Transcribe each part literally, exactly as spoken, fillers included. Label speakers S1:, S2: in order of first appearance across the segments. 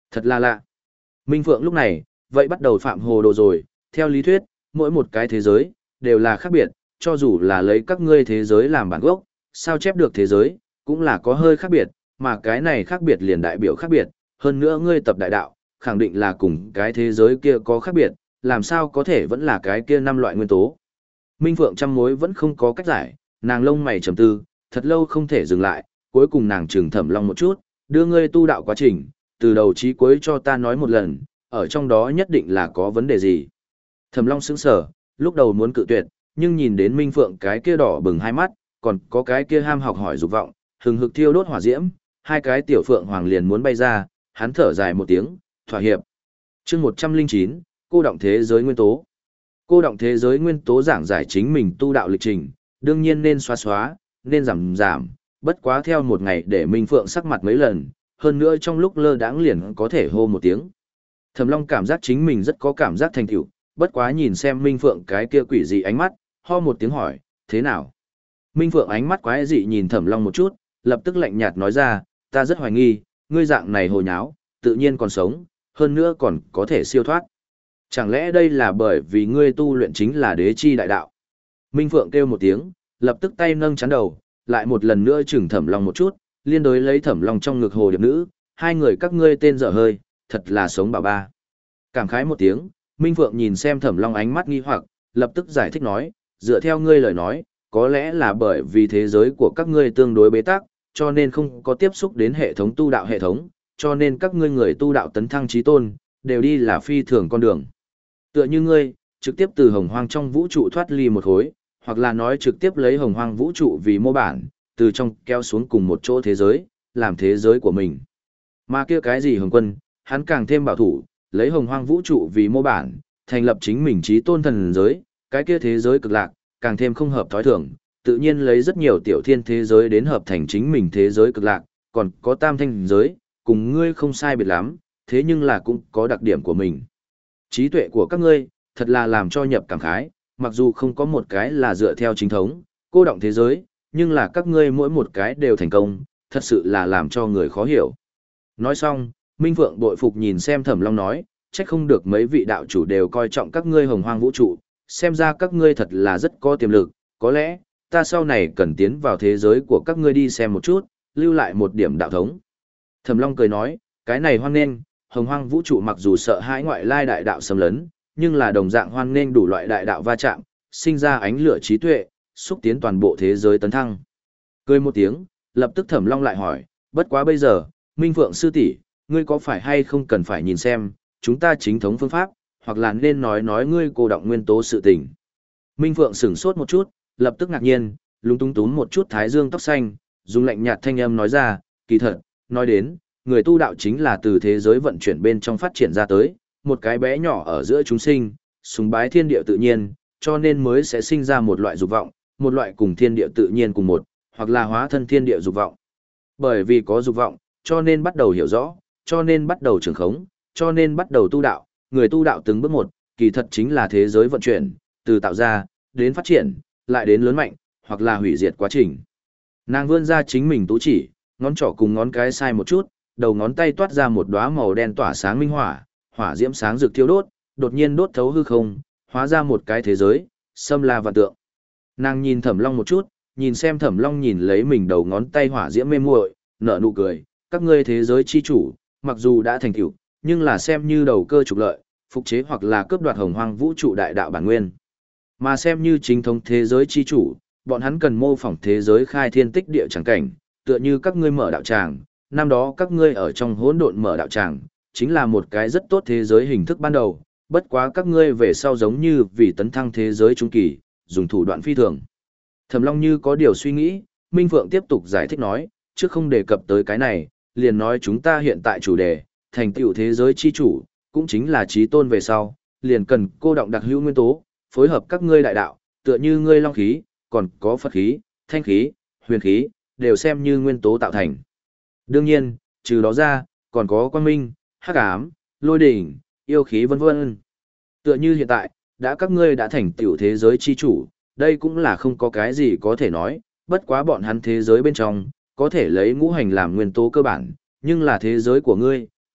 S1: Thật là lạ. Minh Phượng lúc này, vậy bắt đầu phạm hồ đồ rồi, theo lý thuyết, mỗi một cái thế giới, đều là khác biệt, cho dù là lấy các ngươi thế giới làm bản gốc, sao chép được thế giới, cũng là có hơi khác biệt, mà cái này khác biệt liền đại biểu khác biệt, hơn nữa ngươi tập đại đạo, khẳng định là cùng cái thế giới kia có khác biệt, làm sao có thể vẫn là cái kia năm loại nguyên tố. Minh Phượng trăm mối vẫn không có cách giải, nàng lông mày trầm tư, thật lâu không thể dừng lại, cuối cùng nàng trừng Thẩm Long một chút, đưa ngươi tu đạo quá trình, từ đầu chí cuối cho ta nói một lần, ở trong đó nhất định là có vấn đề gì. Thẩm Long sững sờ, lúc đầu muốn cự tuyệt, nhưng nhìn đến Minh Phượng cái kia đỏ bừng hai mắt, còn có cái kia ham học hỏi dục vọng, hừng hực thiêu đốt hỏa diễm, hai cái tiểu phượng hoàng liền muốn bay ra, hắn thở dài một tiếng, thỏa hiệp. Chương một trăm linh chín, cô động thế giới nguyên tố. Cô động thế giới nguyên tố giảng giải chính mình tu đạo lịch trình, đương nhiên nên xóa xóa, nên giảm giảm, bất quá theo một ngày để Minh Phượng sắc mặt mấy lần, hơn nữa trong lúc lơ đãng liền có thể hô một tiếng. Thẩm Long cảm giác chính mình rất có cảm giác thành tựu, bất quá nhìn xem Minh Phượng cái kia quỷ dị ánh mắt, ho một tiếng hỏi, thế nào? Minh Phượng ánh mắt quái dị nhìn Thẩm Long một chút, lập tức lạnh nhạt nói ra, ta rất hoài nghi, ngươi dạng này hồ nháo, tự nhiên còn sống, hơn nữa còn có thể siêu thoát. Chẳng lẽ đây là bởi vì ngươi tu luyện chính là đế chi đại đạo? Minh Phượng kêu một tiếng, lập tức tay nâng chắn đầu, lại một lần nữa chừng Thẩm Long một chút, liên đối lấy Thẩm Long trong ngực hồ điệp nữ, hai người các ngươi tên dở hơi, thật là sống bảo ba. Cảm khái một tiếng, Minh Phượng nhìn xem Thẩm Long ánh mắt nghi hoặc, lập tức giải thích nói, dựa theo ngươi lời nói, có lẽ là bởi vì thế giới của các ngươi tương đối bế tắc, cho nên không có tiếp xúc đến hệ thống tu đạo hệ thống, cho nên các ngươi người tu đạo tấn thăng chí tôn, đều đi là phi thường con đường. Tựa như ngươi, trực tiếp từ hồng hoang trong vũ trụ thoát ly một khối, hoặc là nói trực tiếp lấy hồng hoang vũ trụ vì mô bản, từ trong kéo xuống cùng một chỗ thế giới, làm thế giới của mình. Mà kia cái gì hồng quân, hắn càng thêm bảo thủ, lấy hồng hoang vũ trụ vì mô bản, thành lập chính mình chí tôn thần giới, cái kia thế giới cực lạc, càng thêm không hợp thói thường, tự nhiên lấy rất nhiều tiểu thiên thế giới đến hợp thành chính mình thế giới cực lạc, còn có tam thanh giới, cùng ngươi không sai biệt lắm, thế nhưng là cũng có đặc điểm của mình. Trí tuệ của các ngươi, thật là làm cho nhập cảm khái, mặc dù không có một cái là dựa theo chính thống, cô động thế giới, nhưng là các ngươi mỗi một cái đều thành công, thật sự là làm cho người khó hiểu. Nói xong, Minh Phượng bội phục nhìn xem Thẩm Long nói, trách không được mấy vị đạo chủ đều coi trọng các ngươi hồng hoang vũ trụ, xem ra các ngươi thật là rất có tiềm lực, có lẽ, ta sau này cần tiến vào thế giới của các ngươi đi xem một chút, lưu lại một điểm đạo thống. Thẩm Long cười nói, cái này hoan nghênh, hồng hoang vũ trụ mặc dù sợ hãi ngoại lai đại đạo xâm lấn, nhưng là đồng dạng hoan nghênh đủ loại đại đạo va chạm, sinh ra ánh lửa trí tuệ, xúc tiến toàn bộ thế giới tấn thăng. Cười một tiếng, lập tức Thẩm Long lại hỏi, bất quá bây giờ, Minh Phượng sư tỷ, ngươi có phải hay không cần phải nhìn xem, chúng ta chính thống phương pháp, hoặc là nên nói nói ngươi cô động nguyên tố sự tình. Minh Phượng sửng sốt một chút, lập tức ngạc nhiên, lúng túng tún một chút thái dương tóc xanh, dùng lạnh nhạt thanh âm nói ra, kỳ thật, nói đến, người tu đạo chính là từ thế giới vận chuyển bên trong phát triển ra tới, một cái bé nhỏ ở giữa chúng sinh, sùng bái thiên địa tự nhiên, cho nên mới sẽ sinh ra một loại dục vọng, một loại cùng thiên địa tự nhiên cùng một, hoặc là hóa thân thiên địa dục vọng. Bởi vì có dục vọng, cho nên bắt đầu hiểu rõ, cho nên bắt đầu trưởng khống, cho nên bắt đầu tu đạo, người tu đạo từng bước một, kỳ thật chính là thế giới vận chuyển, từ tạo ra, đến phát triển, lại đến lớn mạnh, hoặc là hủy diệt quá trình. Nàng vươn ra chính mình tú chỉ, ngón trỏ cùng ngón cái sai một chút, đầu ngón tay toát ra một đóa màu đen tỏa sáng minh hỏa, hỏa diễm sáng rực thiêu đốt, đột nhiên đốt thấu hư không, hóa ra một cái thế giới, xâm la vạn tượng. Nàng nhìn Thẩm Long một chút, nhìn xem Thẩm Long nhìn lấy mình đầu ngón tay hỏa diễm mê muội, nở nụ cười, các ngươi thế giới chi chủ, mặc dù đã thành tựu, nhưng là xem như đầu cơ trục lợi, phục chế hoặc là cướp đoạt hồng hoang vũ trụ đại đạo bản nguyên. Mà xem như chính thống thế giới chi chủ, bọn hắn cần mô phỏng thế giới khai thiên tích địa chẳng cảnh, tựa như các ngươi mở đạo tràng, năm đó các ngươi ở trong hỗn độn mở đạo tràng, chính là một cái rất tốt thế giới hình thức ban đầu, bất quá các ngươi về sau giống như vì tấn thăng thế giới trung kỳ, dùng thủ đoạn phi thường. Thẩm Long như có điều suy nghĩ, Minh Phượng tiếp tục giải thích nói, trước không đề cập tới cái này, liền nói chúng ta hiện tại chủ đề, thành tựu thế giới chi chủ, cũng chính là chí tôn về sau, liền cần cô động đặc hữu nguyên tố, phối hợp các ngươi đại đạo, tựa như ngươi long khí, còn có Phật khí, thanh khí, huyền khí, đều xem như nguyên tố tạo thành. Đương nhiên, trừ đó ra, còn có quang minh, hắc ám, lôi đỉnh, yêu khí vân vân. Tựa như hiện tại, đã các ngươi đã thành tiểu thế giới chi chủ, đây cũng là không có cái gì có thể nói, bất quá bọn hắn thế giới bên trong, có thể lấy ngũ hành làm nguyên tố cơ bản, nhưng là thế giới của ngươi,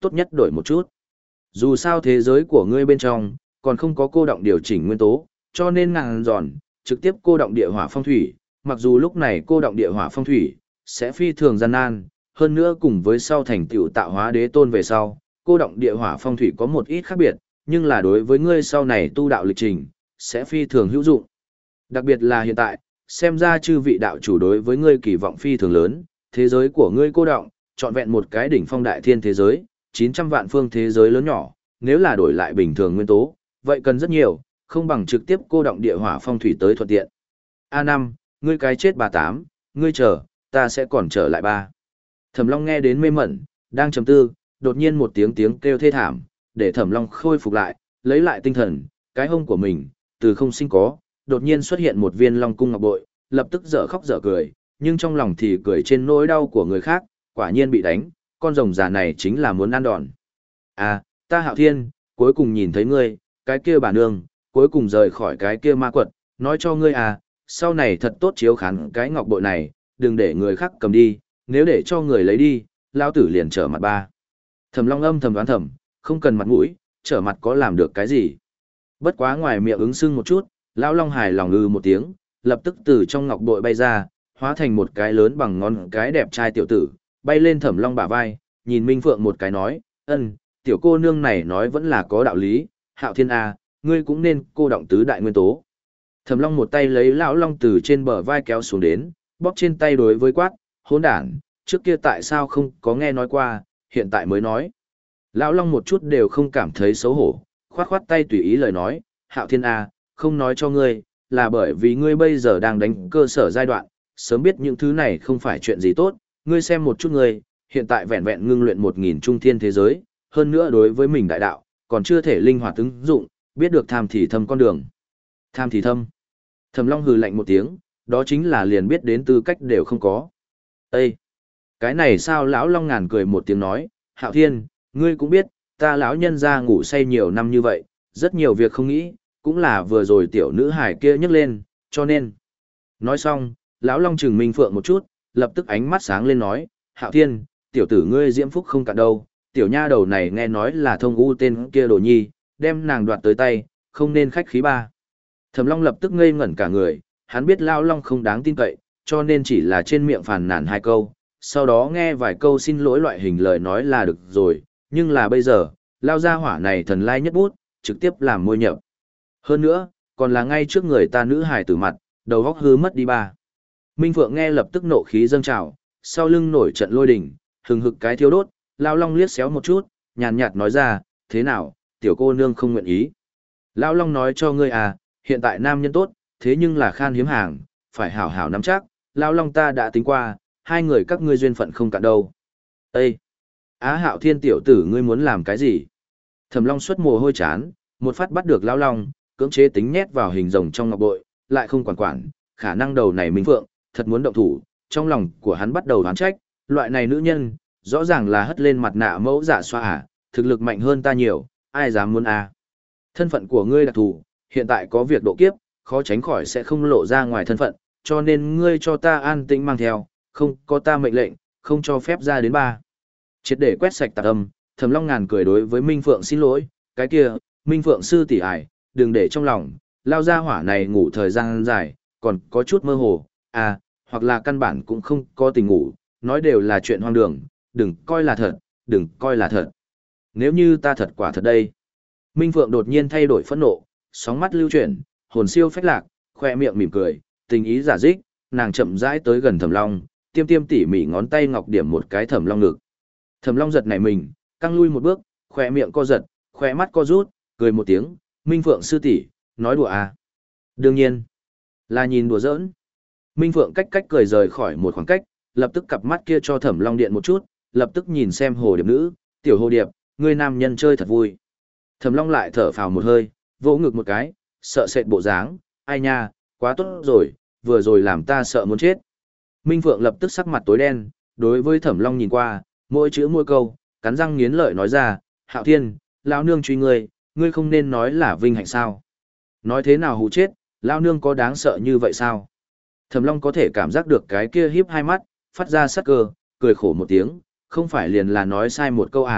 S1: tốt nhất đổi một chút. Dù sao thế giới của ngươi bên trong, còn không có cô động điều chỉnh nguyên tố, cho nên ngàn giòn, trực tiếp cô động địa hỏa phong thủy, mặc dù lúc này cô động địa hỏa phong thủy, sẽ phi thường gian nan, hơn nữa cùng với sau thành tựu tạo hóa đế tôn về sau, cô động địa hỏa phong thủy có một ít khác biệt, nhưng là đối với ngươi sau này tu đạo lịch trình, sẽ phi thường hữu dụng. Đặc biệt là hiện tại, xem ra chư vị đạo chủ đối với ngươi kỳ vọng phi thường lớn, thế giới của ngươi cô động, trọn vẹn một cái đỉnh phong đại thiên thế giới, chín trăm vạn phương thế giới lớn nhỏ, nếu là đổi lại bình thường nguyên tố, vậy cần rất nhiều, không bằng trực tiếp cô động địa hỏa phong thủy tới thuận tiện. a năm, ngươi cái chết bà tám, ngươi chờ, ta sẽ còn trở lại ba. Thẩm Long nghe đến mê mẩn, đang trầm tư, đột nhiên một tiếng tiếng kêu thê thảm, để Thẩm Long khôi phục lại, lấy lại tinh thần, cái hông của mình, từ không sinh có, đột nhiên xuất hiện một viên long cung ngọc bội, lập tức dở khóc dở cười, nhưng trong lòng thì cười trên nỗi đau của người khác, quả nhiên bị đánh, con rồng già này chính là muốn ăn đòn. À, ta Hạo Thiên, cuối cùng nhìn thấy ngươi, cái kia bà nương, cuối cùng rời khỏi cái kia ma quật, nói cho ngươi à, sau này thật tốt chiếu khán cái ngọc bội này, đừng để người khác cầm đi, nếu để cho người lấy đi, lao tử liền trở mặt ba. Thẩm Long âm thầm đoán thầm, không cần mặt mũi, trở mặt có làm được cái gì. Bất quá ngoài miệng ứng sưng một chút, lão Long hài lòng ư một tiếng, lập tức từ trong ngọc bội bay ra, hóa thành một cái lớn bằng ngón cái đẹp trai tiểu tử, bay lên Thẩm Long bả vai, nhìn Minh Phượng một cái nói, ân, tiểu cô nương này nói vẫn là có đạo lý, Hạo Thiên A, ngươi cũng nên cô động tứ đại nguyên tố. Thẩm Long một tay lấy lão Long từ trên bờ vai kéo xuống đến, bóp trên tay đối với quát, hỗn đản, trước kia tại sao không có nghe nói qua, hiện tại mới nói. Lão Long một chút đều không cảm thấy xấu hổ, khoát khoát tay tùy ý lời nói, Hạo Thiên A, không nói cho ngươi, là bởi vì ngươi bây giờ đang đánh cơ sở giai đoạn, sớm biết những thứ này không phải chuyện gì tốt, ngươi xem một chút ngươi, hiện tại vẹn vẹn ngưng luyện một nghìn trung thiên thế giới, hơn nữa đối với mình đại đạo, còn chưa thể linh hoạt ứng dụng, biết được tham thì thâm con đường. Tham thì thâm. Thẩm Long hừ lạnh một tiếng, đó chính là liền biết đến tư cách đều không có. Ê! Cái này sao lão Long ngàn cười một tiếng nói, Hạo Thiên, ngươi cũng biết, ta lão nhân ra ngủ say nhiều năm như vậy, rất nhiều việc không nghĩ, cũng là vừa rồi tiểu nữ hải kia nhấc lên, cho nên. Nói xong, lão Long trừng Minh Phượng một chút, lập tức ánh mắt sáng lên nói, Hạo Thiên, tiểu tử ngươi diễm phúc không cạn đâu, tiểu nha đầu này nghe nói là thông u tên kia đồ nhi, đem nàng đoạt tới tay, không nên khách khí ba. Thẩm Long lập tức ngây ngẩn cả người, hắn biết lão Long không đáng tin cậy, cho nên chỉ là trên miệng phàn nàn hai câu, sau đó nghe vài câu xin lỗi loại hình lời nói là được rồi, nhưng là bây giờ, lao gia hỏa này thần lai nhất bút, trực tiếp làm môi nhập. Hơn nữa, còn là ngay trước người ta nữ hài tử mặt, đầu góc hư mất đi ba. Minh Phượng nghe lập tức nộ khí dâng trào, sau lưng nổi trận lôi đình, hừng hực cái thiêu đốt, Lao Long liếc xéo một chút, nhàn nhạt nói ra, thế nào, tiểu cô nương không nguyện ý. Lao Long nói cho ngươi à, hiện tại nam nhân tốt, thế nhưng là khan hiếm hàng, phải hảo hảo nắm chắc, Lao Long ta đã tính qua, hai người các ngươi duyên phận không cạn đâu. Ê! Á Hạo Thiên tiểu tử ngươi muốn làm cái gì? Thẩm Long xuất mồ hôi chán, một phát bắt được Lao Long, cưỡng chế tính nhét vào hình rồng trong ngọc bội, lại không quản quản, khả năng đầu này Minh Phượng, thật muốn động thủ, trong lòng của hắn bắt đầu đoán trách, loại này nữ nhân, rõ ràng là hất lên mặt nạ mẫu dạ xoa à, thực lực mạnh hơn ta nhiều, ai dám muốn à. Thân phận của ngươi đặc thù, hiện tại có việc độ kiếp, khó tránh khỏi sẽ không lộ ra ngoài thân phận, cho nên ngươi cho ta an tĩnh mang theo, không có ta mệnh lệnh, không cho phép ra đến ba. Triệt để quét sạch tạp âm, Thẩm Long ngàn cười đối với Minh Phượng xin lỗi, cái kia, Minh Phượng sư tỷ ải, đừng để trong lòng, lao ra hỏa này ngủ thời gian dài, còn có chút mơ hồ, à, hoặc là căn bản cũng không có tình ngủ, nói đều là chuyện hoang đường, đừng coi là thật, đừng coi là thật. Nếu như ta thật quả thật đây. Minh Phượng đột nhiên thay đổi phẫn nộ, sóng mắt lưu chuyển, hồn siêu phách lạc, khoe miệng mỉm cười, tình ý giả dích, nàng chậm rãi tới gần Thẩm Long, tiêm tiêm tỉ mỉ ngón tay ngọc điểm một cái Thẩm Long ngực. Thẩm Long giật nảy mình, căng lui một bước, khoe miệng co giật, khoe mắt co rút, cười một tiếng, Minh Phượng sư tỷ, nói đùa à? Đương nhiên, là nhìn đùa giỡn. Minh Phượng cách cách cười rời khỏi một khoảng cách, lập tức cặp mắt kia cho Thẩm Long điện một chút, lập tức nhìn xem hồ điệp nữ, tiểu hồ điệp, ngươi nam nhân chơi thật vui. Thẩm Long lại thở phào một hơi, vỗ ngực một cái, sợ sệt bộ dáng, ai nha, quá tốt rồi, vừa rồi làm ta sợ muốn chết. Minh Phượng lập tức sắc mặt tối đen, đối với Thẩm Long nhìn qua, mỗi chữ mỗi câu, cắn răng nghiến lợi nói ra, Hạo Thiên, lão nương truy ngươi, ngươi không nên nói là vinh hạnh sao. Nói thế nào hù chết, lão nương có đáng sợ như vậy sao? Thẩm Long có thể cảm giác được cái kia híp hai mắt, phát ra sắc cơ, cười khổ một tiếng, không phải liền là nói sai một câu à,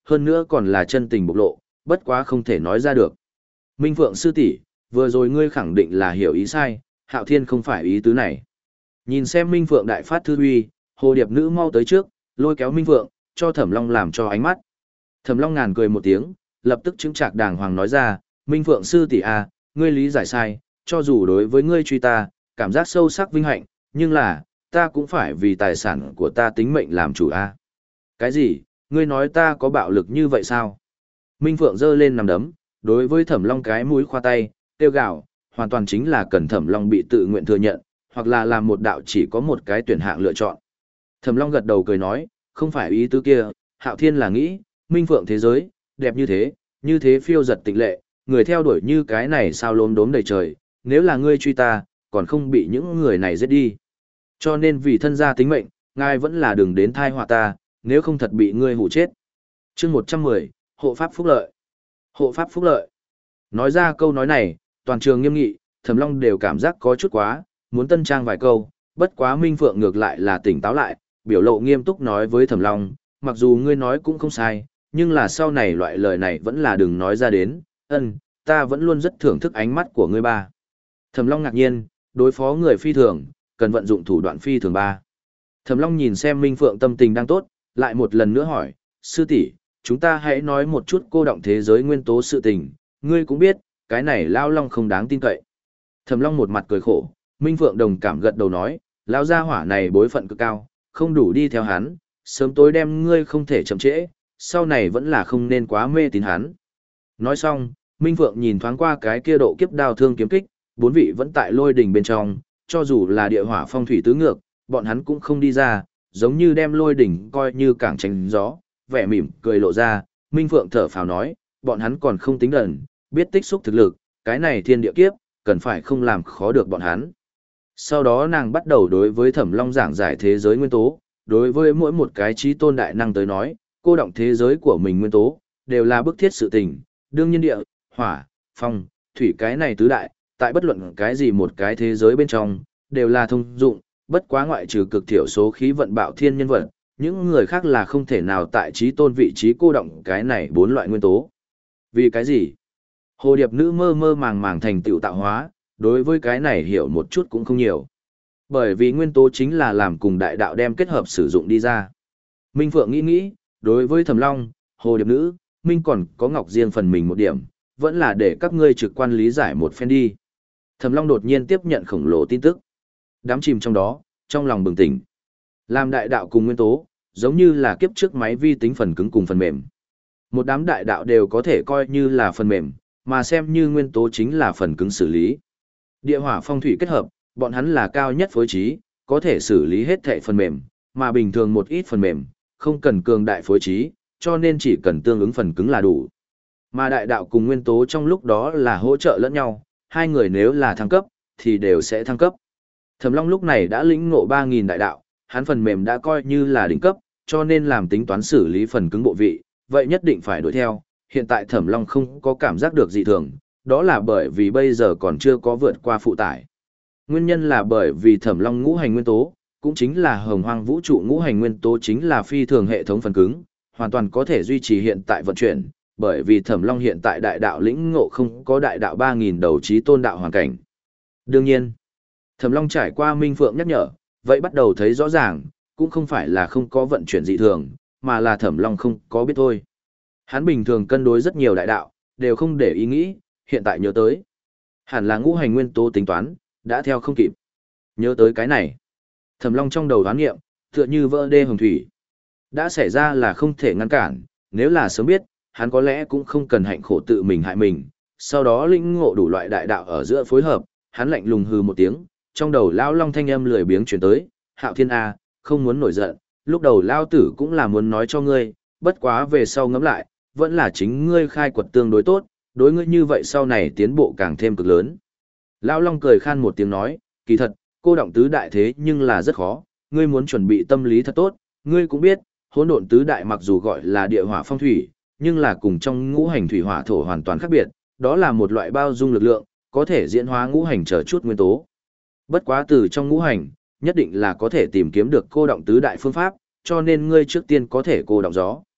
S1: hơn nữa còn là chân tình bộc lộ, bất quá không thể nói ra được. Minh Phượng sư tỷ, vừa rồi ngươi khẳng định là hiểu ý sai, Hạo Thiên không phải ý tứ này. Nhìn xem Minh Phượng đại phát thư uy, Hồ Điệp nữ mau tới trước, lôi kéo Minh Phượng, cho Thẩm Long làm cho ánh mắt. Thẩm Long ngàn cười một tiếng, lập tức chứng trạc đàng hoàng nói ra, Minh Phượng sư tỷ a, ngươi lý giải sai, cho dù đối với ngươi truy ta, cảm giác sâu sắc vinh hạnh, nhưng là, ta cũng phải vì tài sản của ta tính mệnh làm chủ a. Cái gì, ngươi nói ta có bạo lực như vậy sao? Minh Phượng giơ lên nằm đấm, đối với Thẩm Long cái mũi khoa tay, tiêu gạo, hoàn toàn chính là cần Thẩm Long bị tự nguyện thừa nhận, hoặc là làm một đạo chỉ có một cái tuyển hạng lựa chọn. Thẩm Long gật đầu cười nói, không phải ý tứ kia, Hạo Thiên là nghĩ, Minh Phượng thế giới, đẹp như thế, như thế phiêu giật tịch lệ, người theo đuổi như cái này sao lốm đốm đầy trời, nếu là ngươi truy ta, còn không bị những người này giết đi. Cho nên vì thân gia tính mệnh, ngài vẫn là đừng đến thai họa ta, nếu không thật bị ngươi hủ chết. Chương một trăm mười, Hộ pháp phúc lợi. Hộ pháp phúc lợi. Nói ra câu nói này, toàn trường nghiêm nghị, Thẩm Long đều cảm giác có chút quá, muốn tân trang vài câu, bất quá Minh Phượng ngược lại là tỉnh táo lại, biểu lộ nghiêm túc nói với Thẩm Long, mặc dù ngươi nói cũng không sai, nhưng là sau này loại lời này vẫn là đừng nói ra đến, ân, ta vẫn luôn rất thưởng thức ánh mắt của ngươi ba. Thẩm Long ngạc nhiên, đối phó người phi thường, cần vận dụng thủ đoạn phi thường ba. Thẩm Long nhìn xem Minh Phượng tâm tình đang tốt, lại một lần nữa hỏi, sư tỷ, chúng ta hãy nói một chút cô động thế giới nguyên tố sự tình, ngươi cũng biết, cái này Lao Long không đáng tin cậy. Thẩm Long một mặt cười khổ, Minh Phượng đồng cảm gật đầu nói, Lão gia hỏa này bối phận cực cao, không đủ đi theo hắn, sớm tối đem ngươi không thể chậm trễ, sau này vẫn là không nên quá mê tín hắn. Nói xong, Minh Phượng nhìn thoáng qua cái kia độ kiếp đao thương kiếm kích, bốn vị vẫn tại lôi đỉnh bên trong, cho dù là địa hỏa phong thủy tứ ngược, bọn hắn cũng không đi ra, giống như đem lôi đỉnh coi như cảng tránh gió, vẻ mỉm cười lộ ra, Minh Phượng thở phào nói, bọn hắn còn không tính đần, biết tích xúc thực lực, cái này thiên địa kiếp, cần phải không làm khó được bọn hắn. Sau đó nàng bắt đầu đối với Thẩm Long giảng giải thế giới nguyên tố, đối với mỗi một cái trí tôn đại năng tới nói, cô động thế giới của mình nguyên tố, đều là bức thiết sự tình, đương nhiên địa, hỏa, phong, thủy cái này tứ đại, tại bất luận cái gì một cái thế giới bên trong, đều là thông dụng, bất quá ngoại trừ cực thiểu số khí vận bạo thiên nhân vật, những người khác là không thể nào tại trí tôn vị trí cô động cái này bốn loại nguyên tố. Vì cái gì? Hồ Điệp nữ mơ mơ màng màng thành tựu tạo hóa, đối với cái này hiểu một chút cũng không nhiều. Bởi vì nguyên tố chính là làm cùng đại đạo đem kết hợp sử dụng đi ra. Minh Phượng nghĩ nghĩ, đối với Thẩm Long, Hồ Điệp nữ, Minh còn có ngọc riêng phần mình một điểm, vẫn là để các ngươi trực quan lý giải một phen đi. Thẩm Long đột nhiên tiếp nhận khổng lồ tin tức. Đám chìm trong đó, trong lòng bừng tỉnh. Làm đại đạo cùng nguyên tố, giống như là kiếp trước máy vi tính phần cứng cùng phần mềm. Một đám đại đạo đều có thể coi như là phần mềm, mà xem như nguyên tố chính là phần cứng xử lý. Địa hỏa phong thủy kết hợp, bọn hắn là cao nhất phối trí, có thể xử lý hết thảy phần mềm, mà bình thường một ít phần mềm, không cần cường đại phối trí, cho nên chỉ cần tương ứng phần cứng là đủ. Mà đại đạo cùng nguyên tố trong lúc đó là hỗ trợ lẫn nhau, hai người nếu là thăng cấp, thì đều sẽ thăng cấp. Thẩm Long lúc này đã lĩnh ngộ ba nghìn đại đạo, hắn phần mềm đã coi như là đỉnh cấp, cho nên làm tính toán xử lý phần cứng bộ vị, vậy nhất định phải đuổi theo. Hiện tại Thẩm Long không có cảm giác được dị thường, đó là bởi vì bây giờ còn chưa có vượt qua phụ tải. Nguyên nhân là bởi vì Thẩm Long ngũ hành nguyên tố, cũng chính là hồng hoang vũ trụ ngũ hành nguyên tố chính là phi thường hệ thống phần cứng, hoàn toàn có thể duy trì hiện tại vận chuyển, bởi vì Thẩm Long hiện tại đại đạo lĩnh ngộ không có đại đạo ba nghìn đầu trí tôn đạo hoàn cảnh. Đương nhiên, Thẩm Long trải qua Minh Phượng nhắc nhở, vậy bắt đầu thấy rõ ràng, cũng không phải là không có vận chuyển dị thường, mà là Thẩm Long không có biết thôi. Hắn bình thường cân đối rất nhiều đại đạo, đều không để ý nghĩ, hiện tại nhớ tới. Hẳn là ngũ hành nguyên tố tính toán, đã theo không kịp. Nhớ tới cái này. Thẩm Long trong đầu đoán nghiệm, tựa như vỡ đê hồng thủy. Đã xảy ra là không thể ngăn cản, nếu là sớm biết, hắn có lẽ cũng không cần hạnh khổ tự mình hại mình. Sau đó lĩnh ngộ đủ loại đại đạo ở giữa phối hợp, hắn lạnh lùng hừ một tiếng, trong đầu lão long thanh âm lười biếng truyền tới, Hạo Thiên A, không muốn nổi giận, lúc đầu lao tử cũng là muốn nói cho ngươi, bất quá về sau ngẫm lại, vẫn là chính ngươi khai quật tương đối tốt, đối ngươi như vậy sau này tiến bộ càng thêm cực lớn. Lão long cười khan một tiếng nói, kỳ thật, cô động tứ đại thế nhưng là rất khó, ngươi muốn chuẩn bị tâm lý thật tốt, ngươi cũng biết, hỗn độn tứ đại mặc dù gọi là địa hỏa phong thủy, nhưng là cùng trong ngũ hành thủy hỏa thổ hoàn toàn khác biệt, đó là một loại bao dung lực lượng, có thể diễn hóa ngũ hành trở chút nguyên tố. Bất quá từ trong ngũ hành, nhất định là có thể tìm kiếm được cô động tứ đại phương pháp, cho nên ngươi trước tiên có thể cô động gió.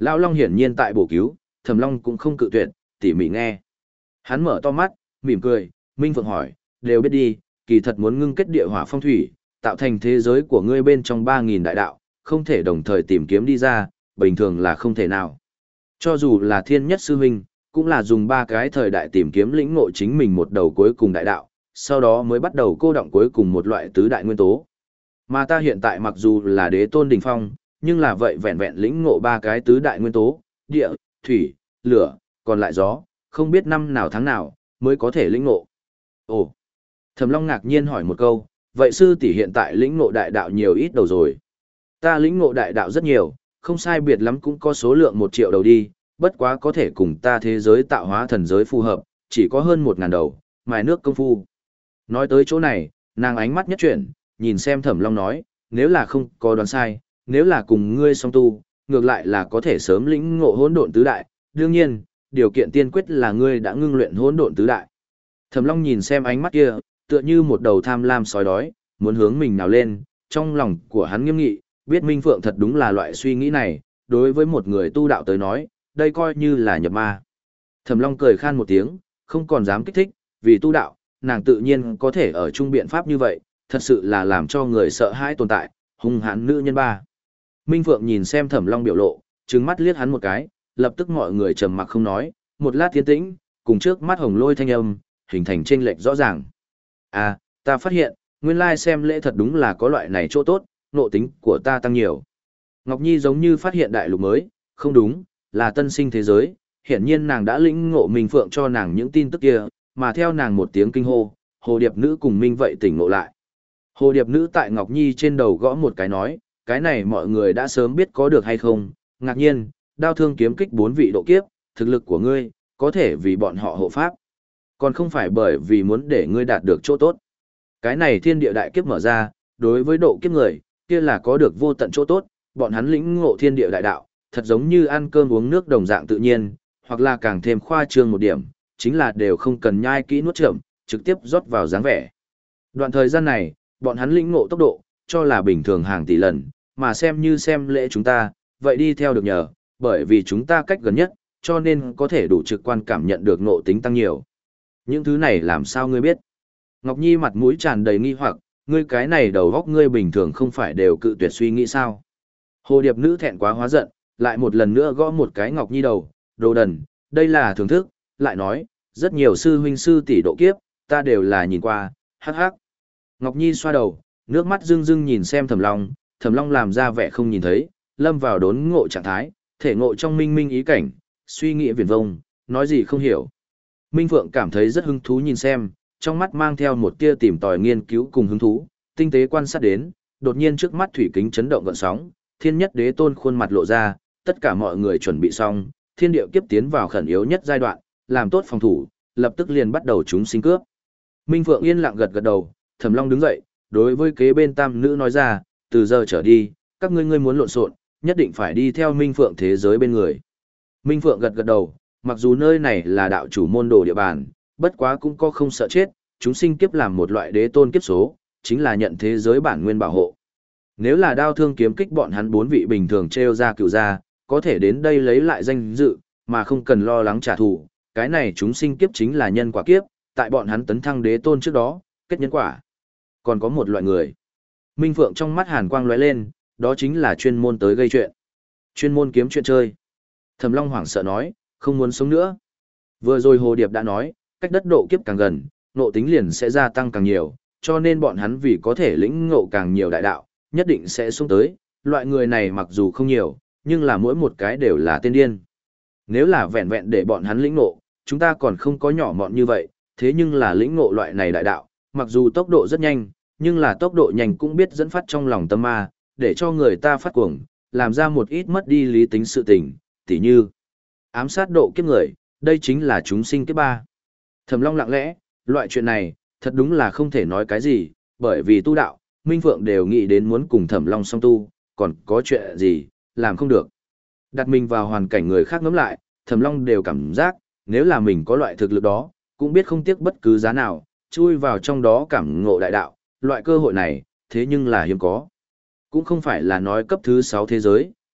S1: Lão Long hiển nhiên tại bổ cứu, Thẩm Long cũng không cự tuyệt, tỉ mỉ nghe. Hắn mở to mắt, mỉm cười, Minh Phượng hỏi, đều biết đi, kỳ thật muốn ngưng kết địa hỏa phong thủy, tạo thành thế giới của ngươi bên trong ba nghìn đại đạo, không thể đồng thời tìm kiếm đi ra, bình thường là không thể nào. Cho dù là thiên nhất sư huynh, cũng là dùng ba cái thời đại tìm kiếm lĩnh ngộ chính mình một đầu cuối cùng đại đạo, sau đó mới bắt đầu cô động cuối cùng một loại tứ đại nguyên tố. Mà ta hiện tại mặc dù là đế tôn đỉnh phong, nhưng là vậy vẹn vẹn lĩnh ngộ ba cái tứ đại nguyên tố, địa, thủy, lửa, còn lại gió, không biết năm nào tháng nào mới có thể lĩnh ngộ. Ồ. Thẩm Long ngạc nhiên hỏi một câu, vậy sư tỷ hiện tại lĩnh ngộ đại đạo nhiều ít đầu rồi? Ta lĩnh ngộ đại đạo rất nhiều, không sai biệt lắm cũng có số lượng một triệu đầu đi, bất quá có thể cùng ta thế giới tạo hóa thần giới phù hợp, chỉ có hơn một ngàn đầu, mài nước công phu. Nói tới chỗ này, nàng ánh mắt nhất chuyển, nhìn xem Thẩm Long nói, nếu là không có đoán sai, nếu là cùng ngươi song tu, ngược lại là có thể sớm lĩnh ngộ hỗn độn tứ đại, đương nhiên, điều kiện tiên quyết là ngươi đã ngưng luyện hỗn độn tứ đại. Thẩm Long nhìn xem ánh mắt kia, tựa như một đầu tham lam sói đói, muốn hướng mình nào lên, trong lòng của hắn nghiêm nghị, biết Minh Phượng thật đúng là loại suy nghĩ này, đối với một người tu đạo tới nói, đây coi như là nhập ma. Thẩm Long cười khan một tiếng, không còn dám kích thích, vì tu đạo, nàng tự nhiên có thể ở chung biện pháp như vậy, thật sự là làm cho người sợ hãi tồn tại, hung hãn nữ nhân ba. Minh Phượng nhìn xem Thẩm Long biểu lộ, trừng mắt liếc hắn một cái, lập tức mọi người trầm mặc không nói, một lát tiến tĩnh, cùng trước mắt hồng lôi thanh âm, hình thành chênh lệch rõ ràng. À, ta phát hiện, nguyên lai xem lễ thật đúng là có loại này chỗ tốt, nộ tính của ta tăng nhiều. Ngọc Nhi giống như phát hiện đại lục mới, không đúng, là tân sinh thế giới, hiển nhiên nàng đã lĩnh ngộ Minh Phượng cho nàng những tin tức kia, mà theo nàng một tiếng kinh hô, Hồ Điệp Nữ cùng Minh vậy tỉnh ngộ lại. Hồ Điệp Nữ tại Ngọc Nhi trên đầu gõ một cái nói, cái này mọi người đã sớm biết có được hay không, ngạc nhiên, đao thương kiếm kích bốn vị độ kiếp, thực lực của ngươi, có thể vì bọn họ hộ pháp. Còn không phải bởi vì muốn để ngươi đạt được chỗ tốt. Cái này thiên địa đại kiếp mở ra, đối với độ kiếp người, kia là có được vô tận chỗ tốt, bọn hắn lĩnh ngộ thiên địa đại đạo, thật giống như ăn cơm uống nước đồng dạng tự nhiên, hoặc là càng thêm khoa trương một điểm, chính là đều không cần nhai kỹ nuốt chậm, trực tiếp rót vào dáng vẻ. Đoạn thời gian này, bọn hắn lĩnh ngộ tốc độ, cho là bình thường hàng tỷ lần, mà xem như xem lễ chúng ta, vậy đi theo được nhờ, bởi vì chúng ta cách gần nhất, cho nên có thể đủ trực quan cảm nhận được ngộ tính tăng nhiều. Những thứ này làm sao ngươi biết? Ngọc Nhi mặt mũi tràn đầy nghi hoặc, ngươi cái này đầu góc ngươi bình thường không phải đều cự tuyệt suy nghĩ sao? Hồ Điệp Nữ thẹn quá hóa giận, lại một lần nữa gõ một cái Ngọc Nhi đầu, đồ đần, đây là thưởng thức, lại nói, rất nhiều sư huynh sư tỷ độ kiếp, ta đều là nhìn qua, hắc hắc. Ngọc Nhi xoa đầu, nước mắt rưng rưng nhìn xem Thẩm Long, Thẩm Long làm ra vẻ không nhìn thấy, lâm vào đốn ngộ trạng thái, thể ngộ trong minh minh ý cảnh, suy nghĩ viển vông, nói gì không hiểu. Minh Phượng cảm thấy rất hứng thú nhìn xem, trong mắt mang theo một tia tìm tòi nghiên cứu cùng hứng thú, tinh tế quan sát đến, đột nhiên trước mắt thủy kính chấn động gợn sóng, thiên nhất đế tôn khuôn mặt lộ ra, tất cả mọi người chuẩn bị xong, thiên điệu kiếp tiến vào khẩn yếu nhất giai đoạn, làm tốt phòng thủ, lập tức liền bắt đầu chúng sinh cướp. Minh Phượng yên lặng gật gật đầu, Thẩm Long đứng dậy, đối với kế bên tam nữ nói ra, từ giờ trở đi, các ngươi ngươi muốn lộn xộn, nhất định phải đi theo Minh Phượng thế giới bên người. Minh Phượng gật gật đầu, mặc dù nơi này là đạo chủ môn đồ địa bàn, bất quá cũng có không sợ chết, chúng sinh kiếp làm một loại đế tôn kiếp số, chính là nhận thế giới bản nguyên bảo hộ. Nếu là đao thương kiếm kích bọn hắn bốn vị bình thường treo ra cựu ra, có thể đến đây lấy lại danh dự, mà không cần lo lắng trả thù, cái này chúng sinh kiếp chính là nhân quả kiếp, tại bọn hắn tấn thăng đế tôn trước đó, kết nhân quả. Còn có một loại người. Minh Phượng trong mắt hàn quang lóe lên, đó chính là chuyên môn tới gây chuyện. Chuyên môn kiếm chuyện chơi. Thẩm Long hoảng sợ nói, không muốn sống nữa. Vừa rồi Hồ Điệp đã nói, cách đất độ kiếp càng gần, ngộ tính liền sẽ gia tăng càng nhiều, cho nên bọn hắn vì có thể lĩnh ngộ càng nhiều đại đạo, nhất định sẽ xuống tới. Loại người này mặc dù không nhiều, nhưng là mỗi một cái đều là tiên điên. Nếu là vẹn vẹn để bọn hắn lĩnh ngộ, chúng ta còn không có nhỏ mọn như vậy, thế nhưng là lĩnh ngộ loại này đại đạo, mặc dù tốc độ rất nhanh, nhưng là tốc độ nhanh cũng biết dẫn phát trong lòng tâm ma, để cho người ta phát cuồng, làm ra một ít mất đi lý tính sự tình, tỉ như ám sát độ kiếp người, đây chính là chúng sinh kiếp ba. Thẩm Long lặng lẽ, loại chuyện này, thật đúng là không thể nói cái gì, bởi vì tu đạo, Minh Phượng đều nghĩ đến muốn cùng Thẩm Long song tu, còn có chuyện gì, làm không được. Đặt mình vào hoàn cảnh người khác ngẫm lại, Thẩm Long đều cảm giác, nếu là mình có loại thực lực đó, cũng biết không tiếc bất cứ giá nào, chui vào trong đó cảm ngộ đại đạo, loại cơ hội này, thế nhưng là hiếm có. Cũng không phải là nói cấp thứ sáu thế giới,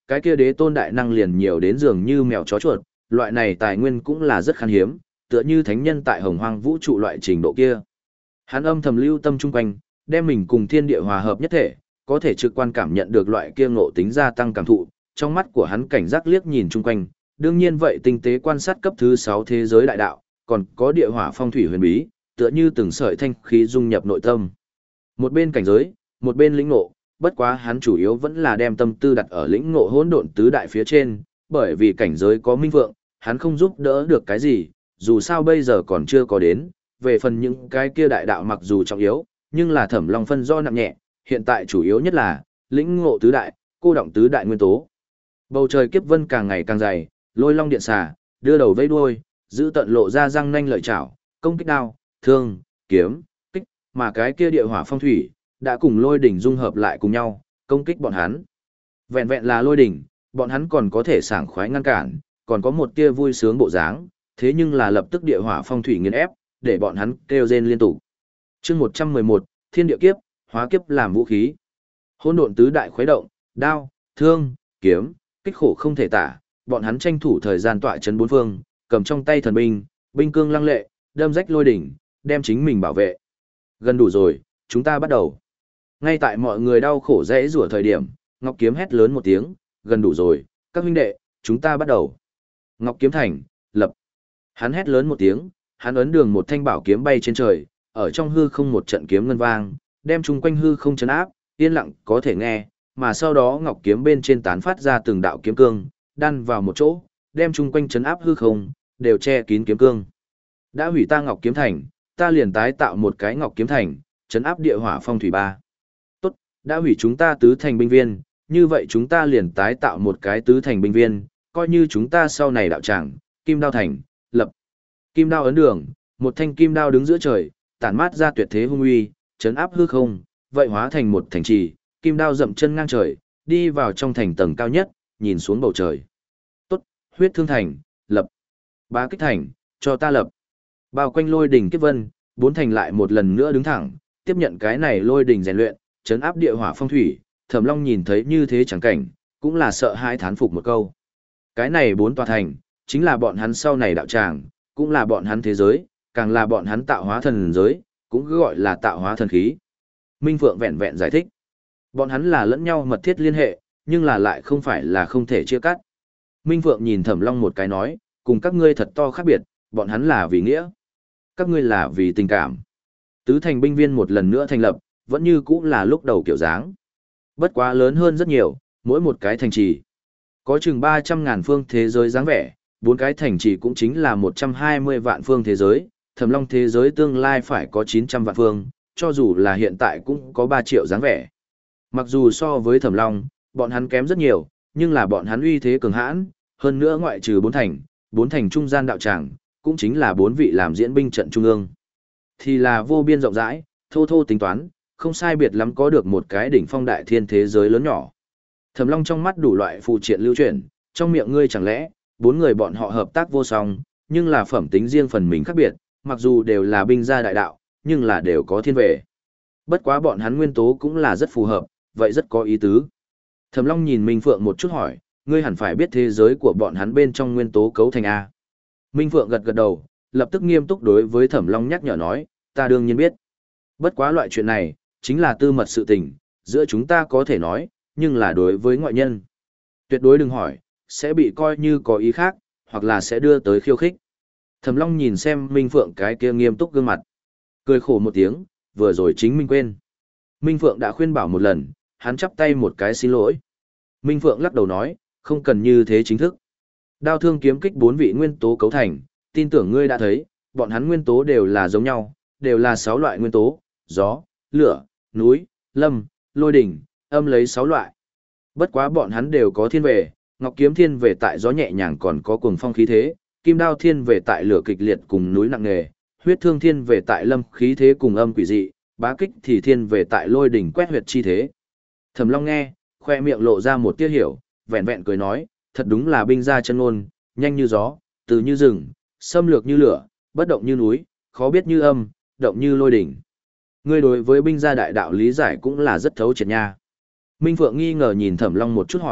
S1: cái kia đế tôn đại năng liền nhiều đến dường như mèo chó chuột, loại này tài nguyên cũng là rất khan hiếm, tựa như thánh nhân tại hồng hoang vũ trụ loại trình độ kia. Hắn âm thầm lưu tâm chung quanh, đem mình cùng thiên địa hòa hợp nhất thể, có thể trực quan cảm nhận được loại kia ngộ tính gia tăng cảm thụ, trong mắt của hắn cảnh giác liếc nhìn chung quanh, đương nhiên vậy tinh tế quan sát cấp thứ sáu thế giới đại đạo, còn có địa hỏa phong thủy huyền bí, tựa như từng sợi thanh khí dung nhập nội tâm. Một bên cảnh giới, một bên lĩnh ngộ, bất quá hắn chủ yếu vẫn là đem tâm tư đặt ở lĩnh ngộ hỗn độn tứ đại phía trên, bởi vì cảnh giới có minh vượng, hắn không giúp đỡ được cái gì, dù sao bây giờ còn chưa có đến, về phần những cái kia đại đạo mặc dù trọng yếu, nhưng là Thẩm Long phân do nặng nhẹ, hiện tại chủ yếu nhất là lĩnh ngộ tứ đại, cô động tứ đại nguyên tố. Bầu trời kiếp vân càng ngày càng dày, lôi long điện xà, đưa đầu vây đuôi, giữ tận lộ ra răng nanh lợi chảo, công kích đao, thương, kiếm, kích, mà cái kia địa hỏa phong thủy đã cùng lôi đỉnh dung hợp lại cùng nhau, công kích bọn hắn. Vẹn vẹn là lôi đỉnh, bọn hắn còn có thể sảng khoái ngăn cản, còn có một tia vui sướng bộ dáng, thế nhưng là lập tức địa hỏa phong thủy nghiền ép, để bọn hắn kêu rên liên tục. Chương một trăm mười một, Thiên địa kiếp, hóa kiếp làm vũ khí. Hỗn độn tứ đại khuấy động, đao, thương, kiếm, kích khổ không thể tả, bọn hắn tranh thủ thời gian tọa chấn bốn phương, cầm trong tay thần binh, binh cương lăng lệ, đâm rách lôi đỉnh, đem chính mình bảo vệ. Gần đủ rồi, chúng ta bắt đầu. Ngay tại mọi người đau khổ rẽ rủa thời điểm, Ngọc Kiếm hét lớn một tiếng, gần đủ rồi, các huynh đệ, chúng ta bắt đầu. Ngọc Kiếm thành, lập. Hắn hét lớn một tiếng, hắn ấn đường một thanh bảo kiếm bay trên trời, ở trong hư không một trận kiếm ngân vang, đem chung quanh hư không chấn áp, yên lặng có thể nghe, mà sau đó Ngọc Kiếm bên trên tán phát ra từng đạo kiếm cương, đan vào một chỗ, đem chung quanh chấn áp hư không, đều che kín kiếm cương. Đã hủy ta Ngọc Kiếm thành, ta liền tái tạo một cái Ngọc Kiếm thành, chấn áp địa hỏa phong thủy ba. Tốt, đã hủy chúng ta tứ thành binh viên, như vậy chúng ta liền tái tạo một cái tứ thành binh viên, coi như chúng ta sau này đạo tràng, Kim Đao thành, lập. Kim đao ấn đường, một thanh kim đao đứng giữa trời, tản mát ra tuyệt thế hung uy, chấn áp hư không, vậy hóa thành một thành trì, kim đao dậm chân ngang trời, đi vào trong thành tầng cao nhất, nhìn xuống bầu trời. Tốt, huyết thương thành, lập. Bá kích thành, cho ta lập. Bao quanh lôi đỉnh kiếp vân, bốn thành lại một lần nữa đứng thẳng, tiếp nhận cái này lôi đỉnh rèn luyện, chấn áp địa hỏa phong thủy. Thẩm Long nhìn thấy như thế chẳng cảnh, cũng là sợ hãi thán phục một câu. Cái này bốn tòa thành, chính là bọn hắn sau này đạo tràng, cũng là bọn hắn thế giới, càng là bọn hắn tạo hóa thần giới, cũng cứ gọi là tạo hóa thần khí. Minh Phượng vẹn vẹn giải thích. Bọn hắn là lẫn nhau mật thiết liên hệ, nhưng là lại không phải là không thể chia cắt. Minh Phượng nhìn Thẩm Long một cái nói, cùng các ngươi thật to khác biệt, bọn hắn là vì nghĩa, các ngươi là vì tình cảm. Tứ thành binh viên một lần nữa thành lập, vẫn như cũ là lúc đầu kiểu dáng. Bất quá lớn hơn rất nhiều, mỗi một cái thành trì có chừng ba trăm ngàn phương thế giới dáng vẻ, bốn cái thành trì cũng chính là một trăm hai mươi vạn phương thế giới, Thẩm Long thế giới tương lai phải có chín trăm vạn phương, cho dù là hiện tại cũng có ba triệu dáng vẻ. Mặc dù so với Thẩm Long, bọn hắn kém rất nhiều, nhưng là bọn hắn uy thế cường hãn, hơn nữa ngoại trừ bốn thành, bốn thành trung gian đạo tràng, cũng chính là bốn vị làm diễn binh trận trung ương. Thì là vô biên rộng rãi, thô thô tính toán, không sai biệt lắm có được một cái đỉnh phong đại thiên thế giới lớn nhỏ. Thẩm Long trong mắt đủ loại phụ triện lưu chuyển, trong miệng ngươi chẳng lẽ, bốn người bọn họ hợp tác vô song, nhưng là phẩm tính riêng phần mình khác biệt, mặc dù đều là binh gia đại đạo, nhưng là đều có thiên về. Bất quá bọn hắn nguyên tố cũng là rất phù hợp, vậy rất có ý tứ. Thẩm Long nhìn Minh Phượng một chút hỏi, ngươi hẳn phải biết thế giới của bọn hắn bên trong nguyên tố cấu thành A. Minh Phượng gật gật đầu, lập tức nghiêm túc đối với Thẩm Long nhắc nhở nói, ta đương nhiên biết. Bất quá loại chuyện này, chính là tư mật sự tình, giữa chúng ta có thể nói, nhưng là đối với ngoại nhân. Tuyệt đối đừng hỏi, sẽ bị coi như có ý khác, hoặc là sẽ đưa tới khiêu khích. Thẩm Long nhìn xem Minh Phượng cái kia nghiêm túc gương mặt. Cười khổ một tiếng, vừa rồi chính mình quên. Minh Phượng đã khuyên bảo một lần, hắn chắp tay một cái xin lỗi. Minh Phượng lắc đầu nói, không cần như thế chính thức. Đao thương kiếm kích bốn vị nguyên tố cấu thành, tin tưởng ngươi đã thấy, bọn hắn nguyên tố đều là giống nhau, đều là sáu loại nguyên tố, gió, lửa, núi, lâm, lôi đỉnh, âm lấy sáu loại. Bất quá bọn hắn đều có thiên về, Ngọc Kiếm thiên về tại gió nhẹ nhàng còn có cuồng phong khí thế, Kim Đao thiên về tại lửa kịch liệt cùng núi nặng nề, Huyết Thương thiên về tại lâm khí thế cùng âm quỷ dị, Bá Kích thì thiên về tại lôi đỉnh quét huyệt chi thế. Thẩm Long nghe, khoe miệng lộ ra một tia hiểu, vẹn vẹn cười nói, thật đúng là binh gia chân ngôn, nhanh như gió, từ như rừng, xâm lược như lửa, bất động như núi, khó biết như âm, động như lôi đỉnh. Ngươi đối với binh gia đại đạo lý giải cũng là rất thấu triệt nha. Minh Phượng nghi ngờ nhìn Thẩm Long một chút hỏi,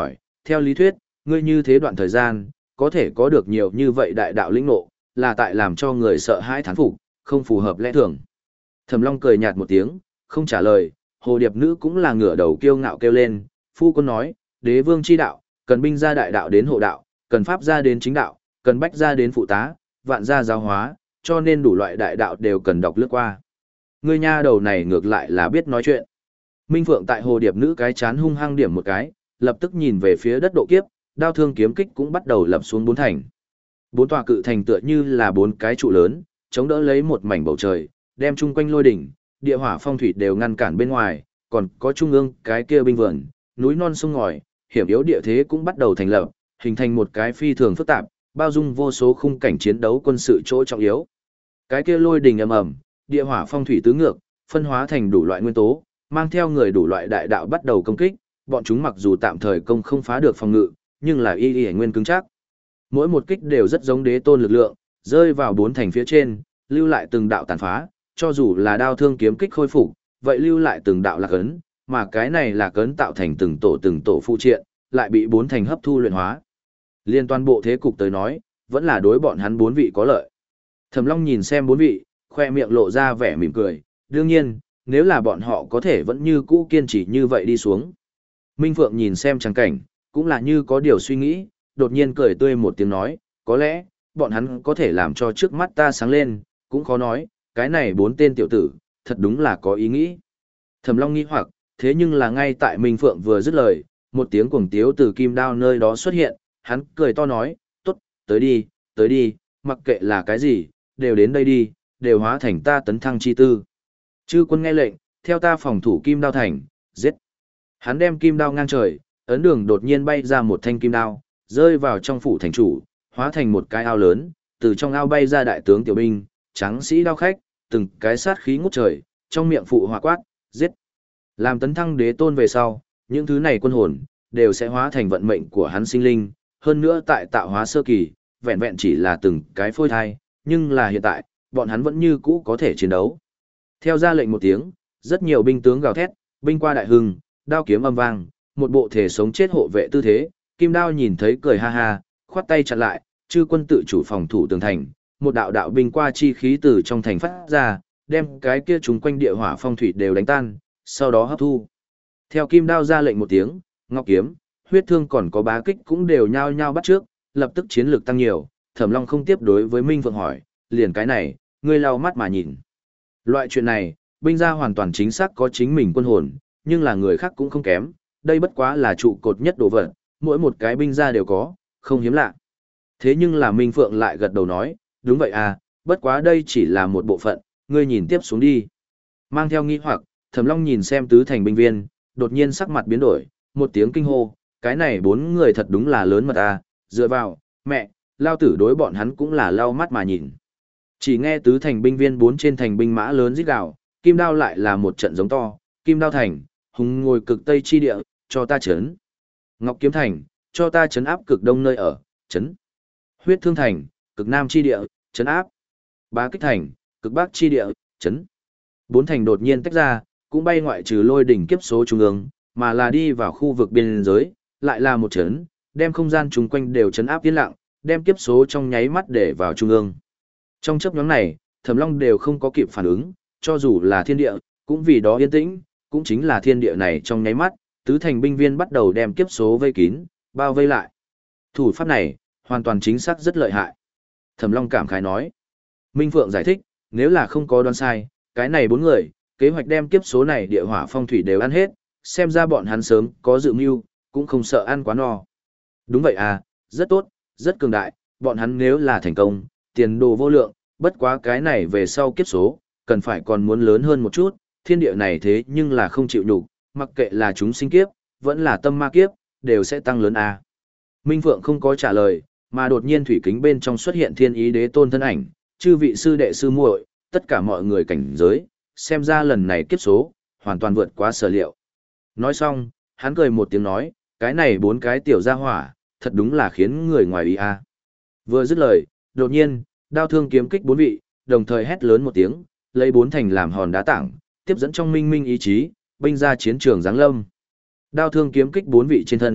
S1: theo lý thuyết, ngươi như thế đoạn thời gian, có thể có được nhiều như vậy đại đạo lĩnh ngộ, là tại làm cho người sợ hãi thán phục, không phù hợp lẽ thường. Thẩm Long cười nhạt một tiếng, không trả lời, hồ điệp nữ cũng là ngửa đầu kiêu ngạo kêu lên, phu quân nói, đế vương chi đạo, cần binh gia đại đạo đến hộ đạo, cần pháp gia đến chính đạo, cần bách gia đến phụ tá, vạn gia giáo hóa, cho nên đủ loại đại đạo đều cần đọc lướt qua. Ngươi nha đầu này ngược lại là biết nói chuyện. Minh Phượng tại hồ điệp nữ cái chán hung hăng điểm một cái, lập tức nhìn về phía đất độ kiếp, đao thương kiếm kích cũng bắt đầu lập xuống bốn thành. Bốn tòa cự thành tựa như là bốn cái trụ lớn, chống đỡ lấy một mảnh bầu trời, đem chung quanh lôi đỉnh, địa hỏa phong thủy đều ngăn cản bên ngoài, còn có trung ương cái kia binh vườn, núi non sông ngòi, hiểm yếu địa thế cũng bắt đầu thành lập, hình thành một cái phi thường phức tạp, bao dung vô số khung cảnh chiến đấu quân sự chỗ trọng yếu. Cái kia lôi đỉnh ầm ầm, địa hỏa phong thủy tứ ngược, phân hóa thành đủ loại nguyên tố, mang theo người đủ loại đại đạo bắt đầu công kích, bọn chúng mặc dù tạm thời công không phá được phòng ngự, nhưng là y y nguyên cứng chắc. Mỗi một kích đều rất giống đế tôn lực lượng, rơi vào bốn thành phía trên, lưu lại từng đạo tàn phá, cho dù là đao thương kiếm kích khôi phục, vậy lưu lại từng đạo lạc ấn, mà cái này là cấn tạo thành từng tổ từng tổ phụ triện, lại bị bốn thành hấp thu luyện hóa. Liên toàn bộ thế cục tới nói, vẫn là đối bọn hắn bốn vị có lợi. Thẩm Long nhìn xem bốn vị, khoe miệng lộ ra vẻ mỉm cười, đương nhiên, nếu là bọn họ có thể vẫn như cũ kiên trì như vậy đi xuống. Minh Phượng nhìn xem trắng cảnh, cũng là như có điều suy nghĩ, đột nhiên cười tươi một tiếng nói, có lẽ, bọn hắn có thể làm cho trước mắt ta sáng lên, cũng khó nói, cái này bốn tên tiểu tử, thật đúng là có ý nghĩ. Thẩm Long nghĩ hoặc, thế nhưng là ngay tại Minh Phượng vừa dứt lời, một tiếng cuồng tiếu từ kim đao nơi đó xuất hiện, hắn cười to nói, tốt, tới đi, tới đi, mặc kệ là cái gì, đều đến đây đi, đều hóa thành ta tấn thăng chi tư. Chư quân nghe lệnh, theo ta phòng thủ kim đao thành, giết. Hắn đem kim đao ngang trời, ấn đường đột nhiên bay ra một thanh kim đao, rơi vào trong phủ thành chủ, hóa thành một cái ao lớn, từ trong ao bay ra đại tướng tiểu binh, trắng sĩ đao khách, từng cái sát khí ngút trời, trong miệng phụ hỏa quát, giết. Làm tấn thăng đế tôn về sau, những thứ này quân hồn, đều sẽ hóa thành vận mệnh của hắn sinh linh, hơn nữa tại tạo hóa sơ kỳ, vẹn vẹn chỉ là từng cái phôi thai, nhưng là hiện tại, bọn hắn vẫn như cũ có thể chiến đấu. Theo ra lệnh một tiếng, rất nhiều binh tướng gào thét, binh qua đại hưng, đao kiếm âm vang, một bộ thể sống chết hộ vệ tư thế, kim đao nhìn thấy cười ha ha, khoát tay chặn lại, chư quân tự chủ phòng thủ tường thành, một đạo đạo binh qua chi khí từ trong thành phát ra, đem cái kia chúng quanh địa hỏa phong thủy đều đánh tan, sau đó hấp thu. Theo kim đao ra lệnh một tiếng, ngọc kiếm, huyết thương còn có bá kích cũng đều nhao nhao bắt trước, lập tức chiến lược tăng nhiều, Thẩm Long không tiếp đối với Minh Phượng hỏi, liền cái này, ngươi lau mắt mà nhìn. Loại chuyện này, binh gia hoàn toàn chính xác có chính mình quân hồn, nhưng là người khác cũng không kém, đây bất quá là trụ cột nhất đồ vật, mỗi một cái binh gia đều có, không hiếm lạ. Thế nhưng là Minh Phượng lại gật đầu nói, đúng vậy à, bất quá đây chỉ là một bộ phận, ngươi nhìn tiếp xuống đi. Mang theo nghi hoặc, Thẩm Long nhìn xem tứ thành binh viên, đột nhiên sắc mặt biến đổi, một tiếng kinh hô, cái này bốn người thật đúng là lớn mật à, dựa vào, mẹ, lao tử đối bọn hắn cũng là lau mắt mà nhìn. Chỉ nghe tứ thành binh viên bốn trên thành binh mã lớn rít gào, kim đao lại là một trận giống to, kim đao thành, hùng ngồi cực tây chi địa, cho ta chấn. Ngọc kiếm thành, cho ta chấn áp cực đông nơi ở, chấn. Huyết thương thành, cực nam chi địa, chấn áp. Bá kích thành, cực bắc chi địa, chấn. Bốn thành đột nhiên tách ra, cũng bay ngoại trừ lôi đỉnh kiếp số trung ương, mà là đi vào khu vực biên giới, lại là một chấn, đem không gian chung quanh đều chấn áp yên lặng, đem kiếp số trong nháy mắt để vào trung ương. Trong chớp nhoáng này, Thẩm Long đều không có kịp phản ứng, cho dù là thiên địa, cũng vì đó yên tĩnh, cũng chính là thiên địa này trong nháy mắt, tứ thành binh viên bắt đầu đem kiếp số vây kín, bao vây lại. Thủ pháp này, hoàn toàn chính xác rất lợi hại. Thẩm Long cảm khái nói. Minh Phượng giải thích, nếu là không có đoán sai, cái này bốn người, kế hoạch đem kiếp số này địa hỏa phong thủy đều ăn hết, xem ra bọn hắn sớm có dự mưu, cũng không sợ ăn quá no. Đúng vậy à, rất tốt, rất cường đại, bọn hắn nếu là thành công, tiền đồ vô lượng, bất quá cái này về sau kiếp số, cần phải còn muốn lớn hơn một chút, thiên địa này thế nhưng là không chịu nhục, mặc kệ là chúng sinh kiếp, vẫn là tâm ma kiếp, đều sẽ tăng lớn à. Minh Phượng không có trả lời, mà đột nhiên thủy kính bên trong xuất hiện thiên ý đế tôn thân ảnh, chư vị sư đệ sư muội, tất cả mọi người cảnh giới, xem ra lần này kiếp số, hoàn toàn vượt quá sở liệu. Nói xong, hắn cười một tiếng nói, cái này bốn cái tiểu gia hỏa, thật đúng là khiến người ngoài ý a. Vừa dứt lời, đột nhiên, đao thương kiếm kích bốn vị, đồng thời hét lớn một tiếng, lấy bốn thành làm hòn đá tảng, tiếp dẫn trong minh minh ý chí, binh ra chiến trường giáng lâm. Đao thương kiếm kích bốn vị trên thân,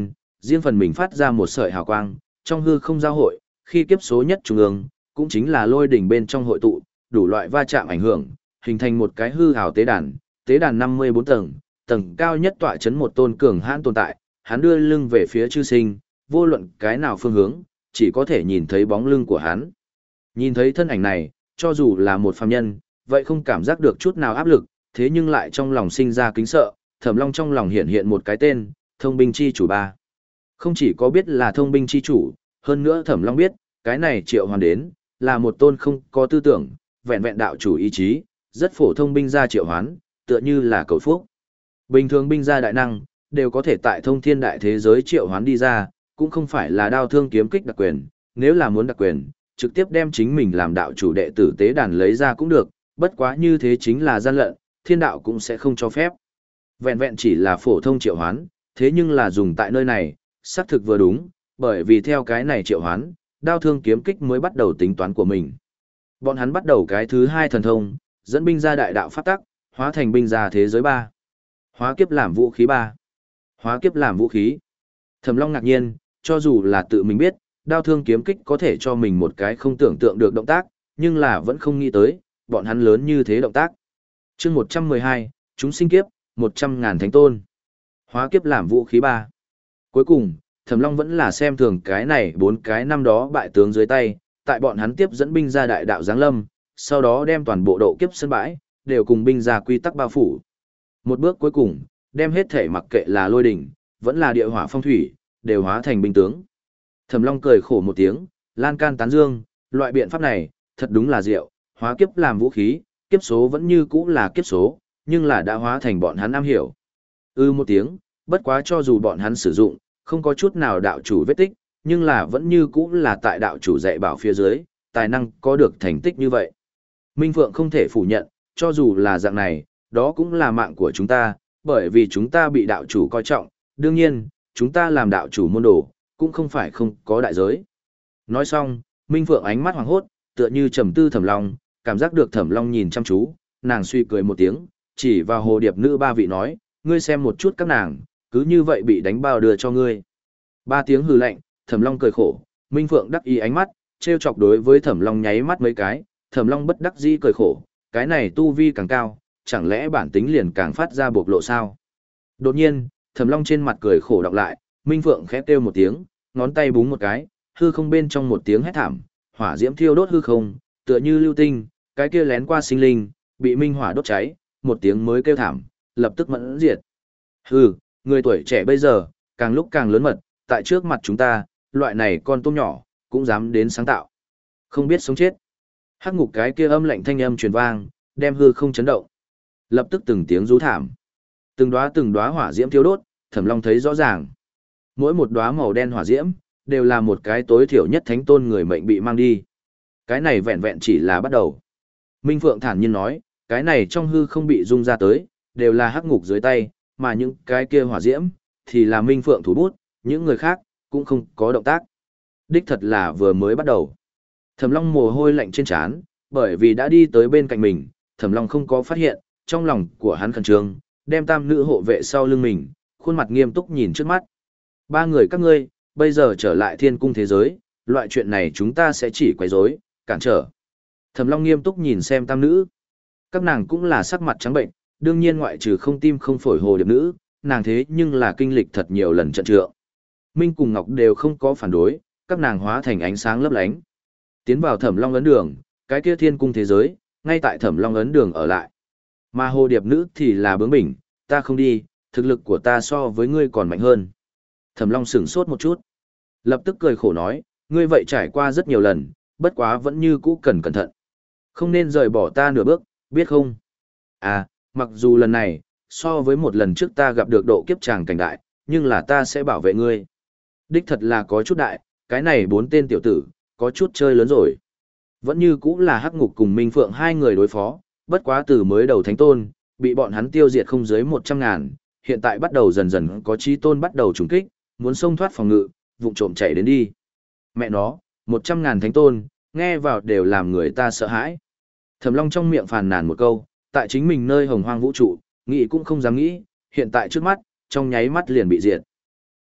S1: riêng phần mình phát ra một sợi hào quang, trong hư không giao hội, khi kiếp số nhất trung ương, cũng chính là lôi đỉnh bên trong hội tụ, đủ loại va chạm ảnh hưởng, hình thành một cái hư hào tế đàn, tế đàn năm mươi bốn tầng, tầng cao nhất tọa chấn một tôn cường hãn tồn tại, hắn đưa lưng về phía chư sinh, vô luận cái nào phương hướng, chỉ có thể nhìn thấy bóng lưng của hắn. Nhìn thấy thân ảnh này, cho dù là một phàm nhân, vậy không cảm giác được chút nào áp lực, thế nhưng lại trong lòng sinh ra kính sợ, Thẩm Long trong lòng hiện hiện một cái tên, Thông binh chi chủ ba. Không chỉ có biết là thông binh chi chủ, hơn nữa Thẩm Long biết, cái này triệu hoàn đến, là một tôn không có tư tưởng, vẹn vẹn đạo chủ ý chí, rất phổ thông binh gia triệu hoán, tựa như là cầu phúc. Bình thường binh gia đại năng, đều có thể tại thông thiên đại thế giới triệu hoán đi ra, cũng không phải là đao thương kiếm kích đặc quyền, nếu là muốn đặc quyền, trực tiếp đem chính mình làm đạo chủ đệ tử tế đàn lấy ra cũng được, bất quá như thế chính là gian lận, thiên đạo cũng sẽ không cho phép. Vẹn vẹn chỉ là phổ thông triệu hoán, thế nhưng là dùng tại nơi này, xác thực vừa đúng, bởi vì theo cái này triệu hoán, đao thương kiếm kích mới bắt đầu tính toán của mình. Bọn hắn bắt đầu cái thứ hai thần thông, dẫn binh ra đại đạo pháp tắc, hóa thành binh ra thế giới ba. Hóa kiếp làm vũ khí ba. Hóa kiếp làm vũ khí. Thẩm Long ngạc nhiên, cho dù là tự mình biết, đao thương kiếm kích có thể cho mình một cái không tưởng tượng được động tác, nhưng là vẫn không nghĩ tới, bọn hắn lớn như thế động tác. Chương một trăm mười hai, chúng sinh kiếp, một trăm ngàn thánh tôn. Hóa kiếp làm vũ khí ba. Cuối cùng, Thẩm Long vẫn là xem thường cái này bốn cái năm đó bại tướng dưới tay, tại bọn hắn tiếp dẫn binh ra đại đạo giáng lâm, sau đó đem toàn bộ độ kiếp sân bãi, đều cùng binh ra quy tắc bao phủ. Một bước cuối cùng, đem hết thể mặc kệ là lôi đỉnh, vẫn là địa hỏa phong thủy, đều hóa thành binh tướng. Thẩm Long cười khổ một tiếng, lan can tán dương, loại biện pháp này, thật đúng là diệu, hóa kiếp làm vũ khí, kiếp số vẫn như cũ là kiếp số, nhưng là đã hóa thành bọn hắn am hiểu. Ư một tiếng, bất quá cho dù bọn hắn sử dụng, không có chút nào đạo chủ vết tích, nhưng là vẫn như cũ là tại đạo chủ dạy bảo phía dưới, tài năng có được thành tích như vậy. Minh Phượng không thể phủ nhận, cho dù là dạng này, đó cũng là mạng của chúng ta, bởi vì chúng ta bị đạo chủ coi trọng, đương nhiên, chúng ta làm đạo chủ môn đồ, cũng không phải không có đại giới. Nói xong, Minh Phượng ánh mắt hoàng hốt, tựa như trầm tư Thẩm Long, cảm giác được Thẩm Long nhìn chăm chú, nàng suy cười một tiếng, chỉ vào hồ điệp nữ ba vị nói, ngươi xem một chút các nàng, cứ như vậy bị đánh bao đưa cho ngươi. Ba tiếng hừ lạnh, Thẩm Long cười khổ, Minh Phượng đắc ý ánh mắt, trêu chọc đối với Thẩm Long nháy mắt mấy cái, Thẩm Long bất đắc dĩ cười khổ, cái này tu vi càng cao, chẳng lẽ bản tính liền càng phát ra bộc lộ sao? Đột nhiên, Thẩm Long trên mặt cười khổ đọc lại, Minh Phượng khẽ kêu một tiếng, ngón tay búng một cái, hư không bên trong một tiếng hét thảm, hỏa diễm thiêu đốt hư không, tựa như lưu tinh, cái kia lén qua sinh linh, bị minh hỏa đốt cháy, một tiếng mới kêu thảm, lập tức mẫn diệt. Hừ, người tuổi trẻ bây giờ, càng lúc càng lớn mật, tại trước mặt chúng ta, loại này con tôm nhỏ, cũng dám đến sáng tạo. Không biết sống chết. Hắc ngục cái kia âm lạnh thanh âm truyền vang, đem hư không chấn động. Lập tức từng tiếng rú thảm. Từng đóa từng đóa hỏa diễm thiêu đốt, Thẩm Long thấy rõ ràng. Mỗi một đóa màu đen hỏa diễm, đều là một cái tối thiểu nhất thánh tôn người mệnh bị mang đi. Cái này vẹn vẹn chỉ là bắt đầu. Minh Phượng thản nhiên nói, cái này trong hư không bị rung ra tới, đều là hắc ngục dưới tay, mà những cái kia hỏa diễm, thì là Minh Phượng thủ bút, những người khác, cũng không có động tác. Đích thật là vừa mới bắt đầu. Thẩm Long mồ hôi lạnh trên trán, bởi vì đã đi tới bên cạnh mình, Thẩm Long không có phát hiện, trong lòng của hắn khẩn trương, đem tam nữ hộ vệ sau lưng mình, khuôn mặt nghiêm túc nhìn trước mắt. Ba người các ngươi, bây giờ trở lại thiên cung thế giới, loại chuyện này chúng ta sẽ chỉ quấy rối, cản trở. Thẩm Long nghiêm túc nhìn xem tam nữ. Các nàng cũng là sắc mặt trắng bệnh, đương nhiên ngoại trừ không tim không phổi hồ điệp nữ, nàng thế nhưng là kinh lịch thật nhiều lần trận trượng. Minh cùng Ngọc đều không có phản đối, các nàng hóa thành ánh sáng lấp lánh. Tiến vào Thẩm Long ấn đường, cái kia thiên cung thế giới, ngay tại Thẩm Long ấn đường ở lại. Mà hồ điệp nữ thì là bướng bỉnh, ta không đi, thực lực của ta so với ngươi còn mạnh hơn. Thẩm Long sửng sốt một chút. Lập tức cười khổ nói, ngươi vậy trải qua rất nhiều lần, bất quá vẫn như cũ cần cẩn thận. Không nên rời bỏ ta nửa bước, biết không? À, mặc dù lần này, so với một lần trước ta gặp được độ kiếp tràng cảnh đại, nhưng là ta sẽ bảo vệ ngươi. Đích thật là có chút đại, cái này bốn tên tiểu tử, có chút chơi lớn rồi. Vẫn như cũ là Hắc Ngục cùng Minh Phượng hai người đối phó, bất quá từ mới đầu thánh tôn, bị bọn hắn tiêu diệt không dưới một trăm ngàn, hiện tại bắt đầu dần dần có chí tôn bắt đầu trùng kích, muốn xông thoát phòng ngự, vụng trộm chạy đến đi. Mẹ nó, một trăm ngàn thánh tôn, nghe vào đều làm người ta sợ hãi. Thẩm Long trong miệng phàn nàn một câu, tại chính mình nơi hồng hoang vũ trụ, nghĩ cũng không dám nghĩ, hiện tại trước mắt, trong nháy mắt liền bị diệt.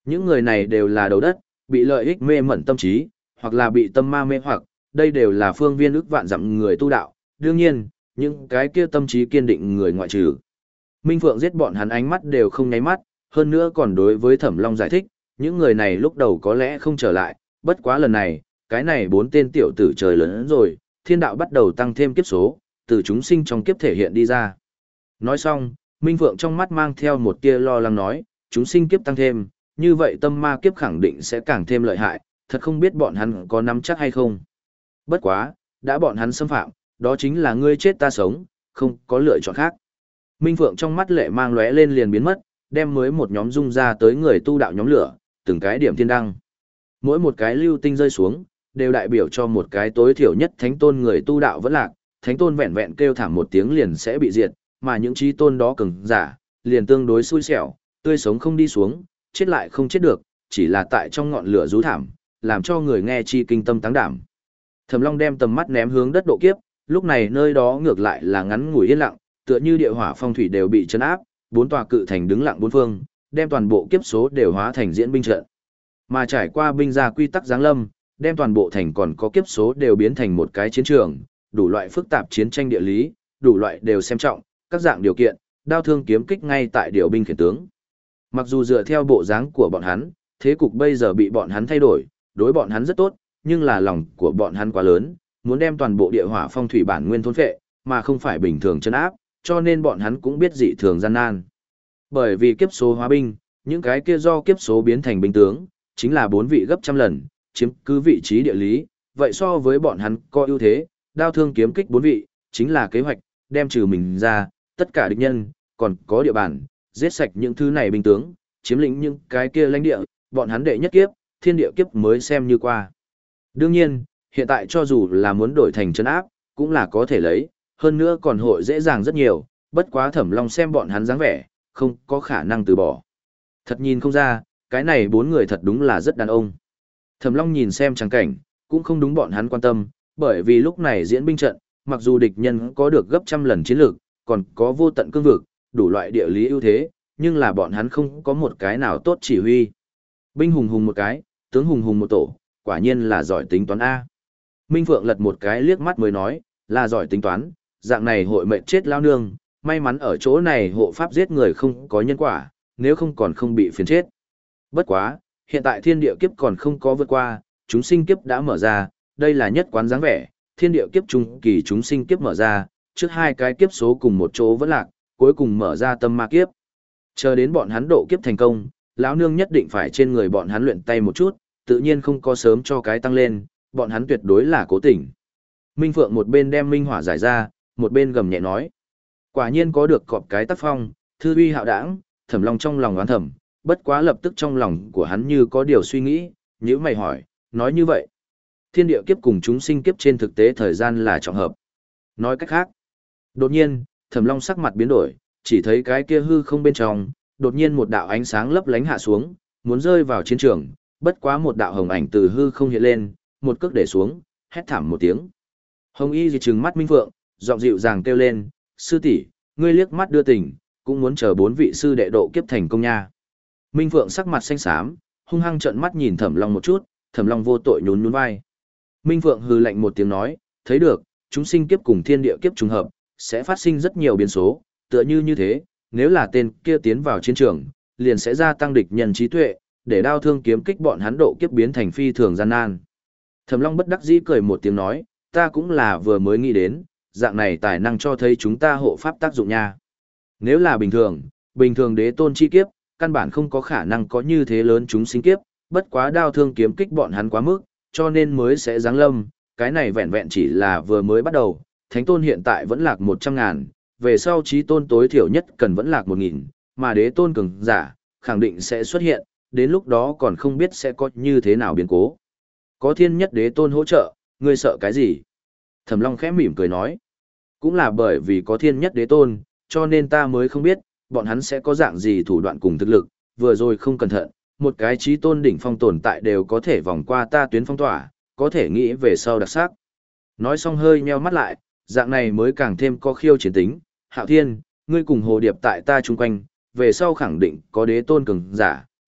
S1: Những người này đều là đầu đất, bị lợi ích mê mẩn tâm trí, hoặc là bị tâm ma mê hoặc, đây đều là phương viên ức vạn dặm người tu đạo, đương nhiên, những cái kia tâm trí kiên định người ngoại trừ. Minh Phượng giết bọn hắn ánh mắt đều không nháy mắt, hơn nữa còn đối với Thẩm Long giải thích, những người này lúc đầu có lẽ không trở lại, bất quá lần này, cái này bốn tên tiểu tử trời lớn rồi, thiên đạo bắt đầu tăng thêm kiếp số, từ chúng sinh trong kiếp thể hiện đi ra. Nói xong, Minh Phượng trong mắt mang theo một tia lo lắng nói, chúng sinh kiếp tăng thêm, như vậy tâm ma kiếp khẳng định sẽ càng thêm lợi hại, thật không biết bọn hắn có nắm chắc hay không. Bất quá, đã bọn hắn xâm phạm, đó chính là ngươi chết ta sống, không có lựa chọn khác. Minh Phượng trong mắt lệ mang lóe lên liền biến mất, đem mới một nhóm dung ra tới người tu đạo nhóm lửa, từng cái điểm thiên đăng. Mỗi một cái lưu tinh rơi xuống, đều đại biểu cho một cái tối thiểu nhất thánh tôn người tu đạo vẫn lạc, thánh tôn vẹn vẹn kêu thảm một tiếng liền sẽ bị diệt, mà những chí tôn đó cường giả, liền tương đối xui xẻo, tươi sống không đi xuống, chết lại không chết được, chỉ là tại trong ngọn lửa rú thảm, làm cho người nghe chi kinh tâm táng đảm. Thẩm Long đem tầm mắt ném hướng đất độ kiếp, lúc này nơi đó ngược lại là ngắn ngủi yên lặng, tựa như địa hỏa phong thủy đều bị chấn áp, bốn tòa cự thành đứng lặng bốn phương, đem toàn bộ kiếp số đều hóa thành diễn binh trận. Mà trải qua binh gia quy tắc giáng lâm, đem toàn bộ thành còn có kiếp số đều biến thành một cái chiến trường, đủ loại phức tạp chiến tranh địa lý, đủ loại đều xem trọng, các dạng điều kiện, đao thương kiếm kích ngay tại điều binh khiển tướng. Mặc dù dựa theo bộ dáng của bọn hắn, thế cục bây giờ bị bọn hắn thay đổi, đối bọn hắn rất tốt, nhưng là lòng của bọn hắn quá lớn, muốn đem toàn bộ địa hỏa phong thủy bản nguyên thôn phệ, mà không phải bình thường chân áp, cho nên bọn hắn cũng biết dị thường gian nan. Bởi vì kiếp số hóa binh, những cái kia do kiếp số biến thành binh tướng, chính là bốn vị gấp trăm lần, chiếm cứ vị trí địa lý, vậy so với bọn hắn có ưu thế, đao thương kiếm kích bốn vị, chính là kế hoạch, đem trừ mình ra, tất cả địch nhân, còn có địa bàn, giết sạch những thứ này binh tướng, chiếm lĩnh những cái kia lãnh địa, bọn hắn đệ nhất kiếp, thiên địa kiếp mới xem như qua. Đương nhiên, hiện tại cho dù là muốn đổi thành chân áp, cũng là có thể lấy, hơn nữa còn hội dễ dàng rất nhiều, bất quá Thẩm Long xem bọn hắn dáng vẻ, không có khả năng từ bỏ. Thật nhìn không ra, cái này bốn người thật đúng là rất đàn ông. Thẩm Long nhìn xem trắng cảnh, cũng không đúng bọn hắn quan tâm, bởi vì lúc này diễn binh trận, mặc dù địch nhân có được gấp trăm lần chiến lược, còn có vô tận cương vực, đủ loại địa lý ưu thế, nhưng là bọn hắn không có một cái nào tốt chỉ huy. Binh hùng hùng một cái, tướng hùng hùng một tổ, quả nhiên là giỏi tính toán A. Minh Phượng lật một cái liếc mắt mới nói, là giỏi tính toán, dạng này hội mệnh chết lao nương, may mắn ở chỗ này hộ pháp giết người không có nhân quả, nếu không còn không bị phiền chết. Bất quá, hiện tại thiên địa kiếp còn không có vượt qua, chúng sinh kiếp đã mở ra, đây là nhất quán dáng vẻ, thiên địa kiếp trung kỳ chúng sinh kiếp mở ra, trước hai cái kiếp số cùng một chỗ vẫn lạc, cuối cùng mở ra tâm ma kiếp. Chờ đến bọn hắn độ kiếp thành công, lão nương nhất định phải trên người bọn hắn luyện tay một chút, tự nhiên không có sớm cho cái tăng lên, bọn hắn tuyệt đối là cố tình. Minh Phượng một bên đem minh hỏa giải ra, một bên gầm nhẹ nói. Quả nhiên có được cọp cái tác phong, thư uy hạo đảng, Thẩm Long trong lòng oán thầm, bất quá lập tức trong lòng của hắn như có điều suy nghĩ, nhíu mày hỏi, nói như vậy. Thiên địa kiếp cùng chúng sinh kiếp trên thực tế thời gian là trọng hợp. Nói cách khác, đột nhiên, Thẩm Long sắc mặt biến đổi, chỉ thấy cái kia hư không bên trong, đột nhiên một đạo ánh sáng lấp lánh hạ xuống, muốn rơi vào chiến trường, bất quá một đạo hồng ảnh từ hư không hiện lên, một cước để xuống, hét thảm một tiếng. Hồng Y gì trừng mắt Minh Phượng, giọng dịu dàng kêu lên, sư tỷ, ngươi liếc mắt đưa tình, cũng muốn chờ bốn vị sư đệ độ kiếp thành công nha. Minh Phượng sắc mặt xanh xám, hung hăng trợn mắt nhìn Thẩm Long một chút, Thẩm Long vô tội nhún nhún vai. Minh Phượng hừ lạnh một tiếng nói, thấy được, chúng sinh kiếp cùng thiên địa kiếp trùng hợp, sẽ phát sinh rất nhiều biến số, tựa như như thế, nếu là tên kia tiến vào chiến trường, liền sẽ gia tăng địch nhân trí tuệ, để đao thương kiếm kích bọn hắn độ kiếp biến thành phi thường gian nan. Thẩm Long bất đắc dĩ cười một tiếng nói, ta cũng là vừa mới nghĩ đến, dạng này tài năng cho thấy chúng ta hộ pháp tác dụng nha. Nếu là bình thường, bình thường đế tôn chi kiếp, căn bản không có khả năng có như thế lớn chúng sinh kiếp, bất quá đao thương kiếm kích bọn hắn quá mức, cho nên mới sẽ giáng lâm, cái này vẹn vẹn chỉ là vừa mới bắt đầu, thánh tôn hiện tại vẫn lạc một trăm ngàn, về sau chí tôn tối thiểu nhất cần vẫn lạc một nghìn, mà đế tôn cường giả, khẳng định sẽ xuất hiện, đến lúc đó còn không biết sẽ có như thế nào biến cố. Có thiên nhất đế tôn hỗ trợ, ngươi sợ cái gì? Thẩm Long khẽ mỉm cười nói, cũng là bởi vì có thiên nhất đế tôn, cho nên ta mới không biết, bọn hắn sẽ có dạng gì thủ đoạn cùng thực lực, vừa rồi không cẩn thận, một cái chí tôn đỉnh phong tồn tại đều có thể vòng qua ta tuyến phong tỏa, có thể nghĩ về sau đặc sắc. Nói xong hơi nheo mắt lại, dạng này mới càng thêm có khiêu chiến tính, Hạo Thiên, ngươi cùng Hồ Điệp tại ta chung quanh, về sau khẳng định có đế tôn cường giả,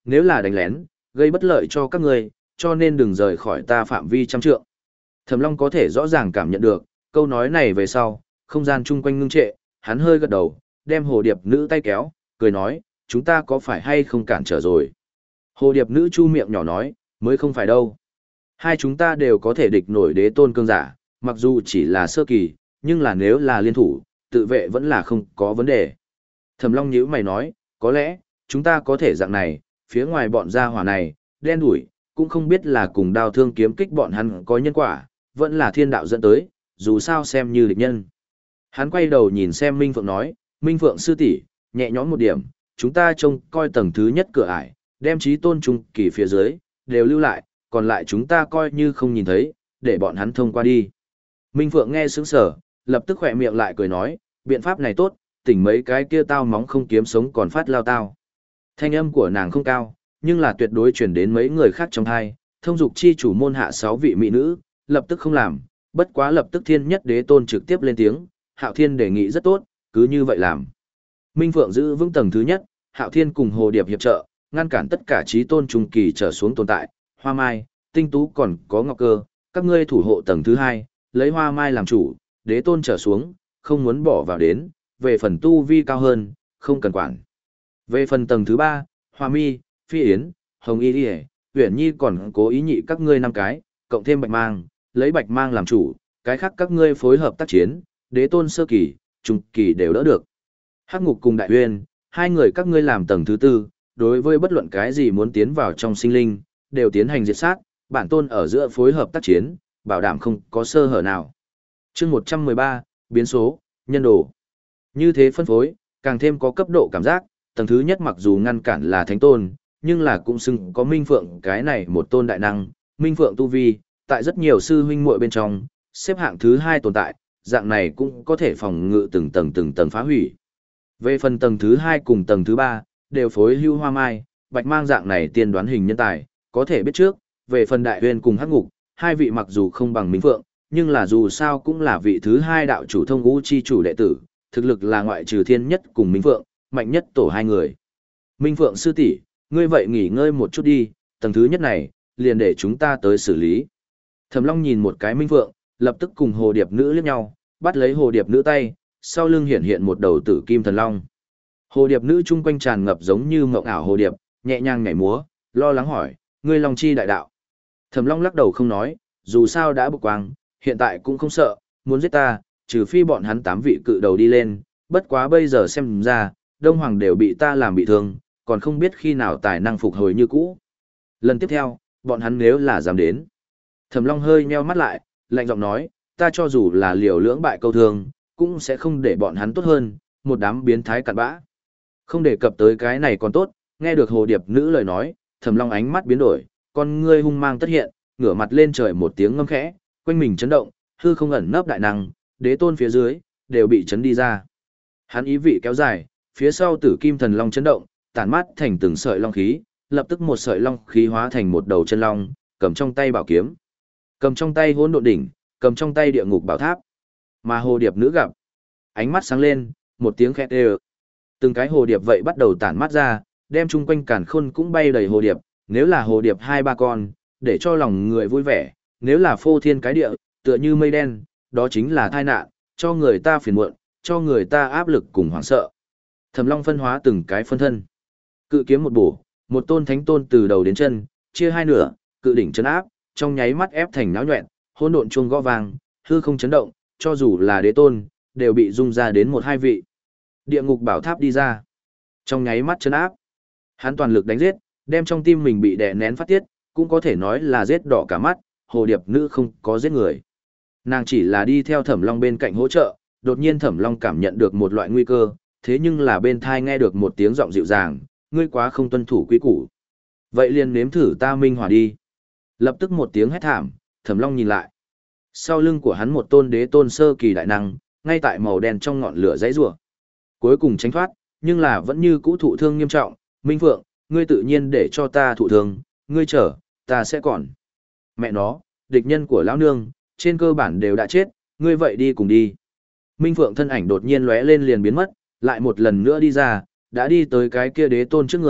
S1: nếu là đánh lén, gây bất lợi cho các ngươi, cho nên đừng rời khỏi ta phạm vi trăm trượng. Thẩm Long có thể rõ ràng cảm nhận được, câu nói này về sau, không gian chung quanh ngưng trệ, hắn hơi gật đầu, đem hồ điệp nữ tay kéo, cười nói, chúng ta có phải hay không cản trở rồi. Hồ điệp nữ chu miệng nhỏ nói, mới không phải đâu. Hai chúng ta đều có thể địch nổi đế tôn cương giả, mặc dù chỉ là sơ kỳ, nhưng là nếu là liên thủ, tự vệ vẫn là không có vấn đề. Thẩm Long nhíu mày nói, có lẽ, chúng ta có thể dạng này, phía ngoài bọn gia hỏa này, đen đủi, cũng không biết là cùng đao thương kiếm kích bọn hắn có nhân quả, vẫn là thiên đạo dẫn tới, dù sao xem như địch nhân. Hắn quay đầu nhìn xem Minh Phượng nói, Minh Phượng sư tỷ, nhẹ nhõm một điểm, chúng ta trông coi tầng thứ nhất cửa ải, đem chí tôn trung kỳ phía dưới, đều lưu lại, còn lại chúng ta coi như không nhìn thấy, để bọn hắn thông qua đi. Minh Phượng nghe sững sờ, lập tức khỏe miệng lại cười nói, biện pháp này tốt, tỉnh mấy cái kia tao móng không kiếm sống còn phát lao tao. Thanh âm của nàng không cao, nhưng là tuyệt đối truyền đến mấy người khác trong hai, thông dục chi chủ môn hạ sáu vị mỹ nữ, lập tức không làm, bất quá lập tức thiên nhất đế tôn trực tiếp lên tiếng, Hạo Thiên đề nghị rất tốt, cứ như vậy làm. Minh Phượng giữ vững tầng thứ nhất, Hạo Thiên cùng Hồ Điệp hiệp trợ, ngăn cản tất cả chí tôn trung kỳ trở xuống tồn tại, Hoa Mai, Tinh Tú còn có Ngọc Cơ, các ngươi thủ hộ tầng thứ hai, lấy Hoa Mai làm chủ, đế tôn trở xuống, không muốn bỏ vào đến, về phần tu vi cao hơn, không cần quản. Về phần tầng thứ ba, Hoa Mi, Phi Yến, Hồng Y Điề, Uyển Nhi còn cố ý nhị các ngươi năm cái, cộng thêm Bạch Mang, lấy Bạch Mang làm chủ, cái khác các ngươi phối hợp tác chiến, đế tôn sơ kỳ, trung kỳ đều đỡ được. Hắc Ngục cùng Đại Uyên, hai người các ngươi làm tầng thứ tư, đối với bất luận cái gì muốn tiến vào trong sinh linh, đều tiến hành diệt sát, bản tôn ở giữa phối hợp tác chiến, bảo đảm không có sơ hở nào. Chương một trăm mười ba, biến số, nhân đồ. Như thế phân phối, càng thêm có cấp độ cảm giác, tầng thứ nhất mặc dù ngăn cản là thánh tôn, nhưng là cũng xưng có Minh Phượng cái này một tôn đại năng, Minh Phượng tu vi, tại rất nhiều sư huynh muội bên trong, xếp hạng thứ hai tồn tại, dạng này cũng có thể phòng ngự từng tầng từng tầng phá hủy. Về phần tầng thứ hai cùng tầng thứ ba, đều phối hưu Hoa Mai, Bạch Mang dạng này tiên đoán hình nhân tài, có thể biết trước, về phần Đại Uyên cùng Hắc Ngục, hai vị mặc dù không bằng Minh Phượng, nhưng là dù sao cũng là vị thứ hai đạo chủ thông ngũ chi chủ đệ tử, thực lực là ngoại trừ thiên nhất cùng Minh Phượng, mạnh nhất tổ hai người. Minh Phượng sư tỷ, ngươi vậy nghỉ ngơi một chút đi, tầng thứ nhất này, liền để chúng ta tới xử lý. Thẩm Long nhìn một cái Minh Phượng, lập tức cùng Hồ Điệp nữ liếc nhau, bắt lấy Hồ Điệp nữ tay, sau lưng hiện hiện một đầu tử kim thần long. Hồ Điệp nữ chung quanh tràn ngập giống như mộng ảo hồ điệp, nhẹ nhàng nhảy múa, lo lắng hỏi, ngươi Long chi đại đạo. Thẩm Long lắc đầu không nói, dù sao đã bực quang, hiện tại cũng không sợ, muốn giết ta, trừ phi bọn hắn tám vị cự đầu đi lên, bất quá bây giờ xem ra, Đông Hoàng đều bị ta làm bị thương, còn không biết khi nào tài năng phục hồi như cũ. Lần tiếp theo, bọn hắn nếu là dám đến. Thẩm Long hơi nheo mắt lại, lạnh giọng nói, ta cho dù là liều lưỡng bại câu thương, cũng sẽ không để bọn hắn tốt hơn, một đám biến thái cặn bã. Không đề cập tới cái này còn tốt, nghe được Hồ Điệp nữ lời nói, Thẩm Long ánh mắt biến đổi, con ngươi hung mang tất hiện, ngửa mặt lên trời một tiếng ngâm khẽ, quanh mình chấn động, hư không ẩn nấp đại năng, đế tôn phía dưới đều bị chấn đi ra. Hắn ý vị kéo dài, phía sau Tử Kim Thần Long chấn động, tản mát thành từng sợi long khí, lập tức một sợi long khí hóa thành một đầu chân long, cầm trong tay bảo kiếm, cầm trong tay Hỗn Độn đỉnh, cầm trong tay Địa Ngục Bảo Tháp. Mà Hồ Điệp nữ gặp, ánh mắt sáng lên, một tiếng khét ê. Từng cái hồ điệp vậy bắt đầu tản mát ra, đem chung quanh càn khôn cũng bay đầy hồ điệp, nếu là hồ điệp hai ba con, để cho lòng người vui vẻ, nếu là phô thiên cái địa, tựa như mây đen, đó chính là tai nạn, cho người ta phiền muộn, cho người ta áp lực cùng hoảng sợ. Thẩm Long phân hóa từng cái phân thân. Cự kiếm một bổ, một tôn thánh tôn từ đầu đến chân, chia hai nửa, cự đỉnh chấn áp, trong nháy mắt ép thành náo nhuẹn, hỗn độn chuông gõ vang, hư không chấn động, cho dù là đế tôn, đều bị rung ra đến một hai vị. Địa ngục bảo tháp đi ra, trong nháy mắt chấn áp. Hắn toàn lực đánh giết, đem trong tim mình bị đè nén phát tiết, cũng có thể nói là giết đỏ cả mắt, hồ điệp nữ không có giết người. Nàng chỉ là đi theo Thẩm Long bên cạnh hỗ trợ, đột nhiên Thẩm Long cảm nhận được một loại nguy cơ, thế nhưng là bên thai nghe được một tiếng giọng dịu dàng, ngươi quá không tuân thủ quy củ. Vậy liền nếm thử ta minh hỏa đi. Lập tức một tiếng hét thảm, Thẩm Long nhìn lại. Sau lưng của hắn một tôn đế tôn sơ kỳ đại năng, ngay tại màu đen trong ngọn lửa giãy giụa. Cuối cùng tránh thoát, nhưng là vẫn như cũ thụ thương nghiêm trọng, Minh Phượng, ngươi tự nhiên để cho ta thụ thương, ngươi chờ, ta sẽ còn. Mẹ nó, địch nhân của lão nương, trên cơ bản đều đã chết, ngươi vậy đi cùng đi. Minh Phượng thân ảnh đột nhiên lóe lên liền biến mất, lại một lần nữa đi ra, đã đi tới cái kia đế tôn trước người,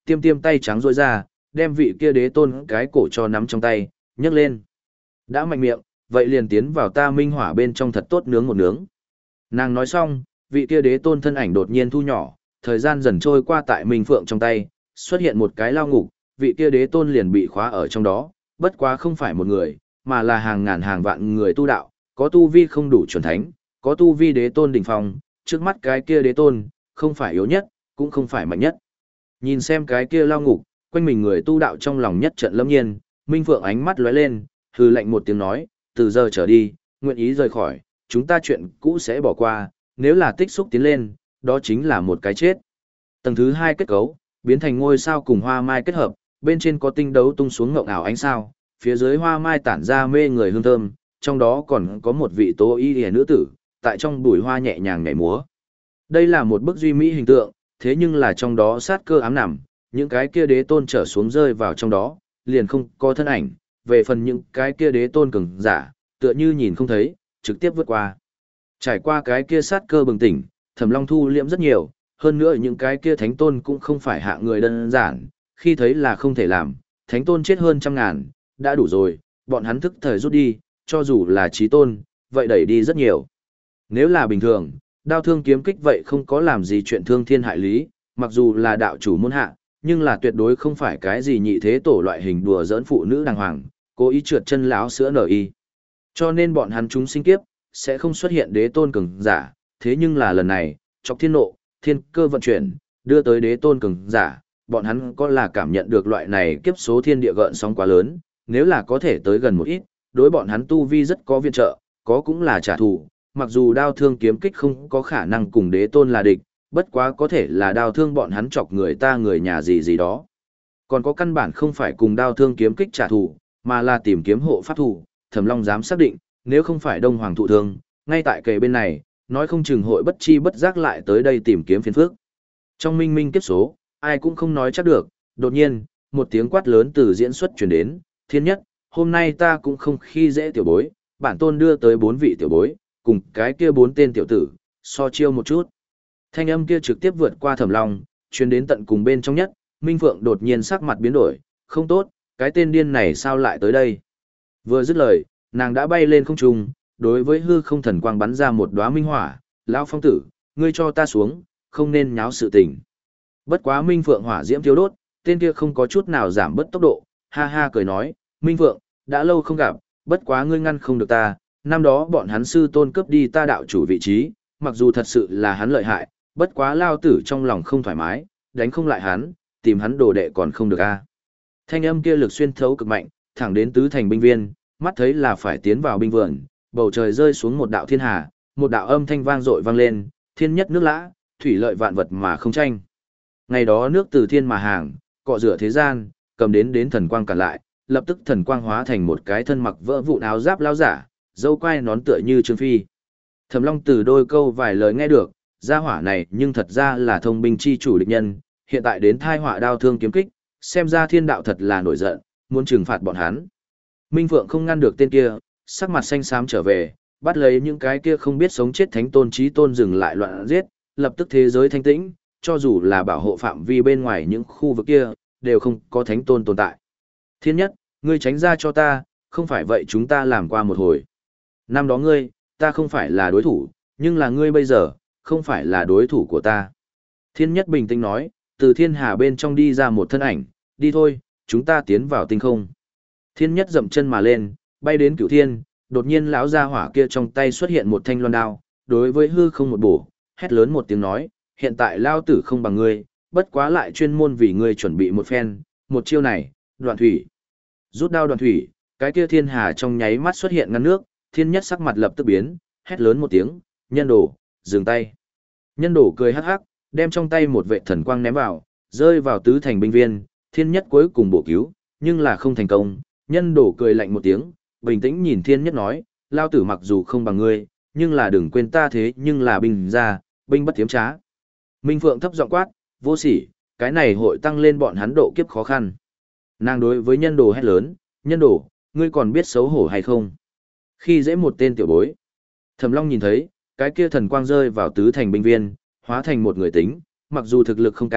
S1: tiêm tiêm tay trắng rỗi ra, đem vị kia đế tôn cái cổ cho nắm trong tay, nhấc lên. Đã mạnh miệng, vậy liền tiến vào ta minh hỏa bên trong thật tốt nướng một nướng. Nàng nói xong, vị kia đế tôn thân ảnh đột nhiên thu nhỏ, thời gian dần trôi qua tại Minh Phượng trong tay, xuất hiện một cái lao ngục, vị kia đế tôn liền bị khóa ở trong đó, bất quá không phải một người, mà là hàng ngàn hàng vạn người tu đạo, có tu vi không đủ chuẩn thánh, có tu vi đế tôn đỉnh phong, trước mắt cái kia đế tôn, không phải yếu nhất, cũng không phải mạnh nhất. Nhìn xem cái kia lao ngục, quanh mình người tu đạo trong lòng nhất trận lâm nhiên, Minh Phượng ánh mắt lóe lên, hừ lạnh một tiếng nói, từ giờ trở đi, nguyện ý rời khỏi, chúng ta chuyện cũ sẽ bỏ qua, nếu là tích xúc tiến lên, đó chính là một cái chết. Tầng thứ hai kết cấu, biến thành ngôi sao cùng hoa mai kết hợp, bên trên có tinh đấu tung xuống ngộng ảo ánh sao, phía dưới hoa mai tản ra mê người hương thơm, trong đó còn có một vị tố y hề nữ tử, tại trong bụi hoa nhẹ nhàng nhảy múa. Đây là một bức duy mỹ hình tượng, thế nhưng là trong đó sát cơ ám nằm, những cái kia đế tôn trở xuống rơi vào trong đó, liền không có thân ảnh, về phần những cái kia đế tôn cường giả, tựa như nhìn không thấy, trực tiếp vượt qua. Trải qua cái kia sát cơ bừng tỉnh, Thẩm Long thu liễm rất nhiều, hơn nữa những cái kia thánh tôn cũng không phải hạ người đơn giản, khi thấy là không thể làm, thánh tôn chết hơn trăm ngàn, đã đủ rồi, bọn hắn thức thời rút đi, cho dù là chí tôn, vậy đẩy đi rất nhiều. Nếu là bình thường, đao thương kiếm kích vậy không có làm gì chuyện thương thiên hại lý, mặc dù là đạo chủ môn hạ, nhưng là tuyệt đối không phải cái gì nhị thế tổ loại hình đùa giỡn phụ nữ đàng hoàng, cố ý trượt chân láo sữa nở y. Cho nên bọn hắn chúng sinh kiếp, sẽ không xuất hiện đế tôn cường giả, thế nhưng là lần này, chọc thiên nộ, thiên cơ vận chuyển, đưa tới đế tôn cường giả, bọn hắn có là cảm nhận được loại này kiếp số thiên địa gợn sóng quá lớn, nếu là có thể tới gần một ít, đối bọn hắn tu vi rất có viện trợ, có cũng là trả thù, mặc dù đao thương kiếm kích không có khả năng cùng đế tôn là địch, bất quá có thể là đao thương bọn hắn chọc người ta người nhà gì gì đó. Còn có căn bản không phải cùng đao thương kiếm kích trả thù, mà là tìm kiếm hộ pháp thủ, Thẩm Long dám xác định, nếu không phải Đông Hoàng thụ thương, ngay tại kề bên này, nói không chừng hội bất chi bất giác lại tới đây tìm kiếm phiền phước. Trong minh minh kiếp số, ai cũng không nói chắc được, đột nhiên, một tiếng quát lớn từ diễn xuất truyền đến, thiên nhất, hôm nay ta cũng không khi dễ tiểu bối, bản tôn đưa tới bốn vị tiểu bối, cùng cái kia bốn tên tiểu tử, so chiêu một chút. Thanh âm kia trực tiếp vượt qua Thẩm Long, truyền đến tận cùng bên trong nhất, Minh Phượng đột nhiên sắc mặt biến đổi, không tốt, cái tên điên này sao lại tới đây? Vừa dứt lời, nàng đã bay lên không trung, đối với hư không thần quang bắn ra một đóa minh hỏa, lão phong tử, ngươi cho ta xuống, không nên nháo sự tình. Bất quá Minh Phượng hỏa diễm thiêu đốt, tên kia không có chút nào giảm bớt tốc độ, ha ha cười nói, Minh Phượng, đã lâu không gặp, bất quá ngươi ngăn không được ta, năm đó bọn hắn sư tôn cướp đi ta đạo chủ vị trí, mặc dù thật sự là hắn lợi hại, bất quá lao tử trong lòng không thoải mái, đánh không lại hắn, tìm hắn đồ đệ còn không được a. Thanh âm kia lực xuyên thấu cực mạnh, thẳng đến tứ thành binh viên, mắt thấy là phải tiến vào binh vườn, bầu trời rơi xuống một đạo thiên hà, một đạo âm thanh vang dội vang lên, thiên nhất nước lã, thủy lợi vạn vật mà không tranh. Ngày đó nước từ thiên mà hàng, cọ rửa thế gian, cầm đến đến thần quang cản lại, lập tức thần quang hóa thành một cái thân mặc vỡ vụn áo giáp lao giả, dâu quai nón tựa như trương phi. Thẩm Long từ đôi câu vài lời nghe được, gia hỏa này nhưng thật ra là thông binh chi chủ địch nhân, hiện tại đến thai họa đao thương kiếm kích, xem ra thiên đạo thật là nổi giận, muốn trừng phạt bọn hắn. Minh Phượng không ngăn được tên kia, sắc mặt xanh xám trở về, bắt lấy những cái kia không biết sống chết thánh tôn chí tôn dừng lại loạn giết, lập tức thế giới thanh tĩnh, cho dù là bảo hộ phạm vi bên ngoài những khu vực kia, đều không có thánh tôn tồn tại. Thiên nhất, ngươi tránh ra cho ta, không phải vậy chúng ta làm qua một hồi. Năm đó ngươi, ta không phải là đối thủ, nhưng là ngươi bây giờ, không phải là đối thủ của ta. Thiên nhất bình tĩnh nói, từ thiên hà bên trong đi ra một thân ảnh, đi thôi, chúng ta tiến vào tinh không. Thiên nhất dậm chân mà lên, bay đến cửu thiên, đột nhiên lão gia hỏa kia trong tay xuất hiện một thanh loan đao, đối với hư không một bổ, hét lớn một tiếng nói, hiện tại lao tử không bằng ngươi, bất quá lại chuyên môn vì ngươi chuẩn bị một phen, một chiêu này, đoạn thủy. Rút đao đoạn thủy, cái kia thiên hà trong nháy mắt xuất hiện ngăn nước, thiên nhất sắc mặt lập tức biến, hét lớn một tiếng, nhân đồ, dừng tay. Nhân đồ cười hắc hắc, đem trong tay một vệ thần quang ném vào, rơi vào tứ thành binh viên, thiên nhất cuối cùng bổ cứu, nhưng là không thành công, nhân đồ cười lạnh một tiếng, bình tĩnh nhìn thiên nhất nói, lao tử mặc dù không bằng ngươi, nhưng là đừng quên ta thế nhưng là binh gia, binh bất tiếm trá. Minh Phượng thấp giọng quát, vô sỉ, cái này hội tăng lên bọn hắn độ kiếp khó khăn. Nàng đối với nhân đồ hét lớn, nhân đồ, ngươi còn biết xấu hổ hay không? Khi dễ một tên tiểu bối. Thẩm Long nhìn thấy, cái kia thần quang rơi vào tứ thành binh viên, hóa thành một người tính, mặc dù thực lực không cao,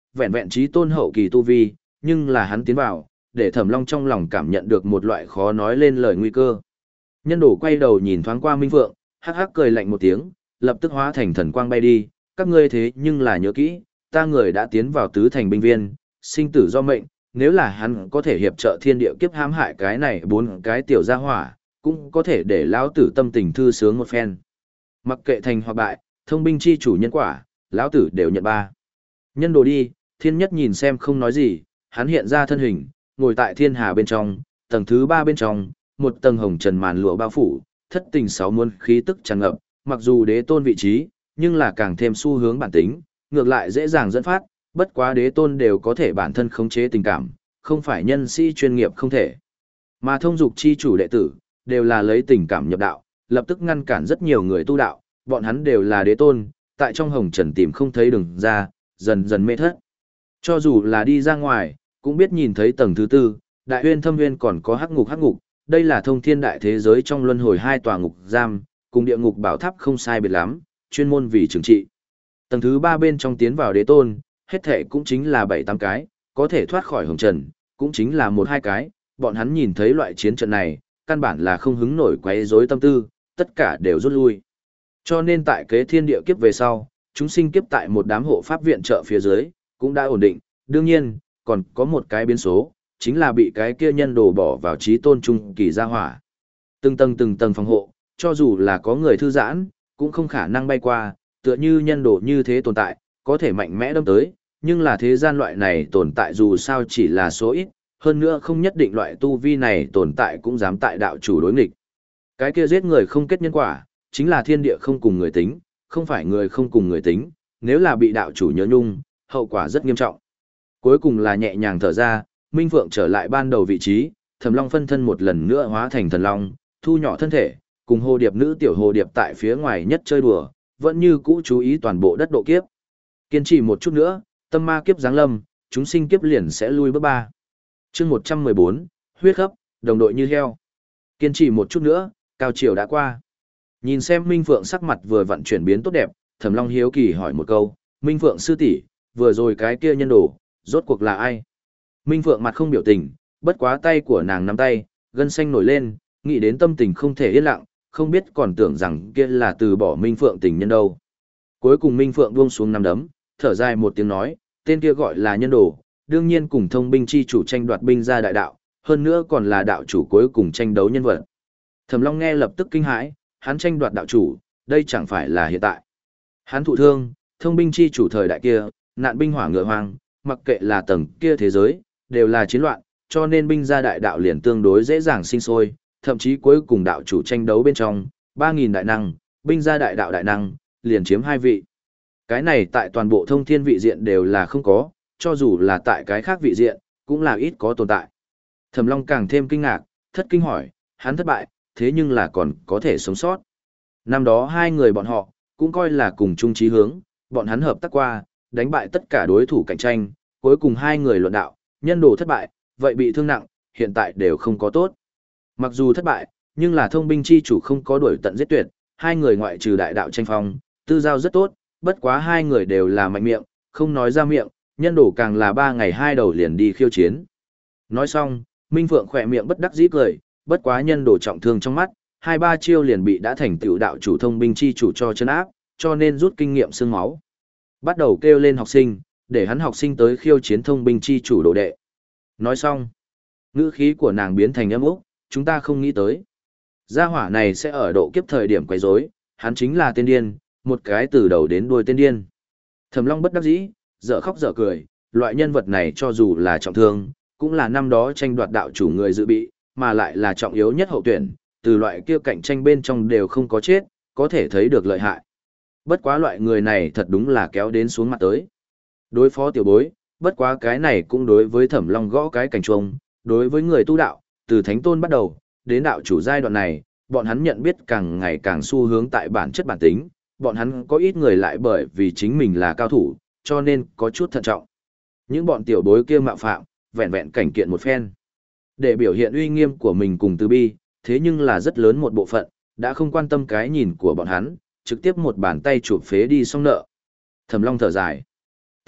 S1: vẹn vẹn trí tôn hậu kỳ tu vi, nhưng là hắn tiến vào, để Thẩm Long trong lòng cảm nhận được một loại khó nói lên lời nguy cơ. Nhân đồ quay đầu nhìn thoáng qua Minh Phượng, hắc hắc cười lạnh một tiếng, lập tức hóa thành thần quang bay đi, các ngươi thế nhưng là nhớ kỹ, ta người đã tiến vào tứ thành binh viên, sinh tử do mệnh, nếu là hắn có thể hiệp trợ thiên địa kiếp hãm hại cái này bốn cái tiểu gia hỏa, cũng có thể để lão tử tâm tình thư sướng một phen. Mặc kệ thành hoặc bại, thông binh chi chủ nhân quả, lão tử đều nhận ba. Nhân đồ đi, thiên nhất nhìn xem không nói gì, hắn hiện ra thân hình, ngồi tại thiên hà bên trong, tầng thứ ba bên trong, một tầng hồng trần màn lụa bao phủ, thất tình sáu muôn khí tức tràn ngập, mặc dù đế tôn vị trí, nhưng là càng thêm xu hướng bản tính, ngược lại dễ dàng dẫn phát, bất quá đế tôn đều có thể bản thân khống chế tình cảm, không phải nhân sĩ chuyên nghiệp không thể. Mà thông dục chi chủ đệ tử, đều là lấy tình cảm nhập đạo, lập tức ngăn cản rất nhiều người tu đạo, bọn hắn đều là đế tôn, tại trong hồng trần tìm không thấy đường ra, dần dần mê thất. Cho dù là đi ra ngoài, cũng biết nhìn thấy tầng thứ tư, đại huyên thâm huyên còn có hắc ngục hắc ngục, đây là thông thiên đại thế giới trong luân hồi hai tòa ngục giam, cùng địa ngục bảo tháp không sai biệt lắm, chuyên môn vì trừng trị. Tầng thứ ba bên trong tiến vào đế tôn, hết thể cũng chính là bảy tám cái, có thể thoát khỏi hồng trần, cũng chính là một hai cái, bọn hắn nhìn thấy loại chiến trận này, căn bản là không hứng nổi quấy rối tâm tư, tất cả đều rút lui. Cho nên tại kế thiên địa kiếp về sau, chúng sinh kiếp tại một đám hộ pháp viện trợ phía dưới, cũng đã ổn định, đương nhiên, còn có một cái biến số, chính là bị cái kia nhân đồ bỏ vào trí tôn trung kỳ gia hỏa. Từng tầng từng tầng phòng hộ, cho dù là có người thư giãn, cũng không khả năng bay qua, tựa như nhân đồ như thế tồn tại, có thể mạnh mẽ đâm tới, nhưng là thế gian loại này tồn tại dù sao chỉ là số ít, hơn nữa không nhất định loại tu vi này tồn tại cũng dám tại đạo chủ đối nghịch. Cái kia giết người không kết nhân quả, chính là thiên địa không cùng người tính, không phải người không cùng người tính, nếu là bị đạo chủ nhớ nhung, hậu quả rất nghiêm trọng. Cuối cùng là nhẹ nhàng thở ra, Minh Phượng trở lại ban đầu vị trí, Thẩm Long phân thân một lần nữa hóa thành thần long, thu nhỏ thân thể, cùng hồ điệp nữ tiểu hồ điệp tại phía ngoài nhất chơi đùa, vẫn như cũ chú ý toàn bộ đất độ kiếp. Kiên trì một chút nữa, tâm ma kiếp giáng lâm, chúng sinh kiếp liền sẽ lui bước ba. Chương một trăm mười bốn, huyết khắp, đồng đội như heo. Kiên trì một chút nữa, cao chiều đã qua. Nhìn xem Minh Phượng sắc mặt vừa vặn chuyển biến tốt đẹp, Thẩm Long hiếu kỳ hỏi một câu, Minh Phượng sư tỷ, vừa rồi cái kia nhân đồ, rốt cuộc là ai? Minh Phượng mặt không biểu tình, bất quá tay của nàng nắm tay, gân xanh nổi lên, nghĩ đến tâm tình không thể yên lặng, không biết còn tưởng rằng kia là từ bỏ Minh Phượng tình nhân đâu. Cuối cùng Minh Phượng buông xuống nắm đấm, thở dài một tiếng nói, tên kia gọi là nhân đồ, đương nhiên cùng thông binh chi chủ tranh đoạt binh ra đại đạo, hơn nữa còn là đạo chủ cuối cùng tranh đấu nhân vật. Thẩm Long nghe lập tức kinh hãi, hắn tranh đoạt đạo chủ, đây chẳng phải là hiện tại. Hắn thụ thương, thông binh chi chủ thời đại kia, nạn binh hỏa ngựa hoang, mặc kệ là tầng kia thế giới, đều là chiến loạn, cho nên binh gia đại đạo liền tương đối dễ dàng sinh sôi, thậm chí cuối cùng đạo chủ tranh đấu bên trong, ba nghìn đại năng, binh gia đại đạo đại năng, liền chiếm hai vị. Cái này tại toàn bộ thông thiên vị diện đều là không có, cho dù là tại cái khác vị diện, cũng là ít có tồn tại. Thẩm Long càng thêm kinh ngạc, thất kinh hỏi, hắn thất bại, thế nhưng là còn có thể sống sót. Năm đó hai người bọn họ, cũng coi là cùng chung chí hướng, bọn hắn hợp tác qua, đánh bại tất cả đối thủ cạnh tranh, cuối cùng hai người luận đạo, nhân đồ thất bại, vậy bị thương nặng, hiện tại đều không có tốt. Mặc dù thất bại, nhưng là thông binh chi chủ không có đuổi tận giết tuyệt, hai người ngoại trừ đại đạo tranh phong, tư giao rất tốt, bất quá hai người đều là mạnh miệng, không nói ra miệng, nhân đồ càng là ba ngày hai đầu liền đi khiêu chiến. Nói xong, Minh Phượng khỏe miệng bất đắc dĩ cười, bất quá nhân đồ trọng thương trong mắt, hai ba chiêu liền bị đã thành tựu đạo chủ thông binh chi chủ cho chân áp, cho nên rút kinh nghiệm xương máu. Bắt đầu kêu lên học sinh, để hắn học sinh tới khiêu chiến thông binh chi chủ đồ đệ. Nói xong, ngữ khí của nàng biến thành âm úc, chúng ta không nghĩ tới. Gia hỏa này sẽ ở độ kiếp thời điểm quấy rối, hắn chính là tên điên, một cái từ đầu đến đuôi tên điên. Thẩm Long bất đắc dĩ, dở khóc dở cười, loại nhân vật này cho dù là trọng thương, cũng là năm đó tranh đoạt đạo chủ người dự bị, mà lại là trọng yếu nhất hậu tuyển, từ loại kia cạnh tranh bên trong đều không có chết, có thể thấy được lợi hại. Bất quá loại người này thật đúng là kéo đến xuống mặt tới. Đối phó tiểu bối, bất quá cái này cũng đối với Thẩm Long gõ cái cảnh chuông, đối với người tu đạo, từ thánh tôn bắt đầu, đến đạo chủ giai đoạn này, bọn hắn nhận biết càng ngày càng xu hướng tại bản chất bản tính, bọn hắn có ít người lại bởi vì chính mình là cao thủ, cho nên có chút thận trọng. Những bọn tiểu bối kia mạo phạm, vẹn vẹn cảnh kiện một phen. Để biểu hiện uy nghiêm của mình cùng từ bi, thế nhưng là rất lớn một bộ phận, đã không quan tâm cái nhìn của bọn hắn, trực tiếp một bàn tay chụp phế đi xong nợ. Thẩm Long thở dài.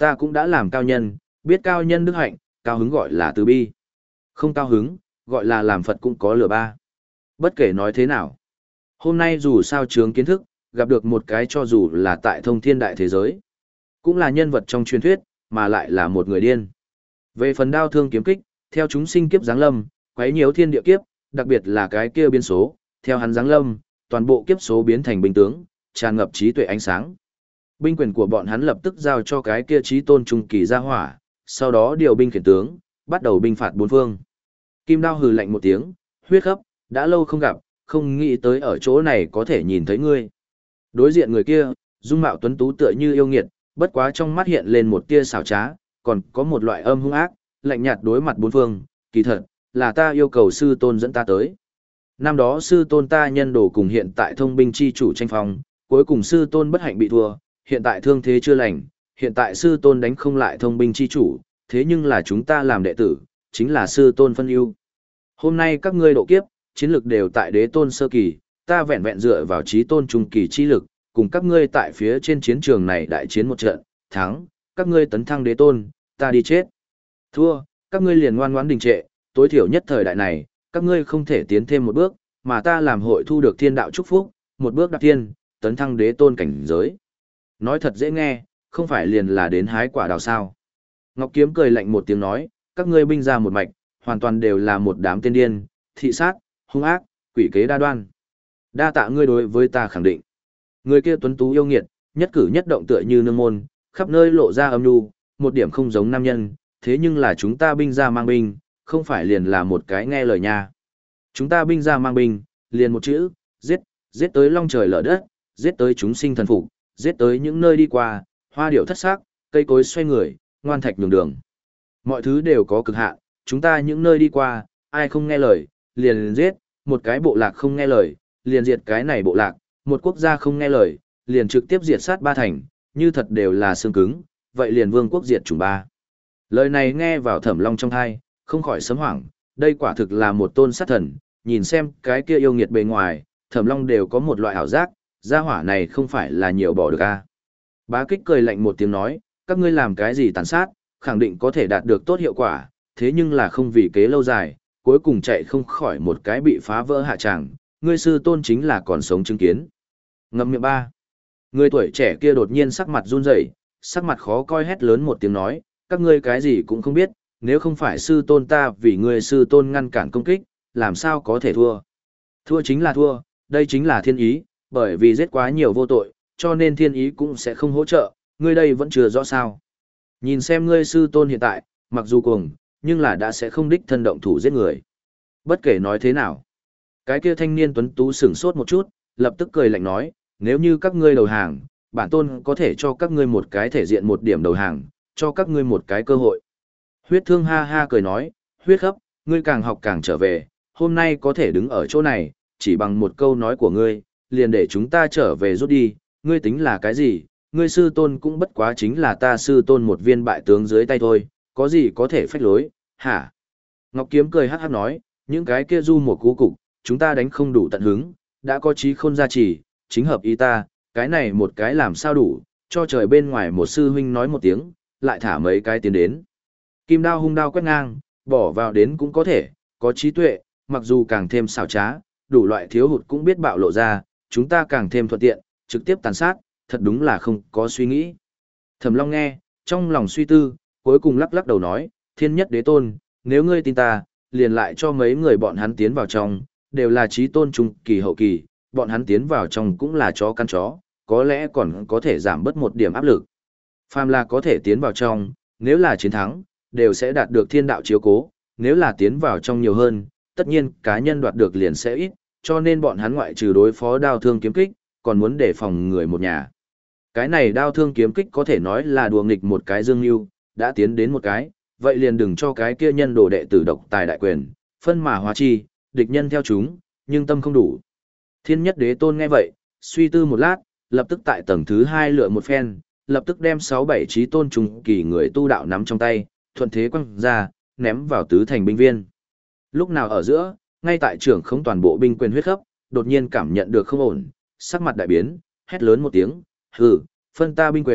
S1: Ta cũng đã làm cao nhân, biết cao nhân đức hạnh, cao hứng gọi là từ bi. Không cao hứng, gọi là làm Phật cũng có lửa ba. Bất kể nói thế nào. Hôm nay dù sao chướng kiến thức, gặp được một cái cho dù là tại thông thiên đại thế giới. Cũng là nhân vật trong truyền thuyết, mà lại là một người điên. Về phần đao thương kiếm kích, theo chúng sinh kiếp giáng lâm, quấy nhiễu thiên địa kiếp, đặc biệt là cái kia biến số, theo hắn giáng lâm, toàn bộ kiếp số biến thành binh tướng, tràn ngập trí tuệ ánh sáng. Binh quyền của bọn hắn lập tức giao cho cái kia trí tôn trung kỳ ra hỏa, sau đó điều binh khiển tướng, bắt đầu binh phạt bốn phương. Kim Đao hừ lạnh một tiếng, huyết khắp, đã lâu không gặp, không nghĩ tới ở chỗ này có thể nhìn thấy ngươi. Đối diện người kia, dung mạo tuấn tú tựa như yêu nghiệt, bất quá trong mắt hiện lên một tia xảo trá, còn có một loại âm hung ác, lạnh nhạt đối mặt bốn phương, kỳ thật, là ta yêu cầu sư tôn dẫn ta tới. Năm đó sư tôn ta nhân đồ cùng hiện tại thông binh chi chủ tranh phong, cuối cùng sư tôn bất hạnh bị thua, hiện tại thương thế chưa lành, hiện tại sư tôn đánh không lại thông binh chi chủ, thế nhưng là chúng ta làm đệ tử, chính là sư tôn phân ưu. Hôm nay các ngươi độ kiếp, chiến lực đều tại đế tôn sơ kỳ, ta vẹn vẹn dựa vào chí tôn trung kỳ chi lực, cùng các ngươi tại phía trên chiến trường này đại chiến một trận, thắng, các ngươi tấn thăng đế tôn, ta đi chết. Thua, các ngươi liền ngoan ngoãn đình trệ, tối thiểu nhất thời đại này, các ngươi không thể tiến thêm một bước, mà ta làm hội thu được thiên đạo chúc phúc, một bước đạp thiên, tấn thăng đế tôn cảnh giới. Nói thật dễ nghe, không phải liền là đến hái quả đào sao. Ngọc Kiếm cười lạnh một tiếng nói, các ngươi binh ra một mạch, hoàn toàn đều là một đám tên điên, thị sát, hung ác, quỷ kế đa đoan. Đa tạ ngươi đối với ta khẳng định. Người kia tuấn tú yêu nghiệt, nhất cử nhất động tựa như nương môn, khắp nơi lộ ra âm nhu, một điểm không giống nam nhân, thế nhưng là chúng ta binh ra mang binh, không phải liền là một cái nghe lời nha. Chúng ta binh ra mang binh, liền một chữ, giết, giết tới long trời lở đất, giết tới chúng sinh thần phục, giết tới những nơi đi qua, hoa điệu thất sắc, cây cối xoay người, ngoan thạch nhường đường. Mọi thứ đều có cực hạn, chúng ta những nơi đi qua, ai không nghe lời, liền giết, một cái bộ lạc không nghe lời, liền diệt cái này bộ lạc, một quốc gia không nghe lời, liền trực tiếp diệt sát ba thành, như thật đều là xương cứng, vậy liền vương quốc diệt chủng ba. Lời này nghe vào Thẩm Long trong tai, không khỏi sấm hoảng, đây quả thực là một tôn sát thần, nhìn xem cái kia yêu nghiệt bề ngoài, Thẩm Long đều có một loại ảo giác, gia hỏa này không phải là nhiều bỏ được a. Bá Kích cười lạnh một tiếng nói, các ngươi làm cái gì tàn sát, khẳng định có thể đạt được tốt hiệu quả, thế nhưng là không vì kế lâu dài, cuối cùng chạy không khỏi một cái bị phá vỡ hạ tràng, ngươi sư tôn chính là còn sống chứng kiến. Ngậm miệng ba. Người tuổi trẻ kia đột nhiên sắc mặt run rẩy, sắc mặt khó coi hét lớn một tiếng nói, các ngươi cái gì cũng không biết, nếu không phải sư tôn ta vì ngươi sư tôn ngăn cản công kích, làm sao có thể thua. Thua chính là thua, đây chính là thiên ý, bởi vì giết quá nhiều vô tội, cho nên thiên ý cũng sẽ không hỗ trợ, ngươi đây vẫn chưa rõ sao. Nhìn xem ngươi sư tôn hiện tại, mặc dù cuồng, nhưng là đã sẽ không đích thân động thủ giết người. Bất kể nói thế nào. Cái kia thanh niên tuấn tú sửng sốt một chút, lập tức cười lạnh nói, nếu như các ngươi đầu hàng, bản tôn có thể cho các ngươi một cái thể diện một điểm đầu hàng, cho các ngươi một cái cơ hội. Huyết Thương ha ha cười nói, huyết khắp, ngươi càng học càng trở về, hôm nay có thể đứng ở chỗ này, chỉ bằng một câu nói của ngươi, liền để chúng ta trở về rút đi, ngươi tính là cái gì, ngươi sư tôn cũng bất quá chính là ta sư tôn một viên bại tướng dưới tay thôi, có gì có thể phách lối, hả? Ngọc Kiếm cười hát hát nói, những cái kia du một cú cục, chúng ta đánh không đủ tận hứng, đã có trí khôn gia trì, chính hợp ý ta, cái này một cái làm sao đủ, cho trời bên ngoài một sư huynh nói một tiếng, lại thả mấy cái tiến đến. Kim đao hung đao quét ngang, bỏ vào đến cũng có thể, có trí tuệ, mặc dù càng thêm xảo trá, đủ loại thiếu hụt cũng biết bạo lộ ra, chúng ta càng thêm thuận tiện, trực tiếp tàn sát, thật đúng là không có suy nghĩ. Thẩm Long nghe, trong lòng suy tư, cuối cùng lắc lắc đầu nói, thiên nhất đế tôn, nếu ngươi tin ta, liền lại cho mấy người bọn hắn tiến vào trong, đều là trí tôn trung kỳ hậu kỳ, bọn hắn tiến vào trong cũng là chó căn chó, có lẽ còn có thể giảm bớt một điểm áp lực. Phàm là có thể tiến vào trong, nếu là chiến thắng, đều sẽ đạt được thiên đạo chiếu cố, nếu là tiến vào trong nhiều hơn, tất nhiên cá nhân đoạt được liền sẽ ít, cho nên bọn hắn ngoại trừ đối phó đao thương kiếm kích, còn muốn đề phòng người một nhà. Cái này đao thương kiếm kích có thể nói là đùa nghịch một cái dương lưu, đã tiến đến một cái, vậy liền đừng cho cái kia nhân đồ đệ tử độc tài đại quyền, phân mà hóa chi, địch nhân theo chúng, nhưng tâm không đủ. Thiên nhất đế tôn nghe vậy, suy tư một lát, lập tức tại tầng thứ hai lựa một phen, lập tức đem sáu bảy trí tôn trùng kỳ người tu đạo nắm trong tay, thuận thế quăng ra, ném vào tứ thành binh viên. Lúc nào ở giữa, ngay tại trưởng không toàn bộ binh quyền huyết khắp, đột nhiên cảm nhận được không ổn, sắc mặt đại biến, hét lớn một tiếng, hừ, phân ta binh quyền,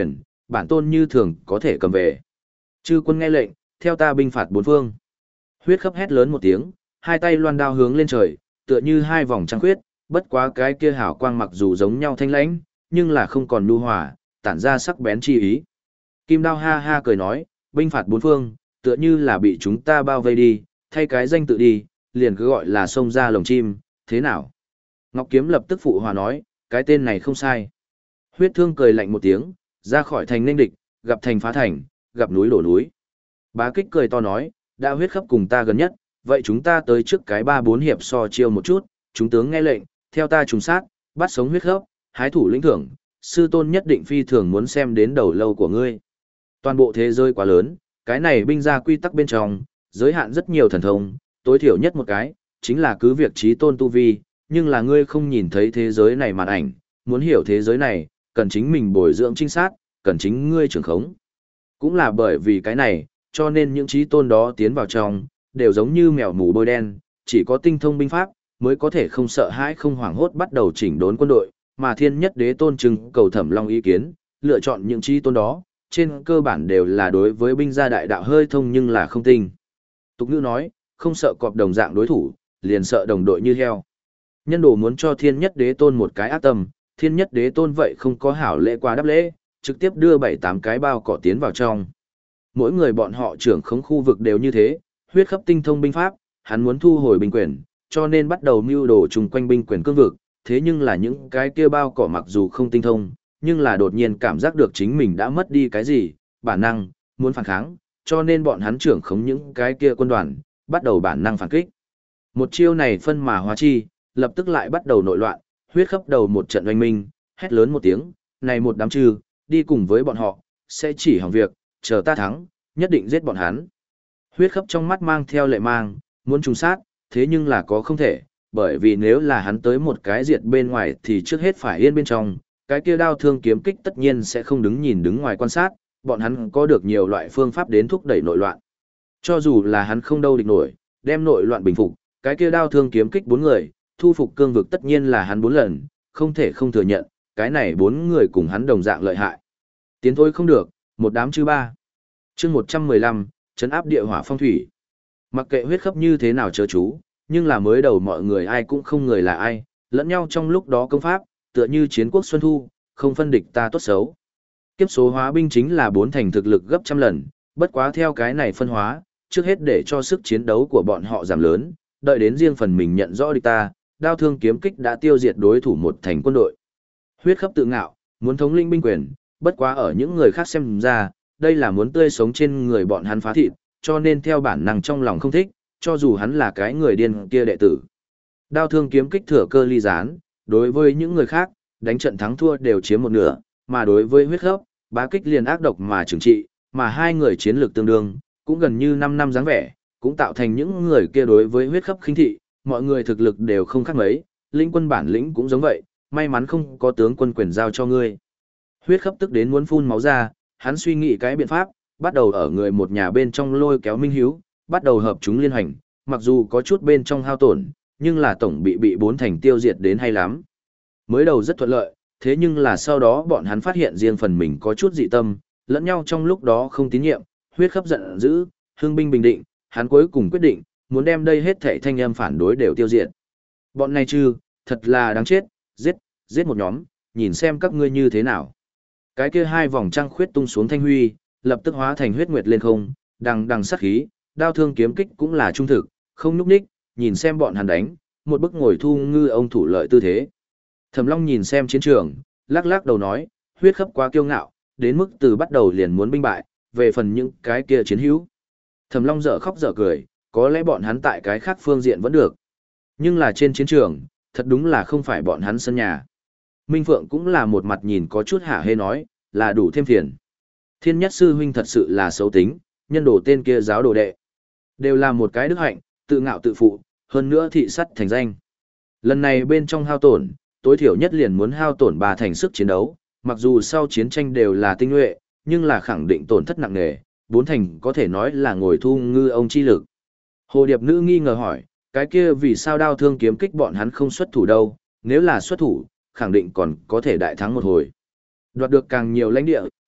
S1: bản tôn như thường có thể cầm về. Chư quân nghe lệnh, theo ta binh phạt bốn phương. Huyết khắp hét lớn một tiếng, hai tay loan đao hướng lên trời, tựa như hai vòng trăng khuyết, bất quá cái kia hào quang mặc dù giống nhau thanh lãnh, nhưng là không còn nhu hòa, tản ra sắc bén chi ý. Kim đao ha ha cười nói, binh phạt bốn phương, tựa như là bị chúng ta bao vây đi, thay cái danh tự đi, liền cứ gọi là sông ra lồng chim, thế nào? Ngọc Kiếm lập tức phụ hòa nói, cái tên này không sai. Huyết Thương cười lạnh một tiếng, ra khỏi thành nên địch, gặp thành phá thành, gặp núi đổ núi. Bá Kích cười to nói, đã huyết khắp cùng ta gần nhất, vậy chúng ta tới trước cái ba bốn hiệp so chiêu một chút, chúng tướng nghe lệnh, theo ta trùng sát, bắt sống huyết khắp, hái thủ lĩnh thưởng, sư tôn nhất định phi thường muốn xem đến đầu lâu của ngươi. Toàn bộ thế giới quá lớn, cái này binh ra quy tắc bên trong, giới hạn rất nhiều thần thông, tối thiểu nhất một cái, chính là cứ việc trí tôn tu vi, nhưng là ngươi không nhìn thấy thế giới này màn ảnh, muốn hiểu thế giới này, cần chính mình bồi dưỡng trinh sát, cần chính ngươi trưởng khống. Cũng là bởi vì cái này, cho nên những trí tôn đó tiến vào trong, đều giống như mèo mù bôi đen, chỉ có tinh thông binh pháp, mới có thể không sợ hãi không hoảng hốt bắt đầu chỉnh đốn quân đội, mà thiên nhất đế tôn trưng cầu Thẩm Long ý kiến, lựa chọn những trí tôn đó, trên cơ bản đều là đối với binh gia đại đạo hơi thông nhưng là không tinh. Tục ngữ nói, không sợ cọp đồng dạng đối thủ, liền sợ đồng đội như heo. Nhân đồ muốn cho thiên nhất đế tôn một cái ác tâm, thiên nhất đế tôn vậy không có hảo lễ qua đáp lễ, trực tiếp đưa bảy tám cái bao cỏ tiến vào trong. Mỗi người bọn họ trưởng khống khu vực đều như thế, huyết khắp tinh thông binh pháp, hắn muốn thu hồi binh quyền, cho nên bắt đầu mưu đồ chung quanh binh quyền cương vực, thế nhưng là những cái kia bao cỏ mặc dù không tinh thông, nhưng là đột nhiên cảm giác được chính mình đã mất đi cái gì, bản năng, muốn phản kháng, cho nên bọn hắn trưởng khống những cái kia quân đoàn, bắt đầu bản năng phản kích. Một chiêu này phân mà hóa chi, lập tức lại bắt đầu nội loạn, huyết khắp đầu một trận oanh minh, hét lớn một tiếng, này một đám trừ, đi cùng với bọn họ, sẽ chỉ hỏng việc, chờ ta thắng, nhất định giết bọn hắn. Huyết khắp trong mắt mang theo lệ mang, muốn trùng sát, thế nhưng là có không thể, bởi vì nếu là hắn tới một cái diệt bên ngoài thì trước hết phải yên bên trong, cái kia đao thương kiếm kích tất nhiên sẽ không đứng nhìn đứng ngoài quan sát, bọn hắn có được nhiều loại phương pháp đến thúc đẩy nội loạn. Cho dù là hắn không đâu địch nổi, đem nội loạn bình phục, cái kia đao thương kiếm kích bốn người, thu phục cương vực tất nhiên là hắn bốn lần, không thể không thừa nhận, cái này bốn người cùng hắn đồng dạng lợi hại. Tiến thôi không được, một đám chư ba. Chương một trăm mười lăm, trấn áp địa hỏa phong thủy. Mặc kệ huyết khắp như thế nào chớ chú, nhưng là mới đầu mọi người ai cũng không người là ai, lẫn nhau trong lúc đó công pháp, tựa như chiến quốc xuân thu, không phân địch ta tốt xấu. Kiếp số hóa binh chính là bốn thành thực lực gấp trăm lần, bất quá theo cái này phân hóa, trước hết để cho sức chiến đấu của bọn họ giảm lớn, đợi đến riêng phần mình nhận rõ địch ta, đao thương kiếm kích đã tiêu diệt đối thủ một thành quân đội. Huyết khắp tự ngạo, muốn thống lĩnh binh quyền, bất quá ở những người khác xem ra, đây là muốn tươi sống trên người bọn hắn phá thịt, cho nên theo bản năng trong lòng không thích, cho dù hắn là cái người điên kia đệ tử. Đao thương kiếm kích thừa cơ ly gián, đối với những người khác, đánh trận thắng thua đều chiếm một nửa, mà đối với huyết khắp, Bá Kích liền ác độc mà trừng trị, mà hai người chiến lược tương đương, cũng gần như năm năm dáng vẻ, cũng tạo thành những người kia đối với huyết khắp khinh thị, mọi người thực lực đều không khác mấy, linh quân bản lĩnh cũng giống vậy, may mắn không có tướng quân quyền giao cho ngươi. Huyết khắp tức đến muốn phun máu ra, hắn suy nghĩ cái biện pháp, bắt đầu ở người một nhà bên trong lôi kéo Minh Hiếu, bắt đầu hợp chúng liên hành, mặc dù có chút bên trong hao tổn, nhưng là tổng bị bị bốn thành tiêu diệt đến hay lắm. Mới đầu rất thuận lợi, thế nhưng là sau đó bọn hắn phát hiện riêng phần mình có chút dị tâm, lẫn nhau trong lúc đó không tín nhiệm, huyết khắp giận dữ, hưng binh bình định, hắn cuối cùng quyết định, muốn đem đây hết thảy thanh âm phản đối đều tiêu diệt. Bọn này chứ, thật là đáng chết, giết, giết một nhóm, nhìn xem các ngươi như thế nào. Cái kia hai vòng trăng khuyết tung xuống thanh huy, lập tức hóa thành huyết nguyệt lên không, đằng đằng sát khí, đao thương kiếm kích cũng là trung thực, không núp ních, nhìn xem bọn hắn đánh, một bức ngồi thu ngư ông thủ lợi tư thế. Thẩm Long nhìn xem chiến trường, lắc lắc đầu nói, huyết khắp quá kiêu ngạo, đến mức từ bắt đầu liền muốn binh bại, về phần những cái kia chiến hữu. Thẩm Long dở khóc dở cười, có lẽ bọn hắn tại cái khác phương diện vẫn được. Nhưng là trên chiến trường, thật đúng là không phải bọn hắn sân nhà. Minh Phượng cũng là một mặt nhìn có chút hả hê nói, là đủ thêm phiền. Thiên nhất sư huynh thật sự là xấu tính, nhân đồ tên kia giáo đồ đệ. Đều là một cái đức hạnh, tự ngạo tự phụ, hơn nữa thị sắt thành danh. Lần này bên trong hao tổn, tối thiểu nhất liền muốn hao tổn ba thành sức chiến đấu, mặc dù sau chiến tranh đều là tinh nhuệ, nhưng là khẳng định tổn thất nặng nề, bốn thành có thể nói là ngồi thu ngư ông chi lực. Hồ Điệp Nữ nghi ngờ hỏi, cái kia vì sao đao thương kiếm kích bọn hắn không xuất thủ đâu, nếu là xuất thủ, khẳng định còn có thể đại thắng một hồi. Đoạt được càng nhiều lãnh địa,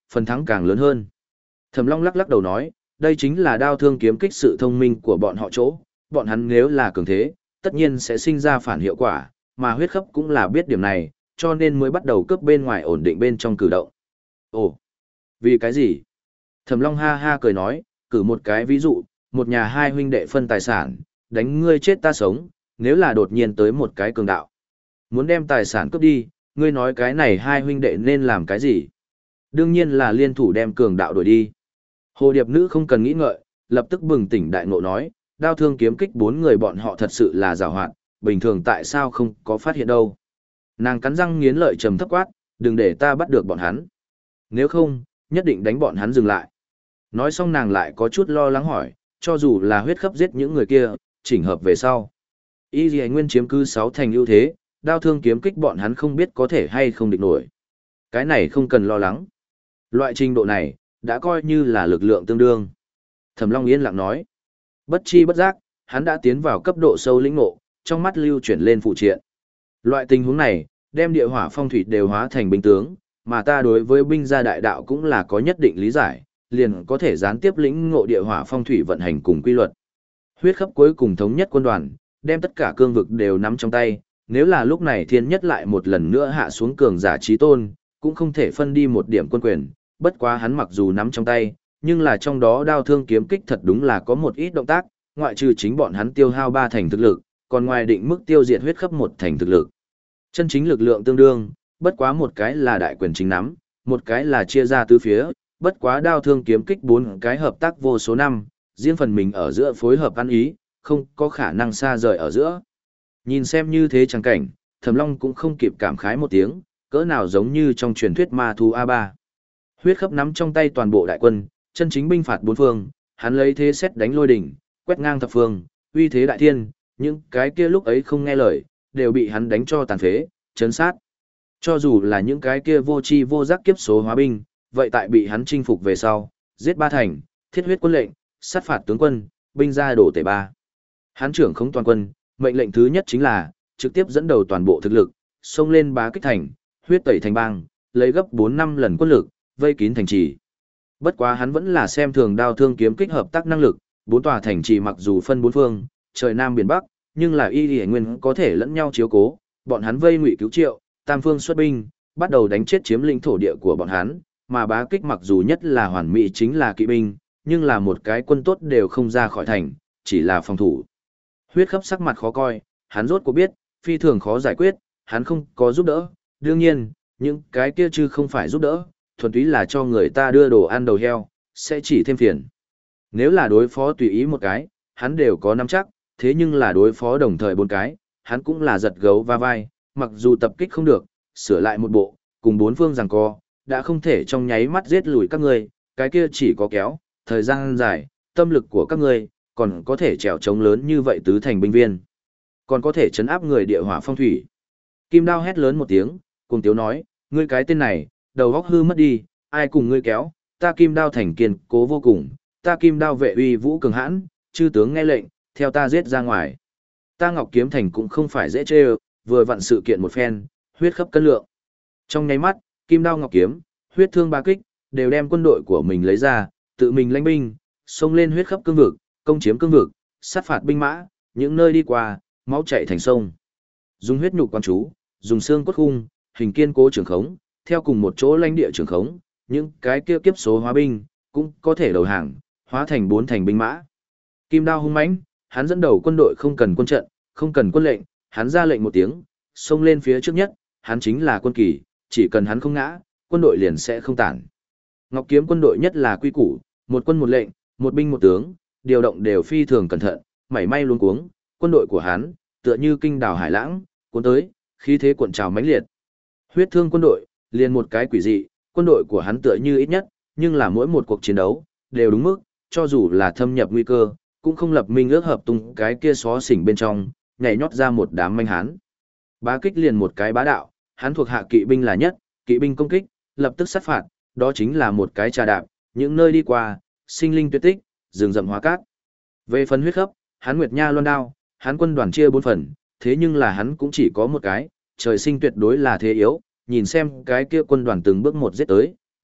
S1: phần thắng càng lớn hơn. Thẩm Long lắc lắc đầu nói, đây chính là đao thương kiếm kích sự thông minh của bọn họ chỗ, bọn hắn nếu là cường thế, tất nhiên sẽ sinh ra phản hiệu quả, mà huyết khắp cũng là biết điểm này, cho nên mới bắt đầu cướp bên ngoài ổn định bên trong cử động. Ồ, vì cái gì? Thẩm Long ha ha cười nói, cử một cái ví dụ, một nhà hai huynh đệ phân tài sản, đánh ngươi chết ta sống, nếu là đột nhiên tới một cái cường đạo. Muốn đem tài sản cướp đi, ngươi nói cái này hai huynh đệ nên làm cái gì? Đương nhiên là liên thủ đem cường đạo đuổi đi. Hồ Điệp Nữ không cần nghĩ ngợi, lập tức bừng tỉnh đại ngộ nói, đao thương kiếm kích bốn người bọn họ thật sự là giàu hoạt, bình thường tại sao không có phát hiện đâu. Nàng cắn răng nghiến lợi trầm thấp quát, đừng để ta bắt được bọn hắn. Nếu không, nhất định đánh bọn hắn dừng lại. Nói xong nàng lại có chút lo lắng hỏi, cho dù là huyết khắp giết những người kia, chỉnh hợp về sau. Y Dì Nguyên chiếm cứ sáu thành ưu thế, đao thương kiếm kích bọn hắn không biết có thể hay không địch nổi. Cái này không cần lo lắng. Loại trình độ này, đã coi như là lực lượng tương đương. Thẩm Long yên lặng nói. Bất chi bất giác, hắn đã tiến vào cấp độ sâu lĩnh ngộ, trong mắt lưu chuyển lên phụ triện. Loại tình huống này, đem địa hỏa phong thủy đều hóa thành binh tướng, mà ta đối với binh gia đại đạo cũng là có nhất định lý giải, liền có thể gián tiếp lĩnh ngộ địa hỏa phong thủy vận hành cùng quy luật. Huyết khắp cuối cùng thống nhất quân đoàn, đem tất cả cương vực đều nắm trong tay, nếu là lúc này thiên nhất lại một lần nữa hạ xuống cường giả chí tôn, cũng không thể phân đi một điểm quân quyền, bất quá hắn mặc dù nắm trong tay, nhưng là trong đó đao thương kiếm kích thật đúng là có một ít động tác, ngoại trừ chính bọn hắn tiêu hao ba thành thực lực, còn ngoài định mức tiêu diệt huyết khắp một thành thực lực. Chân chính lực lượng tương đương, bất quá một cái là đại quyền chính nắm, một cái là chia ra tứ phía, bất quá đao thương kiếm kích bốn cái hợp tác vô số năm, riêng phần mình ở giữa phối hợp ăn ý, không có khả năng xa rời ở giữa. Nhìn xem như thế chẳng cảnh, Thẩm Long cũng không kịp cảm khái một tiếng, cỡ nào giống như trong truyền thuyết ma thú a ba. Huyết khắp nắm trong tay toàn bộ đại quân, chân chính binh phạt bốn phương, hắn lấy thế xét đánh lôi đỉnh, quét ngang thập phương, uy thế đại thiên, những cái kia lúc ấy không nghe lời, đều bị hắn đánh cho tàn phế, chấn sát. Cho dù là những cái kia vô tri vô giác kiếp số hóa binh, vậy tại bị hắn chinh phục về sau, giết ba thành, thiết huyết quân lệnh, sát phạt tướng quân, binh ra đổ tể ba. Hắn trưởng không toàn quân, mệnh lệnh thứ nhất chính là trực tiếp dẫn đầu toàn bộ thực lực, xông lên bá kích thành, huyết tẩy thành bang, lấy gấp bốn năm lần quân lực, vây kín thành trì. Bất quá hắn vẫn là xem thường đao thương kiếm kích hợp tác năng lực, bốn tòa thành trì mặc dù phân bốn phương, trời nam biển bắc, nhưng là Y Lệ Nguyên có thể lẫn nhau chiếu cố, bọn hắn vây ngụy cứu triệu, tam phương xuất binh, bắt đầu đánh chết chiếm lĩnh thổ địa của bọn hắn, mà bá kích mặc dù nhất là hoàn mỹ chính là kỵ binh, nhưng là một cái quân tốt đều không ra khỏi thành, chỉ là phòng thủ. Huyết khắp sắc mặt khó coi, hắn rốt cuộc biết, phi thường khó giải quyết, hắn không có giúp đỡ, đương nhiên, những cái kia chứ không phải giúp đỡ, thuần túy là cho người ta đưa đồ ăn đầu heo, sẽ chỉ thêm phiền. Nếu là đối phó tùy ý một cái, hắn đều có nắm chắc, thế nhưng là đối phó đồng thời bốn cái, hắn cũng là giật gấu va vai, mặc dù tập kích không được, sửa lại một bộ, cùng bốn phương giằng co, đã không thể trong nháy mắt giết lùi các ngươi, cái kia chỉ có kéo, thời gian dài, tâm lực của các ngươi, còn có thể trèo trống lớn như vậy tứ thành binh viên, còn có thể chấn áp người địa hỏa phong thủy. Kim Đao hét lớn một tiếng, cùng tiếu nói, ngươi cái tên này, đầu óc hư mất đi, ai cùng ngươi kéo, ta Kim Đao thành kiên cố vô cùng, ta Kim Đao vệ uy vũ cường hãn, chư tướng nghe lệnh, theo ta giết ra ngoài. Ta Ngọc Kiếm thành cũng không phải dễ chơi, vừa vặn sự kiện một phen, huyết khắp cân lượng. Trong nháy mắt, Kim Đao Ngọc Kiếm, huyết thương ba kích, đều đem quân đội của mình lấy ra, tự mình lãnh binh, xông lên huyết khắp cương vực, công chiếm cương vực, sát phạt binh mã, những nơi đi qua, máu chảy thành sông. Dùng huyết nhục quan chú, dùng xương cốt khung, hình kiên cố trường khống, theo cùng một chỗ lãnh địa trường khống, những cái kia kiếp số hóa binh, cũng có thể đầu hàng, hóa thành bốn thành binh mã. Kim Đao hung mãnh, hắn dẫn đầu quân đội không cần quân trận, không cần quân lệnh, hắn ra lệnh một tiếng, xông lên phía trước nhất, hắn chính là quân kỳ, chỉ cần hắn không ngã, quân đội liền sẽ không tản. Ngọc Kiếm quân đội nhất là quy củ, một quân một lệnh, một binh một tướng, điều động đều phi thường cẩn thận, mảy may luống cuống, quân đội của hắn, tựa như kinh đảo hải lãng, cuốn tới, khí thế cuộn trào mãnh liệt. Huyết thương quân đội, liền một cái quỷ dị, quân đội của hắn tựa như ít nhất, nhưng là mỗi một cuộc chiến đấu, đều đúng mức, cho dù là thâm nhập nguy cơ, cũng không lập minh ước hợp tung cái kia xó xỉnh bên trong, nhảy nhót ra một đám manh hán. Bá kích liền một cái bá đạo, hắn thuộc hạ kỵ binh là nhất, kỵ binh công kích, lập tức sát phạt, đó chính là một cái trà đạp, những nơi đi qua, sinh linh tuyệt tích, rừng rậm hóa cát. Về phần huyết khắp, hắn Nguyệt Nha Loan đao, hắn quân đoàn chia bốn phần, thế nhưng là hắn cũng chỉ có một cái, trời sinh tuyệt đối là thế yếu, nhìn xem cái kia quân đoàn từng bước một giết tới,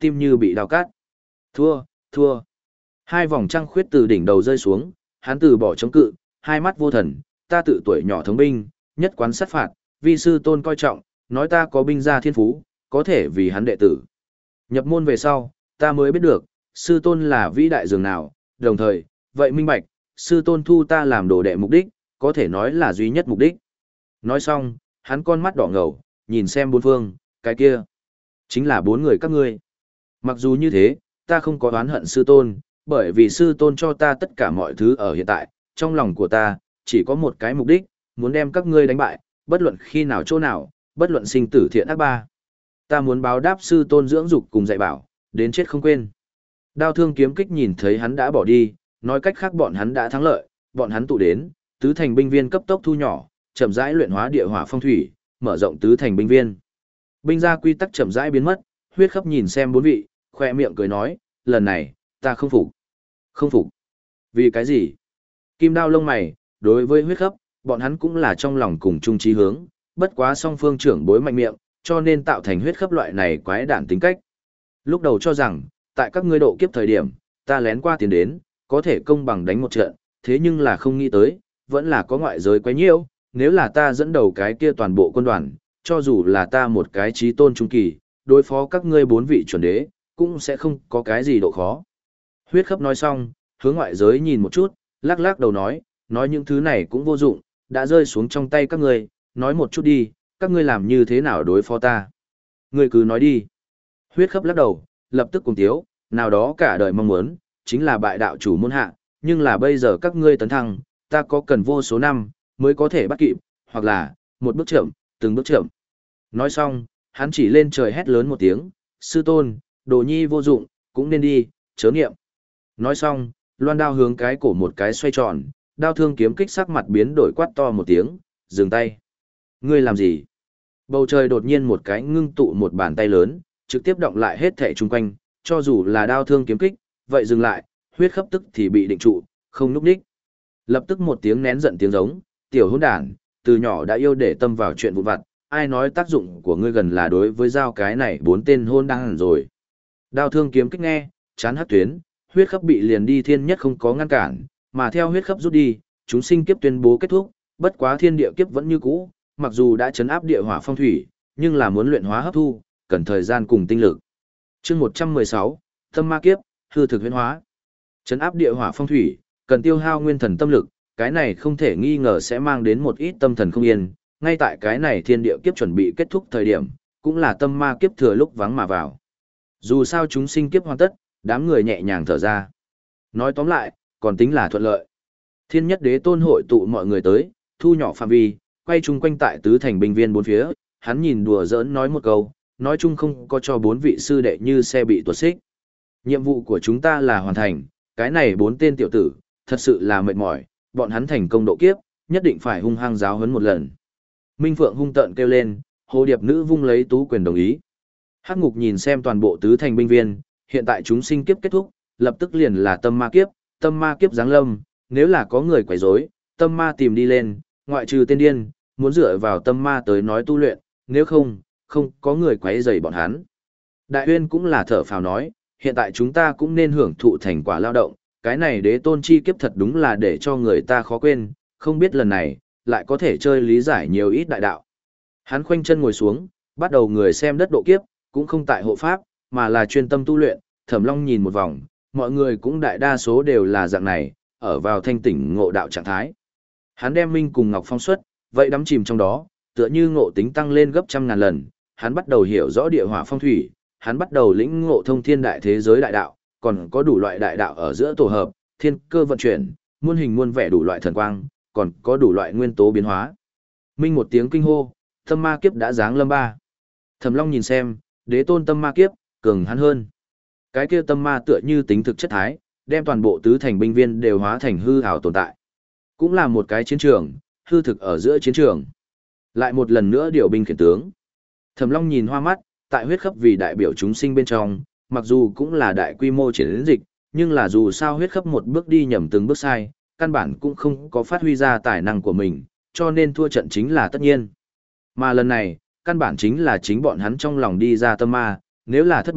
S1: tim như bị đào cắt. Thua, thua. Hai vòng trăng khuyết từ đỉnh đầu rơi xuống, hắn từ bỏ chống cự, hai mắt vô thần, ta tự tuổi nhỏ thống binh, nhất quán sát phạt, vi sư tôn coi trọng, nói ta có binh gia thiên phú, có thể vì hắn đệ tử. Nhập môn về sau, ta mới biết được, sư tôn là vĩ đại dường nào, đồng thời, vậy minh bạch, sư tôn thu ta làm đồ đệ mục đích, có thể nói là duy nhất mục đích. Nói xong, hắn con mắt đỏ ngầu, nhìn xem bốn phương, cái kia, chính là bốn người các ngươi. Mặc dù như thế, ta không có oán hận sư tôn, bởi vì sư tôn cho ta tất cả mọi thứ ở hiện tại, trong lòng của ta, chỉ có một cái mục đích, muốn đem các ngươi đánh bại, bất luận khi nào chỗ nào, bất luận sinh tử thiện ác ba. Ta muốn báo đáp sư tôn dưỡng dục cùng dạy bảo, đến chết không quên. Đao thương kiếm kích nhìn thấy hắn đã bỏ đi, nói cách khác bọn hắn đã thắng lợi, bọn hắn tụ đến, tứ thành binh viên cấp tốc thu nhỏ, chậm rãi luyện hóa địa hỏa phong thủy, mở rộng tứ thành binh viên. Binh gia quy tắc chậm rãi biến mất, huyết khắp nhìn xem bốn vị, khoe miệng cười nói, lần này, ta không phục. Không phục. Vì cái gì? Kim đao lông mày, đối với huyết khắp, bọn hắn cũng là trong lòng cùng chung chí hướng, bất quá song phương trưởng bối mạnh miệng, cho nên tạo thành huyết khắp loại này quái đản tính cách. Lúc đầu cho rằng, tại các ngươi độ kiếp thời điểm, ta lén qua tiền đến, có thể công bằng đánh một trận, thế nhưng là không nghĩ tới, vẫn là có ngoại giới quấy nhiễu, nếu là ta dẫn đầu cái kia toàn bộ quân đoàn, cho dù là ta một cái trí tôn trung kỳ, đối phó các ngươi bốn vị chuẩn đế, cũng sẽ không có cái gì độ khó. Huyết khắp nói xong, hướng ngoại giới nhìn một chút, lắc lắc đầu nói, nói những thứ này cũng vô dụng, đã rơi xuống trong tay các ngươi, nói một chút đi, các ngươi làm như thế nào đối phó ta. Ngươi cứ nói đi. Huyết khắp lắc đầu, lập tức cùng tiếu, nào đó cả đời mong muốn, chính là bại đạo chủ môn hạ, nhưng là bây giờ các ngươi tấn thăng, ta có cần vô số năm, mới có thể bắt kịp, hoặc là, một bước chậm, từng bước chậm. Nói xong, hắn chỉ lên trời hét lớn một tiếng, sư tôn, đồ nhi vô dụng, cũng nên đi, chớ niệm. Nói xong, loan đao hướng cái cổ một cái xoay tròn, đao thương kiếm kích sắc mặt biến đổi quát to một tiếng, dừng tay. Ngươi làm gì? Bầu trời đột nhiên một cái ngưng tụ một bàn tay lớn, trực tiếp động lại hết thảy chung quanh, cho dù là đao thương kiếm kích, vậy dừng lại, huyết khắp tức thì bị định trụ, không núp đích. Lập tức một tiếng nén giận tiếng giống, tiểu hỗn đản, từ nhỏ đã yêu để tâm vào chuyện vụn vặt, ai nói tác dụng của ngươi gần là đối với giao cái này bốn tên hôn đang hẳn rồi. Đao thương kiếm kích nghe, chán hắc tuyến, huyết khắp bị liền đi thiên nhất không có ngăn cản, mà theo huyết khắp rút đi, chúng sinh kiếp tuyên bố kết thúc, bất quá thiên địa kiếp vẫn như cũ, mặc dù đã chấn áp địa hỏa phong thủy, nhưng là muốn luyện hóa hấp thu, cần thời gian cùng tinh lực. Chương một trăm mười sáu, Tâm ma kiếp, hư thực huyễn hóa. Chấn áp địa hỏa phong thủy, cần tiêu hao nguyên thần tâm lực, cái này không thể nghi ngờ sẽ mang đến một ít tâm thần không yên, ngay tại cái này thiên địa kiếp chuẩn bị kết thúc thời điểm, cũng là tâm ma kiếp thừa lúc vắng mà vào. Dù sao chúng sinh kiếp hoàn tất, đám người nhẹ nhàng thở ra. Nói tóm lại, còn tính là thuận lợi. Thiên nhất đế tôn hội tụ mọi người tới, thu nhỏ phạm vi, quay chung quanh tại tứ thành binh viên bốn phía, hắn nhìn đùa giỡn nói một câu, nói chung không có cho bốn vị sư đệ như xe bị tuột xích. Nhiệm vụ của chúng ta là hoàn thành, cái này bốn tên tiểu tử, thật sự là mệt mỏi, bọn hắn thành công độ kiếp, nhất định phải hung hăng giáo huấn một lần. Minh Phượng hung tợn kêu lên, hồ điệp nữ vung lấy tú quyền đồng ý. Hắc ngục nhìn xem toàn bộ tứ thành binh viên, hiện tại chúng sinh kiếp kết thúc, lập tức liền là tâm ma kiếp, tâm ma kiếp giáng lâm, nếu là có người quấy rối, tâm ma tìm đi lên, ngoại trừ tên điên, muốn dựa vào tâm ma tới nói tu luyện, nếu không, không có người quấy rầy bọn hắn. Đại Uyên cũng là thở phào nói, hiện tại chúng ta cũng nên hưởng thụ thành quả lao động, cái này đế tôn chi kiếp thật đúng là để cho người ta khó quên, không biết lần này, lại có thể chơi lý giải nhiều ít đại đạo. Hắn khoanh chân ngồi xuống, bắt đầu người xem đất độ kiếp, cũng không tại hộ pháp, mà là chuyên tâm tu luyện, Thẩm Long nhìn một vòng, mọi người cũng đại đa số đều là dạng này, ở vào thanh tỉnh ngộ đạo trạng thái. Hắn đem Minh cùng Ngọc Phong xuất, vậy đắm chìm trong đó, tựa như ngộ tính tăng lên gấp trăm ngàn lần, hắn bắt đầu hiểu rõ địa hỏa phong thủy, hắn bắt đầu lĩnh ngộ thông thiên đại thế giới đại đạo, còn có đủ loại đại đạo ở giữa tổ hợp, thiên cơ vận chuyển, muôn hình muôn vẻ đủ loại thần quang, còn có đủ loại nguyên tố biến hóa. Minh một tiếng kinh hô, tâm ma kiếp đã giáng lâm ba. Thẩm Long nhìn xem, đế tôn tâm ma kiếp, cường hắn hơn. Cái kia tâm ma tựa như tính thực chất thái, đem toàn bộ tứ thành binh viên đều hóa thành hư ảo tồn tại. Cũng là một cái chiến trường, hư thực ở giữa chiến trường. Lại một lần nữa điều binh khiển tướng. Thẩm Long nhìn hoa mắt, tại huyết khắp vì đại biểu chúng sinh bên trong, mặc dù cũng là đại quy mô chiến dịch, nhưng là dù sao huyết khắp một bước đi nhầm từng bước sai, căn bản cũng không có phát huy ra tài năng của mình, cho nên thua trận chính là tất nhiên. Mà lần này, căn bản chính là chính bọn hắn trong lòng đi ra tâm ma, nếu là thất bại,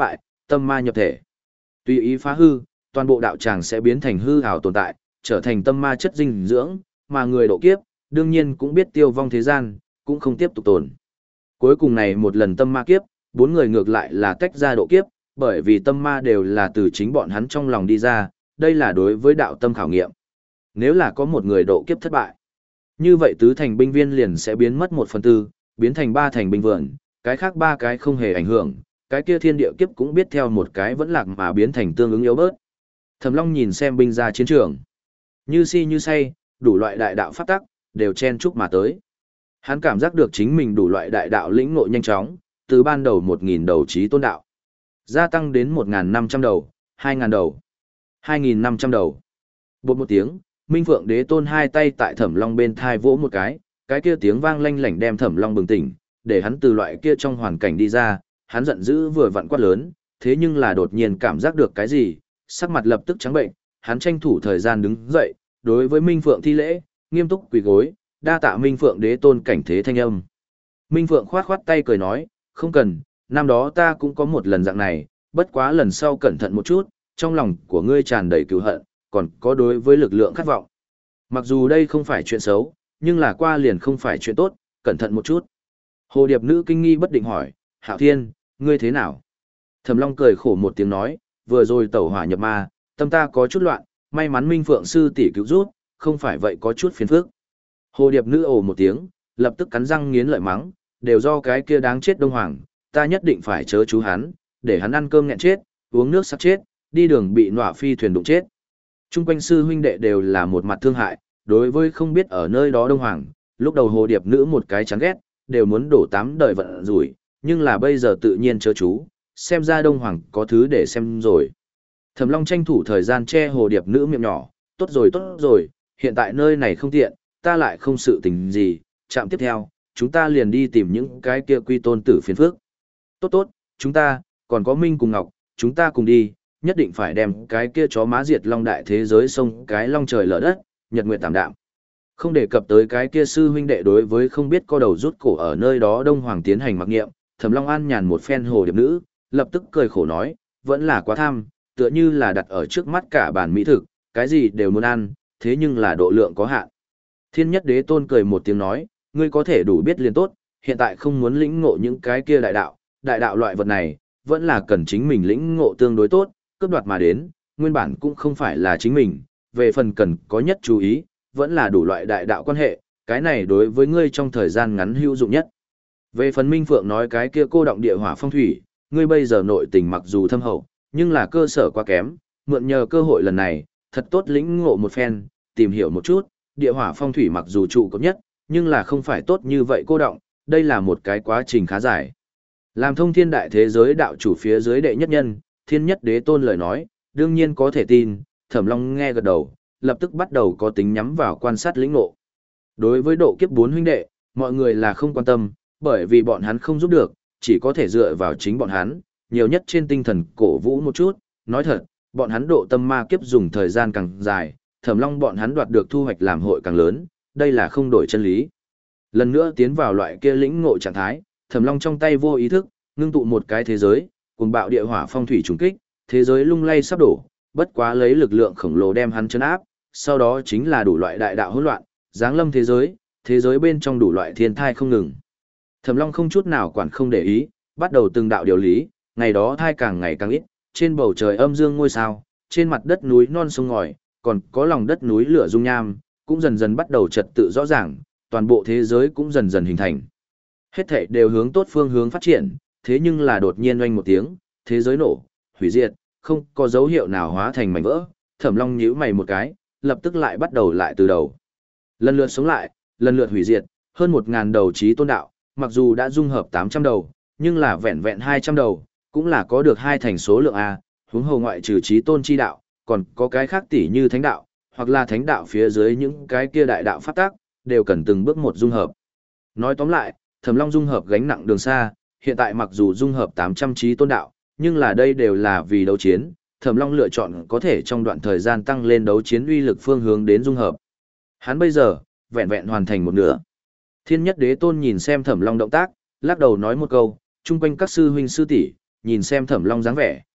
S1: tâm ma nhập thể. Tùy ý phá hư, toàn bộ đạo tràng sẽ biến thành hư ảo tồn tại, trở thành tâm ma chất dinh dưỡng, mà người độ kiếp, đương nhiên cũng biết tiêu vong thế gian, cũng không tiếp tục tồn. Cuối cùng này một lần tâm ma kiếp, bốn người ngược lại là tách ra độ kiếp, bởi vì tâm ma đều là từ chính bọn hắn trong lòng đi ra, đây là đối với đạo tâm khảo nghiệm. Nếu là có một người độ kiếp thất bại, như vậy tứ thành binh viên liền sẽ biến mất một phần tư, biến thành ba thành binh vườn, cái khác ba cái không hề ảnh hưởng, cái kia thiên địa kiếp cũng biết theo một cái vẫn lạc mà biến thành tương ứng yếu bớt. Thẩm Long nhìn xem binh ra chiến trường, như si như say, đủ loại đại đạo pháp tắc đều chen chúc mà tới. Hắn cảm giác được chính mình đủ loại đại đạo lĩnh ngộ nhanh chóng, từ ban đầu một nghìn đầu chí tôn đạo, gia tăng đến một nghìn năm trăm đầu, hai nghìn đầu, hai nghìn năm trăm đầu. Bột một tiếng, Minh Phượng Đế Tôn hai tay tại Thẩm Long bên thai vỗ một cái, cái kia tiếng vang lanh lảnh đem Thẩm Long bừng tỉnh, để hắn từ loại kia trong hoàn cảnh đi ra, hắn giận dữ vừa vặn quát lớn, thế nhưng là đột nhiên cảm giác được cái gì, sắc mặt lập tức trắng bệnh, hắn tranh thủ thời gian đứng dậy, đối với Minh Phượng thi lễ, nghiêm túc quỳ gối, đa tạ Minh Phượng Đế Tôn cảnh thế thanh âm. Minh Phượng khoát khoát tay cười nói, không cần, năm đó ta cũng có một lần dạng này, bất quá lần sau cẩn thận một chút, trong lòng của ngươi tràn đầy cừu hận, còn có đối với lực lượng khát vọng. Mặc dù đây không phải chuyện xấu, nhưng là qua liền không phải chuyện tốt, cẩn thận một chút. Hồ Điệp Nữ kinh nghi bất định hỏi, Hạo Thiên, ngươi thế nào? Thẩm Long cười khổ một tiếng nói, vừa rồi tẩu hỏa nhập ma, tâm ta có chút loạn, may mắn Minh Phượng sư tỷ cứu giúp, không phải vậy có chút phiền phức. Hồ Điệp Nữ ồ một tiếng, lập tức cắn răng nghiến lợi mắng, đều do cái kia đáng chết Đông Hoàng, ta nhất định phải chớ chú hắn, để hắn ăn cơm nghẹn chết, uống nước sắp chết, đi đường bị nọa phi thuyền đụng chết. Trung quanh sư huynh đệ đều là một mặt thương hại, đối với không biết ở nơi đó Đông Hoàng, lúc đầu Hồ Điệp Nữ một cái chán ghét, đều muốn đổ tám đời vận rủi, nhưng là bây giờ tự nhiên chớ chú, xem ra Đông Hoàng có thứ để xem rồi. Thẩm Long tranh thủ thời gian che Hồ Điệp Nữ miệng nhỏ, tốt rồi tốt rồi, hiện tại nơi này không tiện, ta lại không sự tình gì, chạm tiếp theo, chúng ta liền đi tìm những cái kia quy tôn tử phiền phước. Tốt tốt, chúng ta, còn có Minh cùng Ngọc, chúng ta cùng đi, nhất định phải đem cái kia chó má diệt long đại thế giới sông cái long trời lở đất, nhật nguyệt tạm đạm. Không đề cập tới cái kia sư huynh đệ đối với không biết co đầu rút cổ ở nơi đó Đông Hoàng tiến hành mặc nghiệm, Thẩm Long an nhàn một phen Hồ Điệp Nữ, lập tức cười khổ nói, vẫn là quá tham, tựa như là đặt ở trước mắt cả bàn mỹ thực, cái gì đều muốn ăn, thế nhưng là độ lượng có hạn. Thiên Nhất Đế Tôn cười một tiếng nói, ngươi có thể đủ biết liền tốt, hiện tại không muốn lĩnh ngộ những cái kia đại đạo, đại đạo loại vật này, vẫn là cần chính mình lĩnh ngộ tương đối tốt, cướp đoạt mà đến, nguyên bản cũng không phải là chính mình, về phần cần có nhất chú ý, vẫn là đủ loại đại đạo quan hệ, cái này đối với ngươi trong thời gian ngắn hữu dụng nhất. Về phần Minh Phượng nói cái kia cô động địa hỏa phong thủy, ngươi bây giờ nội tình mặc dù thâm hậu, nhưng là cơ sở quá kém, mượn nhờ cơ hội lần này, thật tốt lĩnh ngộ một phen, tìm hiểu một chút, địa hỏa phong thủy mặc dù trụ cấp nhất, nhưng là không phải tốt như vậy cô động, đây là một cái quá trình khá dài. Làm thông thiên đại thế giới đạo chủ phía dưới đệ nhất nhân, Thiên Nhất Đế Tôn lời nói, đương nhiên có thể tin, Thẩm Long nghe gật đầu, lập tức bắt đầu có tính nhắm vào quan sát lĩnh ngộ. Đối với độ kiếp bốn huynh đệ, mọi người là không quan tâm, bởi vì bọn hắn không giúp được, chỉ có thể dựa vào chính bọn hắn, nhiều nhất trên tinh thần cổ vũ một chút, nói thật, bọn hắn độ tâm ma kiếp dùng thời gian càng dài, Thẩm Long bọn hắn đoạt được thu hoạch làm hội càng lớn, đây là không đổi chân lý. Lần nữa tiến vào loại kia lĩnh ngộ trạng thái, Thẩm Long trong tay vô ý thức, ngưng tụ một cái thế giới, cùng bạo địa hỏa phong thủy trùng kích, thế giới lung lay sắp đổ, bất quá lấy lực lượng khổng lồ đem hắn chấn áp, sau đó chính là đủ loại đại đạo hỗn loạn, giáng lâm thế giới, thế giới bên trong đủ loại thiên thai không ngừng. Thẩm Long không chút nào quản không để ý, bắt đầu từng đạo điều lý, ngày đó thai càng ngày càng ít, trên bầu trời âm dương ngôi sao, trên mặt đất núi non sông ngòi, còn có lòng đất núi lửa dung nham, cũng dần dần bắt đầu trật tự rõ ràng, toàn bộ thế giới cũng dần dần hình thành. Hết thảy đều hướng tốt phương hướng phát triển, thế nhưng là đột nhiên oanh một tiếng, thế giới nổ, hủy diệt, không có dấu hiệu nào hóa thành mảnh vỡ. Thẩm Long nhíu mày một cái, lập tức lại bắt đầu lại từ đầu. Lần lượt sống lại, lần lượt hủy diệt, hơn một ngàn đầu chí tôn đạo, mặc dù đã dung hợp tám trăm đầu, nhưng là vẹn vẹn hai trăm đầu, cũng là có được hai thành số lượng a, huống hồ ngoại trừ chí tôn chi đạo, còn có cái khác tỷ như thánh đạo, hoặc là thánh đạo phía dưới những cái kia đại đạo pháp tắc, đều cần từng bước một dung hợp. Nói tóm lại, Thẩm Long dung hợp gánh nặng đường xa, hiện tại mặc dù dung hợp tám trăm chí tôn đạo, nhưng là đây đều là vì đấu chiến, Thẩm Long lựa chọn có thể trong đoạn thời gian tăng lên đấu chiến uy lực phương hướng đến dung hợp. Hắn bây giờ, vẹn vẹn hoàn thành một nửa. Thiên Nhất Đế Tôn nhìn xem Thẩm Long động tác, lắc đầu nói một câu, chung quanh các sư huynh sư tỷ nhìn xem Thẩm Long dáng vẻ,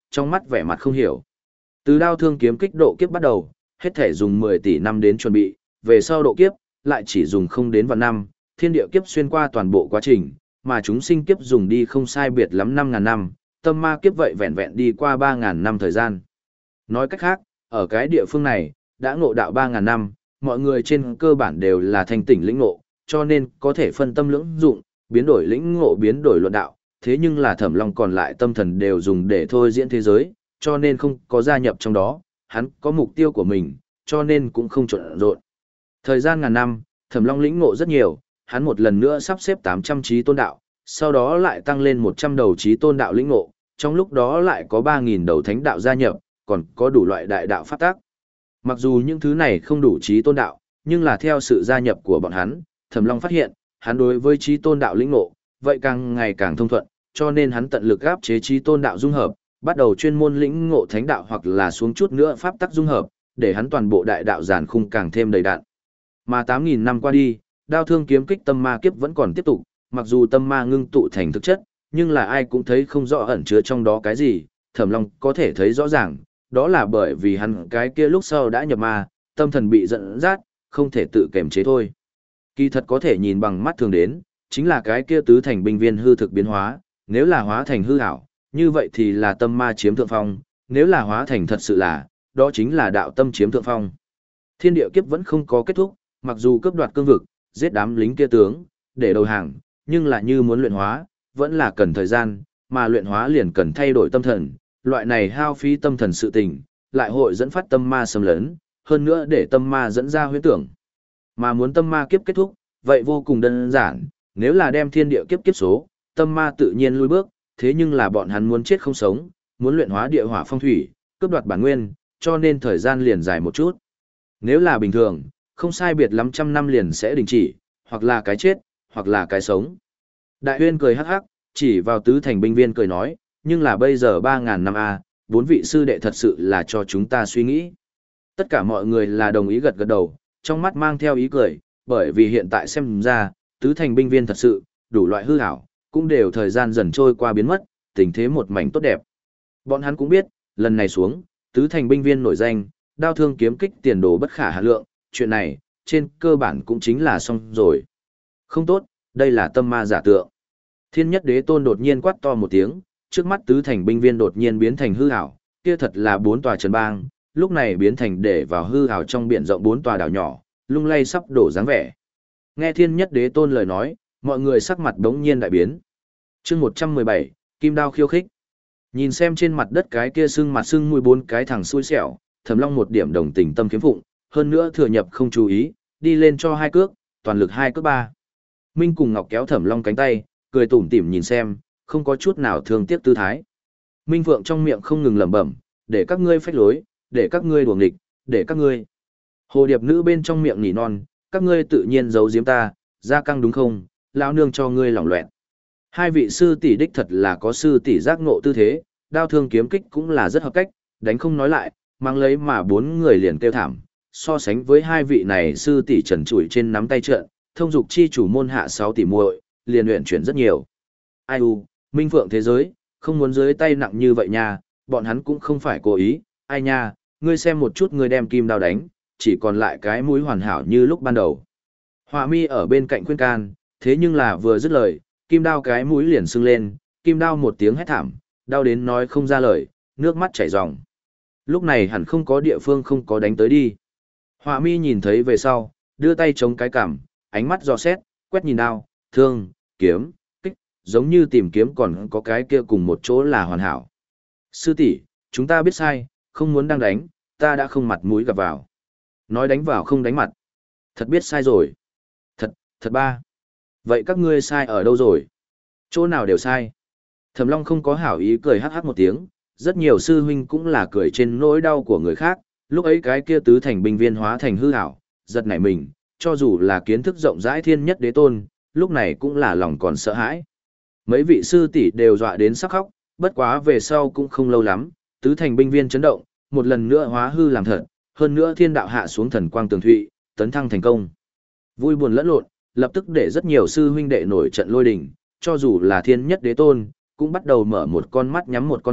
S1: trong mắt vẻ mặt không hiểu. Từ đao thương kiếm kích độ kiếp bắt đầu, hết thể dùng mười tỷ năm đến chuẩn bị, về sau độ kiếp, lại chỉ dùng không đến vạn năm, thiên địa kiếp xuyên qua toàn bộ quá trình, mà chúng sinh kiếp dùng đi không sai biệt lắm năm ngàn năm, tâm ma kiếp vậy vẹn vẹn đi qua ba ngàn năm thời gian. Nói cách khác, ở cái địa phương này, đã ngộ đạo ba ngàn năm, mọi người trên cơ bản đều là thanh tỉnh lĩnh ngộ, cho nên có thể phân tâm lưỡng dụng, biến đổi lĩnh ngộ biến đổi luận đạo, thế nhưng là Thẩm Long còn lại tâm thần đều dùng để thôi diễn thế giới, cho nên không có gia nhập trong đó, hắn có mục tiêu của mình, cho nên cũng không trộn rộn. Thời gian ngàn năm, Thẩm Long lĩnh ngộ rất nhiều, hắn một lần nữa sắp xếp tám trăm trí tôn đạo, sau đó lại tăng lên một trăm đầu trí tôn đạo lĩnh ngộ, trong lúc đó lại có ba nghìn đầu thánh đạo gia nhập, còn có đủ loại đại đạo pháp tác. Mặc dù những thứ này không đủ trí tôn đạo, nhưng là theo sự gia nhập của bọn hắn, Thẩm Long phát hiện, hắn đối với trí tôn đạo lĩnh ngộ, vậy càng ngày càng thông thuận, cho nên hắn tận lực áp chế trí tôn đạo dung hợp, bắt đầu chuyên môn lĩnh ngộ thánh đạo hoặc là xuống chút nữa pháp tắc dung hợp, để hắn toàn bộ đại đạo giàn khung càng thêm đầy đặn. Mà tám nghìn năm qua đi, đao thương kiếm kích tâm ma kiếp vẫn còn tiếp tục, mặc dù tâm ma ngưng tụ thành thực chất, nhưng là ai cũng thấy không rõ ẩn chứa trong đó cái gì, Thẩm Long có thể thấy rõ ràng, đó là bởi vì hắn cái kia lúc sau đã nhập ma, tâm thần bị dẫn dắt, không thể tự kiềm chế thôi. Kỳ thật có thể nhìn bằng mắt thường đến, chính là cái kia tứ thành binh viên hư thực biến hóa, nếu là hóa thành hư ảo, như vậy thì là tâm ma chiếm thượng phong, nếu là hóa thành thật sự là, đó chính là đạo tâm chiếm thượng phong. Thiên địa kiếp vẫn không có kết thúc, mặc dù cướp đoạt cương vực, giết đám lính kia tướng, để đầu hàng, nhưng là như muốn luyện hóa, vẫn là cần thời gian, mà luyện hóa liền cần thay đổi tâm thần, loại này hao phí tâm thần sự tình, lại hội dẫn phát tâm ma xâm lấn, hơn nữa để tâm ma dẫn ra huyễn tưởng. Mà muốn tâm ma kiếp kết thúc, vậy vô cùng đơn giản, nếu là đem thiên địa kiếp kiếp số, tâm ma tự nhiên lui bước, thế nhưng là bọn hắn muốn chết không sống, muốn luyện hóa địa hỏa phong thủy, cướp đoạt bản nguyên, cho nên thời gian liền dài một chút. Nếu là bình thường, không sai biệt lắm trăm năm liền sẽ đình chỉ, hoặc là cái chết, hoặc là cái sống. Đại Huyên cười hắc hắc, chỉ vào tứ thành binh viên cười nói, nhưng là bây giờ ba ngàn năm a, bốn vị sư đệ thật sự là cho chúng ta suy nghĩ. Tất cả mọi người là đồng ý gật gật đầu, trong mắt mang theo ý cười, bởi vì hiện tại xem ra, tứ thành binh viên thật sự, đủ loại hư ảo, cũng đều thời gian dần trôi qua biến mất, tình thế một mảnh tốt đẹp. Bọn hắn cũng biết, lần này xuống, tứ thành binh viên nổi danh, đao thương kiếm kích tiền đồ bất khả hạ lượng, chuyện này, trên cơ bản cũng chính là xong rồi. Không tốt, đây là tâm ma giả tượng. Thiên nhất đế tôn đột nhiên quát to một tiếng, trước mắt tứ thành binh viên đột nhiên biến thành hư ảo, kia thật là bốn tòa trấn bang, lúc này biến thành để vào hư ảo trong biển rộng bốn tòa đảo nhỏ, lung lay sắp đổ dáng vẻ. Nghe thiên nhất đế tôn lời nói, mọi người sắc mặt đống nhiên đại biến. Chương một trăm mười bảy, Kim Đao khiêu khích. Nhìn xem trên mặt đất cái kia sưng mặt sưng mũi bốn cái thằng xui xẻo, Thẩm Long một điểm đồng tình tâm kiếm phụng, hơn nữa thừa nhập không chú ý, đi lên cho hai cước, toàn lực hai cước ba. Minh cùng Ngọc kéo Thẩm Long cánh tay, cười tủm tỉm nhìn xem, không có chút nào thương tiếc tư thái. Minh Phượng trong miệng không ngừng lẩm bẩm, để các ngươi phách lối, để các ngươi đùa nghịch, để các ngươi. Hồ điệp nữ bên trong miệng nỉ non, các ngươi tự nhiên giấu giếm ta, ra căng đúng không, lão nương cho ngươi lỏng loẹn. Hai vị sư tỷ đích thật là có sư tỷ giác ngộ tư thế, đao thương kiếm kích cũng là rất hợp cách, đánh không nói lại, mang lấy mà bốn người liền kêu thảm. So sánh với hai vị này sư tỷ trần trụi trên nắm tay trận, thông dục chi chủ môn hạ sáu tỷ muội, liền luyện chuyển rất nhiều. Ai u, Minh Phượng thế giới, không muốn dưới tay nặng như vậy nha, bọn hắn cũng không phải cố ý, ai nha, ngươi xem một chút ngươi đem kim đao đánh, chỉ còn lại cái mũi hoàn hảo như lúc ban đầu. Họa mi ở bên cạnh khuyên can, thế nhưng là vừa dứt lời, kim đao cái mũi liền sưng lên, kim đao một tiếng hét thảm, đau đến nói không ra lời, nước mắt chảy ròng. Lúc này hẳn không có địa phương không có đánh tới đi. Họa mi nhìn thấy về sau, đưa tay chống cái cằm, ánh mắt dò xét, quét nhìn đao, thương, kiếm, kích, giống như tìm kiếm còn có cái kia cùng một chỗ là hoàn hảo. Sư tỷ, chúng ta biết sai, không muốn đang đánh, ta đã không mặt mũi gặp vào. Nói đánh vào không đánh mặt. Thật biết sai rồi. Thật, thật ba. Vậy các ngươi sai ở đâu rồi? Chỗ nào đều sai. Thẩm Long không có hảo ý cười hắc hắc một tiếng, rất nhiều sư huynh cũng là cười trên nỗi đau của người khác, lúc ấy cái kia tứ thành binh viên hóa thành hư ảo, giật nảy mình, cho dù là kiến thức rộng rãi thiên nhất đế tôn, lúc này cũng là lòng còn sợ hãi. Mấy vị sư tỷ đều dọa đến sắp khóc, bất quá về sau cũng không lâu lắm, tứ thành binh viên chấn động, một lần nữa hóa hư làm thật, hơn nữa thiên đạo hạ xuống thần quang tường thụy, tấn thăng thành công. Vui buồn lẫn lộn, lập tức để rất nhiều sư huynh đệ nổi trận lôi đình, cho dù là thiên nhất đế tôn, cũng bắt đầu mở một con mắt nhắm một con mắt,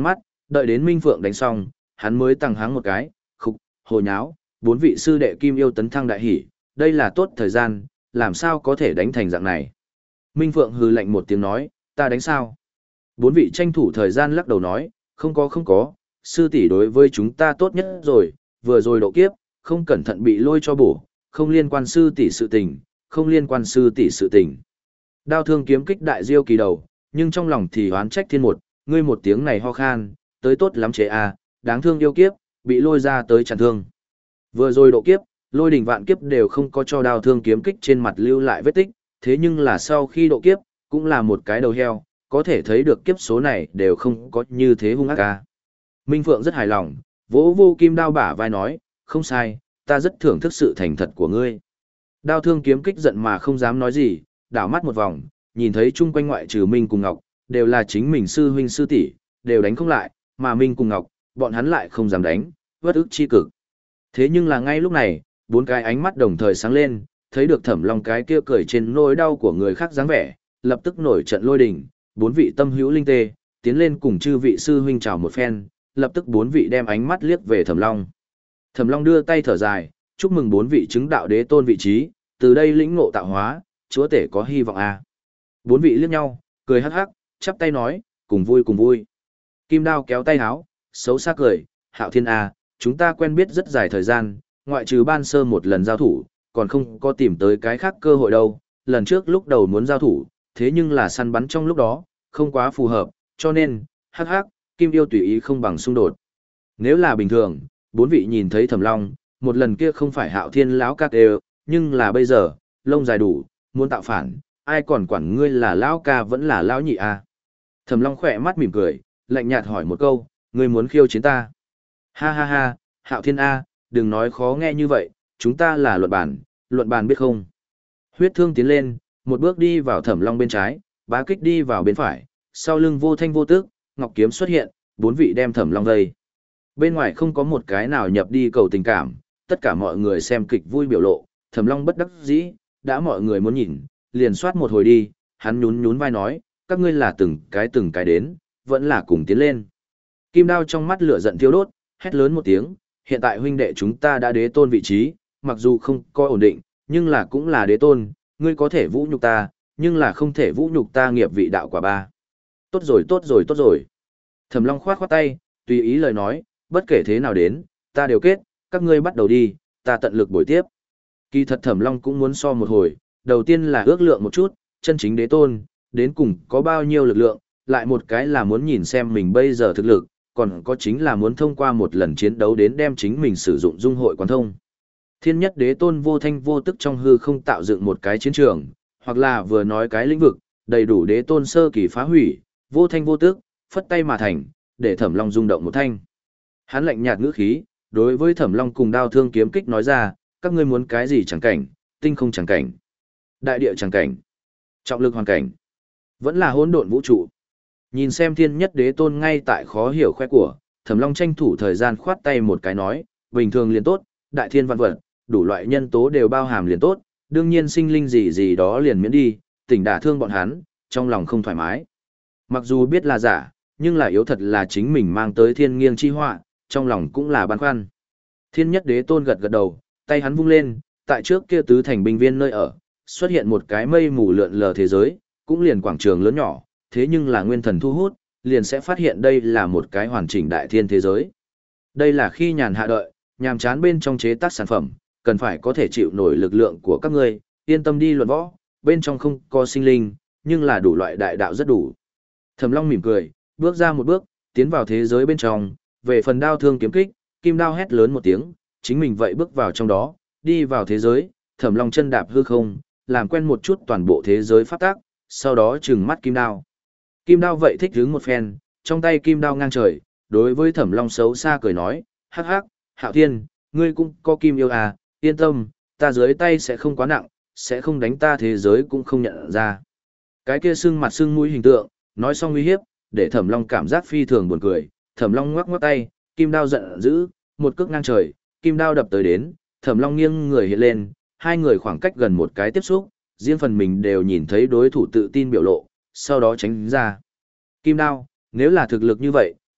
S1: Đợi đến Minh Phượng đánh xong, hắn mới tăng háng một cái, khục, hồ nháo, bốn vị sư đệ kim yêu tấn thăng đại hỷ, đây là tốt thời gian, làm sao có thể đánh thành dạng này. Minh Phượng hừ lạnh một tiếng nói, ta đánh sao? Bốn vị tranh thủ thời gian lắc đầu nói, không có không có, sư tỷ đối với chúng ta tốt nhất rồi, vừa rồi độ kiếp, không cẩn thận bị lôi cho bổ, không liên quan sư tỷ sự tình, không liên quan sư tỷ sự tình. Đao thương kiếm kích đại diêu kỳ đầu, nhưng trong lòng thì oán trách thiên một, ngươi một tiếng này ho khan, tới tốt lắm chế a, đáng thương yêu kiếp, bị lôi ra tới chặn thương. Vừa rồi độ kiếp, lôi đỉnh vạn kiếp đều không có cho đao thương kiếm kích trên mặt lưu lại vết tích, thế nhưng là sau khi độ kiếp, cũng là một cái đầu heo, có thể thấy được kiếp số này đều không có như thế hung ác ca. Minh Phượng rất hài lòng, vỗ vô kim đao bả vai nói, không sai, ta rất thưởng thức sự thành thật của ngươi. Đao thương kiếm kích giận mà không dám nói gì, đảo mắt một vòng, nhìn thấy chung quanh ngoại trừ Minh cùng Ngọc, đều là chính mình sư huynh sư tỷ, đều đánh không lại, mà Minh cùng Ngọc, bọn hắn lại không dám đánh, vất ức chi cực. Thế nhưng là ngay lúc này, bốn cái ánh mắt đồng thời sáng lên, thấy được Thẩm Long cái kia cười trên nỗi đau của người khác dáng vẻ, lập tức nổi trận lôi đình, bốn vị tâm hữu linh tê, tiến lên cùng chư vị sư huynh chào một phen, lập tức bốn vị đem ánh mắt liếc về Thẩm Long. Thẩm Long đưa tay thở dài, chúc mừng bốn vị chứng đạo đế tôn vị trí, từ đây lĩnh ngộ tạo hóa, chúa tể có hy vọng à. Bốn vị liếc nhau, cười hắc hắc, chắp tay nói, cùng vui cùng vui. Kim Đao kéo tay háo, xấu xa cười, Hạo Thiên à, chúng ta quen biết rất dài thời gian, ngoại trừ ban sơ một lần giao thủ, còn không có tìm tới cái khác cơ hội đâu, lần trước lúc đầu muốn giao thủ, thế nhưng là săn bắn trong lúc đó, không quá phù hợp, cho nên, hắc hắc, Kim yêu tùy ý không bằng xung đột. Nếu là bình thường, bốn vị nhìn thấy Thẩm Long, một lần kia không phải Hạo Thiên lão ca đều, nhưng là bây giờ, lông dài đủ, muốn tạo phản, ai còn quản ngươi là lão ca vẫn là lão nhị à. Thẩm Long khỏe mắt mỉm cười, lạnh nhạt hỏi một câu, ngươi muốn khiêu chiến ta? Ha ha ha, Hạo Thiên A, đừng nói khó nghe như vậy, chúng ta là luận bàn, luận bàn biết không? Huyết Thương tiến lên, một bước đi vào Thẩm Long bên trái, Bá Kích đi vào bên phải, sau lưng vô thanh vô tức, Ngọc Kiếm xuất hiện, bốn vị đem Thẩm Long vây. Bên ngoài không có một cái nào nhập đi cầu tình cảm, tất cả mọi người xem kịch vui biểu lộ, Thẩm Long bất đắc dĩ, đã mọi người muốn nhìn, liền soát một hồi đi, hắn nhún nhún vai nói, các ngươi là từng cái từng cái đến, vẫn là cùng tiến lên. Kim Đao trong mắt lửa giận thiêu đốt, hét lớn một tiếng, hiện tại huynh đệ chúng ta đã đế tôn vị trí, mặc dù không có ổn định, nhưng là cũng là đế tôn, ngươi có thể vũ nhục ta, nhưng là không thể vũ nhục ta nghiệp vị đạo quả ba. Tốt rồi tốt rồi tốt rồi. Thẩm Long khoát khoát tay, tùy ý lời nói, bất kể thế nào đến, ta đều kết, các ngươi bắt đầu đi, ta tận lực bồi tiếp. Kỳ thật Thẩm Long cũng muốn so một hồi, đầu tiên là ước lượng một chút, chân chính đế tôn, đến cùng có bao nhiêu lực lượng, lại một cái là muốn nhìn xem mình bây giờ thực lực, còn có chính là muốn thông qua một lần chiến đấu đến đem chính mình sử dụng dung hội quán thông. Thiên nhất đế tôn vô thanh vô tức trong hư không tạo dựng một cái chiến trường, hoặc là vừa nói cái lĩnh vực, đầy đủ đế tôn sơ kỳ phá hủy, vô thanh vô tức, phất tay mà thành, để Thẩm Long rung động một thanh. Hắn lạnh nhạt ngữ khí, đối với Thẩm Long cùng đao thương kiếm kích nói ra, các ngươi muốn cái gì chẳng cảnh, tinh không chẳng cảnh, đại địa chẳng cảnh, trọng lực hoàn cảnh, vẫn là hỗn độn vũ trụ. Nhìn xem thiên nhất đế tôn ngay tại khó hiểu khoe của, Thẩm Long tranh thủ thời gian khoát tay một cái nói, bình thường liền tốt, đại thiên văn vật, đủ loại nhân tố đều bao hàm liền tốt, đương nhiên sinh linh gì gì đó liền miễn đi, tỉnh đả thương bọn hắn, trong lòng không thoải mái. Mặc dù biết là giả, nhưng là yếu thật là chính mình mang tới thiên nghiêng chi họa, trong lòng cũng là băn khoăn. Thiên nhất đế tôn gật gật đầu, tay hắn vung lên, tại trước kia tứ thành binh viên nơi ở, xuất hiện một cái mây mù lượn lờ thế giới, cũng liền quảng trường lớn nhỏ, thế nhưng là nguyên thần thu hút, liền sẽ phát hiện đây là một cái hoàn chỉnh đại thiên thế giới. Đây là khi nhàn hạ đợi, nhàm chán bên trong chế tác sản phẩm, cần phải có thể chịu nổi lực lượng của các ngươi, yên tâm đi luận võ, bên trong không có sinh linh, nhưng là đủ loại đại đạo rất đủ. Thẩm Long mỉm cười, bước ra một bước, tiến vào thế giới bên trong, về phần đao thương kiếm kích, Kim Đao hét lớn một tiếng, chính mình vậy bước vào trong đó, đi vào thế giới, Thẩm Long chân đạp hư không, làm quen một chút toàn bộ thế giới pháp tác, sau đó trừng mắt Kim Đao. Kim Đao vậy thích hứng một phen, trong tay Kim Đao ngang trời, đối với Thẩm Long xấu xa cười nói, hắc hắc, Hạo Thiên, ngươi cũng có kim yêu à, yên tâm, ta dưới tay sẽ không quá nặng, sẽ không đánh ta thế giới cũng không nhận ra. Cái kia sưng mặt sưng mũi hình tượng, nói xong uy hiếp, để Thẩm Long cảm giác phi thường buồn cười, Thẩm Long ngoắc ngoắc tay, Kim Đao giận dữ, một cước ngang trời, Kim Đao đập tới đến, Thẩm Long nghiêng người hiện lên, hai người khoảng cách gần một cái tiếp xúc, riêng phần mình đều nhìn thấy đối thủ tự tin biểu lộ, sau đó tránh ra. Kim Đao, nếu là thực lực như vậy,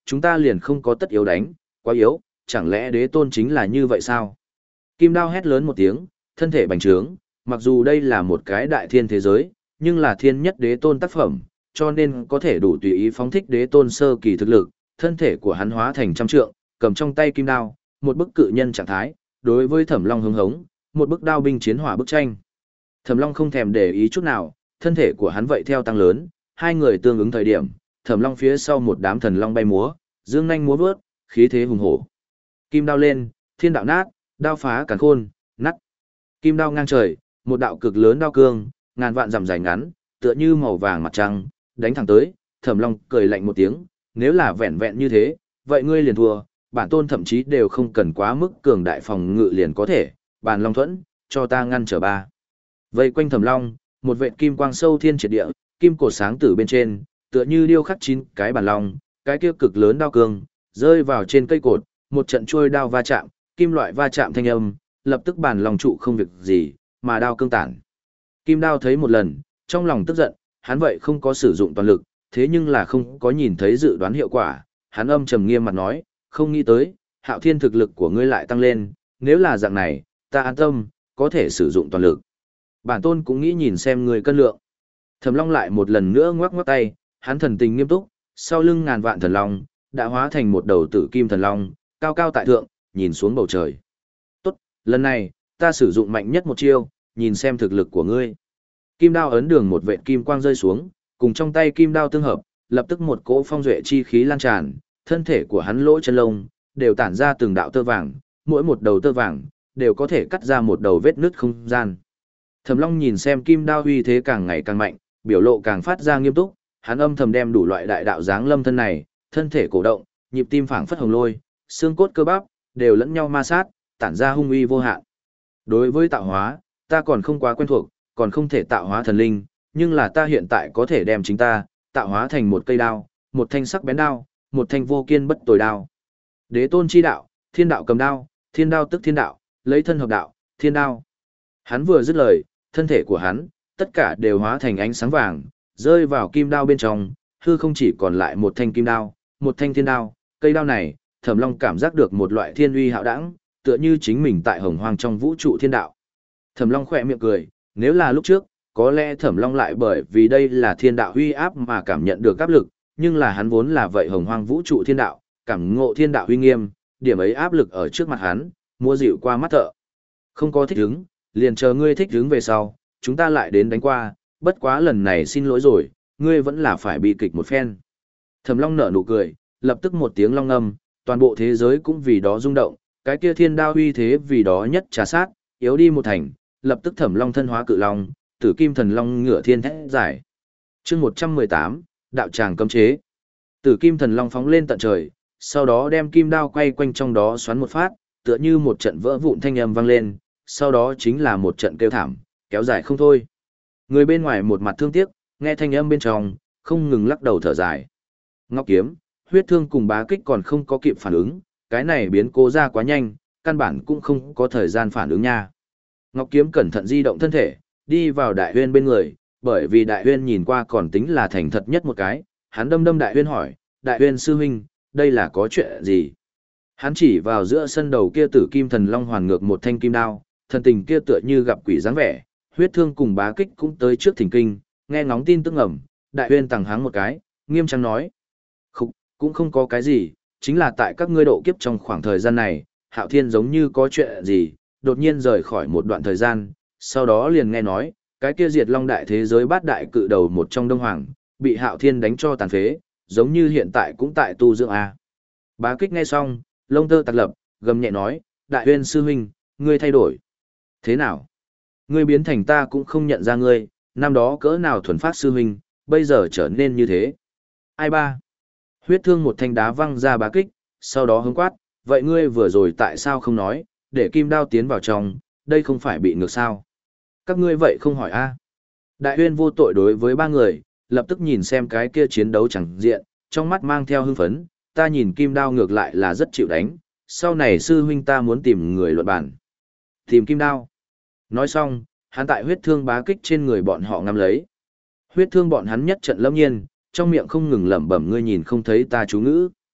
S1: chúng ta liền không có tất yếu đánh, quá yếu, chẳng lẽ đế tôn chính là như vậy sao? Kim đao hét lớn một tiếng, thân thể bành trướng, mặc dù đây là một cái đại thiên thế giới, nhưng là thiên nhất đế tôn tác phẩm, cho nên có thể đủ tùy ý phóng thích đế tôn sơ kỳ thực lực, thân thể của hắn hóa thành trăm trượng, cầm trong tay kim đao, một bức cự nhân trạng thái, đối với Thẩm Long hứng hống, một bức đao binh chiến hỏa bức tranh. Thẩm Long không thèm để ý chút nào, thân thể của hắn vậy theo tăng lớn, hai người tương ứng thời điểm, Thẩm Long phía sau một đám thần long bay múa, dương nhanh múa vớt, khí thế hùng hổ. Kim đao lên, thiên đạo nát, đao phá càn khôn, nắt. Kim đao ngang trời, một đạo cực lớn đao cương, ngàn vạn dặm dài ngắn, tựa như màu vàng mặt trăng, đánh thẳng tới, Thẩm Long cười lạnh một tiếng, nếu là vẹn vẹn như thế, vậy ngươi liền thua, bản tôn thậm chí đều không cần quá mức cường đại phòng ngự liền có thể, bàn long thuẫn, cho ta ngăn trở ba. Vây quanh Thẩm Long, một vệt kim quang sâu thiên triệt địa, kim cột sáng tử bên trên, tựa như điêu khắc chín cái bàn long, cái kia cực lớn đao cương, rơi vào trên cây cột, một trận chuôi đao va chạm, kim loại va chạm thanh âm, lập tức bàn long trụ không việc gì, mà đao cương tản. Kim đao thấy một lần, trong lòng tức giận, hắn vậy không có sử dụng toàn lực, thế nhưng là không có nhìn thấy dự đoán hiệu quả, hắn âm trầm nghiêm mặt nói, không nghĩ tới, Hạo Thiên thực lực của ngươi lại tăng lên, nếu là dạng này, ta an tâm, có thể sử dụng toàn lực. Bản tôn cũng nghĩ nhìn xem ngươi cân lượng. Thẩm Long lại một lần nữa ngoắc ngoắc tay, hắn thần tình nghiêm túc, sau lưng ngàn vạn thần long, đã hóa thành một đầu tử kim thần long, cao cao tại thượng, nhìn xuống bầu trời. Tốt, lần này, ta sử dụng mạnh nhất một chiêu, nhìn xem thực lực của ngươi. Kim đao ấn đường một vệt kim quang rơi xuống, cùng trong tay kim đao tương hợp, lập tức một cỗ phong duệ chi khí lan tràn, thân thể của hắn lỗ chân lông đều tản ra từng đạo tơ vàng, mỗi một đầu tơ vàng đều có thể cắt ra một đầu vết nứt không gian. Thẩm Long nhìn xem kim đao uy thế càng ngày càng mạnh, biểu lộ càng phát ra nghiêm túc, hắn âm thầm đem đủ loại đại đạo dáng lâm thân này, thân thể cổ động, nhịp tim phảng phất hồng lôi, xương cốt cơ bắp đều lẫn nhau ma sát, tản ra hung uy vô hạn. Đối với tạo hóa, ta còn không quá quen thuộc, còn không thể tạo hóa thần linh, nhưng là ta hiện tại có thể đem chính ta tạo hóa thành một cây đao, một thanh sắc bén đao, một thanh vô kiên bất tồi đao. Đế tôn chi đạo, thiên đạo cầm đao, thiên đao tức thiên đạo, lấy thân hợp đạo, thiên đao. Hắn vừa dứt lời, thân thể của hắn, tất cả đều hóa thành ánh sáng vàng, rơi vào kim đao bên trong, hư không chỉ còn lại một thanh kim đao, một thanh thiên đao, cây đao này, Thẩm Long cảm giác được một loại thiên uy hạo đẳng, tựa như chính mình tại hồng hoang trong vũ trụ thiên đạo. Thẩm Long khẽ miệng cười, nếu là lúc trước, có lẽ Thẩm Long lại bởi vì đây là thiên đạo uy áp mà cảm nhận được áp lực, nhưng là hắn vốn là vậy hồng hoang vũ trụ thiên đạo, cảm ngộ thiên đạo uy nghiêm, điểm ấy áp lực ở trước mặt hắn, mua dịu qua mắt thợ. Không có thích hứng, liền chờ ngươi thích hứng về sau, chúng ta lại đến đánh qua, bất quá lần này xin lỗi rồi, ngươi vẫn là phải bị kịch một phen. Thẩm Long nở nụ cười, lập tức một tiếng long ngâm, toàn bộ thế giới cũng vì đó rung động, cái kia thiên đao uy thế vì đó nhất trà sát, yếu đi một thành, lập tức Thẩm Long thân hóa cự long, tử kim thần long ngửa thiên thét giải. Chương một trăm mười tám, đạo tràng cấm chế. Tử kim thần long phóng lên tận trời, sau đó đem kim đao quay quanh trong đó xoắn một phát, tựa như một trận vỡ vụn thanh âm vang lên, sau đó chính là một trận kêu thảm, kéo dài không thôi. Người bên ngoài một mặt thương tiếc, nghe thanh âm bên trong, không ngừng lắc đầu thở dài. Ngọc Kiếm, Huyết Thương cùng Bá Kích còn không có kịp phản ứng, cái này biến cố ra quá nhanh, căn bản cũng không có thời gian phản ứng nha. Ngọc Kiếm cẩn thận di động thân thể, đi vào Đại Huyên bên người, bởi vì Đại Huyên nhìn qua còn tính là thành thật nhất một cái, hắn đâm đâm Đại Huyên hỏi, Đại Huyên sư huynh, đây là có chuyện gì? Hắn chỉ vào giữa sân đầu kia tử kim thần long hoàn ngược một thanh kim đao, thần tình kia tựa như gặp quỷ dáng vẻ, Huyết Thương cùng Bá Kích cũng tới trước thỉnh kinh, nghe ngóng tin tức ẩm, Đại Huyên tằng háng một cái, nghiêm trang nói, không, cũng không có cái gì, chính là tại các ngươi độ kiếp trong khoảng thời gian này, Hạo Thiên giống như có chuyện gì, đột nhiên rời khỏi một đoạn thời gian, sau đó liền nghe nói, cái kia diệt long đại thế giới bát đại cự đầu một trong Đông Hoàng, bị Hạo Thiên đánh cho tàn phế, giống như hiện tại cũng tại tu dưỡng A. Bá Kích nghe xong, lông tơ tạc lập, gầm nhẹ nói, Đại Huyên sư huynh, ngươi thay đổi. Thế nào? Ngươi biến thành ta cũng không nhận ra ngươi, năm đó cỡ nào thuần phát sư huynh, bây giờ trở nên như thế. Ai ba? Huyết Thương một thanh đá văng ra Bá Kích, sau đó hướng quát, vậy ngươi vừa rồi tại sao không nói, để kim đao tiến vào trong, đây không phải bị ngược sao? Các ngươi vậy không hỏi a? Đại Huyên vô tội đối với ba người, lập tức nhìn xem cái kia chiến đấu chẳng diện, trong mắt mang theo hưng phấn, ta nhìn kim đao ngược lại là rất chịu đánh, sau này sư huynh ta muốn tìm người luận bản. Tìm kim đao. Nói xong, hắn tại Huyết Thương Bá Kích trên người bọn họ ngắm lấy. Huyết Thương bọn hắn nhất trận lâm nhiên, trong miệng không ngừng lẩm bẩm ngươi nhìn không thấy ta chú ngữ.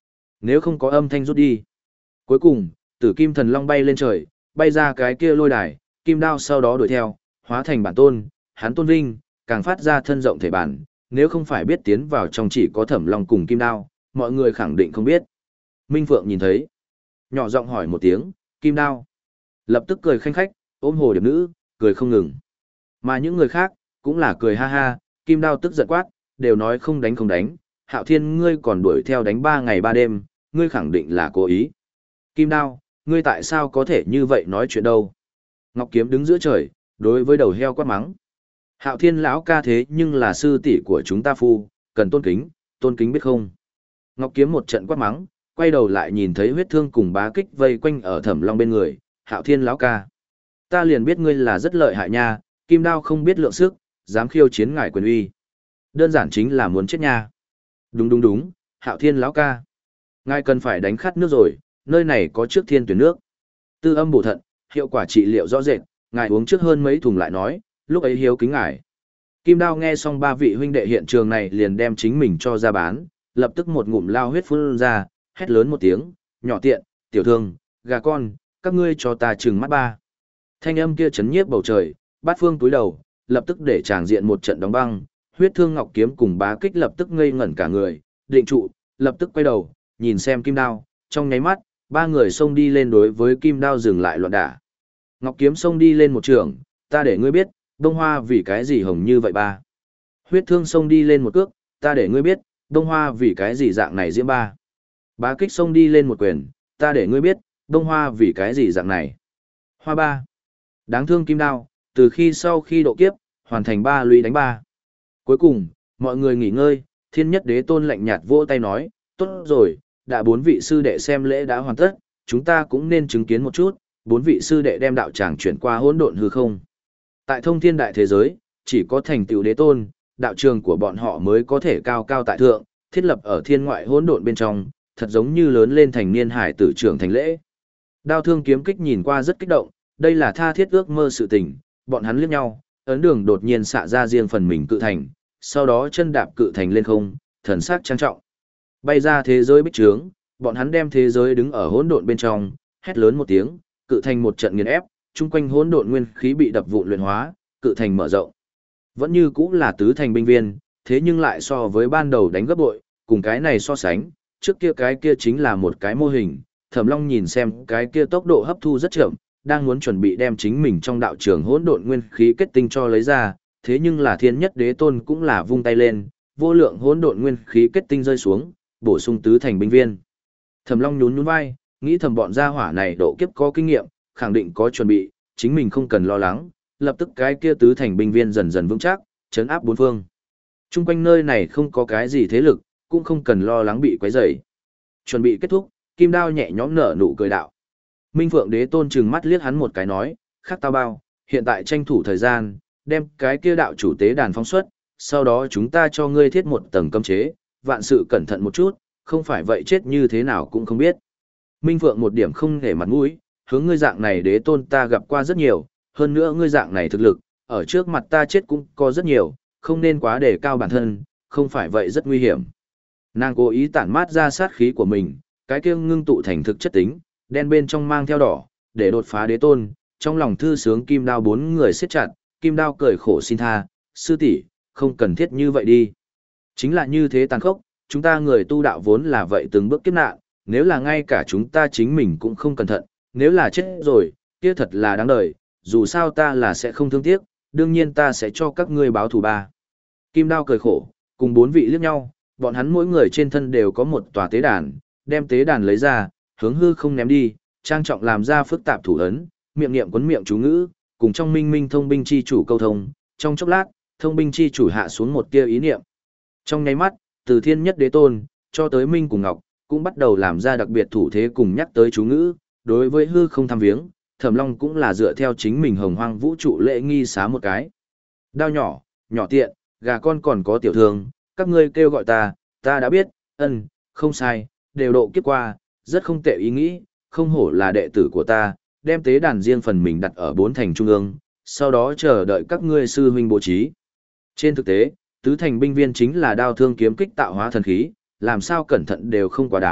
S1: Nếu không có âm thanh rút đi. Cuối cùng, Tử Kim Thần Long bay lên trời, bay ra cái kia lôi đài, kim đao sau đó đuổi theo, hóa thành bản tôn, hắn tôn vinh, càng phát ra thân rộng thể bản, nếu không phải biết tiến vào trong chỉ có Thẩm Long cùng kim đao, mọi người khẳng định không biết. Minh Phượng nhìn thấy, nhỏ giọng hỏi một tiếng, kim đao. Lập tức cười khanh khách, ôm hồ điệp nữ, cười không ngừng. Mà những người khác, cũng là cười ha ha, kim đao tức giận quát, đều nói không đánh không đánh, Hạo Thiên ngươi còn đuổi theo đánh ba ngày ba đêm, ngươi khẳng định là cố ý. Kim đao, ngươi tại sao có thể như vậy nói chuyện đâu? Ngọc Kiếm đứng giữa trời, đối với đầu heo quát mắng. Hạo Thiên lão ca thế nhưng là sư tỷ của chúng ta phu, cần tôn kính, tôn kính biết không? Ngọc Kiếm một trận quát mắng, quay đầu lại nhìn thấy huyết thương cùng bá kích vây quanh ở Thẩm Long bên người, Hạo Thiên lão ca. Ta liền biết ngươi là rất lợi hại nha, kim đao không biết lượng sức, dám khiêu chiến ngài quyền uy. Đơn giản chính là muốn chết nha. Đúng đúng đúng, Hạo Thiên lão ca. Ngài cần phải đánh khát nước rồi, nơi này có trước thiên tuyển nước. Tư âm bổ thận, hiệu quả trị liệu rõ rệt, ngài uống trước hơn mấy thùng lại nói, lúc ấy hiếu kính ngài. Kim đao nghe xong ba vị huynh đệ hiện trường này liền đem chính mình cho ra bán, lập tức một ngụm lao huyết phun ra, hét lớn một tiếng, nhỏ tiện, tiểu thương, gà con, các ngươi cho ta trừng mắt ba. Thanh âm kia chấn nhiếp bầu trời, bát phương túi đầu, lập tức để tràng diện một trận đóng băng, huyết thương ngọc kiếm cùng bá kích lập tức ngây ngẩn cả người, định trụ, lập tức quay đầu, nhìn xem kim đao, trong nháy mắt, ba người xông đi lên đối với kim đao dừng lại loạn đả. Ngọc kiếm xông đi lên một trường, ta để ngươi biết, đông hoa vì cái gì hồng như vậy ba. Huyết thương xông đi lên một cước, ta để ngươi biết, đông hoa vì cái gì dạng này diễm ba. Bá kích xông đi lên một quyền, ta để ngươi biết, đông hoa vì cái gì dạng này. Hoa ba. Đáng thương kim đao, từ khi sau khi độ kiếp, hoàn thành ba lũy đánh ba. Cuối cùng, mọi người nghỉ ngơi, thiên nhất đế tôn lạnh nhạt vỗ tay nói, tốt rồi, đã bốn vị sư đệ xem lễ đã hoàn tất, chúng ta cũng nên chứng kiến một chút, bốn vị sư đệ đem đạo tràng chuyển qua hỗn độn hư không. Tại thông thiên đại thế giới, chỉ có thành tựu đế tôn, đạo trường của bọn họ mới có thể cao cao tại thượng, thiết lập ở thiên ngoại hỗn độn bên trong, thật giống như lớn lên thành niên hải tử trưởng thành lễ. Đao thương kiếm kích nhìn qua rất kích động, đây là tha thiết ước mơ sự tình, bọn hắn liếc nhau, ấn đường đột nhiên xạ ra riêng phần mình cự thành, sau đó chân đạp cự thành lên không, thần sắc trang trọng. Bay ra thế giới bích trướng, bọn hắn đem thế giới đứng ở hỗn độn bên trong, hét lớn một tiếng, cự thành một trận nghiền ép, chung quanh hỗn độn nguyên khí bị đập vụn luyện hóa, cự thành mở rộng. Vẫn như cũng là tứ thành binh viên, thế nhưng lại so với ban đầu đánh gấp bội, cùng cái này so sánh, trước kia cái kia chính là một cái mô hình, Thẩm Long nhìn xem cái kia tốc độ hấp thu rất chậm, đang muốn chuẩn bị đem chính mình trong đạo trường hỗn độn nguyên khí kết tinh cho lấy ra, thế nhưng là thiên nhất đế tôn cũng là vung tay lên, vô lượng hỗn độn nguyên khí kết tinh rơi xuống, bổ sung tứ thành binh viên. Thẩm Long nhún nhún vai, nghĩ thầm bọn gia hỏa này độ kiếp có kinh nghiệm, khẳng định có chuẩn bị, chính mình không cần lo lắng, lập tức cái kia tứ thành binh viên dần dần vững chắc, chấn áp bốn phương. Trung quanh nơi này không có cái gì thế lực, cũng không cần lo lắng bị quấy rầy. Chuẩn bị kết thúc, Kim Đao nhẹ nhõm nở nụ cười đạo. Minh Phượng Đế Tôn trừng mắt liếc hắn một cái nói, khác tao bao, hiện tại tranh thủ thời gian, đem cái kia đạo chủ tế đàn phóng xuất, sau đó chúng ta cho ngươi thiết một tầng cấm chế, vạn sự cẩn thận một chút, không phải vậy chết như thế nào cũng không biết. Minh Phượng một điểm không để mặt mũi, hướng ngươi dạng này Đế Tôn ta gặp qua rất nhiều, hơn nữa ngươi dạng này thực lực, ở trước mặt ta chết cũng có rất nhiều, không nên quá đề cao bản thân, không phải vậy rất nguy hiểm. Nàng cố ý tản mát ra sát khí của mình, cái kia ngưng tụ thành thực chất tính, đen bên trong mang theo đỏ, để đột phá Đế Tôn, trong lòng thư sướng Kim Đao bốn người siết chặt, Kim Đao cười khổ xin tha, sư tỷ, không cần thiết như vậy đi. Chính là như thế tàn khốc, chúng ta người tu đạo vốn là vậy từng bước kiếp nạn, nếu là ngay cả chúng ta chính mình cũng không cẩn thận, nếu là chết rồi, kia thật là đáng đời, dù sao ta là sẽ không thương tiếc, đương nhiên ta sẽ cho các ngươi báo thù ba. Kim Đao cười khổ, cùng bốn vị liếc nhau, bọn hắn mỗi người trên thân đều có một tòa tế đàn, đem tế đàn lấy ra, hướng hư không ném đi, trang trọng làm ra phức tạp thủ ấn, miệng niệm quấn miệng chú ngữ, cùng trong minh minh thông binh chi chủ câu thông, trong chốc lát, thông binh chi chủ hạ xuống một tia ý niệm. Trong nháy mắt, từ thiên nhất đế tôn, cho tới minh cùng ngọc, cũng bắt đầu làm ra đặc biệt thủ thế cùng nhắc tới chú ngữ, đối với hư không tham viếng, Thẩm Long cũng là dựa theo chính mình hồng hoang vũ trụ lễ nghi xá một cái. Đao nhỏ, nhỏ tiện, gà con còn có tiểu thương, các ngươi kêu gọi ta, ta đã biết, ân, không sai, đều độ kiếp qua, rất không tệ ý nghĩ, không hổ là đệ tử của ta, đem tế đàn riêng phần mình đặt ở bốn thành trung ương, sau đó chờ đợi các ngươi sư huynh bố trí. Trên thực tế, tứ thành binh viên chính là đao thương kiếm kích tạo hóa thần khí, làm sao cẩn thận đều không quá đáng,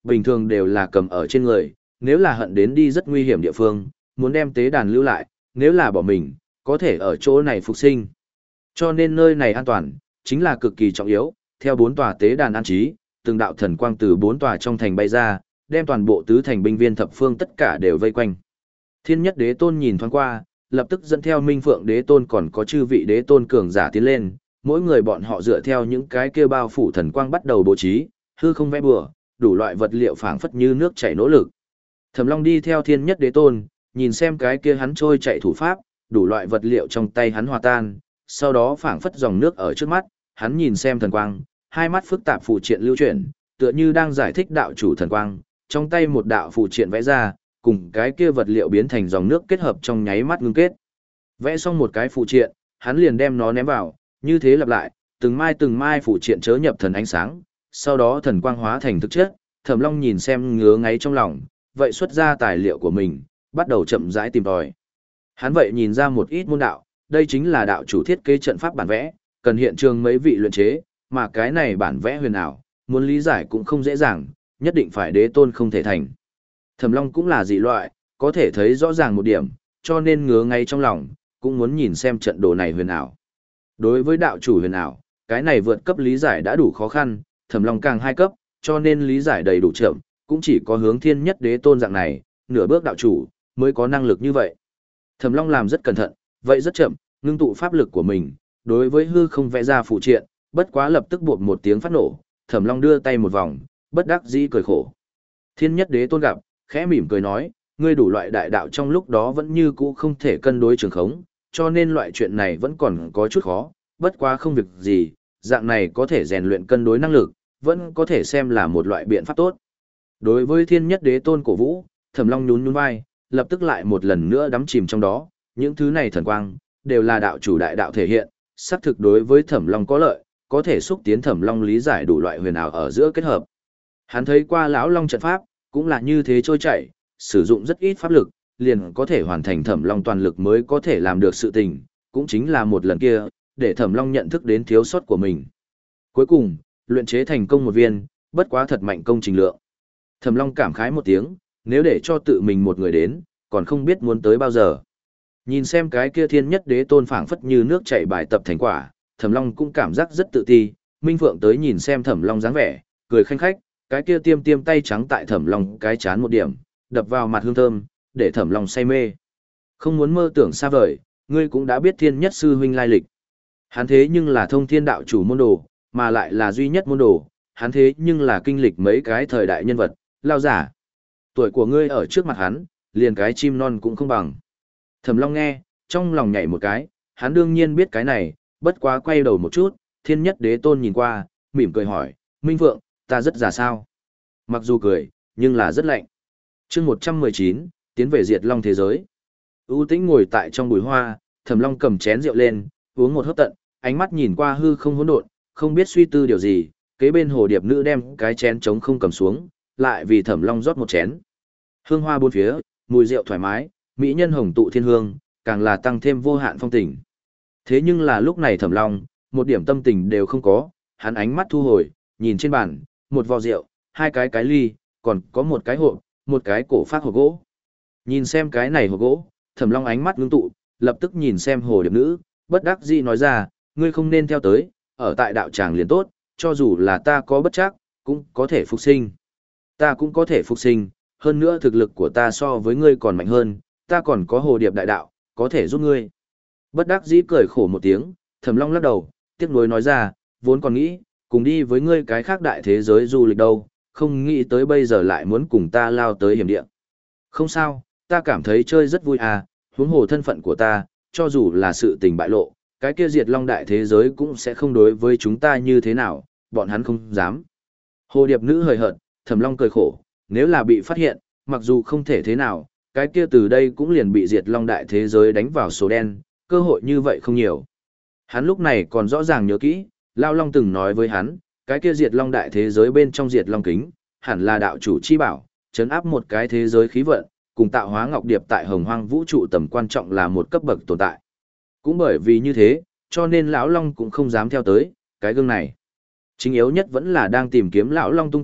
S1: bình thường đều là cầm ở trên người, nếu là hận đến đi rất nguy hiểm địa phương, muốn đem tế đàn lưu lại, nếu là bỏ mình, có thể ở chỗ này phục sinh. Cho nên nơi này an toàn, chính là cực kỳ trọng yếu, theo bốn tòa tế đàn an trí, từng đạo thần quang từ bốn tòa trong thành bay ra, đem toàn bộ tứ thành binh viên thập phương tất cả đều vây quanh. Thiên nhất đế tôn nhìn thoáng qua, lập tức dẫn theo Minh Phượng đế tôn còn có chư vị đế tôn cường giả tiến lên, mỗi người bọn họ dựa theo những cái kia bao phủ thần quang bắt đầu bố trí, hư không vẽ bừa, đủ loại vật liệu phảng phất như nước chảy nỗ lực. Thẩm Long đi theo thiên nhất đế tôn, nhìn xem cái kia hắn trôi chạy thủ pháp, đủ loại vật liệu trong tay hắn hòa tan, sau đó phảng phất dòng nước ở trước mắt, hắn nhìn xem thần quang, hai mắt phức tạp phù triện lưu chuyển, tựa như đang giải thích đạo chủ thần quang, trong tay một đạo phù triện vẽ ra, cùng cái kia vật liệu biến thành dòng nước kết hợp trong nháy mắt ngưng kết. Vẽ xong một cái phù triện, hắn liền đem nó ném vào, như thế lặp lại, từng mai từng mai phù triện chớ nhập thần ánh sáng, sau đó thần quang hóa thành thực chất, Thẩm Long nhìn xem ngứa ngáy trong lòng, vậy xuất ra tài liệu của mình, bắt đầu chậm rãi tìm tòi. Hắn vậy nhìn ra một ít môn đạo, đây chính là đạo chủ thiết kế trận pháp bản vẽ, cần hiện trường mấy vị luyện chế, mà cái này bản vẽ huyền ảo, muốn lý giải cũng không dễ dàng, nhất định phải đế tôn không thể thành. Thẩm Long cũng là dị loại, có thể thấy rõ ràng một điểm, cho nên ngứa ngay trong lòng, cũng muốn nhìn xem trận đồ này huyền ảo. Đối với đạo chủ huyền ảo, cái này vượt cấp lý giải đã đủ khó khăn, Thẩm Long càng hai cấp, cho nên lý giải đầy đủ chậm, cũng chỉ có hướng thiên nhất đế tôn dạng này, nửa bước đạo chủ, mới có năng lực như vậy. Thẩm Long làm rất cẩn thận, vậy rất chậm, ngưng tụ pháp lực của mình, đối với hư không vẽ ra phụ triện, bất quá lập tức buộc một tiếng phát nổ, Thẩm Long đưa tay một vòng, bất đắc dĩ cười khổ. Thiên nhất đế tôn gặp, khẽ mỉm cười nói, ngươi đủ loại đại đạo trong lúc đó vẫn như cũ không thể cân đối trường khống, cho nên loại chuyện này vẫn còn có chút khó, bất quá không việc gì, dạng này có thể rèn luyện cân đối năng lực, vẫn có thể xem là một loại biện pháp tốt. Đối với thiên nhất đế tôn cổ vũ, Thẩm Long nhún nhún vai, lập tức lại một lần nữa đắm chìm trong đó, những thứ này thần quang, đều là đạo chủ đại đạo thể hiện, xác thực đối với Thẩm Long có lợi, có thể xúc tiến Thẩm Long lý giải đủ loại huyền ảo ở giữa kết hợp. Hắn thấy qua lão Long trận pháp, cũng là như thế trôi chảy, sử dụng rất ít pháp lực, liền có thể hoàn thành Thẩm Long toàn lực mới có thể làm được sự tình, cũng chính là một lần kia, để Thẩm Long nhận thức đến thiếu sót của mình. Cuối cùng, luyện chế thành công một viên, bất quá thật mạnh công trình lượng. Thẩm Long cảm khái một tiếng, nếu để cho tự mình một người đến, còn không biết muốn tới bao giờ. Nhìn xem cái kia thiên nhất đế tôn phảng phất như nước chảy bài tập thành quả, Thẩm Long cũng cảm giác rất tự ti, Minh Phượng tới nhìn xem Thẩm Long dáng vẻ, cười khanh khách, cái kia tiêm tiêm tay trắng tại Thẩm Long cái chán một điểm, đập vào mặt hương thơm, để Thẩm Long say mê. Không muốn mơ tưởng xa vời, ngươi cũng đã biết thiên nhất sư huynh lai lịch. Hắn thế nhưng là thông thiên đạo chủ môn đồ, mà lại là duy nhất môn đồ, hắn thế nhưng là kinh lịch mấy cái thời đại nhân vật, lao giả. Tuổi của ngươi ở trước mặt hắn, liền cái chim non cũng không bằng. Thẩm Long nghe, trong lòng nhảy một cái, hắn đương nhiên biết cái này, bất quá quay đầu một chút, thiên nhất đế tôn nhìn qua, mỉm cười hỏi, Minh Phượng, ta rất già sao? Mặc dù cười, nhưng là rất lạnh. chương một trăm mười chín, tiến về diệt long thế giới. ưu tĩnh ngồi tại trong bụi hoa, Thẩm Long cầm chén rượu lên, uống một hớp tận, ánh mắt nhìn qua hư không hỗn độn, không biết suy tư điều gì, kế bên hồ điệp nữ đem cái chén trống không cầm xuống, lại vì Thẩm Long rót một chén. Hương hoa bốn phía, mùi rượu thoải mái, mỹ nhân hồng tụ thiên hương, càng là tăng thêm vô hạn phong tình. Thế nhưng là lúc này Thẩm Long, một điểm tâm tình đều không có, hắn ánh mắt thu hồi, nhìn trên bàn, một vò rượu, hai cái cái ly, còn có một cái hộp, một cái cổ phát hộp gỗ. Nhìn xem cái này hộp gỗ, Thẩm Long ánh mắt ngưng tụ, lập tức nhìn xem hồ điệp nữ, bất đắc dĩ nói ra, ngươi không nên theo tới, ở tại đạo tràng liền tốt, cho dù là ta có bất chắc, cũng có thể phục sinh. Ta cũng có thể phục sinh, hơn nữa thực lực của ta so với ngươi còn mạnh hơn, ta còn có hồ điệp đại đạo, có thể giúp ngươi. Bất đắc dĩ cười khổ một tiếng, Thẩm Long lắc đầu, tiếc nuối nói ra, vốn còn nghĩ, cùng đi với ngươi cái khác đại thế giới du lịch đâu, không nghĩ tới bây giờ lại muốn cùng ta lao tới hiểm địa. Không sao, ta cảm thấy chơi rất vui à, huống hồ thân phận của ta, cho dù là sự tình bại lộ, cái kia diệt long đại thế giới cũng sẽ không đối với chúng ta như thế nào, bọn hắn không dám. Hồ điệp nữ hời hợt, Thẩm Long cười khổ, nếu là bị phát hiện, mặc dù không thể thế nào, cái kia từ đây cũng liền bị diệt long đại thế giới đánh vào số đen, cơ hội như vậy không nhiều. Hắn lúc này còn rõ ràng nhớ kỹ, Lao Long từng nói với hắn, cái kia diệt long đại thế giới bên trong diệt long kính, hẳn là đạo chủ chi bảo, chấn áp một cái thế giới khí vận, cùng tạo hóa ngọc điệp tại hồng hoang vũ trụ tầm quan trọng là một cấp bậc tồn tại. Cũng bởi vì như thế, cho nên lão Long cũng không dám theo tới, cái gương này. Chính yếu nhất vẫn là đang tìm kiếm lão Long tung tích,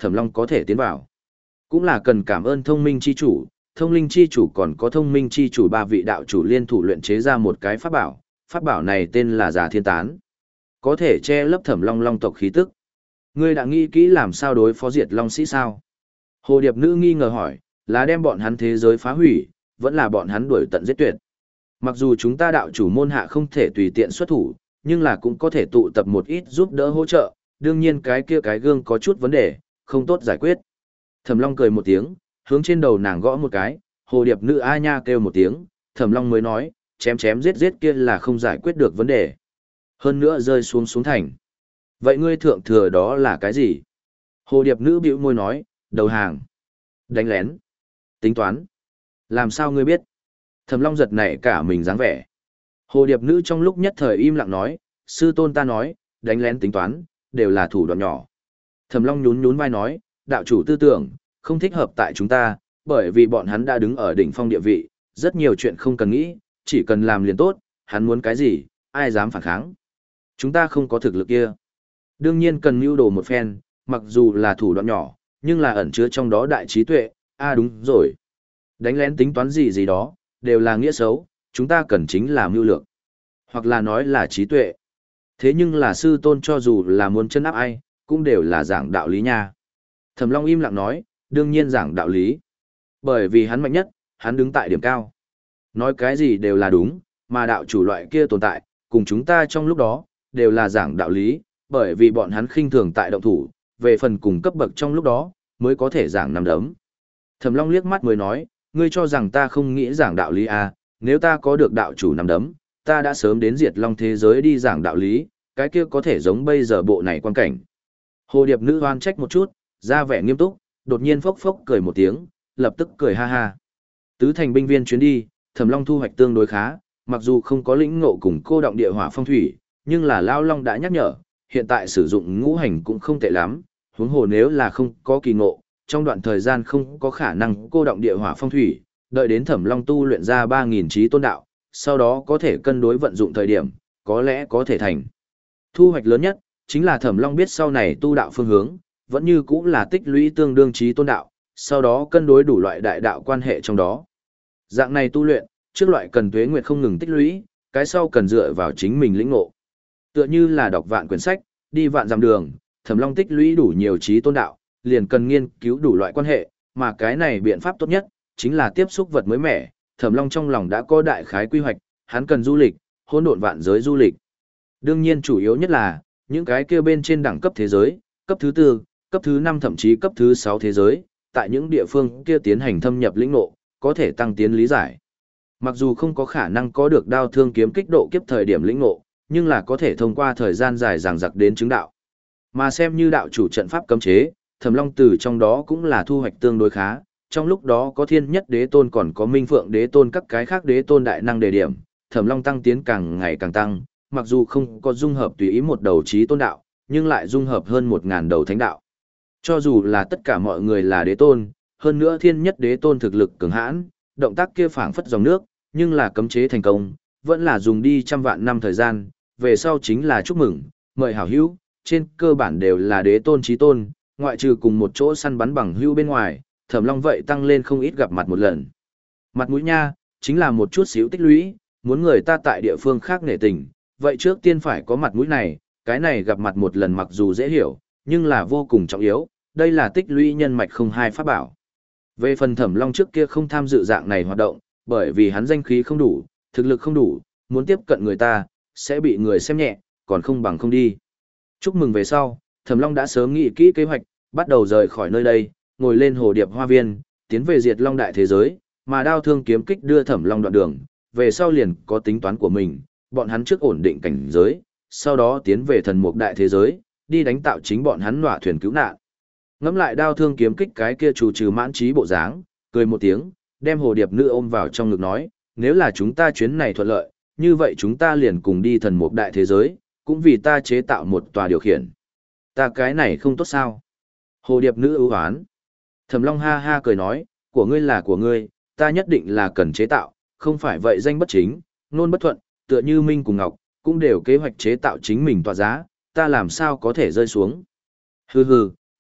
S1: Thẩm Long có thể tiến vào. Cũng là cần cảm ơn thông minh chi chủ, thông linh chi chủ còn có thông minh chi chủ ba vị đạo chủ liên thủ luyện chế ra một cái pháp bảo, pháp bảo này tên là Già Thiên Tán. Có thể che lấp Thẩm Long long tộc khí tức. Ngươi đã nghĩ kỹ làm sao đối phó diệt long sĩ sao? Hồ Điệp Nữ nghi ngờ hỏi, là đem bọn hắn thế giới phá hủy, vẫn là bọn hắn đuổi tận giết tuyệt. Mặc dù chúng ta đạo chủ môn hạ không thể tùy tiện xuất thủ, nhưng là cũng có thể tụ tập một ít giúp đỡ hỗ trợ, đương nhiên cái kia cái gương có chút vấn đề, không tốt giải quyết. Thẩm Long cười một tiếng, hướng trên đầu nàng gõ một cái, Hồ Điệp Nữ a nha kêu một tiếng, Thẩm Long mới nói, chém chém giết giết kia là không giải quyết được vấn đề. Hơn nữa rơi xuống xuống thành. Vậy ngươi thượng thừa đó là cái gì? Hồ Điệp Nữ bĩu môi nói, đầu hàng, đánh lén, tính toán. Làm sao ngươi biết? Thẩm Long giật nảy cả mình dáng vẻ. Hồ Điệp Nữ trong lúc nhất thời im lặng nói, sư tôn ta nói, đánh lén tính toán, đều là thủ đoạn nhỏ. Thẩm Long nhún nhún vai nói, đạo chủ tư tưởng, không thích hợp tại chúng ta, bởi vì bọn hắn đã đứng ở đỉnh phong địa vị, rất nhiều chuyện không cần nghĩ, chỉ cần làm liền tốt, hắn muốn cái gì, ai dám phản kháng. Chúng ta không có thực lực kia. Đương nhiên cần mưu đồ một phen, mặc dù là thủ đoạn nhỏ, nhưng là ẩn chứa trong đó đại trí tuệ, a à đúng rồi. Đánh lén tính toán gì gì đó, đều là nghĩa xấu, chúng ta cần chính là mưu lược. Hoặc là nói là trí tuệ. Thế nhưng là sư tôn cho dù là muốn chân áp ai, cũng đều là giảng đạo lý nha. Thẩm Long im lặng nói, đương nhiên giảng đạo lý. Bởi vì hắn mạnh nhất, hắn đứng tại điểm cao. Nói cái gì đều là đúng, mà đạo chủ loại kia tồn tại, cùng chúng ta trong lúc đó, đều là giảng đạo lý, bởi vì bọn hắn khinh thường tại động thủ, về phần cùng cấp bậc trong lúc đó, mới có thể giảng nắm đấm. Thẩm Long liếc mắt mới nói, ngươi cho rằng ta không nghĩ giảng đạo lý à, nếu ta có được đạo chủ nắm đấm, ta đã sớm đến diệt long thế giới đi giảng đạo lý, cái kia có thể giống bây giờ bộ này quan cảnh. Hồ Điệp Nữ hoan trách một chút, ra vẻ nghiêm túc, đột nhiên phốc phốc cười một tiếng, lập tức cười ha ha. Tứ thành binh viên chuyến đi, Thẩm Long thu hoạch tương đối khá, mặc dù không có lĩnh ngộ cùng cô động địa hỏa phong thủy, nhưng là Lao Long đã nhắc nhở, hiện tại sử dụng ngũ hành cũng không tệ lắm, huống hồ nếu là không có kỳ ngộ, trong đoạn thời gian không có khả năng cô động địa hỏa phong thủy, đợi đến Thẩm Long tu luyện ra ba nghìn trí tôn đạo, sau đó có thể cân đối vận dụng thời điểm, có lẽ có thể thành. Thu hoạch lớn nhất, chính là Thẩm Long biết sau này tu đạo phương hướng, vẫn như cũng là tích lũy tương đương trí tôn đạo, sau đó cân đối đủ loại đại đạo quan hệ trong đó. Dạng này tu luyện, trước loại cần tuế nguyệt không ngừng tích lũy, cái sau cần dựa vào chính mình lĩnh ngộ. Tựa như là đọc vạn quyển sách, đi vạn dặm đường, Thẩm Long tích lũy đủ nhiều trí tôn đạo, liền cần nghiên cứu đủ loại quan hệ, mà cái này biện pháp tốt nhất, chính là tiếp xúc vật mới mẻ. Thẩm Long trong lòng đã có đại khái quy hoạch, hắn cần du lịch, hỗn độn vạn giới du lịch. Đương nhiên chủ yếu nhất là, những cái kia bên trên đẳng cấp thế giới, cấp thứ tư, cấp thứ năm thậm chí cấp thứ sáu thế giới, tại những địa phương kia tiến hành thâm nhập lĩnh ngộ, có thể tăng tiến lý giải. Mặc dù không có khả năng có được đao thương kiếm kích độ kiếp thời điểm lĩnh ngộ, nhưng là có thể thông qua thời gian dài dằng dặc đến chứng đạo. Mà xem như đạo chủ trận pháp cấm chế, Thẩm Long từ trong đó cũng là thu hoạch tương đối khá, trong lúc đó có Thiên Nhất Đế Tôn còn có Minh Phượng Đế Tôn các cái khác đế tôn đại năng đề điểm, Thẩm Long tăng tiến càng ngày càng tăng, mặc dù không có dung hợp tùy ý một đầu chí tôn đạo, nhưng lại dung hợp hơn một ngàn đầu thánh đạo. Cho dù là tất cả mọi người là đế tôn, hơn nữa Thiên Nhất Đế Tôn thực lực cường hãn, động tác kia phảng phất dòng nước, nhưng là cấm chế thành công, vẫn là dùng đi trăm vạn năm thời gian, về sau chính là chúc mừng, mời hảo hữu, trên cơ bản đều là đế tôn chí tôn, ngoại trừ cùng một chỗ săn bắn bằng hữu bên ngoài, Thẩm Long vậy tăng lên không ít gặp mặt một lần. Mặt mũi nha, chính là một chút xíu tích lũy, muốn người ta tại địa phương khác nể tình, vậy trước tiên phải có mặt mũi này, cái này gặp mặt một lần mặc dù dễ hiểu, nhưng là vô cùng trọng yếu, đây là tích lũy nhân mạch không hai pháp bảo. Về phần Thẩm Long trước kia không tham dự dạng này hoạt động, bởi vì hắn danh khí không đủ, thực lực không đủ, muốn tiếp cận người ta, sẽ bị người xem nhẹ, còn không bằng không đi. Chúc mừng về sau, Thẩm Long đã sớm nghĩ kỹ kế hoạch, bắt đầu rời khỏi nơi đây, ngồi lên hồ điệp hoa viên, tiến về diệt long đại thế giới, mà đao thương kiếm kích đưa Thẩm Long đoạn đường, về sau liền có tính toán của mình, bọn hắn trước ổn định cảnh giới, sau đó tiến về thần mục đại thế giới, đi đánh tạo chính bọn hắn nọa thuyền cứu nạn. Ngắm lại đao thương kiếm kích cái kia chủ trừ mãn trí bộ dáng, cười một tiếng, đem hồ điệp nữ ôm vào trong ngực nói, nếu là chúng ta chuyến này thuận lợi, như vậy chúng ta liền cùng đi thần mục đại thế giới, cũng vì ta chế tạo một tòa điều khiển. Ta cái này không tốt sao? Hồ điệp nữ ưu hoán. Thẩm Long ha ha cười nói, của ngươi là của ngươi, ta nhất định là cần chế tạo, không phải vậy danh bất chính, nôn bất thuận, tựa như Minh cùng Ngọc, cũng đều kế hoạch chế tạo chính mình tòa giá, ta làm sao có thể rơi xuống. Hừ hừ,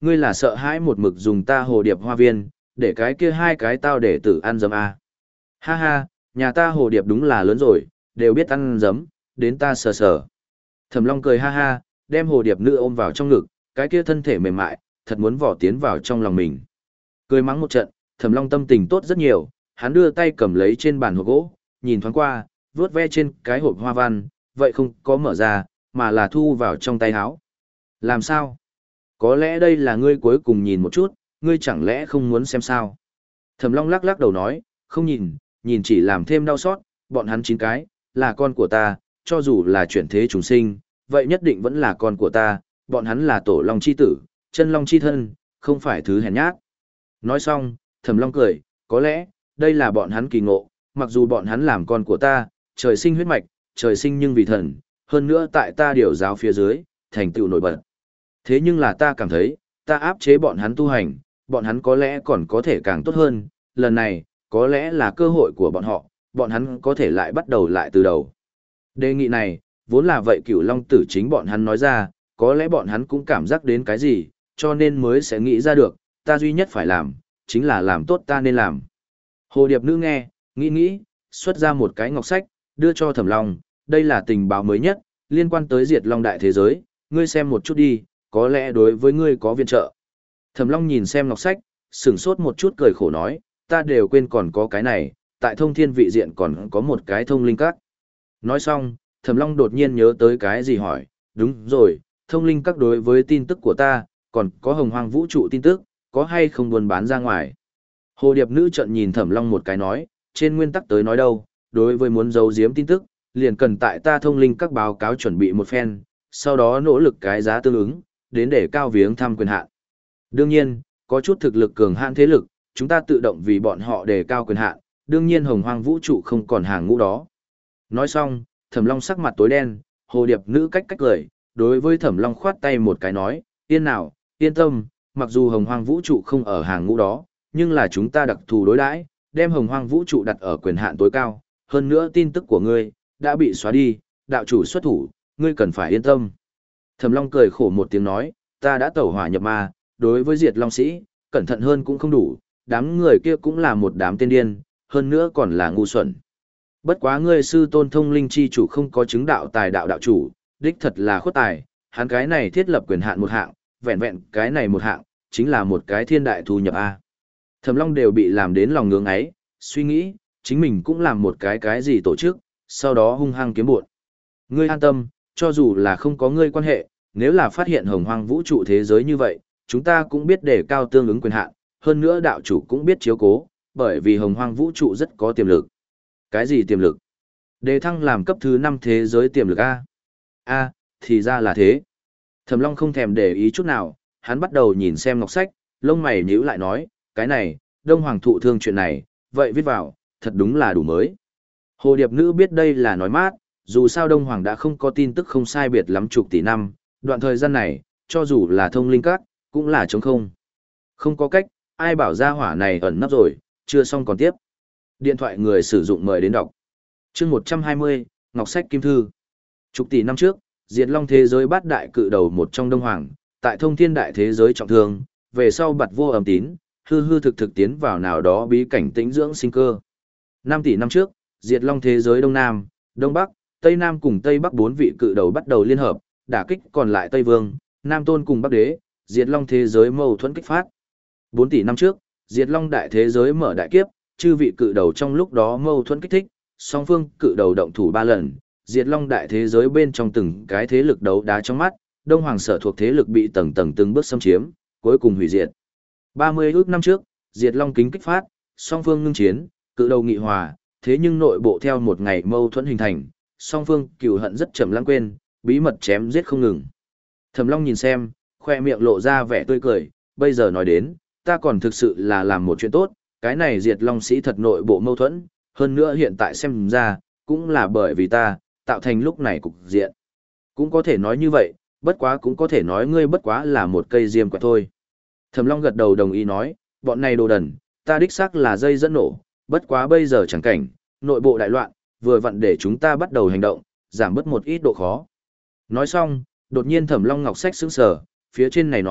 S1: Ngươi là sợ hãi một mực dùng ta hồ điệp hoa viên, để cái kia hai cái tao để tử ăn dấm à. Ha ha, nhà ta hồ điệp đúng là lớn rồi, đều biết ăn dấm, đến ta sờ sờ. Thẩm Long cười ha ha, đem hồ điệp nữ ôm vào trong ngực, cái kia thân thể mềm mại, thật muốn vỏ tiến vào trong lòng mình. Cười mắng một trận, Thẩm Long tâm tình tốt rất nhiều, hắn đưa tay cầm lấy trên bàn hộp gỗ, nhìn thoáng qua, vuốt ve trên cái hộp hoa văn, vậy không có mở ra, mà là thu vào trong tay áo. Làm sao? Có lẽ đây là ngươi cuối cùng nhìn một chút, ngươi chẳng lẽ không muốn xem sao? Thẩm Long lắc lắc đầu nói, không nhìn, nhìn chỉ làm thêm đau xót, bọn hắn chín cái, là con của ta, cho dù là chuyển thế trùng sinh, vậy nhất định vẫn là con của ta, bọn hắn là tổ long chi tử, chân long chi thân, không phải thứ hèn nhát. Nói xong, Thẩm Long cười, có lẽ, đây là bọn hắn kỳ ngộ, mặc dù bọn hắn làm con của ta, trời sinh huyết mạch, trời sinh nhưng vì thần, hơn nữa tại ta điều giáo phía dưới, thành tựu nổi bật. Thế nhưng là ta cảm thấy, ta áp chế bọn hắn tu hành, bọn hắn có lẽ còn có thể càng tốt hơn, lần này, có lẽ là cơ hội của bọn họ, bọn hắn có thể lại bắt đầu lại từ đầu. Đề nghị này, vốn là vậy Cửu Long tử chính bọn hắn nói ra, có lẽ bọn hắn cũng cảm giác đến cái gì, cho nên mới sẽ nghĩ ra được, ta duy nhất phải làm, chính là làm tốt ta nên làm. Hồ Điệp nữ nghe, nghĩ nghĩ, xuất ra một cái ngọc sách, đưa cho Thẩm Long, đây là tình báo mới nhất, liên quan tới Diệt Long đại thế giới, ngươi xem một chút đi, có lẽ đối với ngươi có viện trợ. Thẩm Long nhìn xem ngọc sách, sửng sốt một chút cười khổ nói, ta đều quên còn có cái này, tại thông thiên vị diện còn có một cái thông linh các. Nói xong, Thẩm Long đột nhiên nhớ tới cái gì hỏi, đúng rồi, thông linh các đối với tin tức của ta, còn có hồng hoang vũ trụ tin tức, có hay không buôn bán ra ngoài. Hồ Điệp nữ trận nhìn Thẩm Long một cái nói, trên nguyên tắc tới nói đâu, đối với muốn giấu giếm tin tức, liền cần tại ta thông linh các báo cáo chuẩn bị một phen, sau đó nỗ lực cái giá tương ứng, đến để cao viếng thăm quyền hạn. Đương nhiên, có chút thực lực cường hạn thế lực, chúng ta tự động vì bọn họ đề cao quyền hạn, đương nhiên hồng hoang vũ trụ không còn hàng ngũ đó. Nói xong, Thẩm Long sắc mặt tối đen, Hồ Điệp nữ cách cách cười, đối với Thẩm Long khoát tay một cái nói, yên nào, yên tâm, mặc dù hồng hoang vũ trụ không ở hàng ngũ đó, nhưng là chúng ta đặc thù đối đãi, đem hồng hoang vũ trụ đặt ở quyền hạn tối cao, hơn nữa tin tức của ngươi đã bị xóa đi, đạo chủ xuất thủ, ngươi cần phải yên tâm. Thẩm Long cười khổ một tiếng nói, ta đã tẩu hỏa nhập ma, đối với Diệt Long sĩ, cẩn thận hơn cũng không đủ, đám người kia cũng là một đám tên điên, hơn nữa còn là ngu xuẩn. Bất quá ngươi sư tôn thông linh chi chủ không có chứng đạo tài đạo đạo chủ, đích thật là khuất tài, hắn cái này thiết lập quyền hạn một hạng, vẹn vẹn cái này một hạng, chính là một cái thiên đại thu nhập A. Thẩm Long đều bị làm đến lòng ngưỡng ấy, suy nghĩ, chính mình cũng làm một cái cái gì tổ chức, sau đó hung hăng kiếm bộn. Ngươi an tâm, cho dù là không có ngươi quan hệ, nếu là phát hiện hồng hoang vũ trụ thế giới như vậy, chúng ta cũng biết đề cao tương ứng quyền hạn, hơn nữa đạo chủ cũng biết chiếu cố, bởi vì hồng hoang vũ trụ rất có tiềm lực. Cái gì tiềm lực? Đề thăng làm cấp thứ năm thế giới tiềm lực A. A, thì ra là thế. Thẩm Long không thèm để ý chút nào, hắn bắt đầu nhìn xem ngọc sách, lông mày nhíu lại nói, cái này, Đông Hoàng thụ thương chuyện này, vậy viết vào, thật đúng là đủ mới. Hồ Điệp nữ biết đây là nói mát, dù sao Đông Hoàng đã không có tin tức không sai biệt lắm chục tỷ năm, đoạn thời gian này, cho dù là thông linh các, cũng là trống không. Không có cách, ai bảo ra hỏa này ẩn nấp rồi, chưa xong còn tiếp. Điện thoại người sử dụng mời đến đọc. Chương một trăm hai mươi, Ngọc Sách Kim Thư. Chục tỷ năm trước, Diệt Long thế giới bát đại cự đầu một trong Đông Hoàng, tại thông thiên đại thế giới trọng thương, về sau bặt vô âm tín, hư hư thực thực tiến vào nào đó bí cảnh tĩnh dưỡng sinh cơ. Năm tỷ năm trước, Diệt Long thế giới Đông Nam, Đông Bắc, Tây Nam cùng Tây Bắc bốn vị cự đầu bắt đầu liên hợp, đả kích còn lại Tây Vương, Nam Tôn cùng Bắc Đế, Diệt Long thế giới mâu thuẫn kích phát. Bốn tỷ năm trước, Diệt Long đại thế giới mở đại kiếp, chư vị cự đầu trong lúc đó mâu thuẫn kích thích, song phương cự đầu động thủ ba lần, Diệt Long đại thế giới bên trong từng cái thế lực đấu đá trong mắt, Đông Hoàng sở thuộc thế lực bị tầng tầng từng bước xâm chiếm, cuối cùng hủy diệt. ba mươi ước năm trước, Diệt Long kính kích phát, song phương ngưng chiến, cự đầu nghị hòa, thế nhưng nội bộ theo một ngày mâu thuẫn hình thành, song phương cừu hận rất chậm lãng quên, bí mật chém giết không ngừng. Thẩm Long nhìn xem, khoe miệng lộ ra vẻ tươi cười, bây giờ nói đến, ta còn thực sự là làm một chuyện tốt, cái này Diệt Long sĩ thật nội bộ mâu thuẫn, hơn nữa hiện tại xem ra, cũng là bởi vì ta, tạo thành lúc này cục diện. Cũng có thể nói như vậy, bất quá cũng có thể nói ngươi bất quá là một cây diêm quẹt thôi. Thẩm Long gật đầu đồng ý nói, bọn này đồ đần, ta đích xác là dây dẫn nổ, bất quá bây giờ chẳng cảnh, nội bộ đại loạn, vừa vặn để chúng ta bắt đầu hành động, giảm bớt một ít độ khó. Nói xong, đột nhiên Thẩm Long ngọc sách sững sờ, phía trên này nói,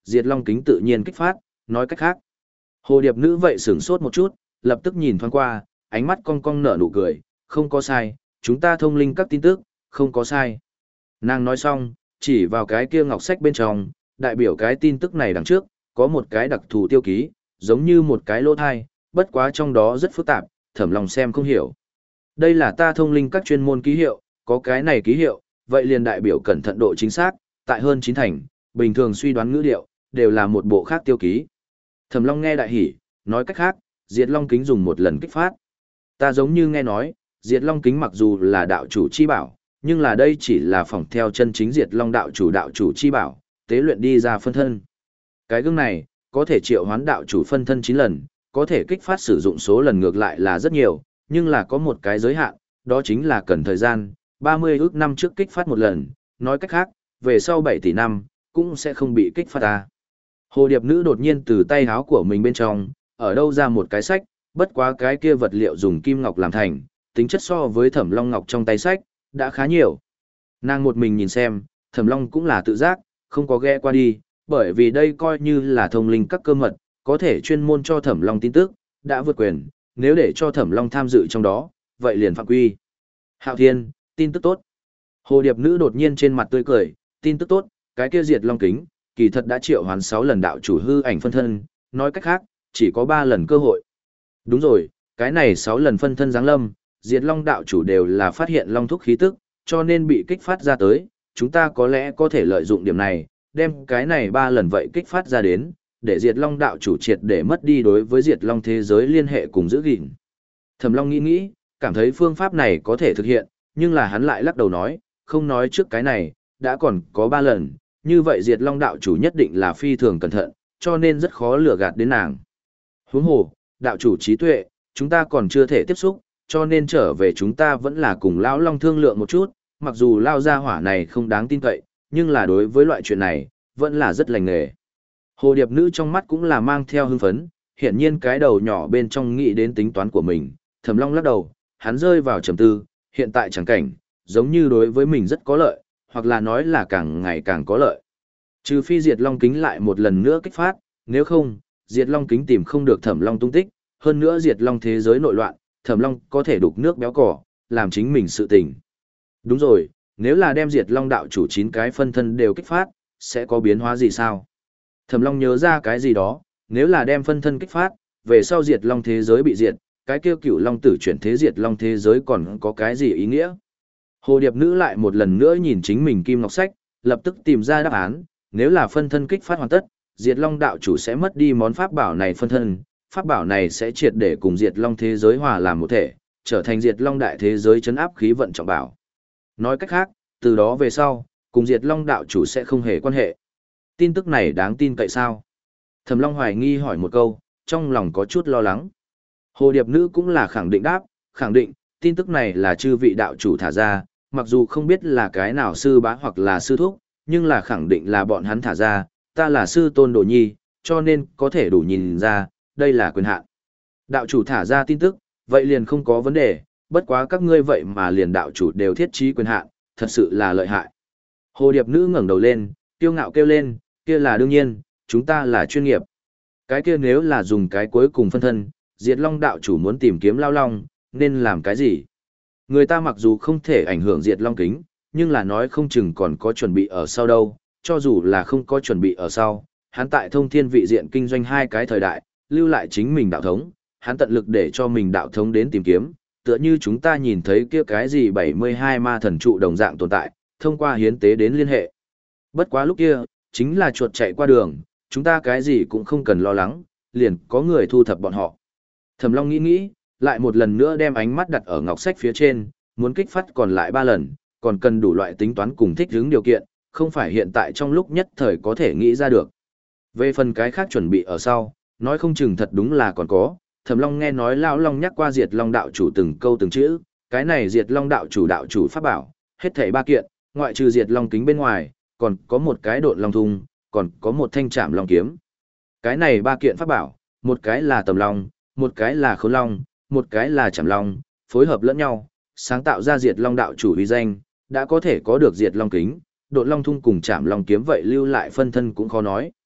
S1: diệt long kính tự nhiên kích phát, nói cách khác. Hồ điệp nữ vậy sửng sốt một chút, lập tức nhìn thoáng qua, ánh mắt cong cong nở nụ cười, không có sai, chúng ta thông linh các tin tức, không có sai. Nàng nói xong, chỉ vào cái kia ngọc sách bên trong, đại biểu cái tin tức này đằng trước, có một cái đặc thù tiêu ký, giống như một cái lỗ thai, bất quá trong đó rất phức tạp, Thẩm Long xem không hiểu. Đây là ta thông linh các chuyên môn ký hiệu, có cái này ký hiệu, vậy liền đại biểu cẩn thận độ chính xác, tại hơn chín thành, bình thường suy đoán ngữ điệu, đều là một bộ khác tiêu ký. Thẩm Long nghe đại hỉ, nói cách khác, Diệt Long kính dùng một lần kích phát. Ta giống như nghe nói, Diệt Long kính mặc dù là đạo chủ chi bảo, nhưng là đây chỉ là phỏng theo chân chính Diệt Long đạo chủ đạo chủ chi bảo, tế luyện đi ra phân thân. Cái gương này, có thể triệu hoán đạo chủ phân thân chín lần, có thể kích phát sử dụng số lần ngược lại là rất nhiều, nhưng là có một cái giới hạn, đó chính là cần thời gian, ba mươi ước năm trước kích phát một lần, nói cách khác, về sau bảy tỷ năm, cũng sẽ không bị kích phát ta. Hồ điệp nữ đột nhiên từ tay háo của mình bên trong, ở đâu ra một cái sách, bất quá cái kia vật liệu dùng kim ngọc làm thành, tính chất so với Thẩm Long ngọc trong tay sách, đã khá nhiều. Nàng một mình nhìn xem, Thẩm Long cũng là tự giác, không có ghé qua đi, bởi vì đây coi như là thông linh các cơ mật, có thể chuyên môn cho Thẩm Long tin tức, đã vượt quyền, nếu để cho Thẩm Long tham dự trong đó, vậy liền phạm quy. Hạo Thiên, tin tức tốt. Hồ điệp nữ đột nhiên trên mặt tươi cười, tin tức tốt, cái kia Diệt Long kính, kỳ thật đã triệu hoán sáu lần đạo chủ hư ảnh phân thân, nói cách khác, chỉ có ba lần cơ hội. Đúng rồi, cái này sáu lần phân thân giáng lâm, Diệt Long đạo chủ đều là phát hiện long thúc khí tức, cho nên bị kích phát ra tới, chúng ta có lẽ có thể lợi dụng điểm này, đem cái này ba lần vậy kích phát ra đến, để Diệt Long đạo chủ triệt để mất đi đối với Diệt Long thế giới liên hệ cùng giữ gìn. Thẩm Long nghĩ nghĩ, cảm thấy phương pháp này có thể thực hiện, nhưng là hắn lại lắc đầu nói, không nói trước cái này, đã còn có ba lần, như vậy Diệt Long đạo chủ nhất định là phi thường cẩn thận, cho nên rất khó lừa gạt đến nàng. Huống hồ, đạo chủ trí tuệ, chúng ta còn chưa thể tiếp xúc, cho nên trở về chúng ta vẫn là cùng Lão Long thương lượng một chút, mặc dù Lao gia hỏa này không đáng tin cậy, nhưng là đối với loại chuyện này, vẫn là rất lành nghề. Hồ điệp nữ trong mắt cũng là mang theo hưng phấn, hiển nhiên cái đầu nhỏ bên trong nghĩ đến tính toán của mình, Thẩm Long lắc đầu, hắn rơi vào trầm tư, hiện tại chẳng cảnh, giống như đối với mình rất có lợi, hoặc là nói là càng ngày càng có lợi. Trừ phi Diệt Long kính lại một lần nữa kích phát, nếu không, Diệt Long kính tìm không được Thẩm Long tung tích, hơn nữa Diệt Long thế giới nội loạn, Thẩm Long có thể đục nước béo cỏ, làm chính mình sự tình. Đúng rồi, nếu là đem Diệt Long đạo chủ chín cái phân thân đều kích phát, sẽ có biến hóa gì sao? Thẩm Long nhớ ra cái gì đó, nếu là đem phân thân kích phát, về sau Diệt Long thế giới bị diệt, cái kia Cửu Long tử chuyển thế Diệt Long thế giới còn có cái gì ý nghĩa? Hồ điệp nữ lại một lần nữa nhìn chính mình kim ngọc sách, lập tức tìm ra đáp án, nếu là phân thân kích phát hoàn tất, Diệt Long đạo chủ sẽ mất đi món pháp bảo này phân thân, pháp bảo này sẽ triệt để cùng Diệt Long thế giới hòa làm một thể, trở thành Diệt Long đại thế giới trấn áp khí vận trọng bảo. Nói cách khác, từ đó về sau, cùng Diệt Long đạo chủ sẽ không hề quan hệ. Tin tức này đáng tin cậy sao? Thẩm Long hoài nghi hỏi một câu, trong lòng có chút lo lắng. Hồ điệp nữ cũng là khẳng định đáp, khẳng định, tin tức này là chư vị đạo chủ thả ra, mặc dù không biết là cái nào sư bá hoặc là sư thúc, nhưng là khẳng định là bọn hắn thả ra, ta là sư tôn đồ nhi, cho nên có thể đủ nhìn ra, đây là quyền hạn. Đạo chủ thả ra tin tức, vậy liền không có vấn đề, bất quá các ngươi vậy mà liền đạo chủ đều thiết trí quyền hạn, thật sự là lợi hại. Hồ điệp nữ ngẩng đầu lên, kiêu ngạo kêu lên, kia là đương nhiên, chúng ta là chuyên nghiệp. Cái kia nếu là dùng cái cuối cùng phân thân, Diệt Long đạo chủ muốn tìm kiếm Lao Long, nên làm cái gì? Người ta mặc dù không thể ảnh hưởng Diệt Long kính, nhưng là nói không chừng còn có chuẩn bị ở sau đâu, cho dù là không có chuẩn bị ở sau, hắn tại thông thiên vị diện kinh doanh hai cái thời đại, lưu lại chính mình đạo thống, hắn tận lực để cho mình đạo thống đến tìm kiếm, tựa như chúng ta nhìn thấy kia cái gì bảy mươi hai ma thần trụ đồng dạng tồn tại, thông qua hiến tế đến liên hệ. Bất quá lúc kia, chính là chuột chạy qua đường, chúng ta cái gì cũng không cần lo lắng, liền có người thu thập bọn họ. Thẩm Long nghĩ nghĩ, lại một lần nữa đem ánh mắt đặt ở ngọc sách phía trên, muốn kích phát còn lại ba lần, còn cần đủ loại tính toán cùng thích ứng điều kiện, không phải hiện tại trong lúc nhất thời có thể nghĩ ra được. Về phần cái khác chuẩn bị ở sau, nói không chừng thật đúng là còn có, Thẩm Long nghe nói Lão Long nhắc qua Diệt Long đạo chủ từng câu từng chữ, cái này Diệt Long đạo chủ đạo chủ pháp bảo, hết thảy ba kiện, ngoại trừ Diệt Long kính bên ngoài, còn có một cái độn long thung, còn có một thanh trảm long kiếm. Cái này ba kiện pháp bảo, một cái là tầm long, một cái là khốn long, một cái là trảm long, phối hợp lẫn nhau, sáng tạo ra Diệt Long đạo chủ uy danh, đã có thể có được Diệt Long kính, độn long thung cùng trảm long kiếm vậy lưu lại phân thân cũng khó nói.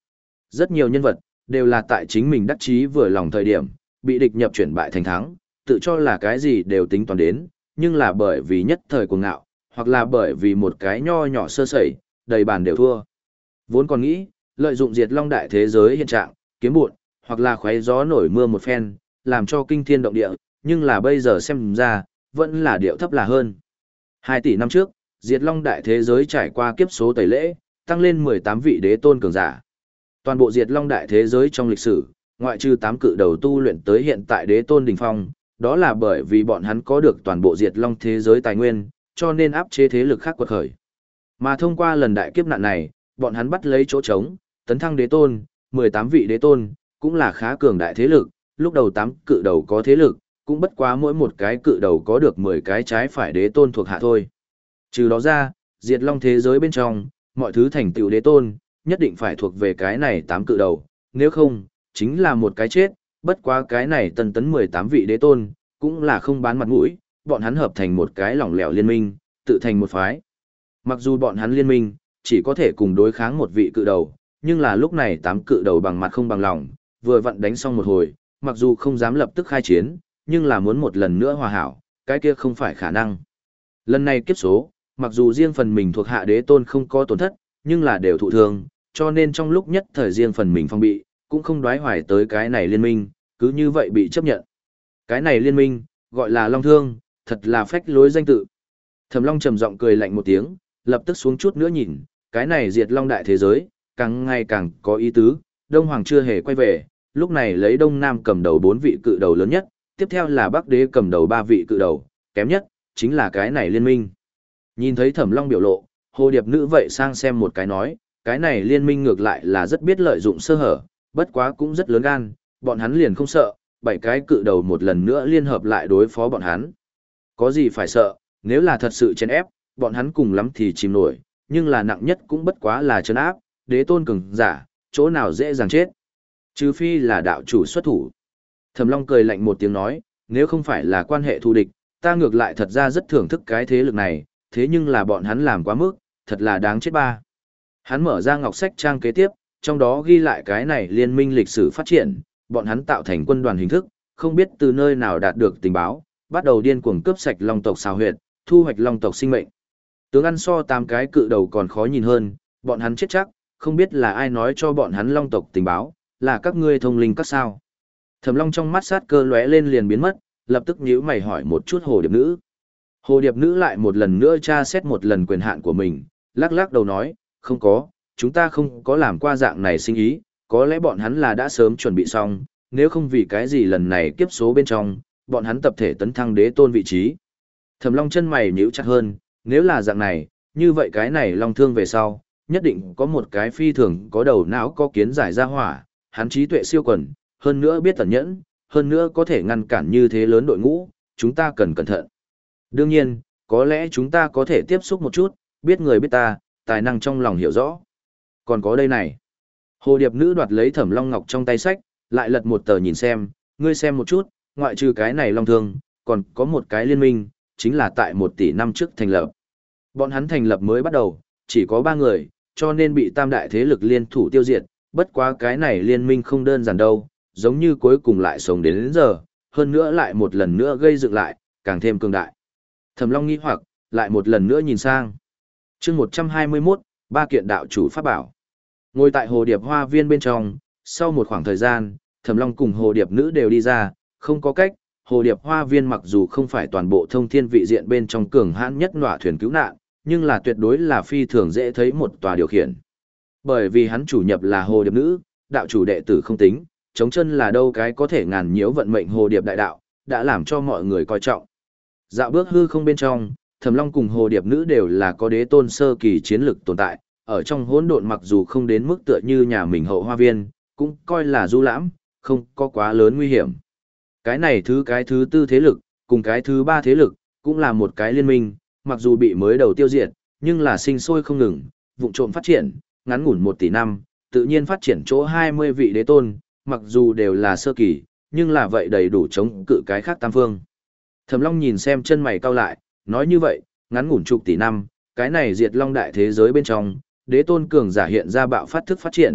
S1: Rất nhiều nhân vật, đều là tại chính mình đắc chí vừa lòng thời điểm, bị địch nhập chuyển bại thành thắng, tự cho là cái gì đều tính toán đến, nhưng là bởi vì nhất thời cuồng ngạo, hoặc là bởi vì một cái nho nhỏ sơ sẩy, đầy bàn đều thua. Vốn còn nghĩ, lợi dụng diệt long đại thế giới hiện trạng, kiếm bụn, hoặc là khoé gió nổi mưa một phen, làm cho kinh thiên động địa, nhưng là bây giờ xem ra, vẫn là điệu thấp là hơn. Hai tỷ năm trước, diệt long đại thế giới trải qua kiếp số tẩy lễ, tăng lên mười tám vị đế tôn cường giả. Toàn bộ diệt long đại thế giới trong lịch sử, ngoại trừ tám cự đầu tu luyện tới hiện tại đế tôn đỉnh phong, đó là bởi vì bọn hắn có được toàn bộ diệt long thế giới tài nguyên, cho nên áp chế thế lực khác quật khởi. Mà thông qua lần đại kiếp nạn này, bọn hắn bắt lấy chỗ trống, tấn thăng đế tôn, mười tám vị đế tôn, cũng là khá cường đại thế lực, lúc đầu tám cự đầu có thế lực, cũng bất quá mỗi một cái cự đầu có được mười cái trái phải đế tôn thuộc hạ thôi. Trừ đó ra, diệt long thế giới bên trong, mọi thứ thành tựu đế tôn, nhất định phải thuộc về cái này tám cự đầu, nếu không, chính là một cái chết, bất quá cái này tần tấn mười tám vị đế tôn, cũng là không bán mặt mũi, bọn hắn hợp thành một cái lỏng lẻo liên minh, tự thành một phái. Mặc dù bọn hắn liên minh, chỉ có thể cùng đối kháng một vị cự đầu, nhưng là lúc này tám cự đầu bằng mặt không bằng lòng, vừa vặn đánh xong một hồi, mặc dù không dám lập tức khai chiến, nhưng là muốn một lần nữa hòa hảo, cái kia không phải khả năng. Lần này kiếp số, mặc dù riêng phần mình thuộc hạ đế tôn không có tổn thất, nhưng là đều thụ thương, cho nên trong lúc nhất thời riêng phần mình phong bị, cũng không đoái hoài tới cái này liên minh, cứ như vậy bị chấp nhận. Cái này liên minh, gọi là Long Thương, thật là phách lối danh tự. Thẩm Long trầm giọng cười lạnh một tiếng, lập tức xuống chút nữa nhìn, cái này diệt long đại thế giới, càng ngày càng có ý tứ, Đông Hoàng chưa hề quay về, lúc này lấy Đông Nam cầm đầu bốn vị cự đầu lớn nhất, tiếp theo là Bắc Đế cầm đầu ba vị cự đầu, kém nhất, chính là cái này liên minh. Nhìn thấy Thẩm Long biểu lộ, Hồ Điệp Nữ vậy sang xem một cái nói, cái này liên minh ngược lại là rất biết lợi dụng sơ hở, bất quá cũng rất lớn gan, bọn hắn liền không sợ, bảy cái cự đầu một lần nữa liên hợp lại đối phó bọn hắn. Có gì phải sợ, nếu là thật sự chèn ép, bọn hắn cùng lắm thì chìm nổi, nhưng là nặng nhất cũng bất quá là trấn áp, đế tôn cường giả, chỗ nào dễ dàng chết. Trừ phi là đạo chủ xuất thủ. Thẩm Long cười lạnh một tiếng nói, nếu không phải là quan hệ thù địch, ta ngược lại thật ra rất thưởng thức cái thế lực này, thế nhưng là bọn hắn làm quá mức, thật là đáng chết ba. Hắn mở ra ngọc sách trang kế tiếp, trong đó ghi lại cái này liên minh lịch sử phát triển, bọn hắn tạo thành quân đoàn hình thức, không biết từ nơi nào đạt được tình báo, bắt đầu điên cuồng cướp sạch long tộc xào huyệt, thu hoạch long tộc sinh mệnh. Tướng ăn so tám cái cự đầu còn khó nhìn hơn, bọn hắn chết chắc, không biết là ai nói cho bọn hắn long tộc tình báo, là các ngươi thông linh các sao. Thẩm Long trong mắt sát cơ lóe lên liền biến mất, lập tức nhíu mày hỏi một chút Hồ Điệp Nữ. Hồ Điệp Nữ lại một lần nữa tra xét một lần quyền hạn của mình, lắc lắc đầu nói, không có, chúng ta không có làm qua dạng này sinh ý, có lẽ bọn hắn là đã sớm chuẩn bị xong, nếu không vì cái gì lần này kiếp số bên trong, bọn hắn tập thể tấn thăng đế tôn vị trí. Thẩm Long chân mày nhíu chặt hơn, nếu là dạng này, như vậy cái này Long Thương về sau, nhất định có một cái phi thường có đầu não có kiến giải ra hỏa, hắn trí tuệ siêu quần, hơn nữa biết tẩn nhẫn, hơn nữa có thể ngăn cản như thế lớn đội ngũ, chúng ta cần cẩn thận. Đương nhiên, có lẽ chúng ta có thể tiếp xúc một chút, biết người biết ta, tài năng trong lòng hiểu rõ. Còn có đây này. Hồ Điệp Nữ đoạt lấy Thẩm Long Ngọc trong tay sách, lại lật một tờ nhìn xem, ngươi xem một chút, ngoại trừ cái này Long Thương, còn có một cái liên minh, chính là tại một tỷ năm trước thành lập. Bọn hắn thành lập mới bắt đầu, chỉ có ba người, cho nên bị tam đại thế lực liên thủ tiêu diệt, bất quá cái này liên minh không đơn giản đâu, giống như cuối cùng lại sống đến, đến giờ, hơn nữa lại một lần nữa gây dựng lại, càng thêm cường đại. Thẩm Long nghi hoặc, lại một lần nữa nhìn sang. chương một trăm hai mươi mốt, ba kiện đạo chủ pháp bảo. Ngồi tại Hồ Điệp Hoa Viên bên trong, sau một khoảng thời gian, Thẩm Long cùng Hồ Điệp Nữ đều đi ra, không có cách, Hồ Điệp Hoa Viên mặc dù không phải toàn bộ thông thiên vị diện bên trong cường hãn nhất nọa thuyền cứu nạn, nhưng là tuyệt đối là phi thường dễ thấy một tòa điều khiển. Bởi vì hắn chủ nhập là Hồ Điệp Nữ, đạo chủ đệ tử không tính, chống chân là đâu cái có thể ngàn nhiễu vận mệnh Hồ Điệp đại đạo, đã làm cho mọi người coi trọng. Dạo bước hư không bên trong, Thẩm Long cùng Hồ Điệp Nữ đều là có đế tôn sơ kỳ chiến lực tồn tại, ở trong hỗn độn mặc dù không đến mức tựa như nhà mình Hậu Hoa Viên, cũng coi là du lãm, không có quá lớn nguy hiểm. Cái này thứ cái thứ tư thế lực, cùng cái thứ ba thế lực, cũng là một cái liên minh, mặc dù bị mới đầu tiêu diệt, nhưng là sinh sôi không ngừng, vụng trộm phát triển, ngắn ngủn một tỷ năm, tự nhiên phát triển chỗ hai mươi vị đế tôn, mặc dù đều là sơ kỳ, nhưng là vậy đầy đủ chống cự cái khác tam phương. Thẩm Long nhìn xem chân mày cau lại, nói như vậy, ngắn ngủn chục tỷ năm, cái này diệt long đại thế giới bên trong, đế tôn cường giả hiện ra bạo phát thức phát triển,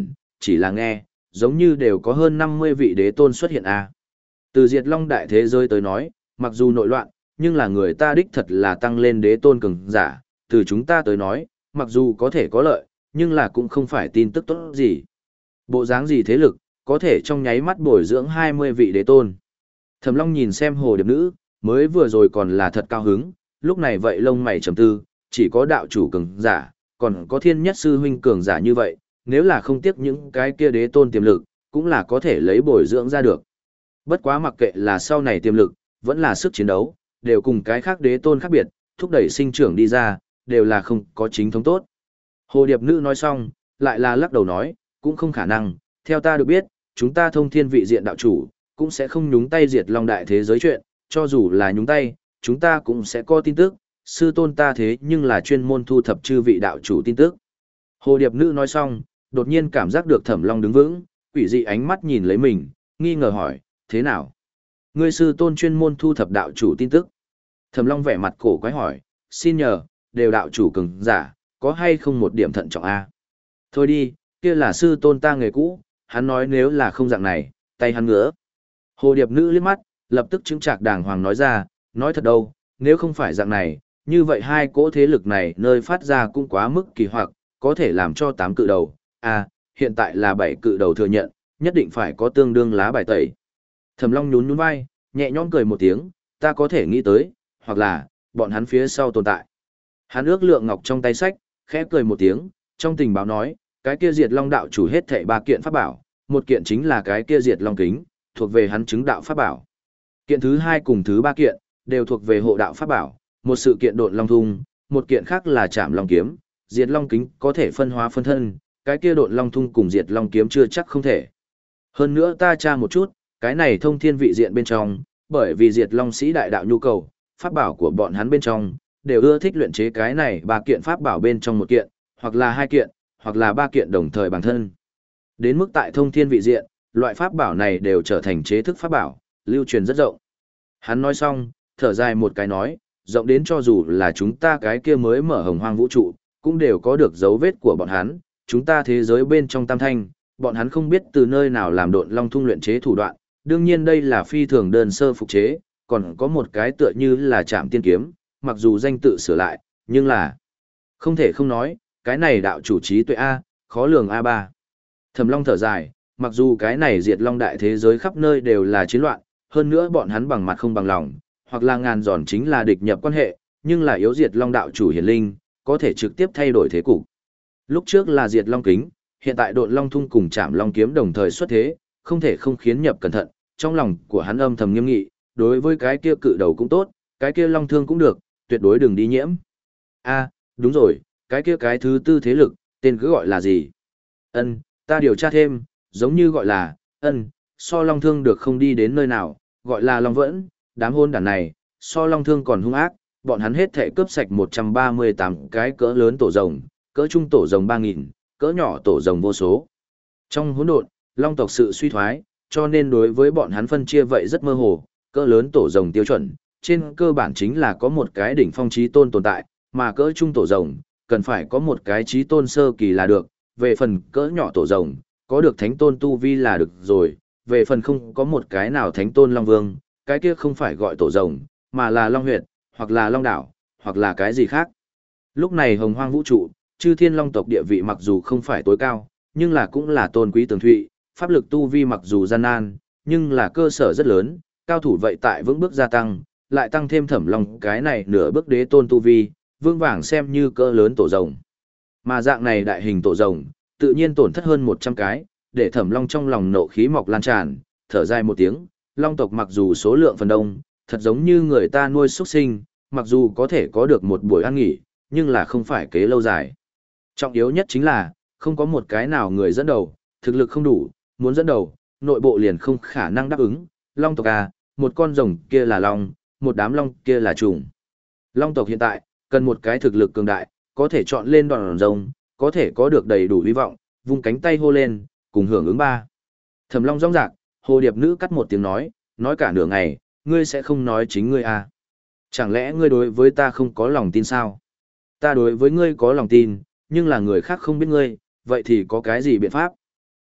S1: chỉ là nghe, giống như đều có hơn năm mươi vị đế tôn xuất hiện a. Từ Diệt Long đại thế giới tới nói, mặc dù nội loạn, nhưng là người ta đích thật là tăng lên đế tôn cường giả, từ chúng ta tới nói, mặc dù có thể có lợi, nhưng là cũng không phải tin tức tốt gì. Bộ dáng gì thế lực, có thể trong nháy mắt bồi dưỡng hai mươi vị đế tôn. Thẩm Long nhìn xem hồ điệp nữ, mới vừa rồi còn là thật cao hứng, lúc này vậy lông mày trầm tư, chỉ có đạo chủ cường giả, còn có thiên nhất sư huynh cường giả như vậy, nếu là không tiếc những cái kia đế tôn tiềm lực, cũng là có thể lấy bồi dưỡng ra được. Bất quá mặc kệ là sau này tiềm lực, vẫn là sức chiến đấu, đều cùng cái khác đế tôn khác biệt, thúc đẩy sinh trưởng đi ra, đều là không có chính thống tốt. Hồ điệp nữ nói xong, lại là lắc đầu nói, cũng không khả năng, theo ta được biết, chúng ta thông thiên vị diện đạo chủ, cũng sẽ không nhúng tay diệt long đại thế giới chuyện, cho dù là nhúng tay, chúng ta cũng sẽ có tin tức, sư tôn ta thế nhưng là chuyên môn thu thập chư vị đạo chủ tin tức. Hồ điệp nữ nói xong, đột nhiên cảm giác được Thẩm Long đứng vững, quỷ dị ánh mắt nhìn lấy mình, nghi ngờ hỏi, thế nào? Ngươi sư tôn chuyên môn thu thập đạo chủ tin tức. Thẩm Long vẻ mặt cổ quái hỏi, xin nhờ, đều đạo chủ cường giả, có hay không một điểm thận trọng a? Thôi đi, kia là sư tôn ta nghề cũ, hắn nói nếu là không dạng này, tay hắn ngứa. Hồ điệp nữ liếc mắt, lập tức chứng trạc đàng hoàng nói ra, nói thật đâu, nếu không phải dạng này, như vậy hai cỗ thế lực này nơi phát ra cũng quá mức kỳ hoặc, có thể làm cho tám cự đầu, à, hiện tại là bảy cự đầu thừa nhận, nhất định phải có tương đương lá bài tẩy. Thẩm Long nhún nhún vai, nhẹ nhõm cười một tiếng, ta có thể nghĩ tới, hoặc là, bọn hắn phía sau tồn tại. Hắn ước lượng ngọc trong tay sách, khẽ cười một tiếng, trong tình báo nói, cái kia diệt long đạo chủ hết thảy ba kiện pháp bảo, một kiện chính là cái kia diệt long kính, thuộc về hắn chứng đạo pháp bảo. Kiện thứ hai cùng thứ ba kiện, đều thuộc về hộ đạo pháp bảo, một sự kiện độn long thung, một kiện khác là chạm long kiếm, diệt long kính có thể phân hóa phân thân, cái kia độn long thung cùng diệt long kiếm chưa chắc không thể. Hơn nữa ta tra một chút, cái này thông thiên vị diện bên trong, bởi vì diệt long sĩ đại đạo nhu cầu, pháp bảo của bọn hắn bên trong, đều ưa thích luyện chế cái này ba kiện pháp bảo bên trong một kiện, hoặc là hai kiện, hoặc là ba kiện đồng thời bản thân. Đến mức tại thông thiên vị diện, loại pháp bảo này đều trở thành chế thức pháp bảo, lưu truyền rất rộng. Hắn nói xong, thở dài một cái nói, rộng đến cho dù là chúng ta cái kia mới mở hồng hoang vũ trụ, cũng đều có được dấu vết của bọn hắn, chúng ta thế giới bên trong tam thanh, bọn hắn không biết từ nơi nào làm độn long thung luyện chế thủ đoạn, đương nhiên đây là phi thường đơn sơ phục chế, còn có một cái tựa như là trạm tiên kiếm, mặc dù danh tự sửa lại, nhưng là không thể không nói, cái này đạo chủ trí tuệ A, khó lường a ba. Thẩm Long thở dài, mặc dù cái này diệt long đại thế giới khắp nơi đều là chiến loạn, hơn nữa bọn hắn bằng mặt không bằng lòng, hoặc là ngàn giòn chính là địch nhập quan hệ, nhưng là yếu diệt long đạo chủ hiển linh, có thể trực tiếp thay đổi thế cục. Lúc trước là diệt long kính, hiện tại độn long thung cùng chạm long kiếm đồng thời xuất thế, không thể không khiến nhập cẩn thận, trong lòng của hắn âm thầm nghiêm nghị, đối với cái kia cự đầu cũng tốt, cái kia long thương cũng được, tuyệt đối đừng đi nhiễm. A, đúng rồi, cái kia cái thứ tư thế lực, tên cứ gọi là gì? Ân, ta điều tra thêm, giống như gọi là, ân, so long thương được không đi đến nơi nào, gọi là long vẫn, đám hôn đàn này, so long thương còn hung ác, bọn hắn hết thể cướp sạch một trăm ba mươi tám cái cỡ lớn tổ rồng, cỡ trung tổ rồng ba nghìn, cỡ nhỏ tổ rồng vô số. Trong hỗn độn, long tộc sự suy thoái, cho nên đối với bọn hắn phân chia vậy rất mơ hồ, cỡ lớn tổ rồng tiêu chuẩn, trên cơ bản chính là có một cái đỉnh phong chí tôn tồn tại, mà cỡ trung tổ rồng, cần phải có một cái chí tôn sơ kỳ là được, về phần cỡ nhỏ tổ rồng, có được thánh tôn tu vi là được rồi, về phần không có một cái nào thánh tôn long vương, cái kia không phải gọi tổ rồng, mà là long huyệt, hoặc là long đảo, hoặc là cái gì khác. Lúc này hồng hoang vũ trụ, chư thiên long tộc địa vị mặc dù không phải tối cao, nhưng là cũng là tôn quý tường thụy, pháp lực tu vi mặc dù gian nan, nhưng là cơ sở rất lớn, cao thủ vậy tại vững bước gia tăng, lại tăng thêm thẩm long cái này nửa bước đế tôn tu vi, vương vàng xem như cỡ lớn tổ rồng. Mà dạng này đại hình tổ rồng, tự nhiên tổn thất hơn một trăm cái, để thẩm long trong lòng nộ khí mọc lan tràn, thở dài một tiếng, long tộc mặc dù số lượng phần đông, thật giống như người ta nuôi xuất sinh, mặc dù có thể có được một buổi ăn nghỉ, nhưng là không phải kế lâu dài. Trọng yếu nhất chính là, không có một cái nào người dẫn đầu, thực lực không đủ, muốn dẫn đầu, nội bộ liền không khả năng đáp ứng. Long tộc à, một con rồng kia là long, một đám long kia là trùng. Long tộc hiện tại, cần một cái thực lực cường đại, có thể chọn lên đòn rồng, có thể có được đầy đủ hy vọng, vung cánh tay hô lên, cùng hưởng ứng ba. Thẩm Long rõng rạc, hồ điệp nữ cắt một tiếng nói, nói cả nửa ngày, ngươi sẽ không nói chính ngươi à. Chẳng lẽ ngươi đối với ta không có lòng tin sao? Ta đối với ngươi có lòng tin, nhưng là người khác không biết ngươi, vậy thì có cái gì biện pháp?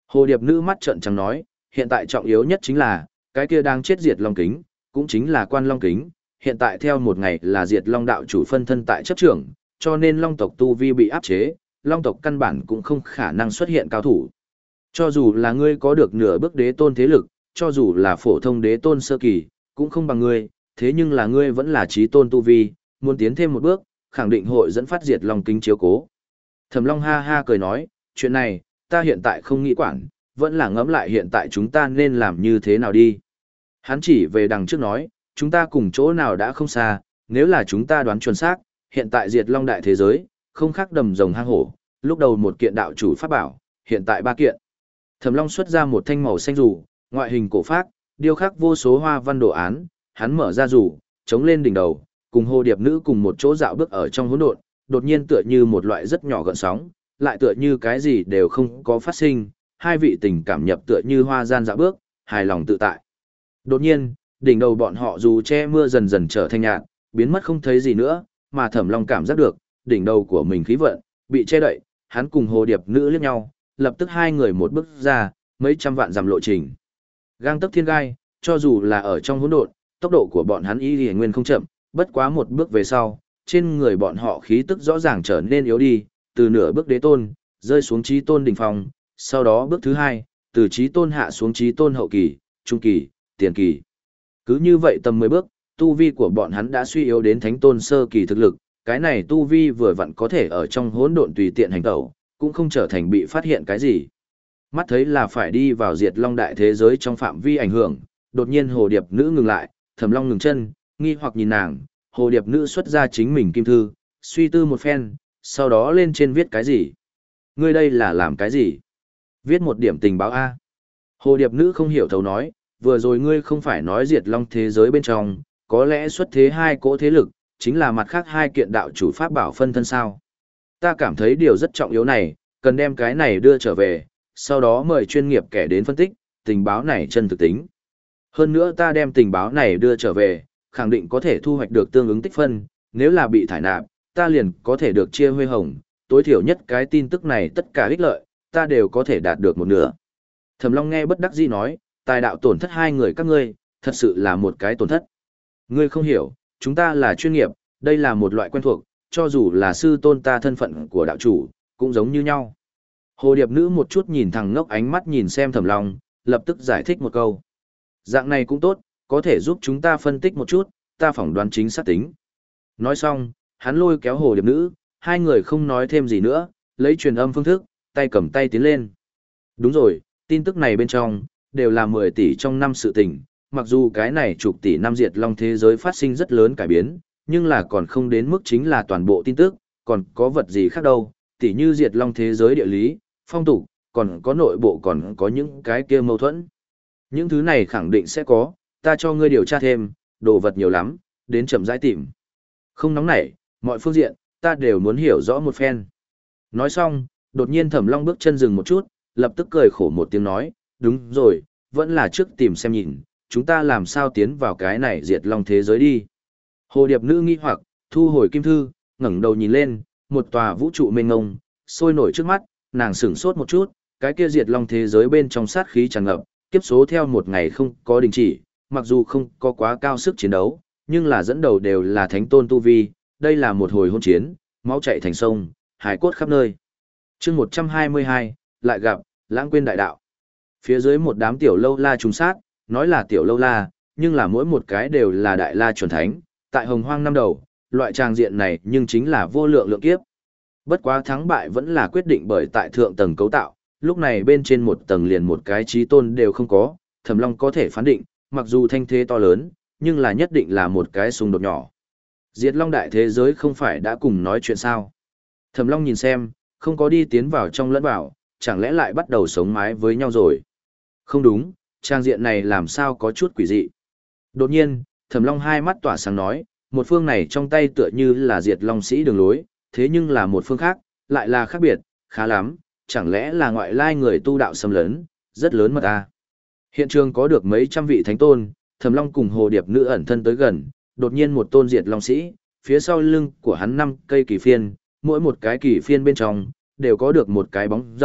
S1: Hồ Điệp Nữ mắt trợn trắng nói, hiện tại trọng yếu nhất chính là, cái kia đang chết diệt long kính, cũng chính là quan long kính, hiện tại theo một ngày là diệt long đạo chủ phân thân tại chấp trưởng, cho nên long tộc tu vi bị áp chế, long tộc căn bản cũng không khả năng xuất hiện cao thủ. Cho dù là ngươi có được nửa bước đế tôn thế lực, cho dù là phổ thông đế tôn sơ kỳ, cũng không bằng ngươi, thế nhưng là ngươi vẫn là chí tôn tu vi, muốn tiến thêm một bước, khẳng định hội dẫn phát diệt long kính chiếu cố. Thẩm Long ha ha cười nói, chuyện này, ta hiện tại không nghĩ quản, vẫn là ngẫm lại hiện tại chúng ta nên làm như thế nào đi. Hắn chỉ về đằng trước nói, chúng ta cùng chỗ nào đã không xa, nếu là chúng ta đoán chuẩn xác, hiện tại diệt long đại thế giới, không khác đầm rồng hang hổ, lúc đầu một kiện đạo chủ pháp bảo, hiện tại ba kiện. Thẩm Long xuất ra một thanh màu xanh rủ, ngoại hình cổ phác, điêu khắc vô số hoa văn đồ án, hắn mở ra rủ, chống lên đỉnh đầu, cùng Hồ Điệp Nữ cùng một chỗ dạo bước ở trong hỗn độn, đột nhiên tựa như một loại rất nhỏ gợn sóng, lại tựa như cái gì đều không có phát sinh, hai vị tình cảm nhập tựa như hoa gian dạo bước, hài lòng tự tại. Đột nhiên, đỉnh đầu bọn họ dù che mưa dần dần trở thành nhạt, biến mất không thấy gì nữa, mà Thẩm Long cảm giác được, đỉnh đầu của mình khí vận bị che đậy, hắn cùng Hồ Điệp Nữ liếc nhau, lập tức hai người một bước ra, mấy trăm vạn dặm lộ trình. Gang tấc thiên gai, cho dù là ở trong hỗn độn, tốc độ của bọn hắn y nguyên không chậm, bất quá một bước về sau, trên người bọn họ khí tức rõ ràng trở nên yếu đi, từ nửa bước đế tôn, rơi xuống chí tôn đỉnh phong, sau đó bước thứ hai, từ chí tôn hạ xuống chí tôn hậu kỳ, trung kỳ, tiền kỳ. Cứ như vậy tầm mười bước, tu vi của bọn hắn đã suy yếu đến thánh tôn sơ kỳ thực lực, cái này tu vi vừa vặn có thể ở trong hỗn độn tùy tiện hành tẩu, cũng không trở thành bị phát hiện cái gì. Mắt thấy là phải đi vào diệt long đại thế giới trong phạm vi ảnh hưởng, đột nhiên Hồ Điệp Nữ ngừng lại, Thẩm Long ngừng chân, nghi hoặc nhìn nàng, Hồ Điệp Nữ xuất ra chính mình kim thư, suy tư một phen, sau đó lên trên viết cái gì? Ngươi đây là làm cái gì? Viết một điểm tình báo A. Hồ Điệp Nữ không hiểu thấu nói, vừa rồi ngươi không phải nói diệt long thế giới bên trong, có lẽ xuất thế hai cỗ thế lực, chính là mặt khác hai kiện đạo chủ pháp bảo phân thân sao. Ta cảm thấy điều rất trọng yếu này, cần đem cái này đưa trở về, sau đó mời chuyên nghiệp kẻ đến phân tích, tình báo này chân thực tính. Hơn nữa ta đem tình báo này đưa trở về, khẳng định có thể thu hoạch được tương ứng tích phân, nếu là bị thải nạp, ta liền có thể được chia huê hồng, tối thiểu nhất cái tin tức này tất cả ích lợi, ta đều có thể đạt được một nửa. Thẩm Long nghe bất đắc dĩ nói, tài đạo tổn thất hai người các ngươi, thật sự là một cái tổn thất. Ngươi không hiểu, chúng ta là chuyên nghiệp, đây là một loại quen thuộc, cho dù là sư tôn ta thân phận của đạo chủ, cũng giống như nhau. Hồ Điệp Nữ một chút nhìn thằng ngốc ánh mắt nhìn xem Thẩm Long, lập tức giải thích một câu. Dạng này cũng tốt, có thể giúp chúng ta phân tích một chút, ta phỏng đoán chính xác tính. Nói xong, hắn lôi kéo Hồ Điệp Nữ, hai người không nói thêm gì nữa, lấy truyền âm phương thức, tay cầm tay tiến lên. Đúng rồi, tin tức này bên trong, đều là mười tỷ trong năm sự tình, mặc dù cái này chục tỷ năm diệt long thế giới phát sinh rất lớn cải biến, nhưng là còn không đến mức chính là toàn bộ tin tức, còn có vật gì khác đâu, tỷ như diệt long thế giới địa lý, phong tục, còn có nội bộ còn có những cái kia mâu thuẫn. Những thứ này khẳng định sẽ có, ta cho ngươi điều tra thêm, đồ vật nhiều lắm, đến chậm rãi tìm. Không nóng nảy, mọi phương diện, ta đều muốn hiểu rõ một phen. Nói xong, đột nhiên Thẩm Long bước chân dừng một chút, lập tức cười khổ một tiếng nói, đúng rồi, vẫn là trước tìm xem nhìn, chúng ta làm sao tiến vào cái này diệt long thế giới đi. Hồ Điệp Nữ nghi hoặc, thu hồi kim thư, ngẩng đầu nhìn lên, một tòa vũ trụ mênh mông, sôi nổi trước mắt, nàng sửng sốt một chút, cái kia diệt long thế giới bên trong sát khí tràn ngập, kiếp số theo một ngày không có đình chỉ, mặc dù không có quá cao sức chiến đấu, nhưng là dẫn đầu đều là thánh tôn tu vi, đây là một hồi hôn chiến, máu chảy thành sông, hải cốt khắp nơi. Chương một trăm hai mươi hai, lại gặp, lãng quên đại đạo. Phía dưới một đám tiểu lâu la trùng sát, nói là tiểu lâu la, nhưng là mỗi một cái đều là đại la chuẩn thánh, tại hồng hoang năm đầu, loại tràng diện này nhưng chính là vô lượng lượng kiếp. Bất quá thắng bại vẫn là quyết định bởi tại thượng tầng cấu tạo, lúc này bên trên một tầng liền một cái trí tôn đều không có, Thẩm Long có thể phán định, mặc dù thanh thế to lớn, nhưng là nhất định là một cái xung đột nhỏ. Diệt Long đại thế giới không phải đã cùng nói chuyện sao? Thẩm Long nhìn xem, không có đi tiến vào trong lẫn vào, chẳng lẽ lại bắt đầu sống mái với nhau rồi? Không đúng, trang diện này làm sao có chút quỷ dị. Đột nhiên, Thẩm Long hai mắt tỏa sáng nói, một phương này trong tay tựa như là Diệt Long sĩ đường lối, thế nhưng là một phương khác, lại là khác biệt, khá lắm, chẳng lẽ là ngoại lai người tu đạo xâm lấn, rất lớn mật à. Hiện trường có được mấy trăm vị thánh tôn, Thẩm Long cùng Hồ Điệp Nữ ẩn thân tới gần, đột nhiên một tôn Diệt Long sĩ, phía sau lưng của hắn năm cây kỳ phiên, mỗi một cái kỳ phiên bên trong, đều có được một cái bóng rồng,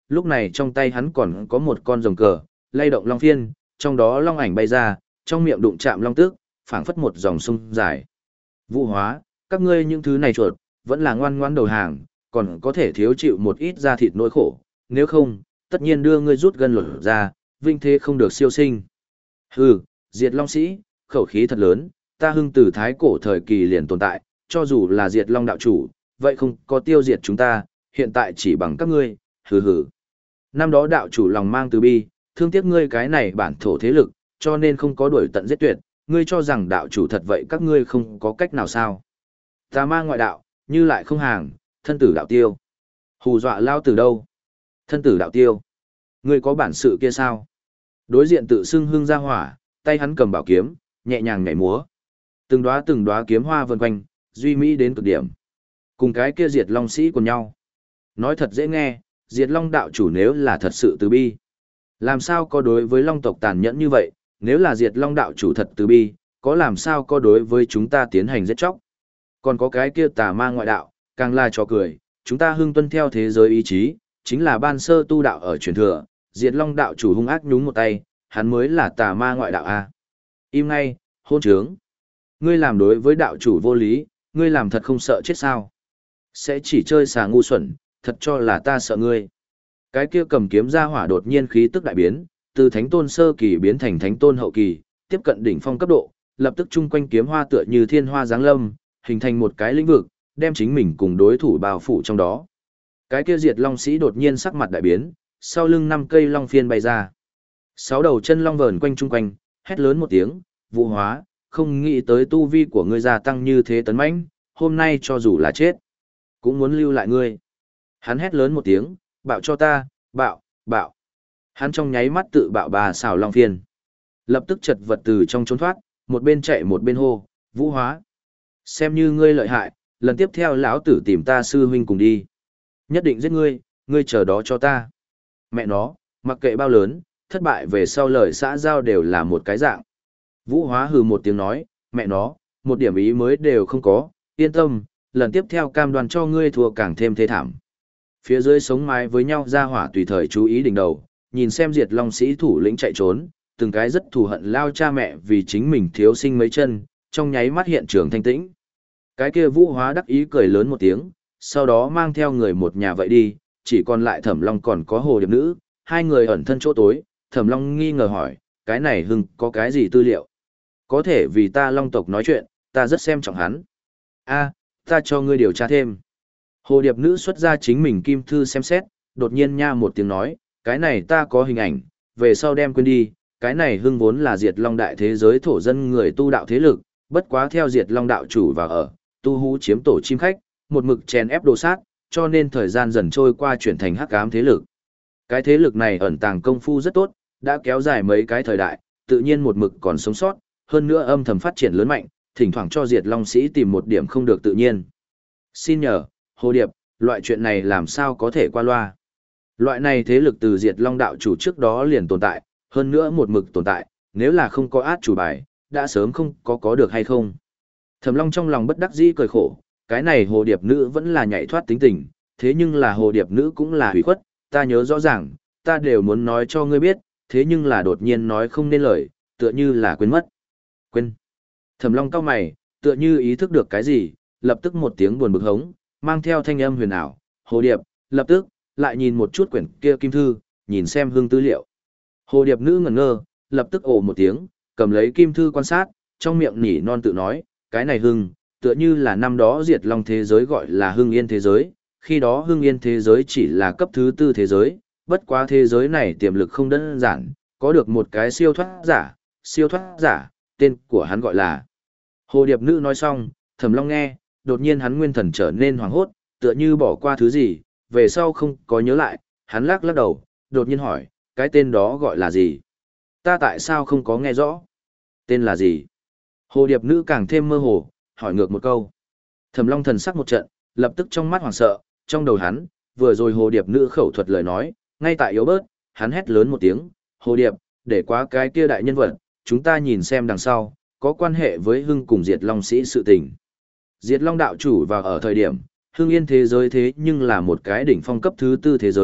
S1: lúc này trong tay hắn còn có một con rồng cờ, lay động long phiên, trong đó long ảnh bay ra, trong miệng đụng chạm long tước, phảng phất một dòng sông dài. Vũ Hóa, các ngươi những thứ này chuột, vẫn là ngoan ngoãn đầu hàng, còn có thể thiếu chịu một ít da thịt nỗi khổ, nếu không, tất nhiên đưa ngươi rút gân lột ra, vinh thế không được siêu sinh. Hừ, diệt long sĩ, khẩu khí thật lớn, ta hưng từ thái cổ thời kỳ liền tồn tại, cho dù là diệt long đạo chủ, vậy không có tiêu diệt chúng ta, hiện tại chỉ bằng các ngươi, hừ hừ. Năm đó đạo chủ lòng mang từ bi, thương tiếc ngươi cái này bản thổ thế lực, cho nên không có đuổi tận giết tuyệt, ngươi cho rằng đạo chủ thật vậy các ngươi không có cách nào sao. Tà ma ngoại đạo, như lại không hàng, thân tử đạo tiêu. Hù dọa lao từ đâu? Thân tử đạo tiêu. Ngươi có bản sự kia sao? Đối diện tự xưng hưng ra hỏa, tay hắn cầm bảo kiếm, nhẹ nhàng nhảy múa. Từng đóa từng đóa kiếm hoa vần quanh, duy mỹ đến cực điểm. Cùng cái kia diệt long sĩ của nhau. Nói thật dễ nghe, diệt long đạo chủ nếu là thật sự từ bi. Làm sao có đối với long tộc tàn nhẫn như vậy, nếu là diệt long đạo chủ thật từ bi, có làm sao có đối với chúng ta tiến hành giết chóc. Còn có cái kia tà ma ngoại đạo, càng là trò cười, chúng ta hưng tuân theo thế giới ý chí, chính là ban sơ tu đạo ở truyền thừa, diệt long đạo chủ hung ác nhúng một tay, hắn mới là tà ma ngoại đạo a. Im ngay, hôn trướng. Ngươi làm đối với đạo chủ vô lý, ngươi làm thật không sợ chết sao? Sẽ chỉ chơi xà ngu xuẩn, thật cho là ta sợ ngươi. Cái kia cầm kiếm ra hỏa đột nhiên khí tức đại biến, từ thánh tôn sơ kỳ biến thành thánh tôn hậu kỳ, tiếp cận đỉnh phong cấp độ, lập tức chung quanh kiếm hoa tựa như thiên hoa giáng lâm, hình thành một cái lĩnh vực, đem chính mình cùng đối thủ bao phủ trong đó. Cái kia diệt long sĩ đột nhiên sắc mặt đại biến, sau lưng năm cây long phiên bay ra. Sáu đầu chân long vờn quanh chung quanh, hét lớn một tiếng, Vũ Hóa, không nghĩ tới tu vi của ngươi gia tăng như thế tấn mãnh, hôm nay cho dù là chết, cũng muốn lưu lại ngươi. Hắn hét lớn một tiếng, bạo cho ta, bạo, bạo. Hắn trong nháy mắt tự bạo bà xảo long phiên. Lập tức chật vật từ trong trốn thoát, một bên chạy một bên hô, Vũ Hóa. Xem như ngươi lợi hại, lần tiếp theo lão tử tìm ta sư huynh cùng đi. Nhất định giết ngươi, ngươi chờ đó cho ta. Mẹ nó, mặc kệ bao lớn, thất bại về sau lời xã giao đều là một cái dạng. Vũ Hóa hừ một tiếng nói, mẹ nó, một điểm ý mới đều không có, yên tâm, lần tiếp theo cam đoan cho ngươi thua càng thêm thê thảm. Phía dưới sống mái với nhau ra hỏa tùy thời chú ý đỉnh đầu, nhìn xem diệt long sĩ thủ lĩnh chạy trốn, từng cái rất thù hận lao cha mẹ vì chính mình thiếu sinh mấy chân, trong nháy mắt hiện trường thanh tĩnh. Cái kia Vũ Hóa đắc ý cười lớn một tiếng, sau đó mang theo người một nhà vậy đi, chỉ còn lại Thẩm Long còn có Hồ Điệp Nữ, hai người ẩn thân chỗ tối, Thẩm Long nghi ngờ hỏi, cái này Hưng có cái gì tư liệu? Có thể vì ta Long tộc nói chuyện, ta rất xem trọng hắn. A, ta cho ngươi điều tra thêm. Hồ Điệp Nữ xuất ra chính mình kim thư xem xét, đột nhiên nha một tiếng nói, cái này ta có hình ảnh, về sau đem quên đi, cái này Hưng vốn là diệt long đại thế giới thổ dân người tu đạo thế lực, bất quá theo diệt long đạo chủ và ở, tu hú chiếm tổ chim khách, một mực chèn ép đồ sát, cho nên thời gian dần trôi qua chuyển thành hắc ám thế lực. Cái thế lực này ẩn tàng công phu rất tốt, đã kéo dài mấy cái thời đại, tự nhiên một mực còn sống sót, hơn nữa âm thầm phát triển lớn mạnh, thỉnh thoảng cho diệt long sĩ tìm một điểm không được tự nhiên. Xin nhờ, Hồ Điệp, loại chuyện này làm sao có thể qua loa. Loại này thế lực từ diệt long đạo chủ trước đó liền tồn tại, hơn nữa một mực tồn tại, nếu là không có át chủ bài, đã sớm không có có được hay không. Thẩm Long trong lòng bất đắc dĩ cười khổ, cái này Hồ Điệp Nữ vẫn là nhạy thoát tính tình, thế nhưng là Hồ Điệp Nữ cũng là hủy khuất, ta nhớ rõ ràng, ta đều muốn nói cho ngươi biết, thế nhưng là đột nhiên nói không nên lời, tựa như là quên mất. Quên. Thẩm Long cau mày, tựa như ý thức được cái gì, lập tức một tiếng buồn bực hống, mang theo thanh âm huyền ảo, Hồ Điệp, lập tức, lại nhìn một chút quyển kia kim thư, nhìn xem Hưng tư liệu. Hồ Điệp Nữ ngẩn ngơ, lập tức ồ một tiếng, cầm lấy kim thư quan sát, trong miệng nỉ non tự nói, cái này Hưng, tựa như là năm đó diệt long thế giới gọi là Hưng Yên thế giới, khi đó Hưng Yên thế giới chỉ là cấp thứ tư thế giới, bất quá thế giới này tiềm lực không đơn giản, có được một cái siêu thoát giả, siêu thoát giả, tên của hắn gọi là. Hồ Điệp Nữ nói xong, Thẩm Long nghe, đột nhiên hắn nguyên thần trở nên hoảng hốt, tựa như bỏ qua thứ gì, về sau không có nhớ lại, hắn lắc lắc đầu, đột nhiên hỏi, cái tên đó gọi là gì? Ta tại sao không có nghe rõ? Tên là gì? Hồ Điệp Nữ càng thêm mơ hồ, hỏi ngược một câu. Thẩm Long thần sắc một trận, lập tức trong mắt hoảng sợ, trong đầu hắn, vừa rồi Hồ Điệp Nữ khẩu thuật lời nói, ngay tại yếu bớt, hắn hét lớn một tiếng, Hồ Điệp, để quá cái kia đại nhân vật, chúng ta nhìn xem đằng sau, có quan hệ với Hưng cùng Diệt Long sĩ sự tình. Diệt Long đạo chủ vào ở thời điểm, Hưng Yên thế giới thế nhưng là một cái đỉnh phong cấp thứ tư thế giới,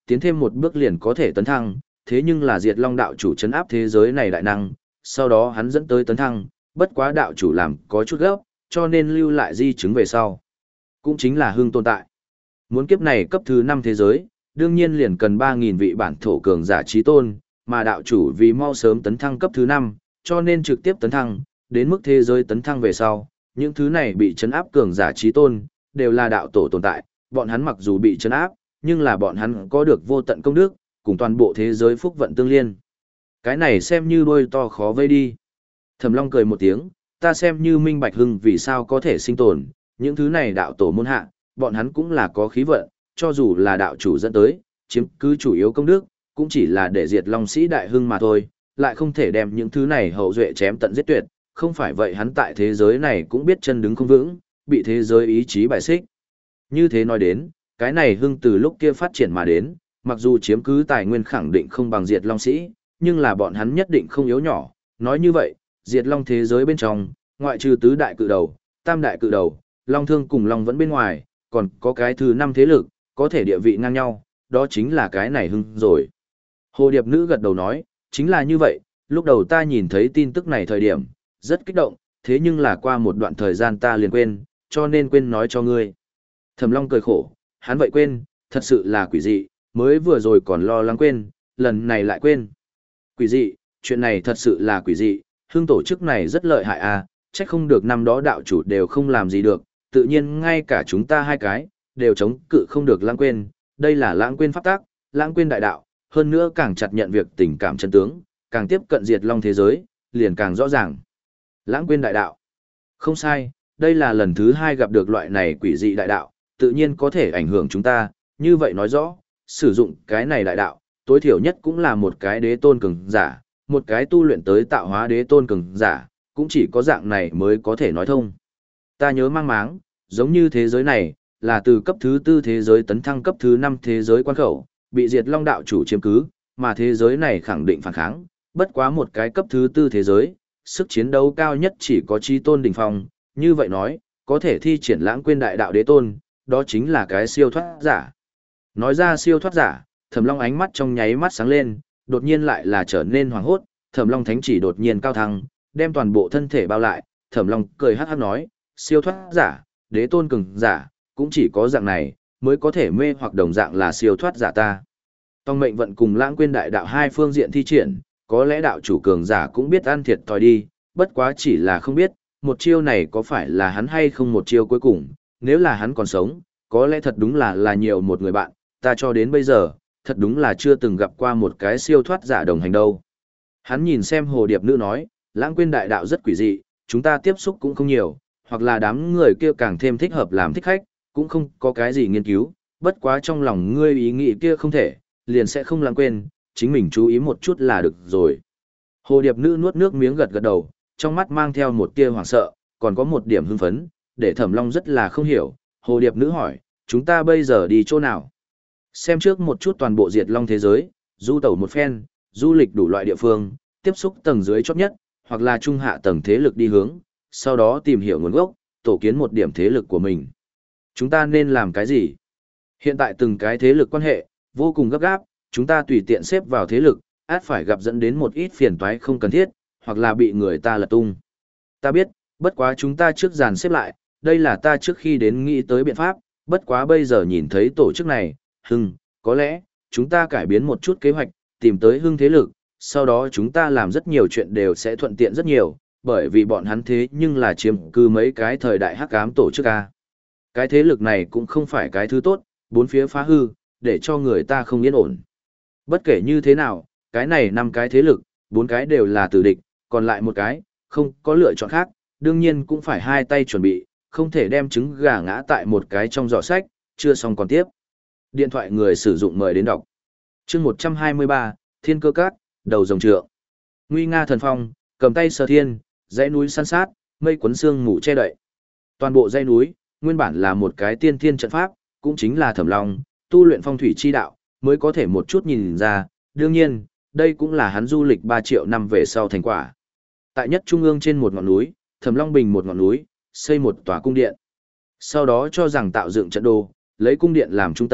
S1: tiến thêm một bước liền có thể tấn thăng, thế nhưng là Diệt Long đạo chủ trấn áp thế giới này đại năng, sau đó hắn dẫn tới tấn thăng, bất quá đạo chủ làm có chút gấp, cho nên lưu lại di chứng về sau. Cũng chính là hưng tồn tại. Muốn kiếp này cấp thứ năm thế giới, đương nhiên liền cần ba nghìn vị bản thổ cường giả trí tôn, mà đạo chủ vì mau sớm tấn thăng cấp thứ năm, cho nên trực tiếp tấn thăng, đến mức thế giới tấn thăng về sau, những thứ này bị trấn áp cường giả trí tôn, đều là đạo tổ tồn tại, bọn hắn mặc dù bị trấn áp, nhưng là bọn hắn có được vô tận công đức, cùng toàn bộ thế giới phúc vận tương liên. Cái này xem như đôi to khó vây đi. Thẩm Long cười một tiếng, ta xem như minh bạch hưng vì sao có thể sinh tồn, những thứ này đạo tổ môn hạ, bọn hắn cũng là có khí vận, cho dù là đạo chủ dẫn tới, chiếm cứ chủ yếu công đức, cũng chỉ là để diệt Long sĩ đại hưng mà thôi, lại không thể đem những thứ này hậu duệ chém tận giết tuyệt, không phải vậy hắn tại thế giới này cũng biết chân đứng không vững, bị thế giới ý chí bài xích. Như thế nói đến, cái này hưng từ lúc kia phát triển mà đến, mặc dù chiếm cứ tài nguyên khẳng định không bằng diệt Long sĩ, nhưng là bọn hắn nhất định không yếu nhỏ, nói như vậy, diệt Long thế giới bên trong, ngoại trừ tứ đại cự đầu, tam đại cự đầu, Long Thương cùng Long vẫn bên ngoài, còn có cái thứ năm thế lực, có thể địa vị ngang nhau, đó chính là cái này hưng rồi. Hồ Điệp Nữ gật đầu nói, chính là như vậy, lúc đầu ta nhìn thấy tin tức này thời điểm, rất kích động, thế nhưng là qua một đoạn thời gian ta liền quên, cho nên quên nói cho ngươi. Thẩm Long cười khổ, hắn vậy quên, thật sự là quỷ dị, mới vừa rồi còn lo lắng quên, lần này lại quên. Quỷ dị, chuyện này thật sự là quỷ dị, hương tổ chức này rất lợi hại à, chắc không được năm đó đạo chủ đều không làm gì được, tự nhiên ngay cả chúng ta hai cái, đều chống cự không được lãng quên, đây là lãng quên pháp tác, lãng quên đại đạo, hơn nữa càng chặt nhận việc tình cảm chân tướng, càng tiếp cận diệt Long thế giới, liền càng rõ ràng. Lãng quên đại đạo. Không sai, đây là lần thứ hai gặp được loại này quỷ dị đại đạo, tự nhiên có thể ảnh hưởng chúng ta, như vậy nói rõ, sử dụng cái này đại đạo, tối thiểu nhất cũng là một cái đế tôn cường giả, một cái tu luyện tới tạo hóa đế tôn cường giả, cũng chỉ có dạng này mới có thể nói thông. Ta nhớ mang máng, giống như thế giới này, là từ cấp thứ tư thế giới tấn thăng cấp thứ năm thế giới quan khẩu, bị diệt Long đạo chủ chiếm cứ, mà thế giới này khẳng định phản kháng, bất quá một cái cấp thứ tư thế giới, sức chiến đấu cao nhất chỉ có chí tôn đỉnh phong, như vậy nói, có thể thi triển lãng quên đại đạo đế tôn, đó chính là cái siêu thoát giả. Nói ra siêu thoát giả, Thẩm Long ánh mắt trong nháy mắt sáng lên, đột nhiên lại là trở nên hoảng hốt, Thẩm Long thánh chỉ đột nhiên cao thăng, đem toàn bộ thân thể bao lại, Thẩm Long cười hắc hắc nói, siêu thoát giả, đế tôn cường giả, cũng chỉ có dạng này, mới có thể mê hoặc đồng dạng là siêu thoát giả ta. Tông mệnh vận cùng lãng quên đại đạo hai phương diện thi triển, có lẽ đạo chủ cường giả cũng biết ăn thiệt thòi đi, bất quá chỉ là không biết, một chiêu này có phải là hắn hay không một chiêu cuối cùng, nếu là hắn còn sống, có lẽ thật đúng là là nhiều một người bạn, ta cho đến bây giờ, thật đúng là chưa từng gặp qua một cái siêu thoát giả đồng hành đâu. Hắn nhìn xem Hồ Điệp Nữ nói, lãng quên đại đạo rất quỷ dị, chúng ta tiếp xúc cũng không nhiều, hoặc là đám người kia càng thêm thích hợp làm thích khách, cũng không có cái gì nghiên cứu, bất quá trong lòng ngươi ý nghĩ kia không thể, liền sẽ không lãng quên, chính mình chú ý một chút là được rồi. Hồ Điệp Nữ nuốt nước miếng gật gật đầu, trong mắt mang theo một tia hoảng sợ, còn có một điểm hưng phấn, để Thẩm Long rất là không hiểu. Hồ Điệp Nữ hỏi, chúng ta bây giờ đi chỗ nào? Xem trước một chút toàn bộ diệt Long thế giới, du tẩu một phen, du lịch đủ loại địa phương, tiếp xúc tầng dưới chót nhất, hoặc là trung hạ tầng thế lực đi hướng, sau đó tìm hiểu nguồn gốc, tổ kiến một điểm thế lực của mình. Chúng ta nên làm cái gì? Hiện tại từng cái thế lực quan hệ, vô cùng gấp gáp, chúng ta tùy tiện xếp vào thế lực, át phải gặp dẫn đến một ít phiền toái không cần thiết, hoặc là bị người ta lật tung. Ta biết, bất quá chúng ta trước dàn xếp lại, đây là ta trước khi đến nghĩ tới biện pháp, bất quá bây giờ nhìn thấy tổ chức này, hưng, có lẽ, chúng ta cải biến một chút kế hoạch, tìm tới hưng thế lực, sau đó chúng ta làm rất nhiều chuyện đều sẽ thuận tiện rất nhiều, bởi vì bọn hắn thế nhưng là chiếm cư mấy cái thời đại hắc ám tổ chức a. Cái thế lực này cũng không phải cái thứ tốt, bốn phía phá hư, để cho người ta không yên ổn. Bất kể như thế nào, cái này năm cái thế lực, bốn cái đều là tử địch, còn lại một cái, không có lựa chọn khác, đương nhiên cũng phải hai tay chuẩn bị, không thể đem trứng gà ngã tại một cái trong giỏ sách, chưa xong còn tiếp. Điện thoại người sử dụng mời đến đọc. Chương một trăm hai mươi ba, Thiên Cơ Cát, đầu rồng trượng. Nguy nga thần phong, cầm tay sờ thiên, dãy núi san sát, mây cuốn sương mù che đậy. Toàn bộ dãy núi, nguyên bản là một cái tiên thiên trận pháp, cũng chính là Thẩm Long, tu luyện phong thủy chi đạo, mới có thể một chút nhìn ra, đương nhiên, đây cũng là hắn du lịch ba triệu năm về sau thành quả. Tại nhất trung ương trên một ngọn núi, Thẩm Long bình một ngọn núi, xây một tòa cung điện. Sau đó cho rằng tạo dựng trận đồ, lấy cung điện làm trung tâm,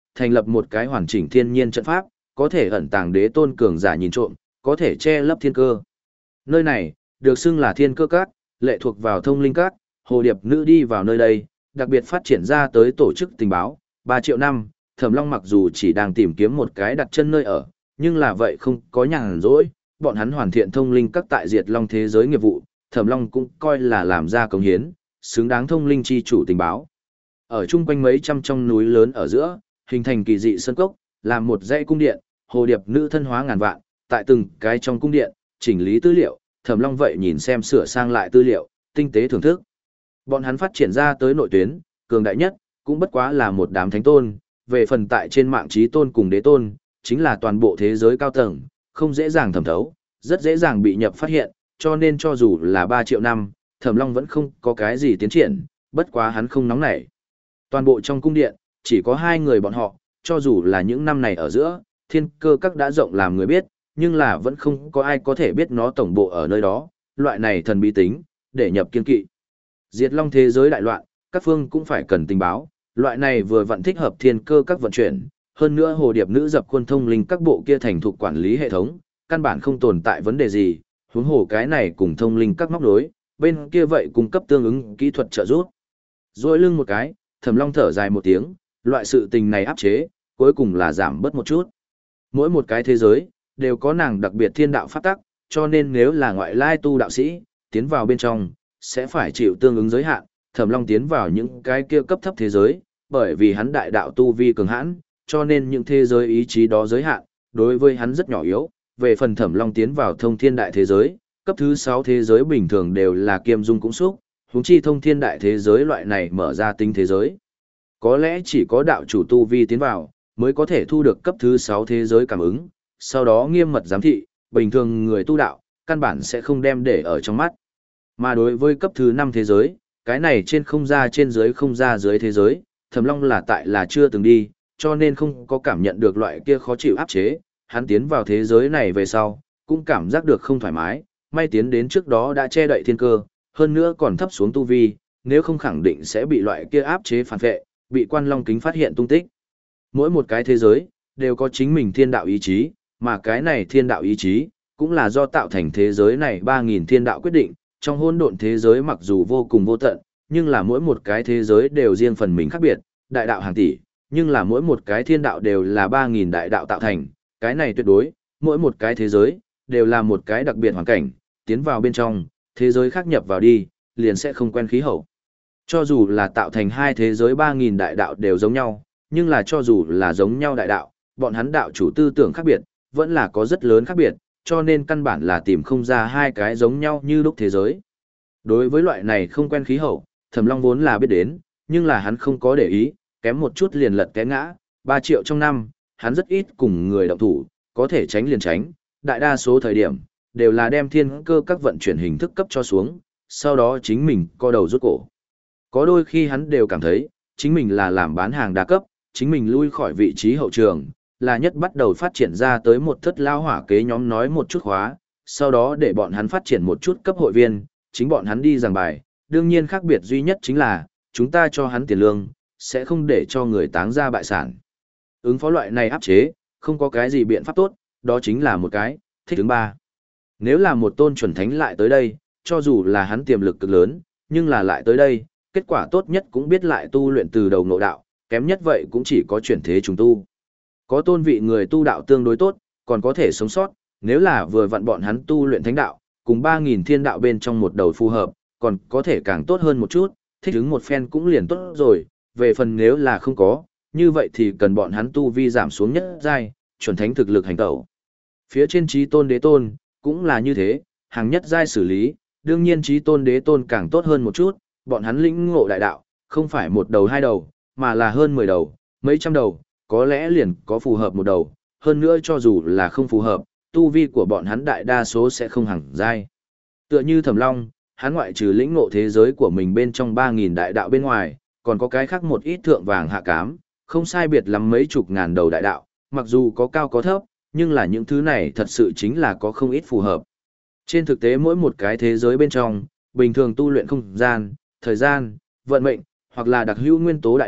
S1: thành lập một cái hoàn chỉnh thiên nhiên trận pháp, có thể ẩn tàng đế tôn cường giả nhìn trộm, có thể che lấp thiên cơ. Nơi này, được xưng là thiên cơ các, lệ thuộc vào thông linh các, hồ điệp nữ đi vào nơi đây, đặc biệt phát triển ra tới tổ chức tình báo, ba triệu năm, Thẩm Long mặc dù chỉ đang tìm kiếm một cái đặt chân nơi ở, nhưng là vậy không có nhàn rỗi, bọn hắn hoàn thiện thông linh các tại diệt long thế giới nghiệp vụ, Thẩm Long cũng coi là làm ra công hiến, xứng đáng thông linh chi chủ tình báo. Ở chung quanh mấy trăm trong núi lớn ở giữa, hình thành kỳ dị sơn cốc, làm một dãy cung điện, hồ điệp nữ thân hóa ngàn vạn, tại từng cái trong cung điện, chỉnh lý tư liệu, Thẩm Long vậy nhìn xem sửa sang lại tư liệu, tinh tế thưởng thức. Bọn hắn phát triển ra tới nội tuyến, cường đại nhất, cũng bất quá là một đám thánh tôn, về phần tại trên mạng trí tôn cùng đế tôn, chính là toàn bộ thế giới cao tầng, không dễ dàng thẩm thấu, rất dễ dàng bị nhập phát hiện, cho nên cho dù là ba triệu năm, Thẩm Long vẫn không có cái gì tiến triển, bất quá hắn không nóng nảy. Toàn bộ trong cung điện, chỉ có hai người bọn họ, cho dù là những năm này ở giữa, thiên cơ các đã rộng làm người biết, nhưng là vẫn không có ai có thể biết nó tổng bộ ở nơi đó, loại này thần bí tính, để nhập kiên kỵ. Diệt long thế giới đại loạn, các phương cũng phải cần tình báo, loại này vừa vận thích hợp thiên cơ các vận chuyển, hơn nữa hồ điệp nữ dập khuôn thông linh các bộ kia thành thục quản lý hệ thống, căn bản không tồn tại vấn đề gì, huống hồ cái này cùng thông linh các móc đối, bên kia vậy cung cấp tương ứng kỹ thuật trợ giúp. Rồi lưng một cái, Thẩm Long thở dài một tiếng, loại sự tình này áp chế, cuối cùng là giảm bớt một chút. Mỗi một cái thế giới, đều có nàng đặc biệt thiên đạo pháp tắc, cho nên nếu là ngoại lai tu đạo sĩ, tiến vào bên trong, sẽ phải chịu tương ứng giới hạn, Thẩm Long tiến vào những cái kia cấp thấp thế giới, bởi vì hắn đại đạo tu vi cường hãn, cho nên những thế giới ý chí đó giới hạn, đối với hắn rất nhỏ yếu, về phần Thẩm Long tiến vào thông thiên đại thế giới, cấp thứ sáu thế giới bình thường đều là kiêm dung cũng xúc, huống chi thông thiên đại thế giới loại này mở ra tinh thế giới. Có lẽ chỉ có đạo chủ tu vi tiến vào, mới có thể thu được cấp thứ sáu thế giới cảm ứng, sau đó nghiêm mật giám thị, bình thường người tu đạo, căn bản sẽ không đem để ở trong mắt. Mà đối với cấp thứ năm thế giới, cái này trên không ra trên dưới không ra dưới thế giới, Thẩm Long là tại là chưa từng đi, cho nên không có cảm nhận được loại kia khó chịu áp chế, hắn tiến vào thế giới này về sau, cũng cảm giác được không thoải mái, may tiến đến trước đó đã che đậy thiên cơ, hơn nữa còn thấp xuống tu vi, nếu không khẳng định sẽ bị loại kia áp chế phản vệ, bị Quan Long Kính phát hiện tung tích. Mỗi một cái thế giới, đều có chính mình thiên đạo ý chí, mà cái này thiên đạo ý chí, cũng là do tạo thành thế giới này ba nghìn thiên đạo quyết định, trong hỗn độn thế giới mặc dù vô cùng vô tận, nhưng là mỗi một cái thế giới đều riêng phần mình khác biệt, đại đạo hàng tỷ, nhưng là mỗi một cái thiên đạo đều là ba nghìn đại đạo tạo thành, cái này tuyệt đối, mỗi một cái thế giới, đều là một cái đặc biệt hoàn cảnh, tiến vào bên trong, thế giới khác nhập vào đi, liền sẽ không quen khí hậu. Cho dù là tạo thành hai thế giới ba nghìn đại đạo đều giống nhau, nhưng là cho dù là giống nhau đại đạo, bọn hắn đạo chủ tư tưởng khác biệt, vẫn là có rất lớn khác biệt, cho nên căn bản là tìm không ra hai cái giống nhau như lúc thế giới. Đối với loại này không quen khí hậu, Thẩm Long vốn là biết đến, nhưng là hắn không có để ý, kém một chút liền lật té ngã, ba triệu trong năm, hắn rất ít cùng người động thủ, có thể tránh liền tránh, đại đa số thời điểm, đều là đem thiên cơ các vận chuyển hình thức cấp cho xuống, sau đó chính mình co đầu rút cổ. Có đôi khi hắn đều cảm thấy, chính mình là làm bán hàng đa cấp, chính mình lui khỏi vị trí hậu trường, là nhất bắt đầu phát triển ra tới một thất lao hỏa kế nhóm nói một chút khóa, sau đó để bọn hắn phát triển một chút cấp hội viên, chính bọn hắn đi giảng bài, đương nhiên khác biệt duy nhất chính là, chúng ta cho hắn tiền lương, sẽ không để cho người táng ra bại sản. Ứng phó loại này áp chế, không có cái gì biện pháp tốt, đó chính là một cái, thích thứ ba. Nếu là một tôn chuẩn thánh lại tới đây, cho dù là hắn tiềm lực cực lớn, nhưng là lại tới đây, kết quả tốt nhất cũng biết lại tu luyện từ đầu nội đạo, kém nhất vậy cũng chỉ có chuyển thế trùng tu. Có tôn vị người tu đạo tương đối tốt, còn có thể sống sót, nếu là vừa vặn bọn hắn tu luyện thánh đạo, cùng ba nghìn thiên đạo bên trong một đầu phù hợp, còn có thể càng tốt hơn một chút, thích ứng một phen cũng liền tốt rồi, về phần nếu là không có, như vậy thì cần bọn hắn tu vi giảm xuống nhất giai, chuẩn thánh thực lực hành tẩu. Phía trên trí tôn đế tôn, cũng là như thế, hàng nhất giai xử lý, đương nhiên trí tôn đế tôn càng tốt hơn một chút, bọn hắn lĩnh ngộ đại đạo, không phải một đầu hai đầu, mà là hơn mười đầu, mấy trăm đầu, có lẽ liền có phù hợp một đầu, hơn nữa cho dù là không phù hợp, tu vi của bọn hắn đại đa số sẽ không hẳn giai. Tựa như Thẩm Long, hắn ngoại trừ lĩnh ngộ thế giới của mình bên trong ba nghìn đại đạo bên ngoài, còn có cái khác một ít thượng vàng hạ cám, không sai biệt lắm mấy chục ngàn đầu đại đạo, mặc dù có cao có thấp, nhưng là những thứ này thật sự chính là có không ít phù hợp. Trên thực tế mỗi một cái thế giới bên trong, bình thường tu luyện không gian, thời gian, vận mệnh, hoặc là đặc hữu nguyên tố đại đạo,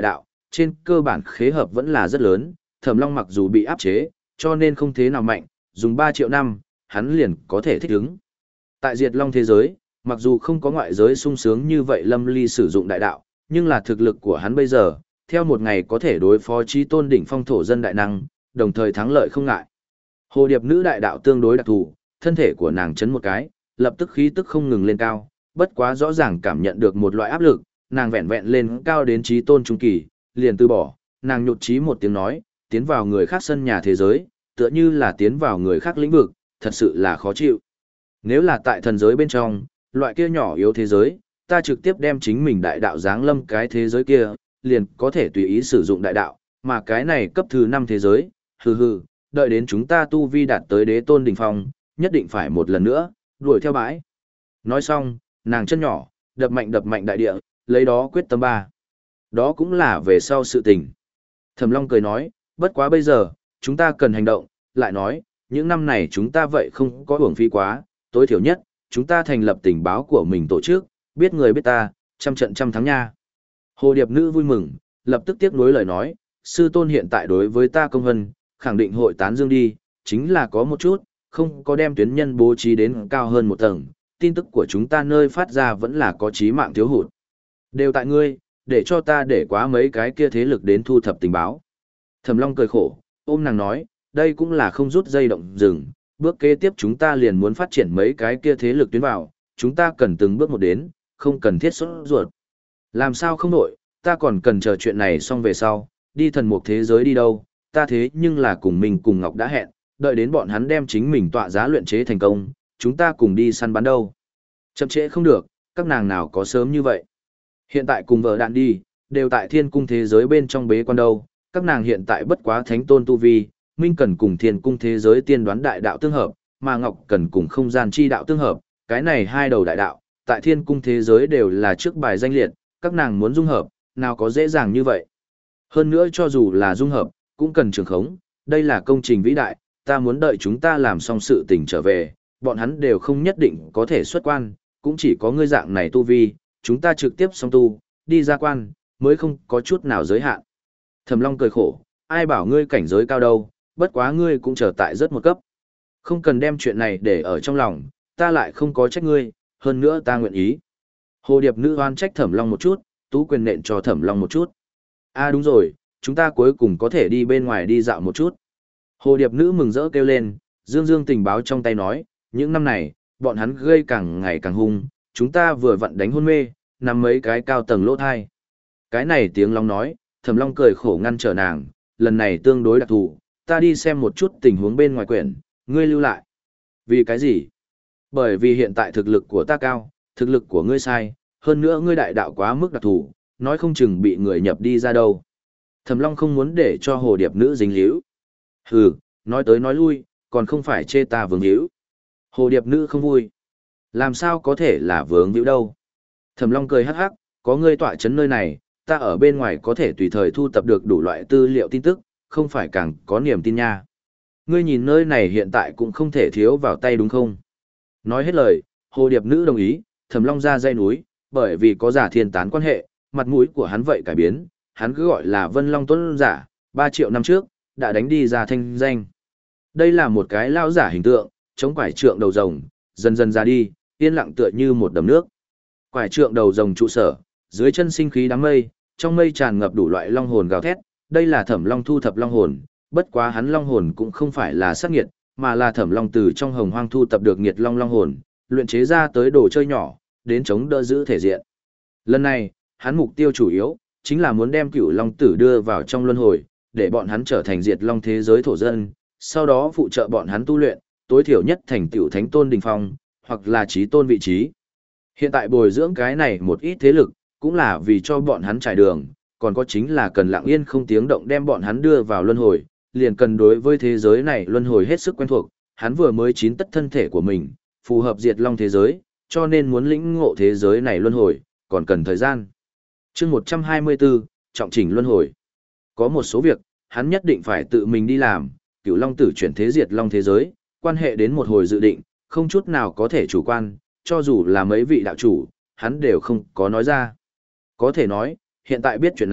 S1: trên cơ bản khế hợp vẫn là rất lớn, Thẩm Long mặc dù bị áp chế, cho nên không thế nào mạnh, dùng ba triệu năm, hắn liền có thể thích ứng. Tại Diệt Long thế giới, mặc dù không có ngoại giới sung sướng như vậy Lâm Ly sử dụng đại đạo, nhưng là thực lực của hắn bây giờ, theo một ngày có thể đối phó chí tôn đỉnh phong thổ dân đại năng, đồng thời thắng lợi không ngại. Hồ Điệp nữ đại đạo tương đối đặc thù, thân thể của nàng chấn một cái, lập tức khí tức không ngừng lên cao, bất quá rõ ràng cảm nhận được một loại áp lực, nàng vẹn vẹn lên cao đến chí tôn trung kỳ, liền từ bỏ, nàng nhụt chí một tiếng nói, tiến vào người khác sân nhà thế giới, tựa như là tiến vào người khác lĩnh vực, thật sự là khó chịu. Nếu là tại thần giới bên trong, loại kia nhỏ yếu thế giới, ta trực tiếp đem chính mình đại đạo giáng lâm cái thế giới kia, liền có thể tùy ý sử dụng đại đạo, mà cái này cấp thứ năm thế giới, hừ hừ, đợi đến chúng ta tu vi đạt tới đế tôn đỉnh phong, nhất định phải một lần nữa, đuổi theo bãi. Nói xong, nàng chân nhỏ, đập mạnh đập mạnh đại địa, lấy đó quyết tâm ba. Đó cũng là về sau sự tình. Thẩm Long cười nói, bất quá bây giờ, chúng ta cần hành động, lại nói, những năm này chúng ta vậy không có uổng phí quá, tối thiểu nhất, chúng ta thành lập tình báo của mình tổ chức, biết người biết ta, trăm trận trăm thắng nha. Hồ Điệp nữ vui mừng, lập tức tiếp nối lời nói, sư tôn hiện tại đối với ta công vân, khẳng định hội tán dương đi, chính là có một chút, không có đem tuyến nhân bố trí đến cao hơn một tầng, tin tức của chúng ta nơi phát ra vẫn là có chí mạng thiếu hụt. Đều tại ngươi, để cho ta để quá mấy cái kia thế lực đến thu thập tình báo. Thẩm Long cười khổ, ôm nàng nói, đây cũng là không rút dây động rừng, bước kế tiếp chúng ta liền muốn phát triển mấy cái kia thế lực tuyến vào, chúng ta cần từng bước một đến, không cần thiết sốt ruột. Làm sao không nổi, ta còn cần chờ chuyện này xong về sau, đi thần mục thế giới đi đâu, ta thế nhưng là cùng mình cùng Ngọc đã hẹn, đợi đến bọn hắn đem chính mình tọa giá luyện chế thành công, chúng ta cùng đi săn bắn đâu. Chậm trễ không được, các nàng nào có sớm như vậy. Hiện tại cùng vợ đạn đi, đều tại thiên cung thế giới bên trong bế quan đâu, các nàng hiện tại bất quá thánh tôn tu vi, Minh cần cùng thiên cung thế giới tiên đoán đại đạo tương hợp, mà Ngọc cần cùng không gian chi đạo tương hợp, cái này hai đầu đại đạo, tại thiên cung thế giới đều là trước bài danh liệt, các nàng muốn dung hợp, nào có dễ dàng như vậy. Hơn nữa cho dù là dung hợp, cũng cần trường khống, đây là công trình vĩ đại, ta muốn đợi chúng ta làm xong sự tình trở về, bọn hắn đều không nhất định có thể xuất quan, cũng chỉ có ngươi dạng này tu vi, chúng ta trực tiếp song tu, đi ra quan, mới không có chút nào giới hạn. Thẩm Long cười khổ, ai bảo ngươi cảnh giới cao đâu, bất quá ngươi cũng trở tại rất một cấp. Không cần đem chuyện này để ở trong lòng, ta lại không có trách ngươi, hơn nữa ta nguyện ý. Hồ Điệp nữ hoan trách Thẩm Long một chút, tú quyền nện cho Thẩm Long một chút. À đúng rồi, chúng ta cuối cùng có thể đi bên ngoài đi dạo một chút. Hồ Điệp nữ mừng rỡ kêu lên, dương dương tình báo trong tay nói, những năm này, bọn hắn gây càng ngày càng hung, chúng ta vừa vặn đánh hôn mê, nằm mấy cái cao tầng lỗ thai. Cái này tiếng Long nói, Thẩm Long cười khổ ngăn trở nàng, lần này tương đối đặc thù, ta đi xem một chút tình huống bên ngoài quyển, ngươi lưu lại. Vì cái gì? Bởi vì hiện tại thực lực của ta cao, thực lực của ngươi sai, hơn nữa ngươi đại đạo quá mức đặc thù, nói không chừng bị người nhập đi ra đâu. Thẩm Long không muốn để cho Hồ Điệp nữ dính líu. Hừ, nói tới nói lui, còn không phải chê ta vướng hữu. Hồ Điệp nữ không vui. Làm sao có thể là vướng hữu đâu. Thẩm Long cười hắc hắc, có ngươi tọa chấn nơi này, ta ở bên ngoài có thể tùy thời thu tập được đủ loại tư liệu tin tức, không phải càng có niềm tin nha. Ngươi nhìn nơi này hiện tại cũng không thể thiếu vào tay đúng không? Nói hết lời, Hồ Điệp nữ đồng ý, Thẩm Long ra dây núi, bởi vì có giả thiên tán quan hệ, mặt mũi của hắn vậy cải biến, hắn cứ gọi là Vân Long Tuấn giả, ba triệu năm trước, đã đánh đi ra thanh danh. Đây là một cái lao giả hình tượng, chống quải trượng đầu rồng, dần dần ra đi, yên lặng tựa như một đầm nước. Quải trượng đầu rồng trụ sở, dưới chân sinh khí đám mây, trong mây tràn ngập đủ loại long hồn gào thét, đây là Thẩm Long thu thập long hồn, bất quá hắn long hồn cũng không phải là sát nghiệt, mà là Thẩm Long từ trong hồng hoang thu tập được nghiệt long long hồn, luyện chế ra tới đồ chơi nhỏ, đến chống đỡ giữ thể diện. Lần này, hắn mục tiêu chủ yếu chính là muốn đem Cửu Long Tử đưa vào trong luân hồi, để bọn hắn trở thành diệt long thế giới thổ dân, sau đó phụ trợ bọn hắn tu luyện, tối thiểu nhất thành tiểu thánh tôn đỉnh phong, hoặc là chí tôn vị trí. Hiện tại bồi dưỡng cái này một ít thế lực, cũng là vì cho bọn hắn trải đường, còn có chính là cần lặng yên không tiếng động đem bọn hắn đưa vào luân hồi, liền cần đối với thế giới này luân hồi hết sức quen thuộc, hắn vừa mới chín tất thân thể của mình, phù hợp diệt long thế giới, cho nên muốn lĩnh ngộ thế giới này luân hồi, còn cần thời gian. Chương một trăm hai mươi bốn, trọng chỉnh luân hồi. Có một số việc, hắn nhất định phải tự mình đi làm, Cửu Long Tử chuyển thế diệt long thế giới, quan hệ đến một hồi dự định, không chút nào có thể chủ quan, cho dù là mấy vị đạo chủ, hắn đều không có nói ra. Có thể nói, hiện tại biết chuyện này,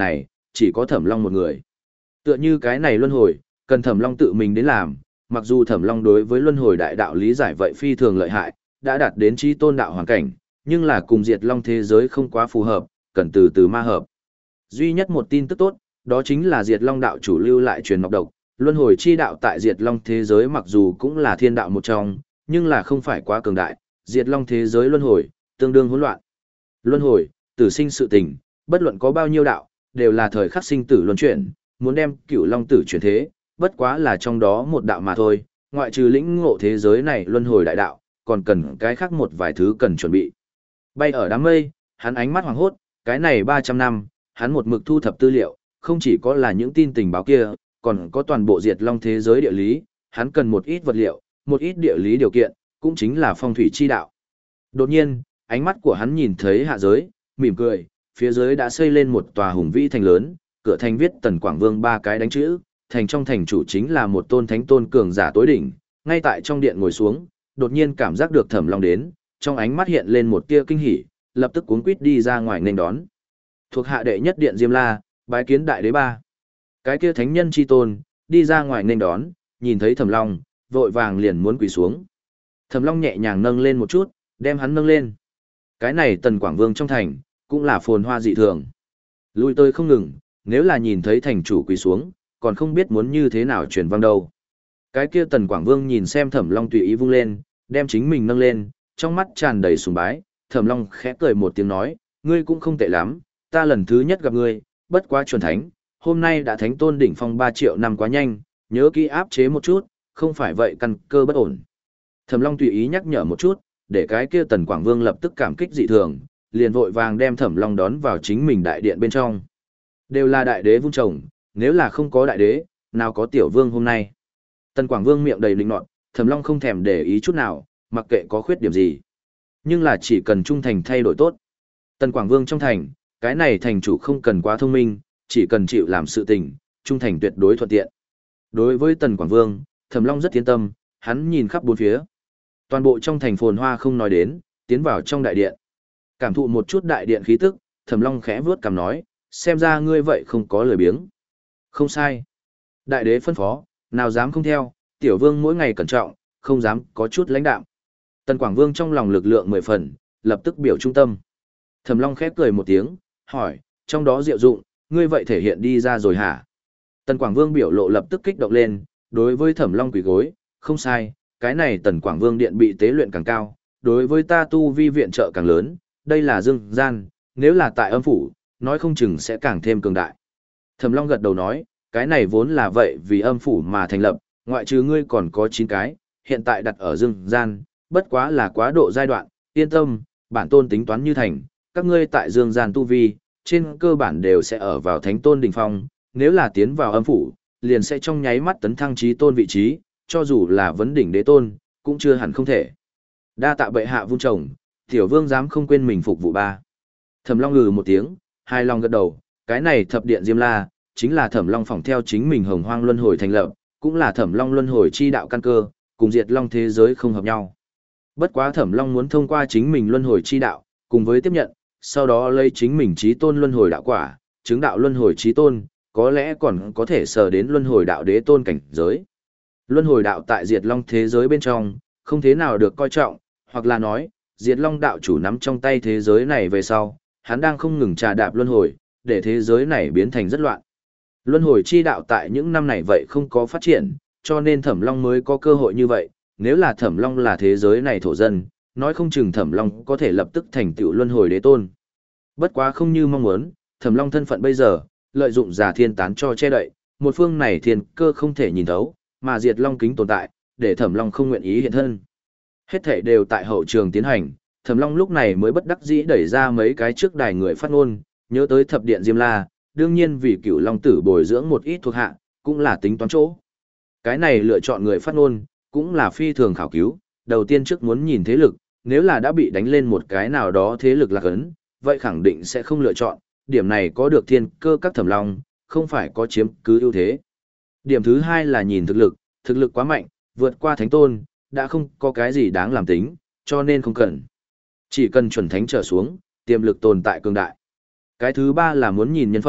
S1: chỉ có Thẩm Long một người. Tựa như cái này luân hồi, cần Thẩm Long tự mình đến làm, mặc dù Thẩm Long đối với luân hồi đại đạo lý giải vậy phi thường lợi hại, đã đạt đến chí tôn đạo hoàn cảnh, nhưng là cùng Diệt Long thế giới không quá phù hợp, cần từ từ ma hợp. Duy nhất một tin tức tốt, đó chính là Diệt Long đạo chủ lưu lại truyền ngọc độc, luân hồi chi đạo tại Diệt Long thế giới mặc dù cũng là thiên đạo một trong, nhưng là không phải quá cường đại, Diệt Long thế giới luân hồi, tương đương hỗn loạn. Luân hồi, tử sinh sự tình, bất luận có bao nhiêu đạo, đều là thời khắc sinh tử luân chuyển, muốn đem Cửu Long tử chuyển thế, bất quá là trong đó một đạo mà thôi, ngoại trừ lĩnh ngộ thế giới này luân hồi đại đạo, còn cần cái khác một vài thứ cần chuẩn bị. Bay ở đám mây, hắn ánh mắt hoàng hốt, cái này ba trăm năm, hắn một mực thu thập tư liệu, không chỉ có là những tin tình báo kia, còn có toàn bộ Diệt Long thế giới địa lý, hắn cần một ít vật liệu, một ít địa lý điều kiện, cũng chính là phong thủy chi đạo. Đột nhiên, ánh mắt của hắn nhìn thấy hạ giới, mỉm cười, phía dưới đã xây lên một tòa hùng vĩ thành lớn, cửa thành viết Tần Quảng Vương ba cái đánh chữ, thành trong thành chủ chính là một tôn thánh tôn cường giả tối đỉnh, ngay tại trong điện ngồi xuống, đột nhiên cảm giác được Thẩm Long đến, trong ánh mắt hiện lên một tia kinh hỉ, lập tức cuống quýt đi ra ngoài nghênh đón. Thuộc hạ đệ nhất điện Diêm La, bái kiến đại đế ba. Cái kia thánh nhân chi tôn, đi ra ngoài nghênh đón, nhìn thấy Thẩm Long, vội vàng liền muốn quỳ xuống. Thẩm Long nhẹ nhàng nâng lên một chút, đem hắn nâng lên. Cái này Tần Quảng Vương trong thành, cũng là phồn hoa dị thường. Lui tới không ngừng, nếu là nhìn thấy thành chủ quỳ xuống, còn không biết muốn như thế nào truyền vang đâu. Cái kia Tần Quảng Vương nhìn xem Thẩm Long tùy ý vung lên, đem chính mình nâng lên, trong mắt tràn đầy sùng bái, Thẩm Long khẽ cười một tiếng nói, ngươi cũng không tệ lắm, ta lần thứ nhất gặp ngươi, bất quá chuẩn thánh, hôm nay đã thánh tôn đỉnh phong ba triệu năm quá nhanh, nhớ kỹ áp chế một chút, không phải vậy căn cơ bất ổn. Thẩm Long tùy ý nhắc nhở một chút, để cái kia Tần Quảng Vương lập tức cảm kích dị thường, liền vội vàng đem Thẩm Long đón vào chính mình đại điện bên trong. Đều là đại đế vung chồng, nếu là không có đại đế, nào có tiểu vương hôm nay. Tần Quảng Vương miệng đầy linh nọt, Thẩm Long không thèm để ý chút nào, mặc kệ có khuyết điểm gì. Nhưng là chỉ cần trung thành thay đổi tốt. Tần Quảng Vương trong thành, cái này thành chủ không cần quá thông minh, chỉ cần chịu làm sự tình, trung thành tuyệt đối thuận tiện. Đối với Tần Quảng Vương, Thẩm Long rất yên tâm, hắn nhìn khắp bốn phía. Toàn bộ trong thành phồn hoa không nói đến, tiến vào trong đại điện. Cảm thụ một chút đại điện khí tức, Thẩm Long khẽ vuốt cằm nói, xem ra ngươi vậy không có lời biếng. Không sai. Đại đế phân phó, nào dám không theo, tiểu vương mỗi ngày cẩn trọng, không dám có chút lãnh đạm. Tần Quảng Vương trong lòng lực lượng mười phần, lập tức biểu trung tâm. Thẩm Long khép cười một tiếng, hỏi, trong đó diệu dụng, ngươi vậy thể hiện đi ra rồi hả? Tần Quảng Vương biểu lộ lập tức kích động lên, đối với Thẩm Long quỳ gối, không sai, cái này Tần Quảng Vương điện bị tế luyện càng cao, đối với ta tu vi viện trợ càng lớn, đây là dương gian, nếu là tại âm phủ, nói không chừng sẽ càng thêm cường đại. Thẩm Long gật đầu nói, cái này vốn là vậy vì âm phủ mà thành lập, ngoại trừ ngươi còn có chín cái, hiện tại đặt ở dương gian, bất quá là quá độ giai đoạn, yên tâm, bản tôn tính toán như thành, các ngươi tại dương gian tu vi, trên cơ bản đều sẽ ở vào thánh tôn đỉnh phong, nếu là tiến vào âm phủ, liền sẽ trong nháy mắt tấn thăng chí tôn vị trí, cho dù là vấn đỉnh đế tôn, cũng chưa hẳn không thể. Đa tạ bệ hạ vun trồng, tiểu vương dám không quên mình phục vụ ba. Thẩm Long ngừ một tiếng, hai lòng gật đầu, cái này thập điện Diêm La, chính là Thẩm Long phỏng theo chính mình hồng hoang luân hồi thành lập, cũng là Thẩm Long luân hồi chi đạo căn cơ, cùng Diệt Long thế giới không hợp nhau. Bất quá Thẩm Long muốn thông qua chính mình luân hồi chi đạo, cùng với tiếp nhận, sau đó lấy chính mình chí tôn luân hồi đạo quả, chứng đạo luân hồi chí tôn, có lẽ còn có thể sờ đến luân hồi đạo đế tôn cảnh giới. Luân hồi đạo tại Diệt Long thế giới bên trong, không thế nào được coi trọng, hoặc là nói, Diệt Long đạo chủ nắm trong tay thế giới này về sau, hắn đang không ngừng trà đạp luân hồi, để thế giới này biến thành rất loạn. Luân hồi chi đạo tại những năm này vậy không có phát triển, cho nên Thẩm Long mới có cơ hội như vậy, nếu là Thẩm Long là thế giới này thổ dân, nói không chừng Thẩm Long có thể lập tức thành tựu luân hồi đế tôn. Bất quá không như mong muốn, Thẩm Long thân phận bây giờ, lợi dụng giả thiên tán cho che đậy, một phương này thiên cơ không thể nhìn thấu, mà Diệt Long kính tồn tại, để Thẩm Long không nguyện ý hiện thân. Hết thảy đều tại hậu trường tiến hành, Thẩm Long lúc này mới bất đắc dĩ đẩy ra mấy cái trước đài người phát ngôn, nhớ tới thập điện Diêm La, đương nhiên vì Cửu Long tử bồi dưỡng một ít thuộc hạ, cũng là tính toán chỗ. Cái này lựa chọn người phát ngôn, cũng là phi thường khảo cứu, đầu tiên trước muốn nhìn thế lực, nếu là đã bị đánh lên một cái nào đó thế lực lạc ấn, vậy khẳng định sẽ không lựa chọn, điểm này có được thiên cơ các Thẩm Long, không phải có chiếm cứ ưu thế. Điểm thứ hai là nhìn thực lực, thực lực quá mạnh, vượt qua thánh tôn, đã không có cái gì đáng làm tính, cho nên không cần. Chỉ cần chuẩn thánh trở xuống, tiềm lực tồn tại cường đại. Cái thứ ba là muốn nhìn nhân phẩm,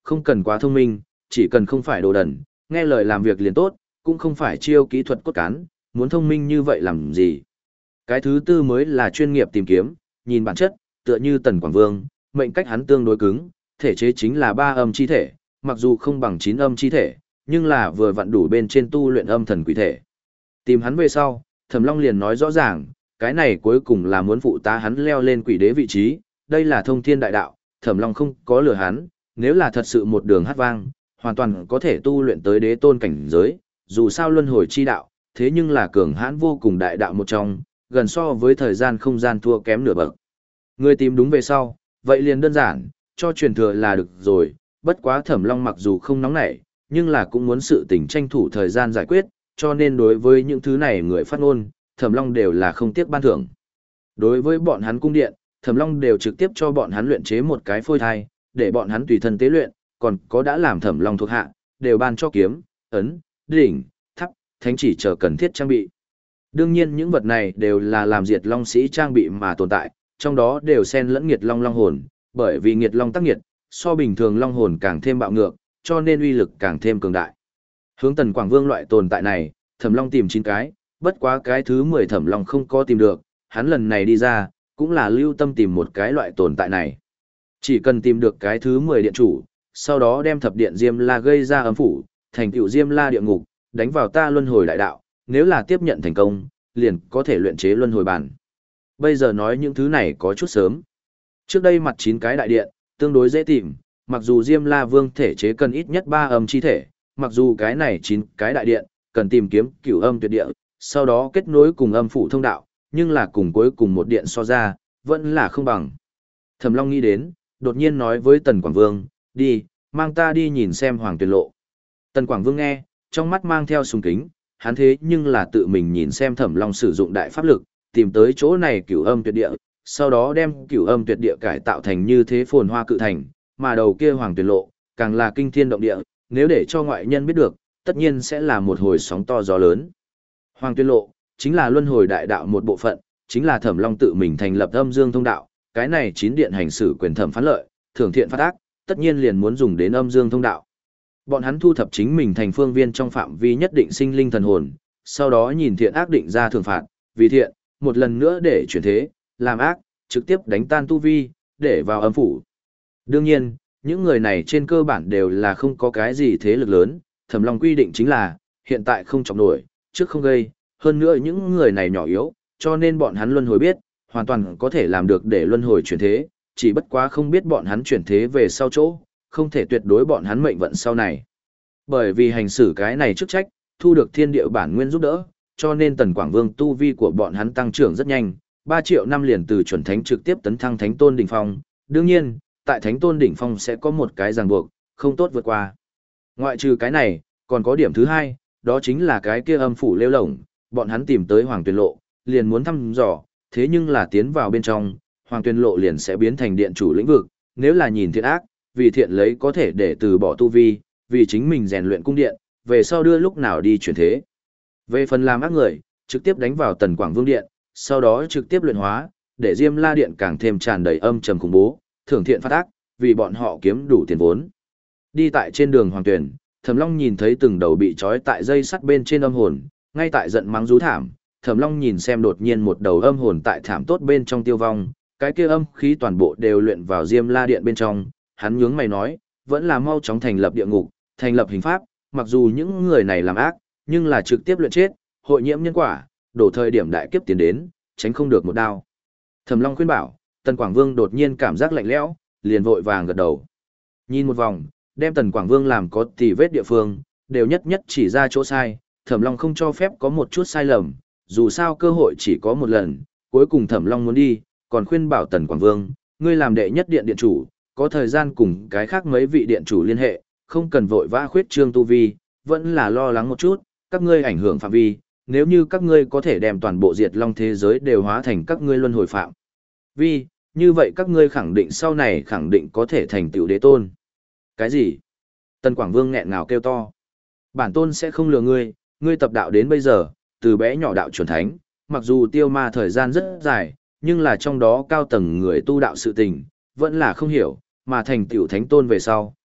S1: không cần quá thông minh, chỉ cần không phải đồ đần, nghe lời làm việc liền tốt, cũng không phải chiêu kỹ thuật cốt cán, muốn thông minh như vậy làm gì. Cái thứ tư mới là chuyên nghiệp tìm kiếm, nhìn bản chất, tựa như Tần Quảng Vương, mệnh cách hắn tương đối cứng, thể chế chính là ba âm chi thể, mặc dù không bằng chín âm chi thể, nhưng là vừa vặn đủ bên trên tu luyện âm thần quỷ thể. Tìm hắn về sau, Thẩm Long liền nói rõ ràng, cái này cuối cùng là muốn phụ tá hắn leo lên quỷ đế vị trí, đây là thông thiên đại đạo, Thẩm Long không có lừa hắn, nếu là thật sự một đường hát vang, hoàn toàn có thể tu luyện tới đế tôn cảnh giới, dù sao luân hồi chi đạo, thế nhưng là cường hãn vô cùng đại đạo một trong, gần so với thời gian không gian thua kém nửa bậc. Người tìm đúng về sau, vậy liền đơn giản, cho truyền thừa là được rồi, bất quá Thẩm Long mặc dù không nóng nảy, nhưng là cũng muốn sự tình tranh thủ thời gian giải quyết, cho nên đối với những thứ này người phát ngôn, Thẩm Long đều là không tiếc ban thưởng. Đối với bọn hắn cung điện, Thẩm Long đều trực tiếp cho bọn hắn luyện chế một cái phôi thai, để bọn hắn tùy thân tế luyện, còn có đã làm Thẩm Long thuộc hạ, đều ban cho kiếm, ấn, đỉnh, tháp, thánh chỉ chờ cần thiết trang bị. Đương nhiên những vật này đều là làm diệt long sĩ trang bị mà tồn tại, trong đó đều xen lẫn nghiệt long long hồn, bởi vì nghiệt long tác nghiệt, so bình thường long hồn càng thêm bạo ngược, cho nên uy lực càng thêm cường đại. Hướng Tần Quảng Vương loại tồn tại này, Thẩm Long tìm chín cái, bất quá cái thứ mười Thẩm Long không có tìm được, hắn lần này đi ra, cũng là lưu tâm tìm một cái loại tồn tại này. Chỉ cần tìm được cái thứ mười điện chủ, sau đó đem thập điện Diêm La gây ra ấm phủ, thành tựu Diêm La địa ngục, đánh vào ta luân hồi đại đạo, nếu là tiếp nhận thành công, liền có thể luyện chế luân hồi bản. Bây giờ nói những thứ này có chút sớm. Trước đây mặt chín cái đại điện, tương đối dễ tìm, mặc dù Diêm La Vương thể chế cần ít nhất ba âm chi thể, mặc dù cái này chín cái đại điện, cần tìm kiếm cửu âm tuyệt địa, sau đó kết nối cùng âm phủ thông đạo, nhưng là cùng cuối cùng một điện so ra, vẫn là không bằng. Thẩm Long nghĩ đến, đột nhiên nói với Tần Quảng Vương, đi, mang ta đi nhìn xem Hoàng Tuyền Lộ. Tần Quảng Vương nghe, trong mắt mang theo sùng kính, hắn thế nhưng là tự mình nhìn xem Thẩm Long sử dụng đại pháp lực, tìm tới chỗ này cửu âm tuyệt địa, sau đó đem cửu âm tuyệt địa cải tạo thành như thế phồn hoa cự thành, mà đầu kia Hoàng Tuyền Lộ, càng là kinh thiên động địa, nếu để cho ngoại nhân biết được, tất nhiên sẽ là một hồi sóng to gió lớn. Hoàng Tuyền Lộ, chính là luân hồi đại đạo một bộ phận, chính là Thẩm Long tự mình thành lập âm dương thông đạo, cái này chín điện hành xử quyền thẩm phán lợi, thưởng thiện phát ác, tất nhiên liền muốn dùng đến âm dương thông đạo. Bọn hắn thu thập chính mình thành phương viên trong phạm vi nhất định sinh linh thần hồn, sau đó nhìn thiện ác định ra thưởng phạt, vì thiện, một lần nữa để chuyển thế, làm ác, trực tiếp đánh tan tu vi, để vào âm phủ. Đương nhiên, những người này trên cơ bản đều là không có cái gì thế lực lớn, Thẩm Long quy định chính là, hiện tại không trọng nổi, trước không gây, hơn nữa những người này nhỏ yếu, cho nên bọn hắn luân hồi biết, hoàn toàn có thể làm được để luân hồi chuyển thế, chỉ bất quá không biết bọn hắn chuyển thế về sau chỗ, không thể tuyệt đối bọn hắn mệnh vận sau này. Bởi vì hành xử cái này chức trách, thu được thiên địa bản nguyên giúp đỡ, cho nên Tần Quảng Vương tu vi của bọn hắn tăng trưởng rất nhanh, ba triệu năm liền từ chuẩn thánh trực tiếp tấn thăng thánh tôn đỉnh phong. Đương nhiên, tại thánh tôn đỉnh phong sẽ có một cái ràng buộc, không tốt vượt qua. Ngoại trừ cái này, còn có điểm thứ hai, đó chính là cái kia âm phủ lêu lổng, bọn hắn tìm tới Hoàng Tuyền Lộ, liền muốn thăm dò, thế nhưng là tiến vào bên trong, Hoàng Tuyền Lộ liền sẽ biến thành điện chủ lĩnh vực, nếu là nhìn thiện ác, vì thiện lấy có thể để từ bỏ tu vi, vì chính mình rèn luyện cung điện, về sau đưa lúc nào đi chuyển thế. Về phần làm ác người, trực tiếp đánh vào Tần Quảng Vương điện, sau đó trực tiếp luyện hóa, để Diêm La điện càng thêm tràn đầy âm trầm khủng bố, thưởng thiện phát ác, vì bọn họ kiếm đủ tiền vốn. Đi tại trên đường Hoàng Tuyển, Thẩm Long nhìn thấy từng đầu bị trói tại dây sắt bên trên âm hồn, ngay tại giận mắng rú thảm, Thẩm Long nhìn xem đột nhiên một đầu âm hồn tại thảm tốt bên trong tiêu vong, cái kia âm khí toàn bộ đều luyện vào Diêm La điện bên trong, hắn nhướng mày nói, vẫn là mau chóng thành lập địa ngục, thành lập hình pháp, mặc dù những người này làm ác, nhưng là trực tiếp luyện chết, hội nhiễm nhân quả, đổ thời điểm đại kiếp tiến đến, tránh không được một đao. Thẩm Long khuyên bảo, Tần Quảng Vương đột nhiên cảm giác lạnh lẽo, liền vội vàng gật đầu. Nhìn một vòng, đem Tần Quảng Vương làm có tì vết địa phương, đều nhất nhất chỉ ra chỗ sai, Thẩm Long không cho phép có một chút sai lầm, dù sao cơ hội chỉ có một lần, cuối cùng Thẩm Long muốn đi, còn khuyên bảo Tần Quảng Vương, ngươi làm đệ nhất điện điện chủ, có thời gian cùng cái khác mấy vị điện chủ liên hệ, không cần vội vã khuyết trương tu vi, vẫn là lo lắng một chút, các ngươi ảnh hưởng phạm vi, nếu như các ngươi có thể đem toàn bộ diệt long thế giới đều hóa thành các ngươi luân hồi phạm vi, như vậy các ngươi khẳng định sau này khẳng định có thể thành tựu đế tôn. Cái gì? Tần Quảng Vương nghẹn ngào kêu to. Bản tôn sẽ không lừa ngươi, ngươi tập đạo đến bây giờ, từ bé nhỏ đạo chuẩn thánh, mặc dù tiêu ma thời gian rất dài, nhưng là trong đó cao tầng người tu đạo sự tình, vẫn là không hiểu, mà thành tựu thánh tôn về sau,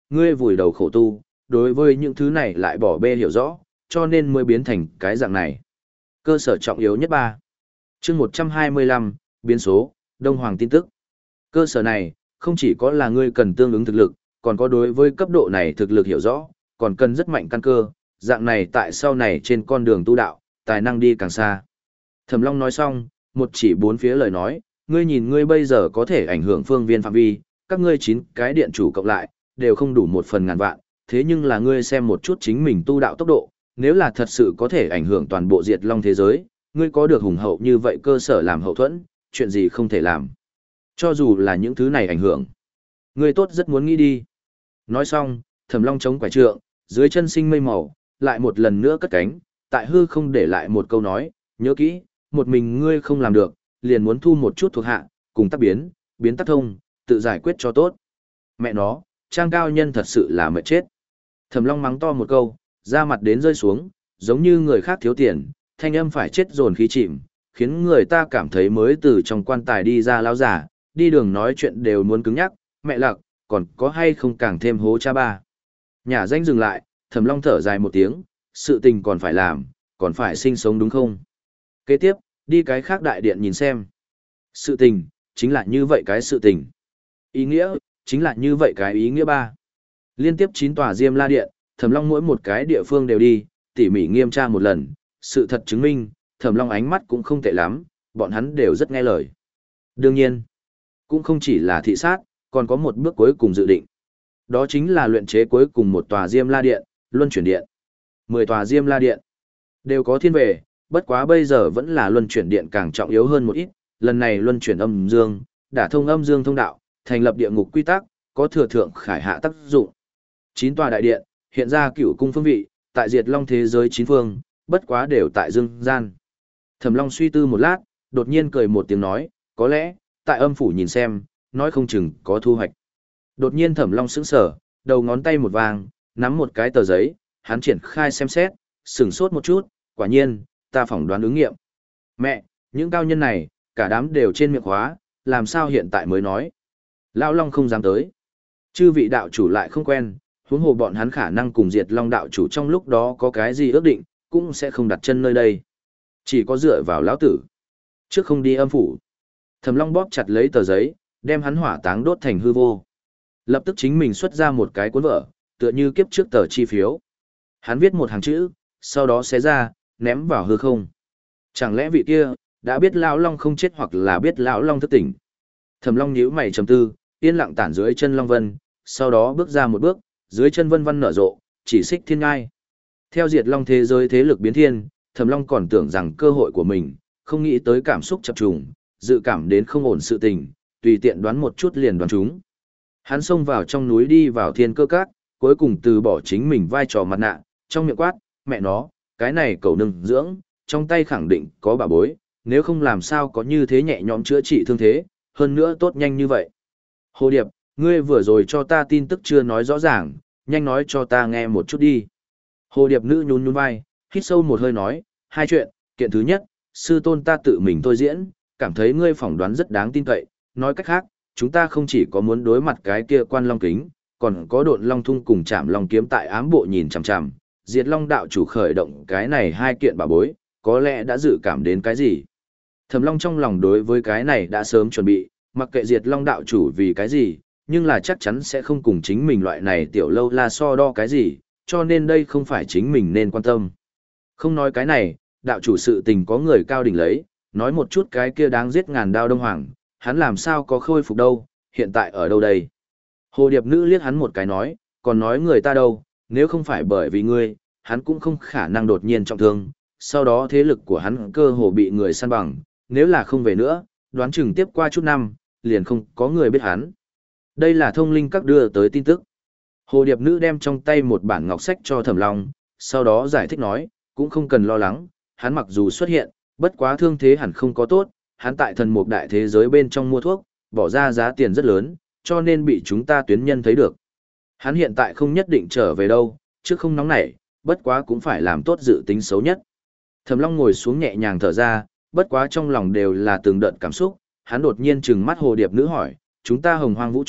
S1: ngươi vùi đầu khổ tu, đối với những thứ này lại bỏ bê hiểu rõ, cho nên mới biến thành cái dạng này. Cơ sở trọng yếu nhất ba. Chương một trăm hai mươi lăm, biến số, Đông Hoàng tin tức. Cơ sở này, không chỉ có là ngươi cần tương ứng thực lực, còn có đối với cấp độ này thực lực hiểu rõ, còn cần rất mạnh căn cơ, dạng này tại sau này trên con đường tu đạo, tài năng đi càng xa. Thẩm Long nói xong, một chỉ bốn phía lời nói, ngươi nhìn ngươi bây giờ có thể ảnh hưởng phương viên phạm vi, các ngươi chín cái điện chủ cộng lại, đều không đủ một phần ngàn vạn, thế nhưng là ngươi xem một chút chính mình tu đạo tốc độ, nếu là thật sự có thể ảnh hưởng toàn bộ Diệt Long thế giới, ngươi có được hùng hậu như vậy cơ sở làm hậu thuẫn, chuyện gì không thể làm. Cho dù là những thứ này ảnh hưởng, ngươi tốt rất muốn nghĩ đi. Nói xong, Thẩm Long chống quả trượng, dưới chân sinh mây màu, lại một lần nữa cất cánh, tại hư không để lại một câu nói, nhớ kỹ, một mình ngươi không làm được, liền muốn thu một chút thuộc hạ, cùng tác biến, biến tác thông, tự giải quyết cho tốt. Mẹ nó, Trang cao nhân thật sự là mệt chết. Thẩm Long mắng to một câu, da mặt đến rơi xuống, giống như người khác thiếu tiền, thanh âm phải chết dồn khí chìm, khiến người ta cảm thấy mới từ trong quan tài đi ra lão giả, đi đường nói chuyện đều muốn cứng nhắc, mẹ lạc, còn có hay không càng thêm hố cha ba. Nhà danh dừng lại, Thẩm Long thở dài một tiếng, sự tình còn phải làm, còn phải sinh sống đúng không? Kế tiếp, đi cái khác đại điện nhìn xem. Sự tình, chính là như vậy cái sự tình. Ý nghĩa, chính là như vậy cái ý nghĩa ba. Liên tiếp chín tòa Diêm La Điện, Thẩm Long mỗi một cái địa phương đều đi, tỉ mỉ nghiêm tra một lần, sự thật chứng minh, Thẩm Long ánh mắt cũng không tệ lắm, bọn hắn đều rất nghe lời. Đương nhiên, cũng không chỉ là thị sát, còn có một bước cuối cùng dự định. Đó chính là luyện chế cuối cùng một tòa Diêm La Điện, Luân Chuyển Điện. Mười tòa Diêm La Điện đều có thiên về, bất quá bây giờ vẫn là Luân Chuyển Điện càng trọng yếu hơn một ít, lần này Luân Chuyển âm dương, đả thông âm dương thông đạo, thành lập địa ngục quy tắc, có thừa thượng khải hạ tác dụng. Chín tòa đại điện, hiện ra cửu cung phương vị, tại Diệt Long thế giới chín phương, bất quá đều tại dương gian. Thẩm Long suy tư một lát, đột nhiên cười một tiếng nói, có lẽ, tại âm phủ nhìn xem, nói không chừng có thu hoạch. Đột nhiên Thẩm Long sững sờ, đầu ngón tay một vàng, nắm một cái tờ giấy, hắn triển khai xem xét, sửng sốt một chút, quả nhiên, ta phỏng đoán ứng nghiệm. Mẹ, những cao nhân này, cả đám đều trên miệng khóa, làm sao hiện tại mới nói. Lão Long không dám tới. Chư vị đạo chủ lại không quen, huống hồ bọn hắn khả năng cùng Diệt Long đạo chủ trong lúc đó có cái gì ước định, cũng sẽ không đặt chân nơi đây. Chỉ có dựa vào lão tử. Trước không đi âm phủ. Thẩm Long bóp chặt lấy tờ giấy, đem hắn hỏa táng đốt thành hư vô. Lập tức chính mình xuất ra một cái cuốn vở, tựa như kiếp trước tờ chi phiếu. Hắn viết một hàng chữ, sau đó xé ra, ném vào hư không. Chẳng lẽ vị kia đã biết lão Long không chết hoặc là biết lão Long thức tỉnh? Thẩm Long nhíu mày trầm tư, yên lặng tản dưới chân Long Vân, sau đó bước ra một bước, dưới chân vân vân nở rộ, chỉ xích thiên ngai. Theo Diệt Long thế giới thế lực biến thiên, Thẩm Long còn tưởng rằng cơ hội của mình, không nghĩ tới cảm xúc chập trùng, dự cảm đến không ổn sự tình, tùy tiện đoán một chút liền đoán chúng. Hắn xông vào trong núi đi vào thiên cơ các, cuối cùng từ bỏ chính mình vai trò mặt nạ, trong miệng quát, mẹ nó, cái này cầu nâng dưỡng, trong tay khẳng định có bà bối, nếu không làm sao có như thế nhẹ nhõm chữa trị thương thế, hơn nữa tốt nhanh như vậy. Hồ Điệp, ngươi vừa rồi cho ta tin tức chưa nói rõ ràng, nhanh nói cho ta nghe một chút đi. Hồ Điệp nữ nhún nhún vai, hít sâu một hơi nói, hai chuyện, kiện thứ nhất, sư tôn ta tự mình thôi diễn, cảm thấy ngươi phỏng đoán rất đáng tin cậy, nói cách khác, chúng ta không chỉ có muốn đối mặt cái kia quan long kính, còn có độn long thung cùng chạm long kiếm tại ám bộ nhìn chằm chằm, Diệt Long đạo chủ khởi động cái này hai kiện bảo bối, có lẽ đã dự cảm đến cái gì. Thẩm Long trong lòng đối với cái này đã sớm chuẩn bị, mặc kệ Diệt Long đạo chủ vì cái gì, nhưng là chắc chắn sẽ không cùng chính mình loại này tiểu lâu la so đo cái gì, cho nên đây không phải chính mình nên quan tâm. Không nói cái này, đạo chủ sự tình có người cao đỉnh lấy, nói một chút cái kia đáng giết ngàn đao Đông Hoàng, hắn làm sao có khôi phục đâu, hiện tại ở đâu đây? Hồ Điệp nữ liếc hắn một cái nói, còn nói người ta đâu, nếu không phải bởi vì ngươi, hắn cũng không khả năng đột nhiên trọng thương, sau đó thế lực của hắn cơ hồ bị người săn bằng, nếu là không về nữa, đoán chừng tiếp qua chút năm, liền không có người biết hắn. Đây là thông linh các đưa tới tin tức. Hồ Điệp nữ đem trong tay một bản ngọc sách cho Thẩm Long, sau đó giải thích nói, cũng không cần lo lắng, hắn mặc dù xuất hiện, bất quá thương thế hẳn không có tốt, hắn tại thần mục đại thế giới bên trong mua thuốc, bỏ ra giá tiền rất lớn, cho nên bị chúng ta tuyến nhân thấy được. Hắn hiện tại không nhất định trở về đâu, chứ không nóng nảy, bất quá cũng phải làm tốt dự tính xấu nhất. Thẩm Long ngồi xuống nhẹ nhàng thở ra, bất quá trong lòng đều là từng đợt cảm xúc, hắn đột nhiên trừng mắt Hồ Điệp nữ hỏi, chúng ta hồng hoang vũ trụ,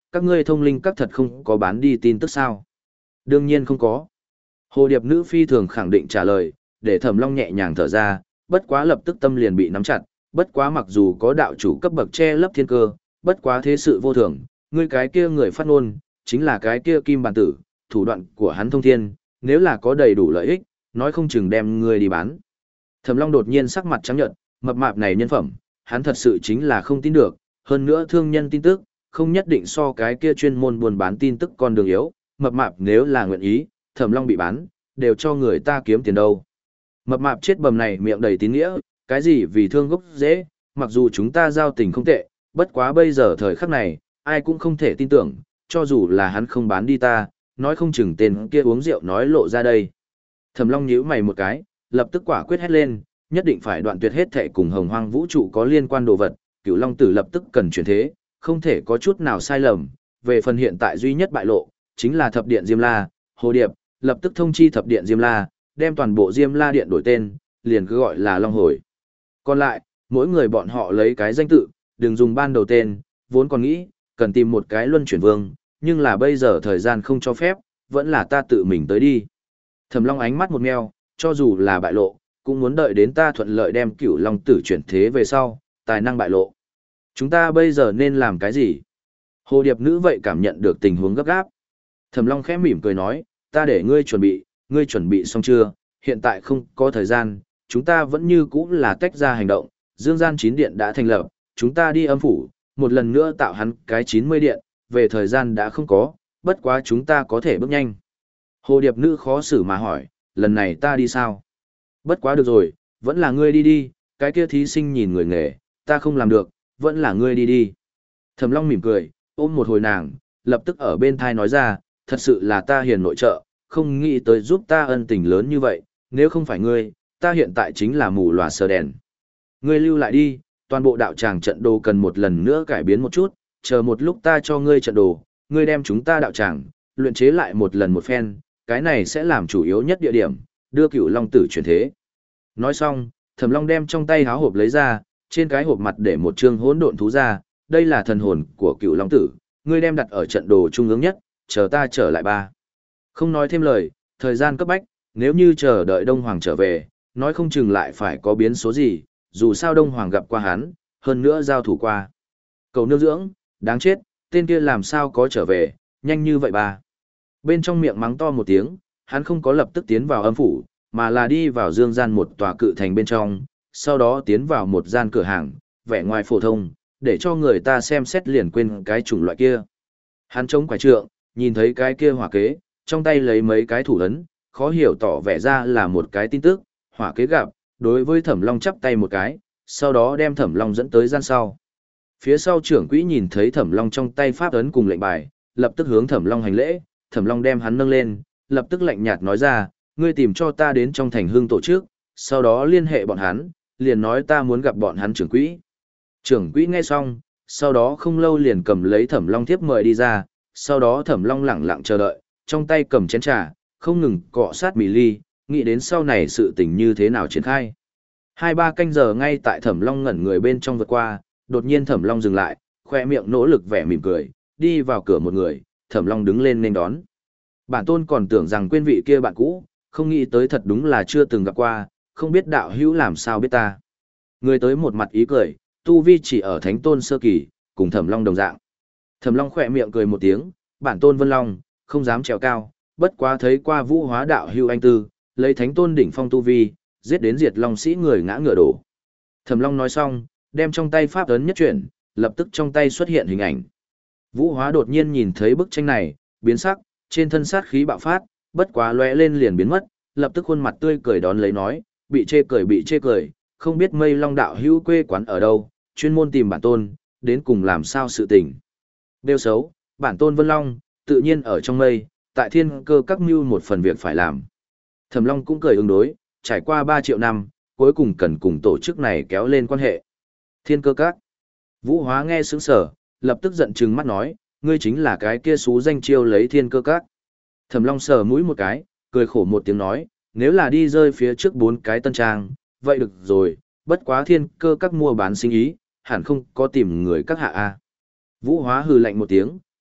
S1: các ngươi thông linh các thật không có bán đi tin tức sao? Đương nhiên không có. Hồ điệp nữ phi thường khẳng định trả lời, để Thẩm Long nhẹ nhàng thở ra, bất quá lập tức tâm liền bị nắm chặt, bất quá mặc dù có đạo chủ cấp bậc che lấp thiên cơ, bất quá thế sự vô thường, ngươi cái kia người phát ngôn, chính là cái kia kim bản tử, thủ đoạn của hắn thông thiên, nếu là có đầy đủ lợi ích, nói không chừng đem ngươi đi bán. Thẩm Long đột nhiên sắc mặt trắng nhợt, mập mạp này nhân phẩm, hắn thật sự chính là không tin được, hơn nữa thương nhân tin tức, không nhất định so cái kia chuyên môn buôn bán tin tức con đường yếu, mập mạp nếu là nguyện ý, Thẩm Long bị bán, đều cho người ta kiếm tiền đâu. Mập mạp chết bầm này miệng đầy tín nghĩa, cái gì vì thương gốc dễ, mặc dù chúng ta giao tình không tệ, bất quá bây giờ thời khắc này, ai cũng không thể tin tưởng, cho dù là hắn không bán đi ta, nói không chừng tên kia uống rượu nói lộ ra đây. Thẩm Long nhíu mày một cái, lập tức quả quyết hét lên, nhất định phải đoạn tuyệt hết thệ cùng hồng hoang vũ trụ có liên quan đồ vật, Cửu Long Tử lập tức cần chuyển thế, không thể có chút nào sai lầm, về phần hiện tại duy nhất bại lộ, chính là thập điện Diêm La, Hồ Điệp, lập tức thông chi thập điện Diêm La, đem toàn bộ Diêm La điện đổi tên, liền cứ gọi là Long Hồi. Còn lại, mỗi người bọn họ lấy cái danh tự, đừng dùng ban đầu tên, vốn còn nghĩ, cần tìm một cái luân chuyển vương, nhưng là bây giờ thời gian không cho phép, vẫn là ta tự mình tới đi. Thẩm Long ánh mắt một meo, cho dù là bại lộ, cũng muốn đợi đến ta thuận lợi đem Cửu Long Tử chuyển thế về sau, tài năng bại lộ. Chúng ta bây giờ nên làm cái gì? Hồ điệp nữ vậy cảm nhận được tình huống gấp gáp. Thẩm Long khẽ mỉm cười nói, ta để ngươi chuẩn bị, ngươi chuẩn bị xong chưa? Hiện tại không có thời gian, chúng ta vẫn như cũ là tách ra hành động, Dương Gian chín điện đã thành lập, chúng ta đi âm phủ, một lần nữa tạo hắn cái chín mươi điện, về thời gian đã không có, bất quá chúng ta có thể bước nhanh. Hồ điệp nữ khó xử mà hỏi, lần này ta đi sao? Bất quá được rồi, vẫn là ngươi đi đi, cái kia thí sinh nhìn người nghề, ta không làm được, vẫn là ngươi đi đi. Thẩm Long mỉm cười, ôm một hồi nàng, lập tức ở bên thai nói ra, thật sự là ta hiền nội trợ, không nghĩ tới giúp ta ân tình lớn như vậy, nếu không phải ngươi, ta hiện tại chính là mù lòa sờ đèn. Ngươi lưu lại đi, toàn bộ đạo tràng trận đồ cần một lần nữa cải biến một chút, chờ một lúc ta cho ngươi trận đồ, ngươi đem chúng ta đạo tràng, luyện chế lại một lần một phen, cái này sẽ làm chủ yếu nhất địa điểm, đưa Cửu Long Tử chuyển thế. Nói xong, Thẩm Long đem trong tay háo hộp lấy ra, trên cái hộp mặt để một chương hỗn độn thú ra, đây là thần hồn của Cửu Long Tử, ngươi đem đặt ở trận đồ trung ương nhất, chờ ta trở lại ba. Không nói thêm lời, thời gian cấp bách, nếu như chờ đợi Đông Hoàng trở về, nói không chừng lại phải có biến số gì, dù sao Đông Hoàng gặp qua hắn, hơn nữa giao thủ qua. Cầu nương dưỡng, đáng chết, tên kia làm sao có trở về, nhanh như vậy ba. Bên trong miệng mắng to một tiếng, hắn không có lập tức tiến vào âm phủ, mà là đi vào dương gian một tòa cự thành bên trong, sau đó tiến vào một gian cửa hàng, vẻ ngoài phổ thông, để cho người ta xem xét liền quên cái chủng loại kia. Hắn chống quải trượng, nhìn thấy cái kia hỏa kế, trong tay lấy mấy cái thủ ấn, khó hiểu tỏ vẻ ra là một cái tin tức, hỏa kế gặp, đối với Thẩm Long chắp tay một cái, sau đó đem Thẩm Long dẫn tới gian sau. Phía sau trưởng quỹ nhìn thấy Thẩm Long trong tay pháp ấn cùng lệnh bài, lập tức hướng Thẩm Long hành lễ, Thẩm Long đem hắn nâng lên, lập tức lạnh nhạt nói ra, ngươi tìm cho ta đến trong thành hương tổ chức, sau đó liên hệ bọn hắn, liền nói ta muốn gặp bọn hắn trưởng quỹ. Trưởng quỹ nghe xong, sau đó không lâu liền cầm lấy Thẩm Long thiếp mời đi ra, sau đó Thẩm Long lẳng lặng chờ đợi, trong tay cầm chén trà, không ngừng cọ sát mì ly, nghĩ đến sau này sự tình như thế nào triển khai. Hai ba canh giờ ngay tại Thẩm Long ngẩn người bên trong vượt qua, đột nhiên Thẩm Long dừng lại, khoe miệng nỗ lực vẻ mỉm cười, đi vào cửa một người, Thẩm Long đứng lên nên đón. Bản tôn còn tưởng rằng quên vị kia bạn cũ, không nghĩ tới thật đúng là chưa từng gặp qua, không biết đạo hữu làm sao biết ta. Người tới một mặt ý cười, tu vi chỉ ở thánh tôn sơ kỳ, cùng Thẩm Long đồng dạng. Thẩm Long khỏe miệng cười một tiếng, bản tôn Vân Long, không dám trèo cao, bất quá thấy qua vũ hóa đạo hữu anh tư, lấy thánh tôn đỉnh phong tu vi, giết đến diệt long sĩ người ngã ngựa đổ. Thẩm Long nói xong, đem trong tay pháp ấn nhất chuyển, lập tức trong tay xuất hiện hình ảnh. Vũ hóa đột nhiên nhìn thấy bức tranh này, biến sắc, trên thân sát khí bạo phát, bất quá lóe lên liền biến mất, lập tức khuôn mặt tươi cười đón lấy nói, bị chê cười bị chê cười, không biết Mây Long đạo hữu quê quán ở đâu, chuyên môn tìm bản tôn, đến cùng làm sao sự tình. Đeo xấu, bản tôn Vân Long, tự nhiên ở trong mây, tại thiên cơ các mưu một phần việc phải làm. Thẩm Long cũng cười ứng đối, trải qua ba triệu năm, cuối cùng cần cùng tổ chức này kéo lên quan hệ. Thiên cơ các. Vũ hóa nghe sững sờ, lập tức giận trừng mắt nói, ngươi chính là cái kia xú danh chiêu lấy thiên cơ các. Thẩm Long sờ mũi một cái, cười khổ một tiếng nói, nếu là đi rơi phía trước bốn cái tân trang, vậy được rồi, bất quá thiên cơ các mua bán sinh ý, hẳn không có tìm người các hạ a. Vũ hóa hừ lạnh một tiếng,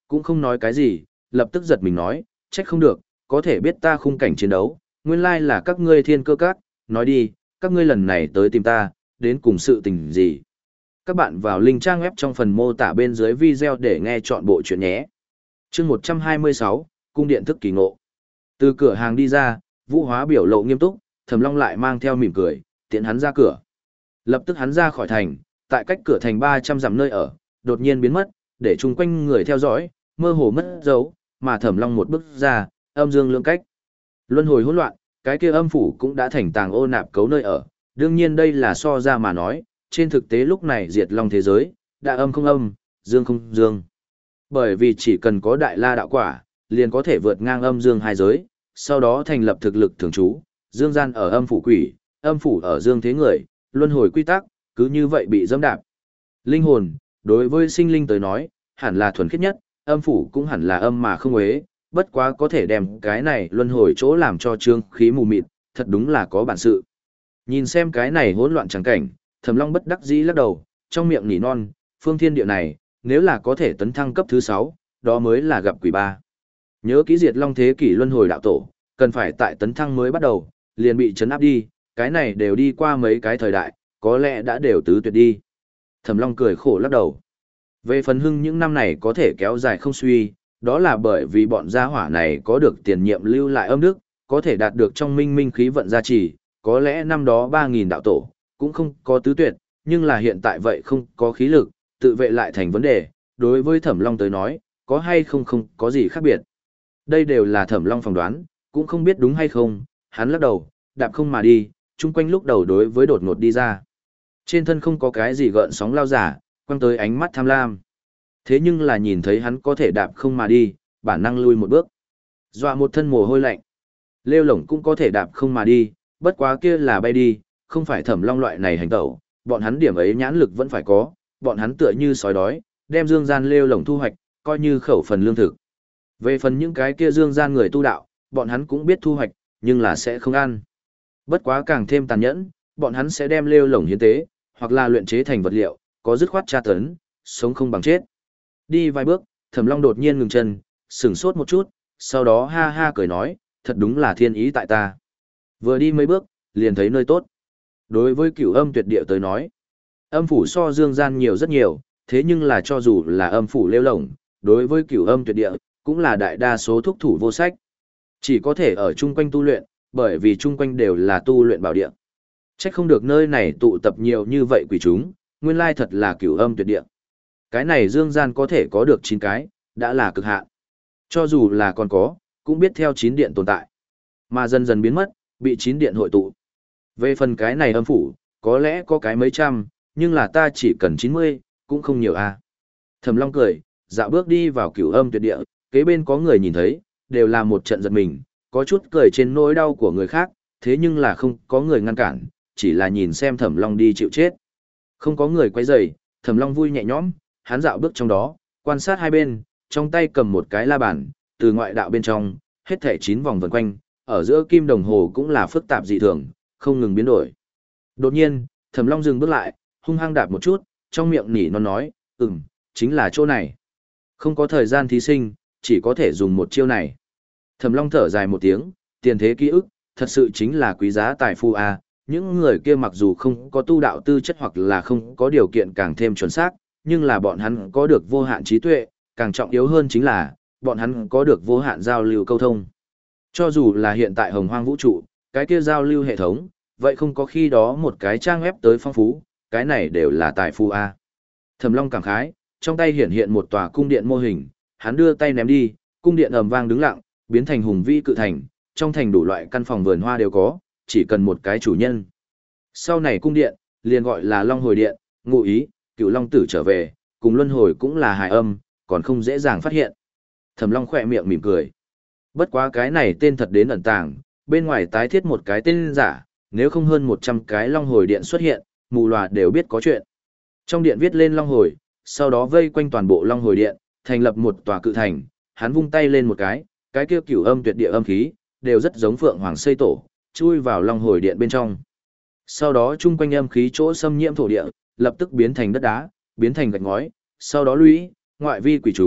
S1: cũng không nói cái gì, lập tức giật mình nói, trách không được, có thể biết ta khung cảnh chiến đấu, nguyên lai là các ngươi thiên cơ các, nói đi, các ngươi lần này tới tìm ta, đến cùng sự tình gì. Các bạn vào link trang web trong phần mô tả bên dưới video để nghe chọn bộ chuyện nhé. Chương một trăm hai mươi sáu, Cung điện thức kỳ ngộ. Từ cửa hàng đi ra, Vũ Hóa biểu lộ nghiêm túc, Thẩm Long lại mang theo mỉm cười, tiễn hắn ra cửa. Lập tức hắn ra khỏi thành, tại cách cửa thành ba trăm dặm nơi ở, đột nhiên biến mất, để chung quanh người theo dõi, mơ hồ mất dấu, mà Thẩm Long một bước ra, âm dương lưỡng cách. Luân hồi hỗn loạn, cái kia âm phủ cũng đã thành tàng ô nạp cấu nơi ở, đương nhiên đây là so ra mà nói, trên thực tế lúc này diệt long thế giới, đã âm không âm, dương không dương. Bởi vì chỉ cần có đại la đạo quả, liền có thể vượt ngang âm dương hai giới, sau đó thành lập thực lực thường trú, dương gian ở âm phủ quỷ, âm phủ ở dương thế người, luân hồi quy tắc, cứ như vậy bị dẫm đạp. Linh hồn, đối với sinh linh tới nói, hẳn là thuần khiết nhất, âm phủ cũng hẳn là âm mà không uế, bất quá có thể đem cái này luân hồi chỗ làm cho trương khí mù mịt, thật đúng là có bản sự. Nhìn xem cái này hỗn loạn chẳng cảnh, Thẩm Long bất đắc dĩ lắc đầu, trong miệng nỉ non, phương thiên địa này, nếu là có thể tấn thăng cấp thứ sáu, đó mới là gặp quỷ ba. Nhớ kỹ diệt long thế kỷ luân hồi đạo tổ, cần phải tại tấn thăng mới bắt đầu, liền bị chấn áp đi, cái này đều đi qua mấy cái thời đại, có lẽ đã đều tứ tuyệt đi. Thẩm Long cười khổ lắc đầu. Về phần hưng những năm này có thể kéo dài không suy, đó là bởi vì bọn gia hỏa này có được tiền nhiệm lưu lại âm đức, có thể đạt được trong minh minh khí vận gia trì, có lẽ năm đó ba nghìn đạo tổ, cũng không có tứ tuyệt, nhưng là hiện tại vậy không có khí lực, tự vệ lại thành vấn đề, đối với Thẩm Long tới nói, có hay không không có gì khác biệt. Đây đều là Thẩm Long phỏng đoán, cũng không biết đúng hay không, hắn lắc đầu, đạp không mà đi, chung quanh lúc đầu đối với đột ngột đi ra. Trên thân không có cái gì gợn sóng lao giả, quăng tới ánh mắt tham lam. Thế nhưng là nhìn thấy hắn có thể đạp không mà đi, bản năng lui một bước. Dọa một thân mồ hôi lạnh. Lêu lổng cũng có thể đạp không mà đi, bất quá kia là bay đi, không phải Thẩm Long loại này hành tẩu, bọn hắn điểm ấy nhãn lực vẫn phải có, bọn hắn tựa như sói đói, đem dương gian lêu lổng thu hoạch, coi như khẩu phần lương thực. Về phần những cái kia dương gian người tu đạo, bọn hắn cũng biết thu hoạch, nhưng là sẽ không ăn. Bất quá càng thêm tàn nhẫn, bọn hắn sẽ đem lêu lổng hiến tế, hoặc là luyện chế thành vật liệu, có dứt khoát tra tấn, sống không bằng chết. Đi vài bước, Thẩm Long đột nhiên ngừng chân, sững sốt một chút, sau đó ha ha cười nói, thật đúng là thiên ý tại ta. Vừa đi mấy bước, liền thấy nơi tốt. Đối với Cửu Âm Tuyệt Địa tới nói, âm phủ so dương gian nhiều rất nhiều, thế nhưng là cho dù là âm phủ lêu lổng, đối với Cửu Âm Tuyệt Địa, cũng là đại đa số thúc thủ vô sách. Chỉ có thể ở chung quanh tu luyện, bởi vì chung quanh đều là tu luyện bảo địa. Chắc không được nơi này tụ tập nhiều như vậy quỷ chúng, nguyên lai thật là Cửu Âm Tuyệt Địa. Cái này dương gian có thể có được chín cái, đã là cực hạn. Cho dù là còn có, cũng biết theo chín điện tồn tại. Mà dần dần biến mất, bị chín điện hội tụ. Về phần cái này âm phủ, có lẽ có cái mấy trăm, nhưng là ta chỉ cần chín mươi, cũng không nhiều a. À. Thẩm Long cười, dạo bước đi vào Cửu Âm Tuyệt Địa, kế bên có người nhìn thấy, đều là một trận giật mình, có chút cười trên nỗi đau của người khác, thế nhưng là không có người ngăn cản, chỉ là nhìn xem Thẩm Long đi chịu chết. Không có người quấy rầy, Thẩm Long vui nhẹ nhõm, hắn dạo bước trong đó, quan sát hai bên, trong tay cầm một cái la bàn, từ ngoại đạo bên trong, hết thảy chín vòng vần quanh, ở giữa kim đồng hồ cũng là phức tạp dị thường, không ngừng biến đổi. Đột nhiên, Thẩm Long dừng bước lại, hung hăng đạp một chút, trong miệng nỉ non nói, ừm, chính là chỗ này. Không có thời gian thí sinh, chỉ có thể dùng một chiêu này. Thẩm Long thở dài một tiếng, tiền thế ký ức, thật sự chính là quý giá tài phú a. Những người kia mặc dù không có tu đạo tư chất hoặc là không có điều kiện càng thêm chuẩn xác, nhưng là bọn hắn có được vô hạn trí tuệ, càng trọng yếu hơn chính là, bọn hắn có được vô hạn giao lưu câu thông. Cho dù là hiện tại hồng hoang vũ trụ, cái kia giao lưu hệ thống, vậy không có khi đó một cái trang web tới phong phú, cái này đều là tài phú a. Thẩm Long cảm khái, trong tay hiện hiện một tòa cung điện mô hình, hắn đưa tay ném đi, cung điện ầm vang đứng lặng, biến thành hùng vĩ cự thành, trong thành đủ loại căn phòng vườn hoa đều có, chỉ cần một cái chủ nhân. Sau này cung điện, liền gọi là Long Hồi Điện, ngụ ý, Cửu Long Tử trở về, cùng luân hồi cũng là hài âm, còn không dễ dàng phát hiện. Thẩm Long khỏe miệng mỉm cười. Bất quá cái này tên thật đến ẩn tàng, bên ngoài tái thiết một cái tên giả, nếu không hơn một trăm cái Long Hồi Điện xuất hiện, mù lòa đều biết có chuyện. Trong điện viết lên Long Hồi, sau đó vây quanh toàn bộ Long Hồi Điện, thành lập một tòa cự thành, hắn vung tay lên một cái, cái kia Cửu Âm Tuyệt Địa âm khí, đều rất giống Phượng Hoàng xây tổ, chui vào Long Hồi Điện bên trong. Sau đó chung quanh âm khí chỗ xâm nhiễm thổ địa, lập tức biến thành đất đá, biến thành gạch ngói, sau đó lũy, ngoại vi quỷ chúng,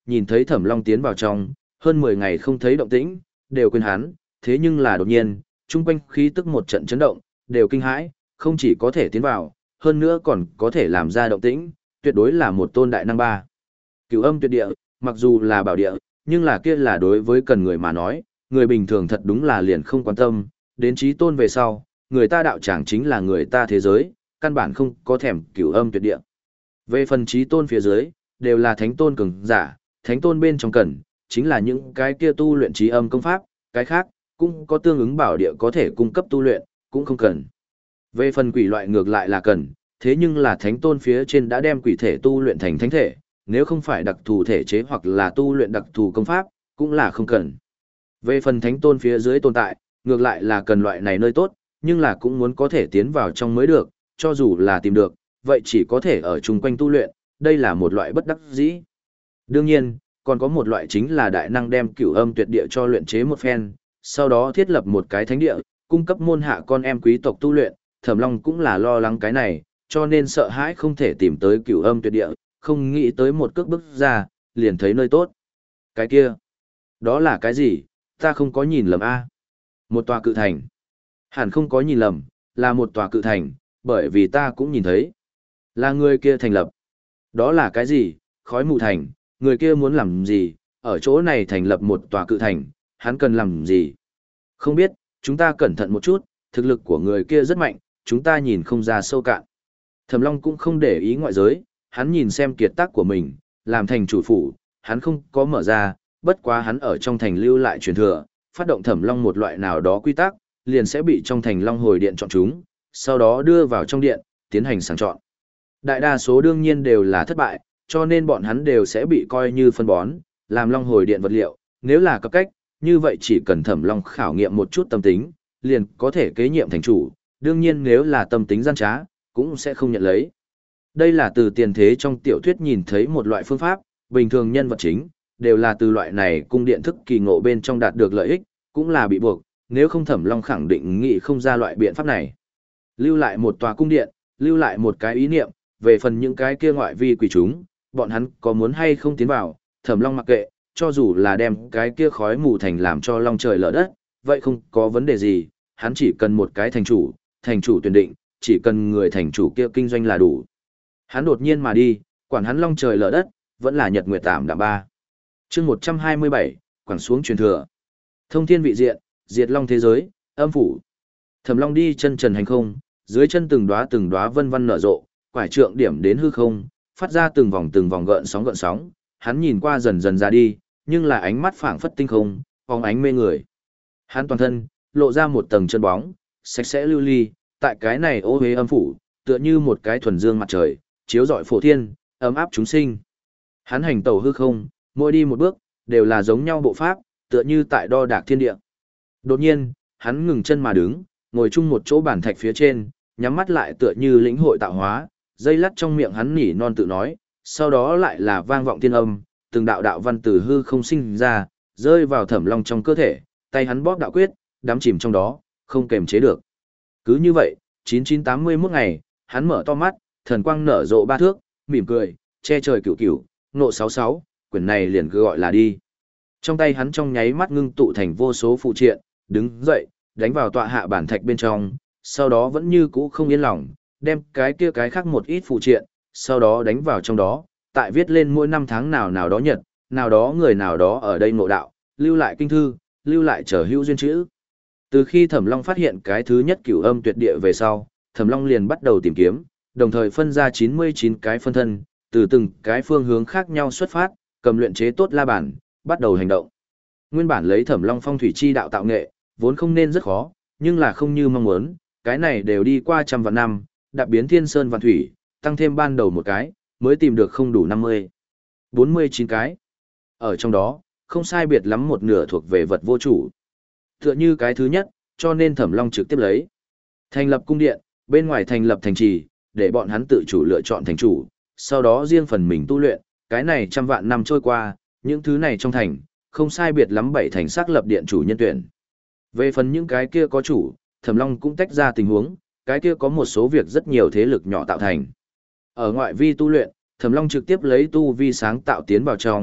S1: nhìn thấy Thẩm Long tiến vào trong, hơn mười ngày không thấy động tĩnh, đều quên hắn, thế nhưng là đột nhiên, trung quanh khí tức một trận chấn động, đều kinh hãi, không chỉ có thể tiến vào, hơn nữa còn có thể làm ra động tĩnh, tuyệt đối là một tôn đại năng ba. Cửu Âm Tuyệt Địa, mặc dù là bảo địa, nhưng là kia là đối với cần người mà nói, người bình thường thật đúng là liền không quan tâm, đến chí tôn về sau, người ta đạo tràng chính là người ta thế giới, căn bản không có thèm Cửu Âm Tuyệt Địa. Về phần chí tôn phía dưới, đều là thánh tôn cường giả, thánh tôn bên trong cần, chính là những cái kia tu luyện chí âm công pháp, cái khác, cũng có tương ứng bảo địa có thể cung cấp tu luyện, cũng không cần. Về phần quỷ loại ngược lại là cần, thế nhưng là thánh tôn phía trên đã đem quỷ thể tu luyện thành thánh thể, nếu không phải đặc thù thể chế hoặc là tu luyện đặc thù công pháp, cũng là không cần. Về phần thánh tôn phía dưới tồn tại, ngược lại là cần loại này nơi tốt, nhưng là cũng muốn có thể tiến vào trong mới được, cho dù là tìm được, vậy chỉ có thể ở chung quanh tu luyện, đây là một loại bất đắc dĩ. Đương nhiên, còn có một loại chính là đại năng đem Cửu Âm Tuyệt Địa cho luyện chế một phen, sau đó thiết lập một cái thánh địa, cung cấp môn hạ con em quý tộc tu luyện, Thẩm Long cũng là lo lắng cái này, cho nên sợ hãi không thể tìm tới Cửu Âm Tuyệt Địa, không nghĩ tới một cước bước ra, liền thấy nơi tốt. Cái kia, đó là cái gì, ta không có nhìn lầm a. Một tòa cự thành. Hẳn không có nhìn lầm, là một tòa cự thành, bởi vì ta cũng nhìn thấy. Là người kia thành lập. Đó là cái gì, khói mù thành, người kia muốn làm gì, ở chỗ này thành lập một tòa cự thành, hắn cần làm gì? Không biết, chúng ta cẩn thận một chút, thực lực của người kia rất mạnh, chúng ta nhìn không ra sâu cạn. Thẩm Long cũng không để ý ngoại giới, hắn nhìn xem kiệt tác của mình, làm thành chủ phủ, hắn không có mở ra, bất quá hắn ở trong thành lưu lại truyền thừa, phát động Thẩm Long một loại nào đó quy tắc, liền sẽ bị trong thành Long Hồi Điện chọn chúng, sau đó đưa vào trong điện, tiến hành sàng chọn. Đại đa số đương nhiên đều là thất bại, cho nên bọn hắn đều sẽ bị coi như phân bón, làm Long Hồi Điện vật liệu, nếu là cấp cách, như vậy chỉ cần Thẩm Long khảo nghiệm một chút tâm tính, liền có thể kế nhiệm thành chủ, đương nhiên nếu là tâm tính gian trá, cũng sẽ không nhận lấy. Đây là từ tiền thế trong tiểu thuyết nhìn thấy một loại phương pháp, bình thường nhân vật chính, đều là từ loại này cung điện thức kỳ ngộ bên trong đạt được lợi ích, cũng là bị buộc, nếu không Thẩm Long khẳng định nghĩ không ra loại biện pháp này. Lưu lại một tòa cung điện, lưu lại một cái ý niệm, về phần những cái kia ngoại vi quỷ chúng, bọn hắn có muốn hay không tiến vào, Thẩm Long mặc kệ, cho dù là đem cái kia khói mù thành làm cho long trời lở đất, vậy không có vấn đề gì, hắn chỉ cần một cái thành chủ, thành chủ tuyển định, chỉ cần người thành chủ kia kinh doanh là đủ. Hắn đột nhiên mà đi, quản hắn long trời lở đất, vẫn là nhật nguyệt tạm đạm ba. Chương một trăm hai mươi bảy, quẳng xuống truyền thừa. Thông thiên vị diện, diệt long thế giới, âm phủ. Thẩm Long đi chân trần hành không, dưới chân từng đóa từng đóa vân vân nở rộ, quải trượng điểm đến hư không, phát ra từng vòng từng vòng gợn sóng gợn sóng, hắn nhìn qua dần dần ra đi, nhưng là ánh mắt phảng phất tinh không, phóng ánh mê người. Hắn toàn thân lộ ra một tầng chân bóng, sạch sẽ lưu ly, tại cái này ô huế âm phủ, tựa như một cái thuần dương mặt trời, chiếu rọi phổ thiên, ấm áp chúng sinh. Hắn hành tẩu hư không, mỗi đi một bước, đều là giống nhau bộ pháp, tựa như tại đo đạc thiên địa. Đột nhiên, hắn ngừng chân mà đứng, ngồi chung một chỗ bàn thạch phía trên, nhắm mắt lại tựa như lĩnh hội tạo hóa, dây lắt trong miệng hắn nỉ non tự nói, sau đó lại là vang vọng thiên âm, từng đạo đạo văn từ hư không sinh ra, rơi vào Thẩm Long trong cơ thể, tay hắn bóp đạo quyết, đắm chìm trong đó, không kềm chế được. Cứ như vậy, chín chín tám mươi mốt ngày, hắn mở to mắt, thần quang nở rộ ba thước, mỉm cười, che trời cửu cửu, nộ sáu sáu, quyển này liền cứ gọi là đi. Trong tay hắn trong nháy mắt ngưng tụ thành vô số phụ triện, đứng dậy, đánh vào tọa hạ bản thạch bên trong, sau đó vẫn như cũ không yên lòng, đem cái kia cái khác một ít phụ triện, sau đó đánh vào trong đó, tại viết lên mỗi năm tháng nào nào đó nhật, nào đó người nào đó ở đây ngộ đạo, lưu lại kinh thư, lưu lại trở hữu duyên chữ. Từ khi Thẩm Long phát hiện cái thứ nhất Cửu Âm Tuyệt Địa về sau, Thẩm Long liền bắt đầu tìm kiếm, đồng thời phân ra chín mươi chín cái phân thân, từ từng cái phương hướng khác nhau xuất phát, cầm luyện chế tốt la bản, bắt đầu hành động. Nguyên bản lấy Thẩm Long phong thủy chi đạo tạo nghệ, vốn không nên rất khó, nhưng là không như mong muốn, cái này đều đi qua trăm vạn năm, đạp biến thiên sơn vạn thủy, tăng thêm ban đầu một cái, mới tìm được không đủ năm mươi, bốn mươi chín cái. Ở trong đó, không sai biệt lắm một nửa thuộc về vật vô chủ. Tựa như cái thứ nhất, cho nên Thẩm Long trực tiếp lấy. Thành lập cung điện, bên ngoài thành lập thành trì, để bọn hắn tự chủ lựa chọn thành chủ, sau đó riêng phần mình tu luyện, cái này trăm vạn năm trôi qua, những thứ này trong thành, không sai biệt lắm bảy thành xác lập điện chủ nhân tuyển. Về phần những cái kia có chủ, Thẩm Long cũng tách ra tình huống, cái kia có một số việc rất nhiều thế lực nhỏ tạo thành. Ở ngoại vi tu luyện, Thẩm Long trực tiếp lấy tu vi sáng tạo tiến vào trong,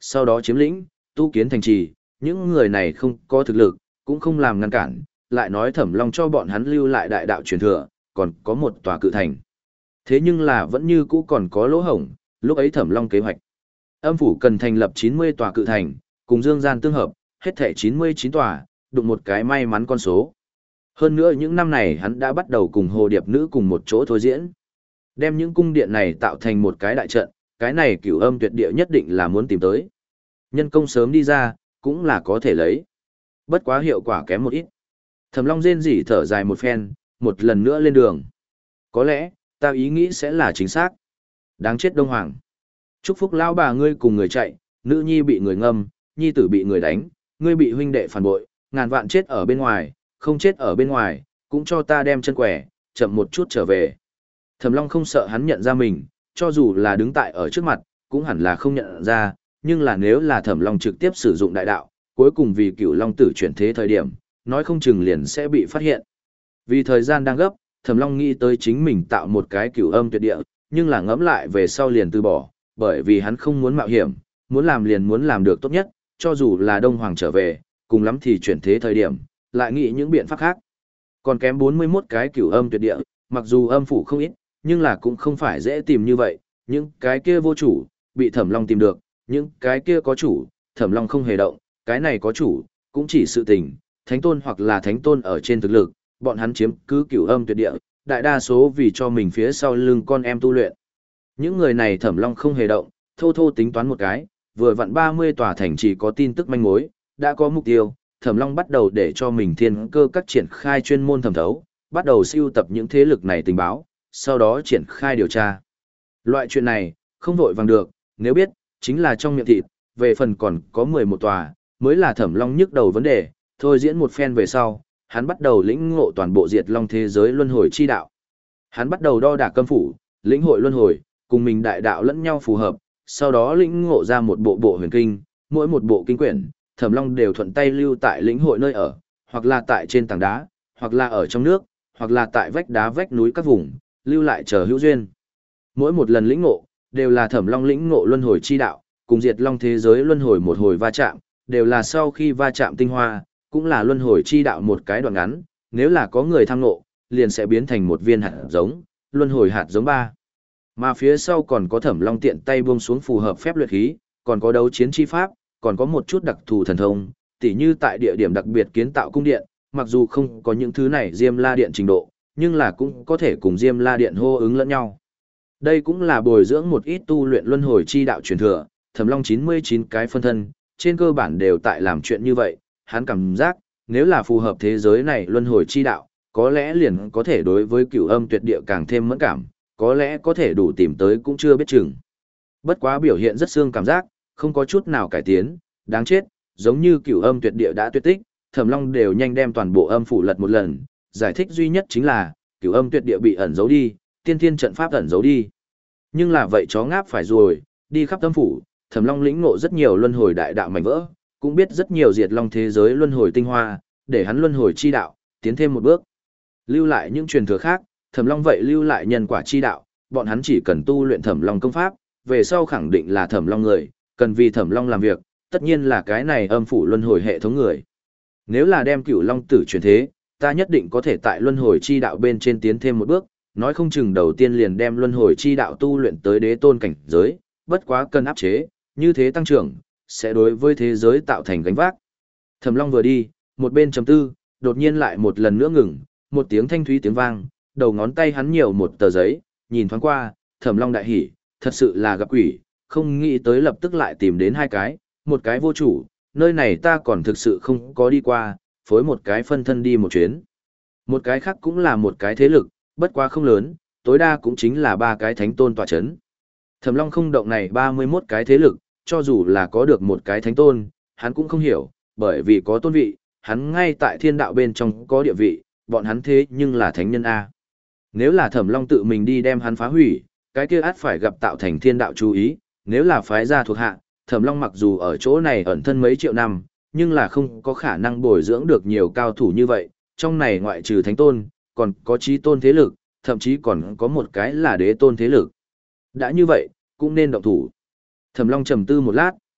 S1: sau đó chiếm lĩnh, tu kiến thành trì, những người này không có thực lực, cũng không làm ngăn cản, lại nói Thẩm Long cho bọn hắn lưu lại đại đạo truyền thừa, còn có một tòa cự thành. Thế nhưng là vẫn như cũ còn có lỗ hổng, lúc ấy Thẩm Long kế hoạch. Âm phủ cần thành lập chín mươi tòa cự thành, cùng dương gian tương hợp, hết thảy chín mươi chín tòa, đụng một cái may mắn con số. Hơn nữa những năm này hắn đã bắt đầu cùng Hồ Điệp Nữ cùng một chỗ thôi diễn. Đem những cung điện này tạo thành một cái đại trận, cái này Cửu Âm Tuyệt Địa nhất định là muốn tìm tới. Nhân công sớm đi ra, cũng là có thể lấy. Bất quá hiệu quả kém một ít. Thẩm Long rên rỉ thở dài một phen, một lần nữa lên đường. Có lẽ, ta ý nghĩ sẽ là chính xác. Đáng chết Đông Hoàng. Chúc phúc lão bà ngươi cùng người chạy, nữ nhi bị người ngâm, nhi tử bị người đánh, ngươi bị huynh đệ phản bội, ngàn vạn chết ở bên ngoài, không chết ở bên ngoài, cũng cho ta đem chân quẻ, chậm một chút trở về. Thẩm Long không sợ hắn nhận ra mình, cho dù là đứng tại ở trước mặt, cũng hẳn là không nhận ra, nhưng là nếu là Thẩm Long trực tiếp sử dụng đại đạo, cuối cùng vì Cửu Long tử chuyển thế thời điểm, nói không chừng liền sẽ bị phát hiện. Vì thời gian đang gấp, Thẩm Long nghĩ tới chính mình tạo một cái Cửu Âm Tuyệt Địa, nhưng là ngẫm lại về sau liền từ bỏ, bởi vì hắn không muốn mạo hiểm, muốn làm liền muốn làm được tốt nhất, cho dù là Đông Hoàng trở về, cùng lắm thì chuyển thế thời điểm, lại nghĩ những biện pháp khác. Còn kém bốn mươi mốt cái Cửu Âm Tuyệt Địa, mặc dù âm phủ không ít, nhưng là cũng không phải dễ tìm như vậy, những cái kia vô chủ, bị Thẩm Long tìm được, những cái kia có chủ, Thẩm Long không hề động, cái này có chủ, cũng chỉ sự tình, thánh tôn hoặc là thánh tôn ở trên thực lực, bọn hắn chiếm cứ Cửu Âm Tuyệt Địa, đại đa số vì cho mình phía sau lưng con em tu luyện. Những người này Thẩm Long không hề động, thô thô tính toán một cái, vừa vặn ba mươi tòa thành chỉ có tin tức manh mối, đã có mục tiêu, Thẩm Long bắt đầu để cho mình thiên cơ các triển khai chuyên môn thẩm thấu, bắt đầu siêu tập những thế lực này tình báo, sau đó triển khai điều tra. Loại chuyện này, không vội vàng được, nếu biết, chính là trong miệng thịt, về phần còn có mười một tòa, mới là Thẩm Long nhức đầu vấn đề, thôi diễn một phen về sau, hắn bắt đầu lĩnh ngộ toàn bộ diệt long thế giới luân hồi chi đạo. Hắn bắt đầu đo đạc cấm phủ, lĩnh hội luân hồi, cùng mình đại đạo lẫn nhau phù hợp, sau đó lĩnh ngộ ra một bộ bộ huyền kinh, mỗi một bộ kinh quyển, Thẩm Long đều thuận tay lưu tại lĩnh hội nơi ở, hoặc là tại trên tảng đá, hoặc là ở trong nước, hoặc là tại vách đá vách núi các vùng, lưu lại chờ hữu duyên. Mỗi một lần lĩnh ngộ, đều là Thẩm Long lĩnh ngộ luân hồi chi đạo, cùng diệt long thế giới luân hồi một hồi va chạm, đều là sau khi va chạm tinh hoa, cũng là luân hồi chi đạo một cái đoạn ngắn, nếu là có người tham ngộ, liền sẽ biến thành một viên hạt giống, luân hồi hạt giống ba. Mà phía sau còn có Thẩm Long tiện tay buông xuống phù hợp phép luyện khí, còn có đấu chiến chi pháp, còn có một chút đặc thù thần thông, tỉ như tại địa điểm đặc biệt kiến tạo cung điện, mặc dù không có những thứ này Diêm La Điện trình độ, nhưng là cũng có thể cùng Diêm La Điện hô ứng lẫn nhau. Đây cũng là bồi dưỡng một ít tu luyện luân hồi chi đạo truyền thừa, Thẩm Long chín mươi chín cái phân thân, trên cơ bản đều tại làm chuyện như vậy, hắn cảm giác, nếu là phù hợp thế giới này luân hồi chi đạo, có lẽ liền có thể đối với Cửu Âm Tuyệt Địa càng thêm mẫn cảm, có lẽ có thể đủ tìm tới cũng chưa biết chừng. Bất quá biểu hiện rất xương cảm giác, không có chút nào cải tiến, đáng chết, giống như Cửu Âm Tuyệt Địa đã tuyệt tích, Thẩm Long đều nhanh đem toàn bộ âm phủ lật một lần, giải thích duy nhất chính là, Cửu Âm Tuyệt Địa bị ẩn giấu đi, tiên thiên trận pháp ẩn giấu đi. Nhưng là vậy chó ngáp phải rồi, đi khắp âm phủ, Thẩm Long lĩnh ngộ rất nhiều luân hồi đại đạo mảnh vỡ, cũng biết rất nhiều diệt long thế giới luân hồi tinh hoa, để hắn luân hồi chi đạo, tiến thêm một bước. Lưu lại những truyền thừa khác, Thẩm Long vậy lưu lại nhân quả chi đạo, bọn hắn chỉ cần tu luyện Thẩm Long công pháp, về sau khẳng định là Thẩm Long người, cần vì Thẩm Long làm việc, tất nhiên là cái này âm phủ luân hồi hệ thống người. Nếu là đem Cửu Long tử truyền thế, ta nhất định có thể tại luân hồi chi đạo bên trên tiến thêm một bước, nói không chừng đầu tiên liền đem luân hồi chi đạo tu luyện tới đế tôn cảnh giới, bất quá cần áp chế, như thế tăng trưởng, sẽ đối với thế giới tạo thành gánh vác. Thẩm Long vừa đi, một bên trầm tư, đột nhiên lại một lần nữa ngừng, một tiếng thanh thúy tiếng vang, đầu ngón tay hắn nhiều một tờ giấy, nhìn thoáng qua, Thẩm Long đại hỉ, thật sự là gặp quỷ, không nghĩ tới lập tức lại tìm đến hai cái, một cái vô chủ, nơi này ta còn thực sự không có đi qua, phối một cái phân thân đi một chuyến. Một cái khác cũng là một cái thế lực, bất quá không lớn, tối đa cũng chính là ba cái thánh tôn tọa chấn. Thẩm Long không động này ba mươi mốt cái thế lực, cho dù là có được một cái thánh tôn, hắn cũng không hiểu, bởi vì có tôn vị, hắn ngay tại thiên đạo bên trong có địa vị, bọn hắn thế nhưng là thánh nhân A. Nếu là Thẩm Long tự mình đi đem hắn phá hủy, cái kia át phải gặp tạo thành thiên đạo chú ý, nếu là phái gia thuộc hạ, Thẩm Long mặc dù ở chỗ này ẩn thân mấy triệu năm, nhưng là không có khả năng bồi dưỡng được nhiều cao thủ như vậy, trong này ngoại trừ thánh tôn, còn có chí tôn thế lực, thậm chí còn có một cái là đế tôn thế lực. Đã như vậy, cũng nên động thủ. Thẩm Long trầm tư một lát,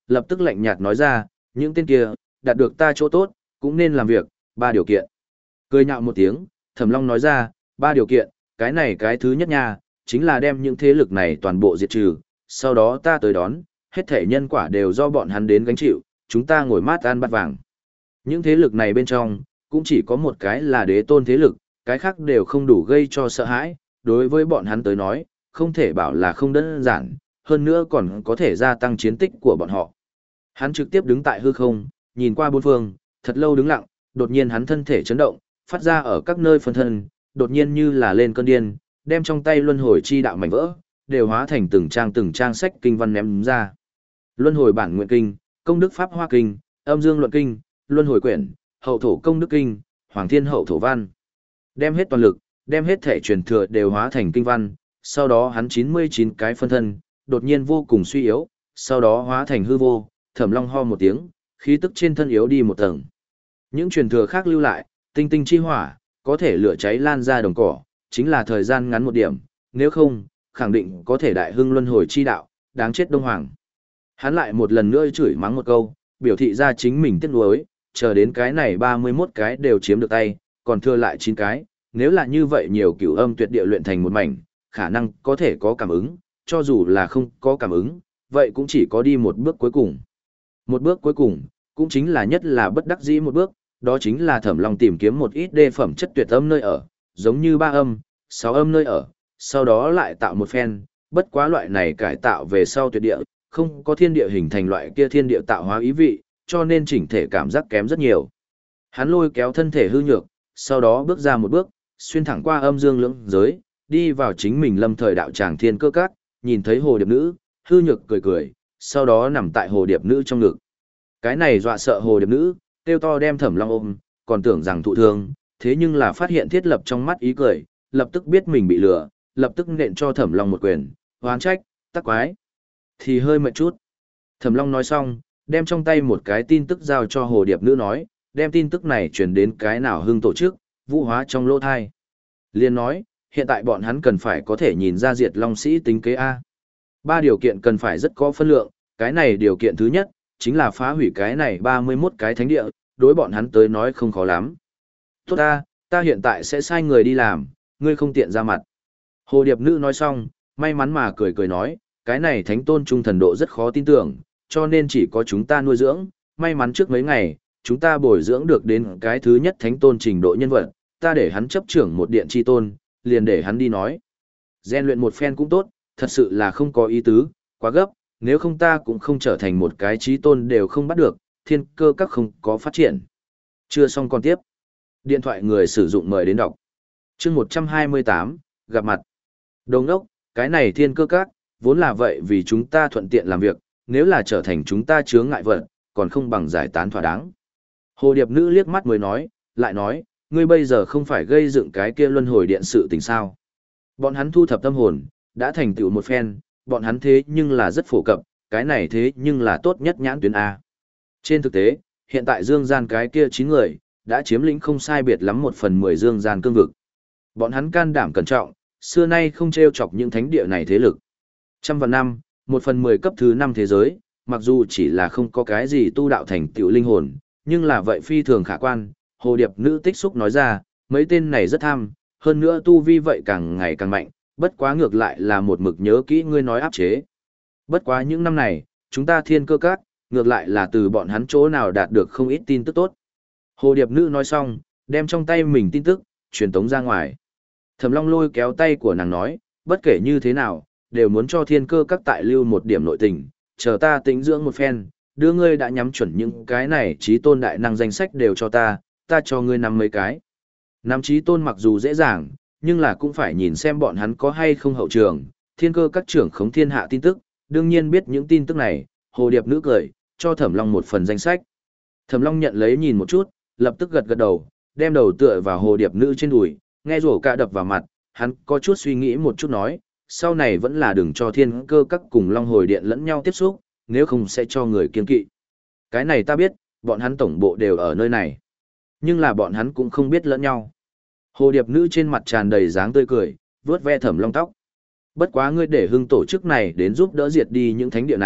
S1: lập tức lạnh nhạt nói ra, những tên kia, đạt được ta chỗ tốt, cũng nên làm việc, ba điều kiện. Cười nhạo một tiếng, Thẩm Long nói ra, ba điều kiện, cái này cái thứ nhất nha, chính là đem những thế lực này toàn bộ diệt trừ, sau đó ta tới đón, hết thể nhân quả đều do bọn hắn đến gánh chịu, chúng ta ngồi mát ăn bát vàng. Những thế lực này bên trong, cũng chỉ có một cái là đế tôn thế lực, cái khác đều không đủ gây cho sợ hãi, đối với bọn hắn tới nói, không thể bảo là không đơn giản, hơn nữa còn có thể gia tăng chiến tích của bọn họ. Hắn trực tiếp đứng tại hư không, nhìn qua bốn phương, thật lâu đứng lặng, đột nhiên hắn thân thể chấn động, phát ra ở các nơi phân thân, đột nhiên như là lên cơn điên, đem trong tay luân hồi chi đạo mảnh vỡ, đều hóa thành từng trang từng trang sách kinh văn ném ra. Luân hồi bản nguyện kinh, công đức pháp hoa kinh, âm dương luận kinh, luân hồi quyển, hậu thổ công đức kinh, hoàng thiên hậu thổ văn. Đem hết toàn lực, đem hết thể truyền thừa đều hóa thành kinh văn, sau đó hắn chín mươi chín cái phân thân, đột nhiên vô cùng suy yếu, sau đó hóa thành hư vô, Thẩm Long ho một tiếng, khí tức trên thân yếu đi một tầng. Những truyền thừa khác lưu lại, tinh tinh chi hỏa, có thể lửa cháy lan ra đồng cỏ, chính là thời gian ngắn một điểm, nếu không, khẳng định có thể đại hưng luân hồi chi đạo, đáng chết Đông Hoàng. Hắn lại một lần nữa chửi mắng một câu, biểu thị ra chính mình tiếc nuối, chờ đến cái này ba mươi mốt cái đều chiếm được tay, còn thừa lại chín cái, nếu là như vậy nhiều cửu âm tuyệt địa luyện thành một mảnh, khả năng có thể có cảm ứng, cho dù là không có cảm ứng, vậy cũng chỉ có đi một bước cuối cùng. Một bước cuối cùng, cũng chính là nhất là bất đắc dĩ một bước, đó chính là Thẩm Long tìm kiếm một ít đê phẩm chất tuyệt âm nơi ở, giống như ba âm, sáu âm nơi ở, sau đó lại tạo một phen, bất quá loại này cải tạo về sau tuyệt địa, không có thiên địa hình thành loại kia thiên địa tạo hóa ý vị, cho nên chỉnh thể cảm giác kém rất nhiều. Hắn lôi kéo thân thể hư nhược, sau đó bước ra một bước, xuyên thẳng qua âm dương lưỡng giới, đi vào chính mình lâm thời đạo tràng thiên cơ cát, nhìn thấy hồ điệp nữ, hư nhược cười cười, sau đó nằm tại hồ điệp nữ trong ngực. Cái này dọa sợ hồ điệp nữ, kêu to đem Thẩm Long ôm, còn tưởng rằng thụ thương, thế nhưng là phát hiện thiết lập trong mắt ý cười, lập tức biết mình bị lừa, lập tức nện cho Thẩm Long một quyền, oán trách, tắc quái. Thì hơi mệt chút. Thẩm Long nói xong, đem trong tay một cái tin tức giao cho hồ điệp nữ nói, đem tin tức này truyền đến cái nào hưng tổ chức, vũ hóa trong lỗ thai. Liên nói, hiện tại bọn hắn cần phải có thể nhìn ra diệt long sĩ tính kế A. Ba điều kiện cần phải rất có phân lượng, cái này điều kiện thứ nhất, chính là phá hủy cái này ba mươi mốt cái thánh địa, đối bọn hắn tới nói không khó lắm. Tốt ta, ta hiện tại sẽ sai người đi làm, ngươi không tiện ra mặt. Hồ điệp nữ nói xong, may mắn mà cười cười nói, cái này thánh tôn trung thần độ rất khó tin tưởng, cho nên chỉ có chúng ta nuôi dưỡng, may mắn trước mấy ngày, chúng ta bồi dưỡng được đến cái thứ nhất thánh tôn trình độ nhân vật, ta để hắn chấp trưởng một điện chi tôn, liền để hắn đi nói. Gen luyện một phen cũng tốt, thật sự là không có ý tứ, quá gấp, nếu không ta cũng không trở thành một cái trí tôn đều không bắt được, thiên cơ các không có phát triển. Chưa xong còn tiếp. Điện thoại người sử dụng mời đến đọc. chương một trăm hai mươi tám, gặp mặt. Đồng đốc, cái này thiên cơ các, vốn là vậy vì chúng ta thuận tiện làm việc, nếu là trở thành chúng ta chướng ngại vật, còn không bằng giải tán thỏa đáng. Hồ điệp nữ liếc mắt mới nói, lại nói, ngươi bây giờ không phải gây dựng cái kia luân hồi điện sự tình sao. Bọn hắn thu thập tâm hồn, đã thành tựu một phen, bọn hắn thế nhưng là rất phổ cập, cái này thế nhưng là tốt nhất nhãn tuyến A. Trên thực tế, hiện tại dương gian cái kia chín người, đã chiếm lĩnh không sai biệt lắm một phần mười dương gian cương vực. Bọn hắn can đảm cẩn trọng, xưa nay không treo chọc những thánh địa này thế lực. Trăm vạn năm, một phần mười cấp thứ năm thế giới, mặc dù chỉ là không có cái gì tu đạo thành tựu linh hồn, nhưng là vậy phi thường khả quan. Hồ điệp nữ tích xúc nói ra, mấy tên này rất tham, hơn nữa tu vi vậy càng ngày càng mạnh, bất quá ngược lại là một mực nhớ kỹ ngươi nói áp chế. Bất quá những năm này, chúng ta thiên cơ các, ngược lại là từ bọn hắn chỗ nào đạt được không ít tin tức tốt. Hồ điệp nữ nói xong, đem trong tay mình tin tức, truyền tống ra ngoài. Thẩm Long lôi kéo tay của nàng nói, bất kể như thế nào, đều muốn cho thiên cơ các tại lưu một điểm nội tình, chờ ta tĩnh dưỡng một phen, đưa ngươi đã nhắm chuẩn những cái này trí tôn đại năng danh sách đều cho ta, ta cho ngươi năm mấy cái. Năm trí tôn mặc dù dễ dàng, nhưng là cũng phải nhìn xem bọn hắn có hay không hậu trường, thiên cơ các trưởng khống thiên hạ tin tức, đương nhiên biết những tin tức này, hồ điệp nữ cười, cho Thẩm Long một phần danh sách. Thẩm Long nhận lấy nhìn một chút, lập tức gật gật đầu, đem đầu tựa vào hồ điệp nữ trên đùi, nghe rổ cả đập vào mặt, hắn có chút suy nghĩ một chút nói, sau này vẫn là đừng cho thiên cơ các cùng Long Hồi Điện lẫn nhau tiếp xúc, nếu không sẽ cho người kiên kỵ. Cái này ta biết, bọn hắn tổng bộ đều ở nơi này. Nhưng là bọn hắn cũng không biết lẫn nhau. Hồ điệp nữ trên mặt tràn đầy dáng tươi cười, vướt ve Thẩm Long tóc. Bất quá ngươi để hưng tổ chức này đến giúp đỡ diệt đi những thánh địa này,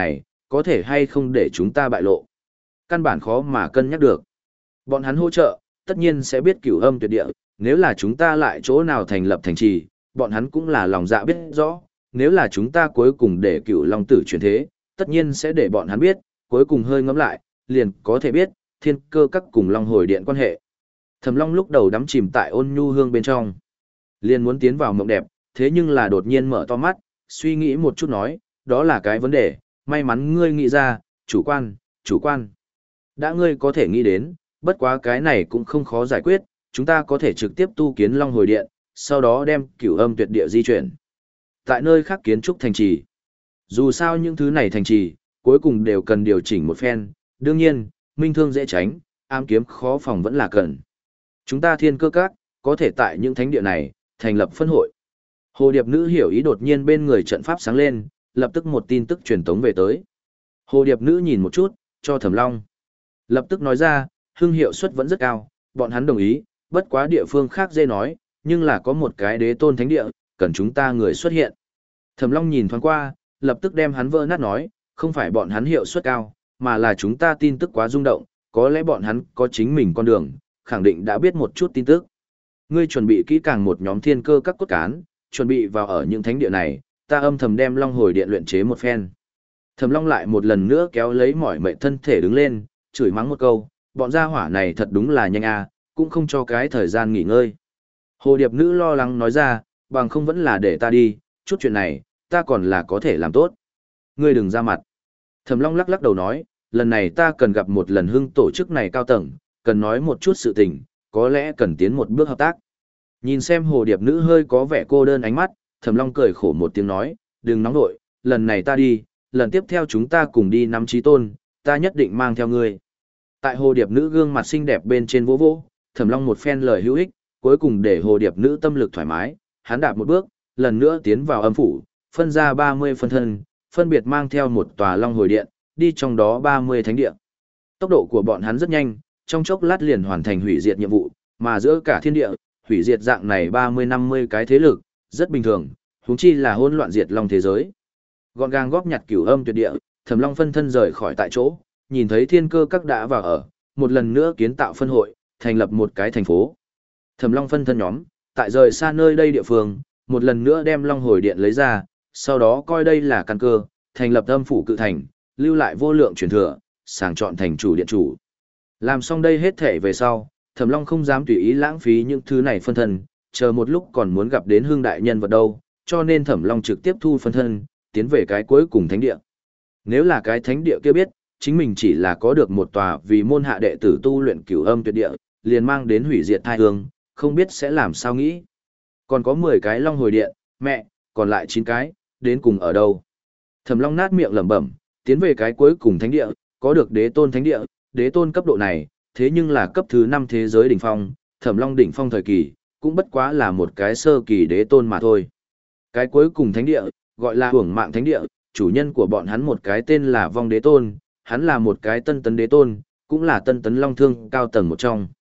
S1: có thể hay không để chúng ta bại lộ. Căn bản khó mà cân nhắc được. Bọn hắn hỗ trợ, tất nhiên sẽ biết cửu âm tuyệt địa, nếu là chúng ta lại chỗ nào thành lập thành trì, bọn hắn cũng là lòng dạ biết rõ, nếu là chúng ta cuối cùng để cửu long tử chuyển thế, tất nhiên sẽ để bọn hắn biết, cuối cùng hơi ngẫm lại, liền có thể biết, thiên cơ các cùng long hồi điện quan hệ. Thẩm Long lúc đầu đắm chìm tại ôn nhu hương bên trong, liền muốn tiến vào mộng đẹp, thế nhưng là đột nhiên mở to mắt, suy nghĩ một chút nói, đó là cái vấn đề, may mắn ngươi nghĩ ra, chủ quan, chủ quan. Đã ngươi có thể nghĩ đến, bất quá cái này cũng không khó giải quyết, chúng ta có thể trực tiếp tu kiến long hồi điện, sau đó đem cửu âm tuyệt địa di chuyển. Tại nơi khác kiến trúc thành trì. Dù sao những thứ này thành trì, cuối cùng đều cần điều chỉnh một phen, đương nhiên, minh thương dễ tránh, ám kiếm khó phòng vẫn là cần. Chúng ta thiên cơ các, có thể tại những thánh địa này, thành lập phân hội. Hồ Điệp Nữ hiểu ý đột nhiên bên người trận pháp sáng lên, lập tức một tin tức truyền tống về tới. Hồ Điệp Nữ nhìn một chút, cho Thẩm Long. Lập tức nói ra, hương hiệu suất vẫn rất cao, bọn hắn đồng ý, bất quá địa phương khác dễ nói, nhưng là có một cái đế tôn thánh địa, cần chúng ta người xuất hiện. Thẩm Long nhìn thoáng qua, lập tức đem hắn vỡ nát nói, không phải bọn hắn hiệu suất cao, mà là chúng ta tin tức quá rung động, có lẽ bọn hắn có chính mình con đường, khẳng định đã biết một chút tin tức. Ngươi chuẩn bị kỹ càng một nhóm thiên cơ các cốt cán, chuẩn bị vào ở những thánh địa này, ta âm thầm đem Long Hồi Điện luyện chế một phen. Thẩm Long lại một lần nữa kéo lấy mỏi mệt thân thể đứng lên, chửi mắng một câu, bọn gia hỏa này thật đúng là nhanh à, cũng không cho cái thời gian nghỉ ngơi. Hồ Điệp Nữ lo lắng nói ra, bằng không vẫn là để ta đi, chút chuyện này, ta còn là có thể làm tốt. Ngươi đừng ra mặt. Thẩm Long lắc lắc đầu nói, lần này ta cần gặp một lần hưng tổ chức này cao tầng, cần nói một chút sự tình, có lẽ cần tiến một bước hợp tác. Nhìn xem Hồ Điệp Nữ hơi có vẻ cô đơn ánh mắt, Thẩm Long cười khổ một tiếng nói, đừng nóng nội, lần này ta đi, lần tiếp theo chúng ta cùng đi nắm chí tôn, ta nhất định mang theo ngươi. Tại Hồ Điệp Nữ gương mặt xinh đẹp bên trên vỗ vỗ, Thẩm Long một phen lời hữu ích, cuối cùng để Hồ Điệp Nữ tâm lực thoải mái, hắn đạp một bước, lần nữa tiến vào âm phủ, phân ra ba mươi phân thân, phân biệt mang theo một tòa Long Hồi Điện, đi trong đó ba mươi thánh địa. Tốc độ của bọn hắn rất nhanh, trong chốc lát liền hoàn thành hủy diệt nhiệm vụ, mà giữa cả thiên địa, hủy diệt dạng này ba mươi năm mươi cái thế lực, rất bình thường, huống chi là hỗn loạn diệt long thế giới. Gọn gàng góp nhặt cửu âm tuyệt địa, Thẩm Long phân thân rời khỏi tại chỗ, nhìn thấy thiên cơ các đã vào ở, một lần nữa kiến tạo phân hội, thành lập một cái thành phố. Thẩm Long phân thân nhóm, tại rời xa nơi đây địa phương, một lần nữa đem Long Hồi Điện lấy ra, sau đó coi đây là căn cơ, thành lập âm phủ cự thành, lưu lại vô lượng truyền thừa, sàng chọn thành chủ điện chủ. Làm xong đây hết thể về sau, Thẩm Long không dám tùy ý lãng phí những thứ này phân thân, chờ một lúc còn muốn gặp đến hương đại nhân vật đâu, cho nên Thẩm Long trực tiếp thu phân thân, tiến về cái cuối cùng thánh địa. Nếu là cái thánh địa kia biết, chính mình chỉ là có được một tòa vì môn hạ đệ tử tu luyện cửu âm tuyệt địa, liền mang đến hủy diệt thai hương, không biết sẽ làm sao nghĩ. Còn có mười cái Long Hồi Điện, mẹ, còn lại chín cái, đến cùng ở đâu? Thẩm Long nát miệng lẩm bẩm, tiến về cái cuối cùng thánh địa, có được đế tôn thánh địa, đế tôn cấp độ này, thế nhưng là cấp thứ năm thế giới đỉnh phong, Thẩm Long đỉnh phong thời kỳ, cũng bất quá là một cái sơ kỳ đế tôn mà thôi. Cái cuối cùng thánh địa, gọi là Hưởng Mạng Thánh Địa, chủ nhân của bọn hắn một cái tên là Vong Đế Tôn, hắn là một cái tân tấn đế tôn, cũng là tân tấn long thương cao tầng một trong.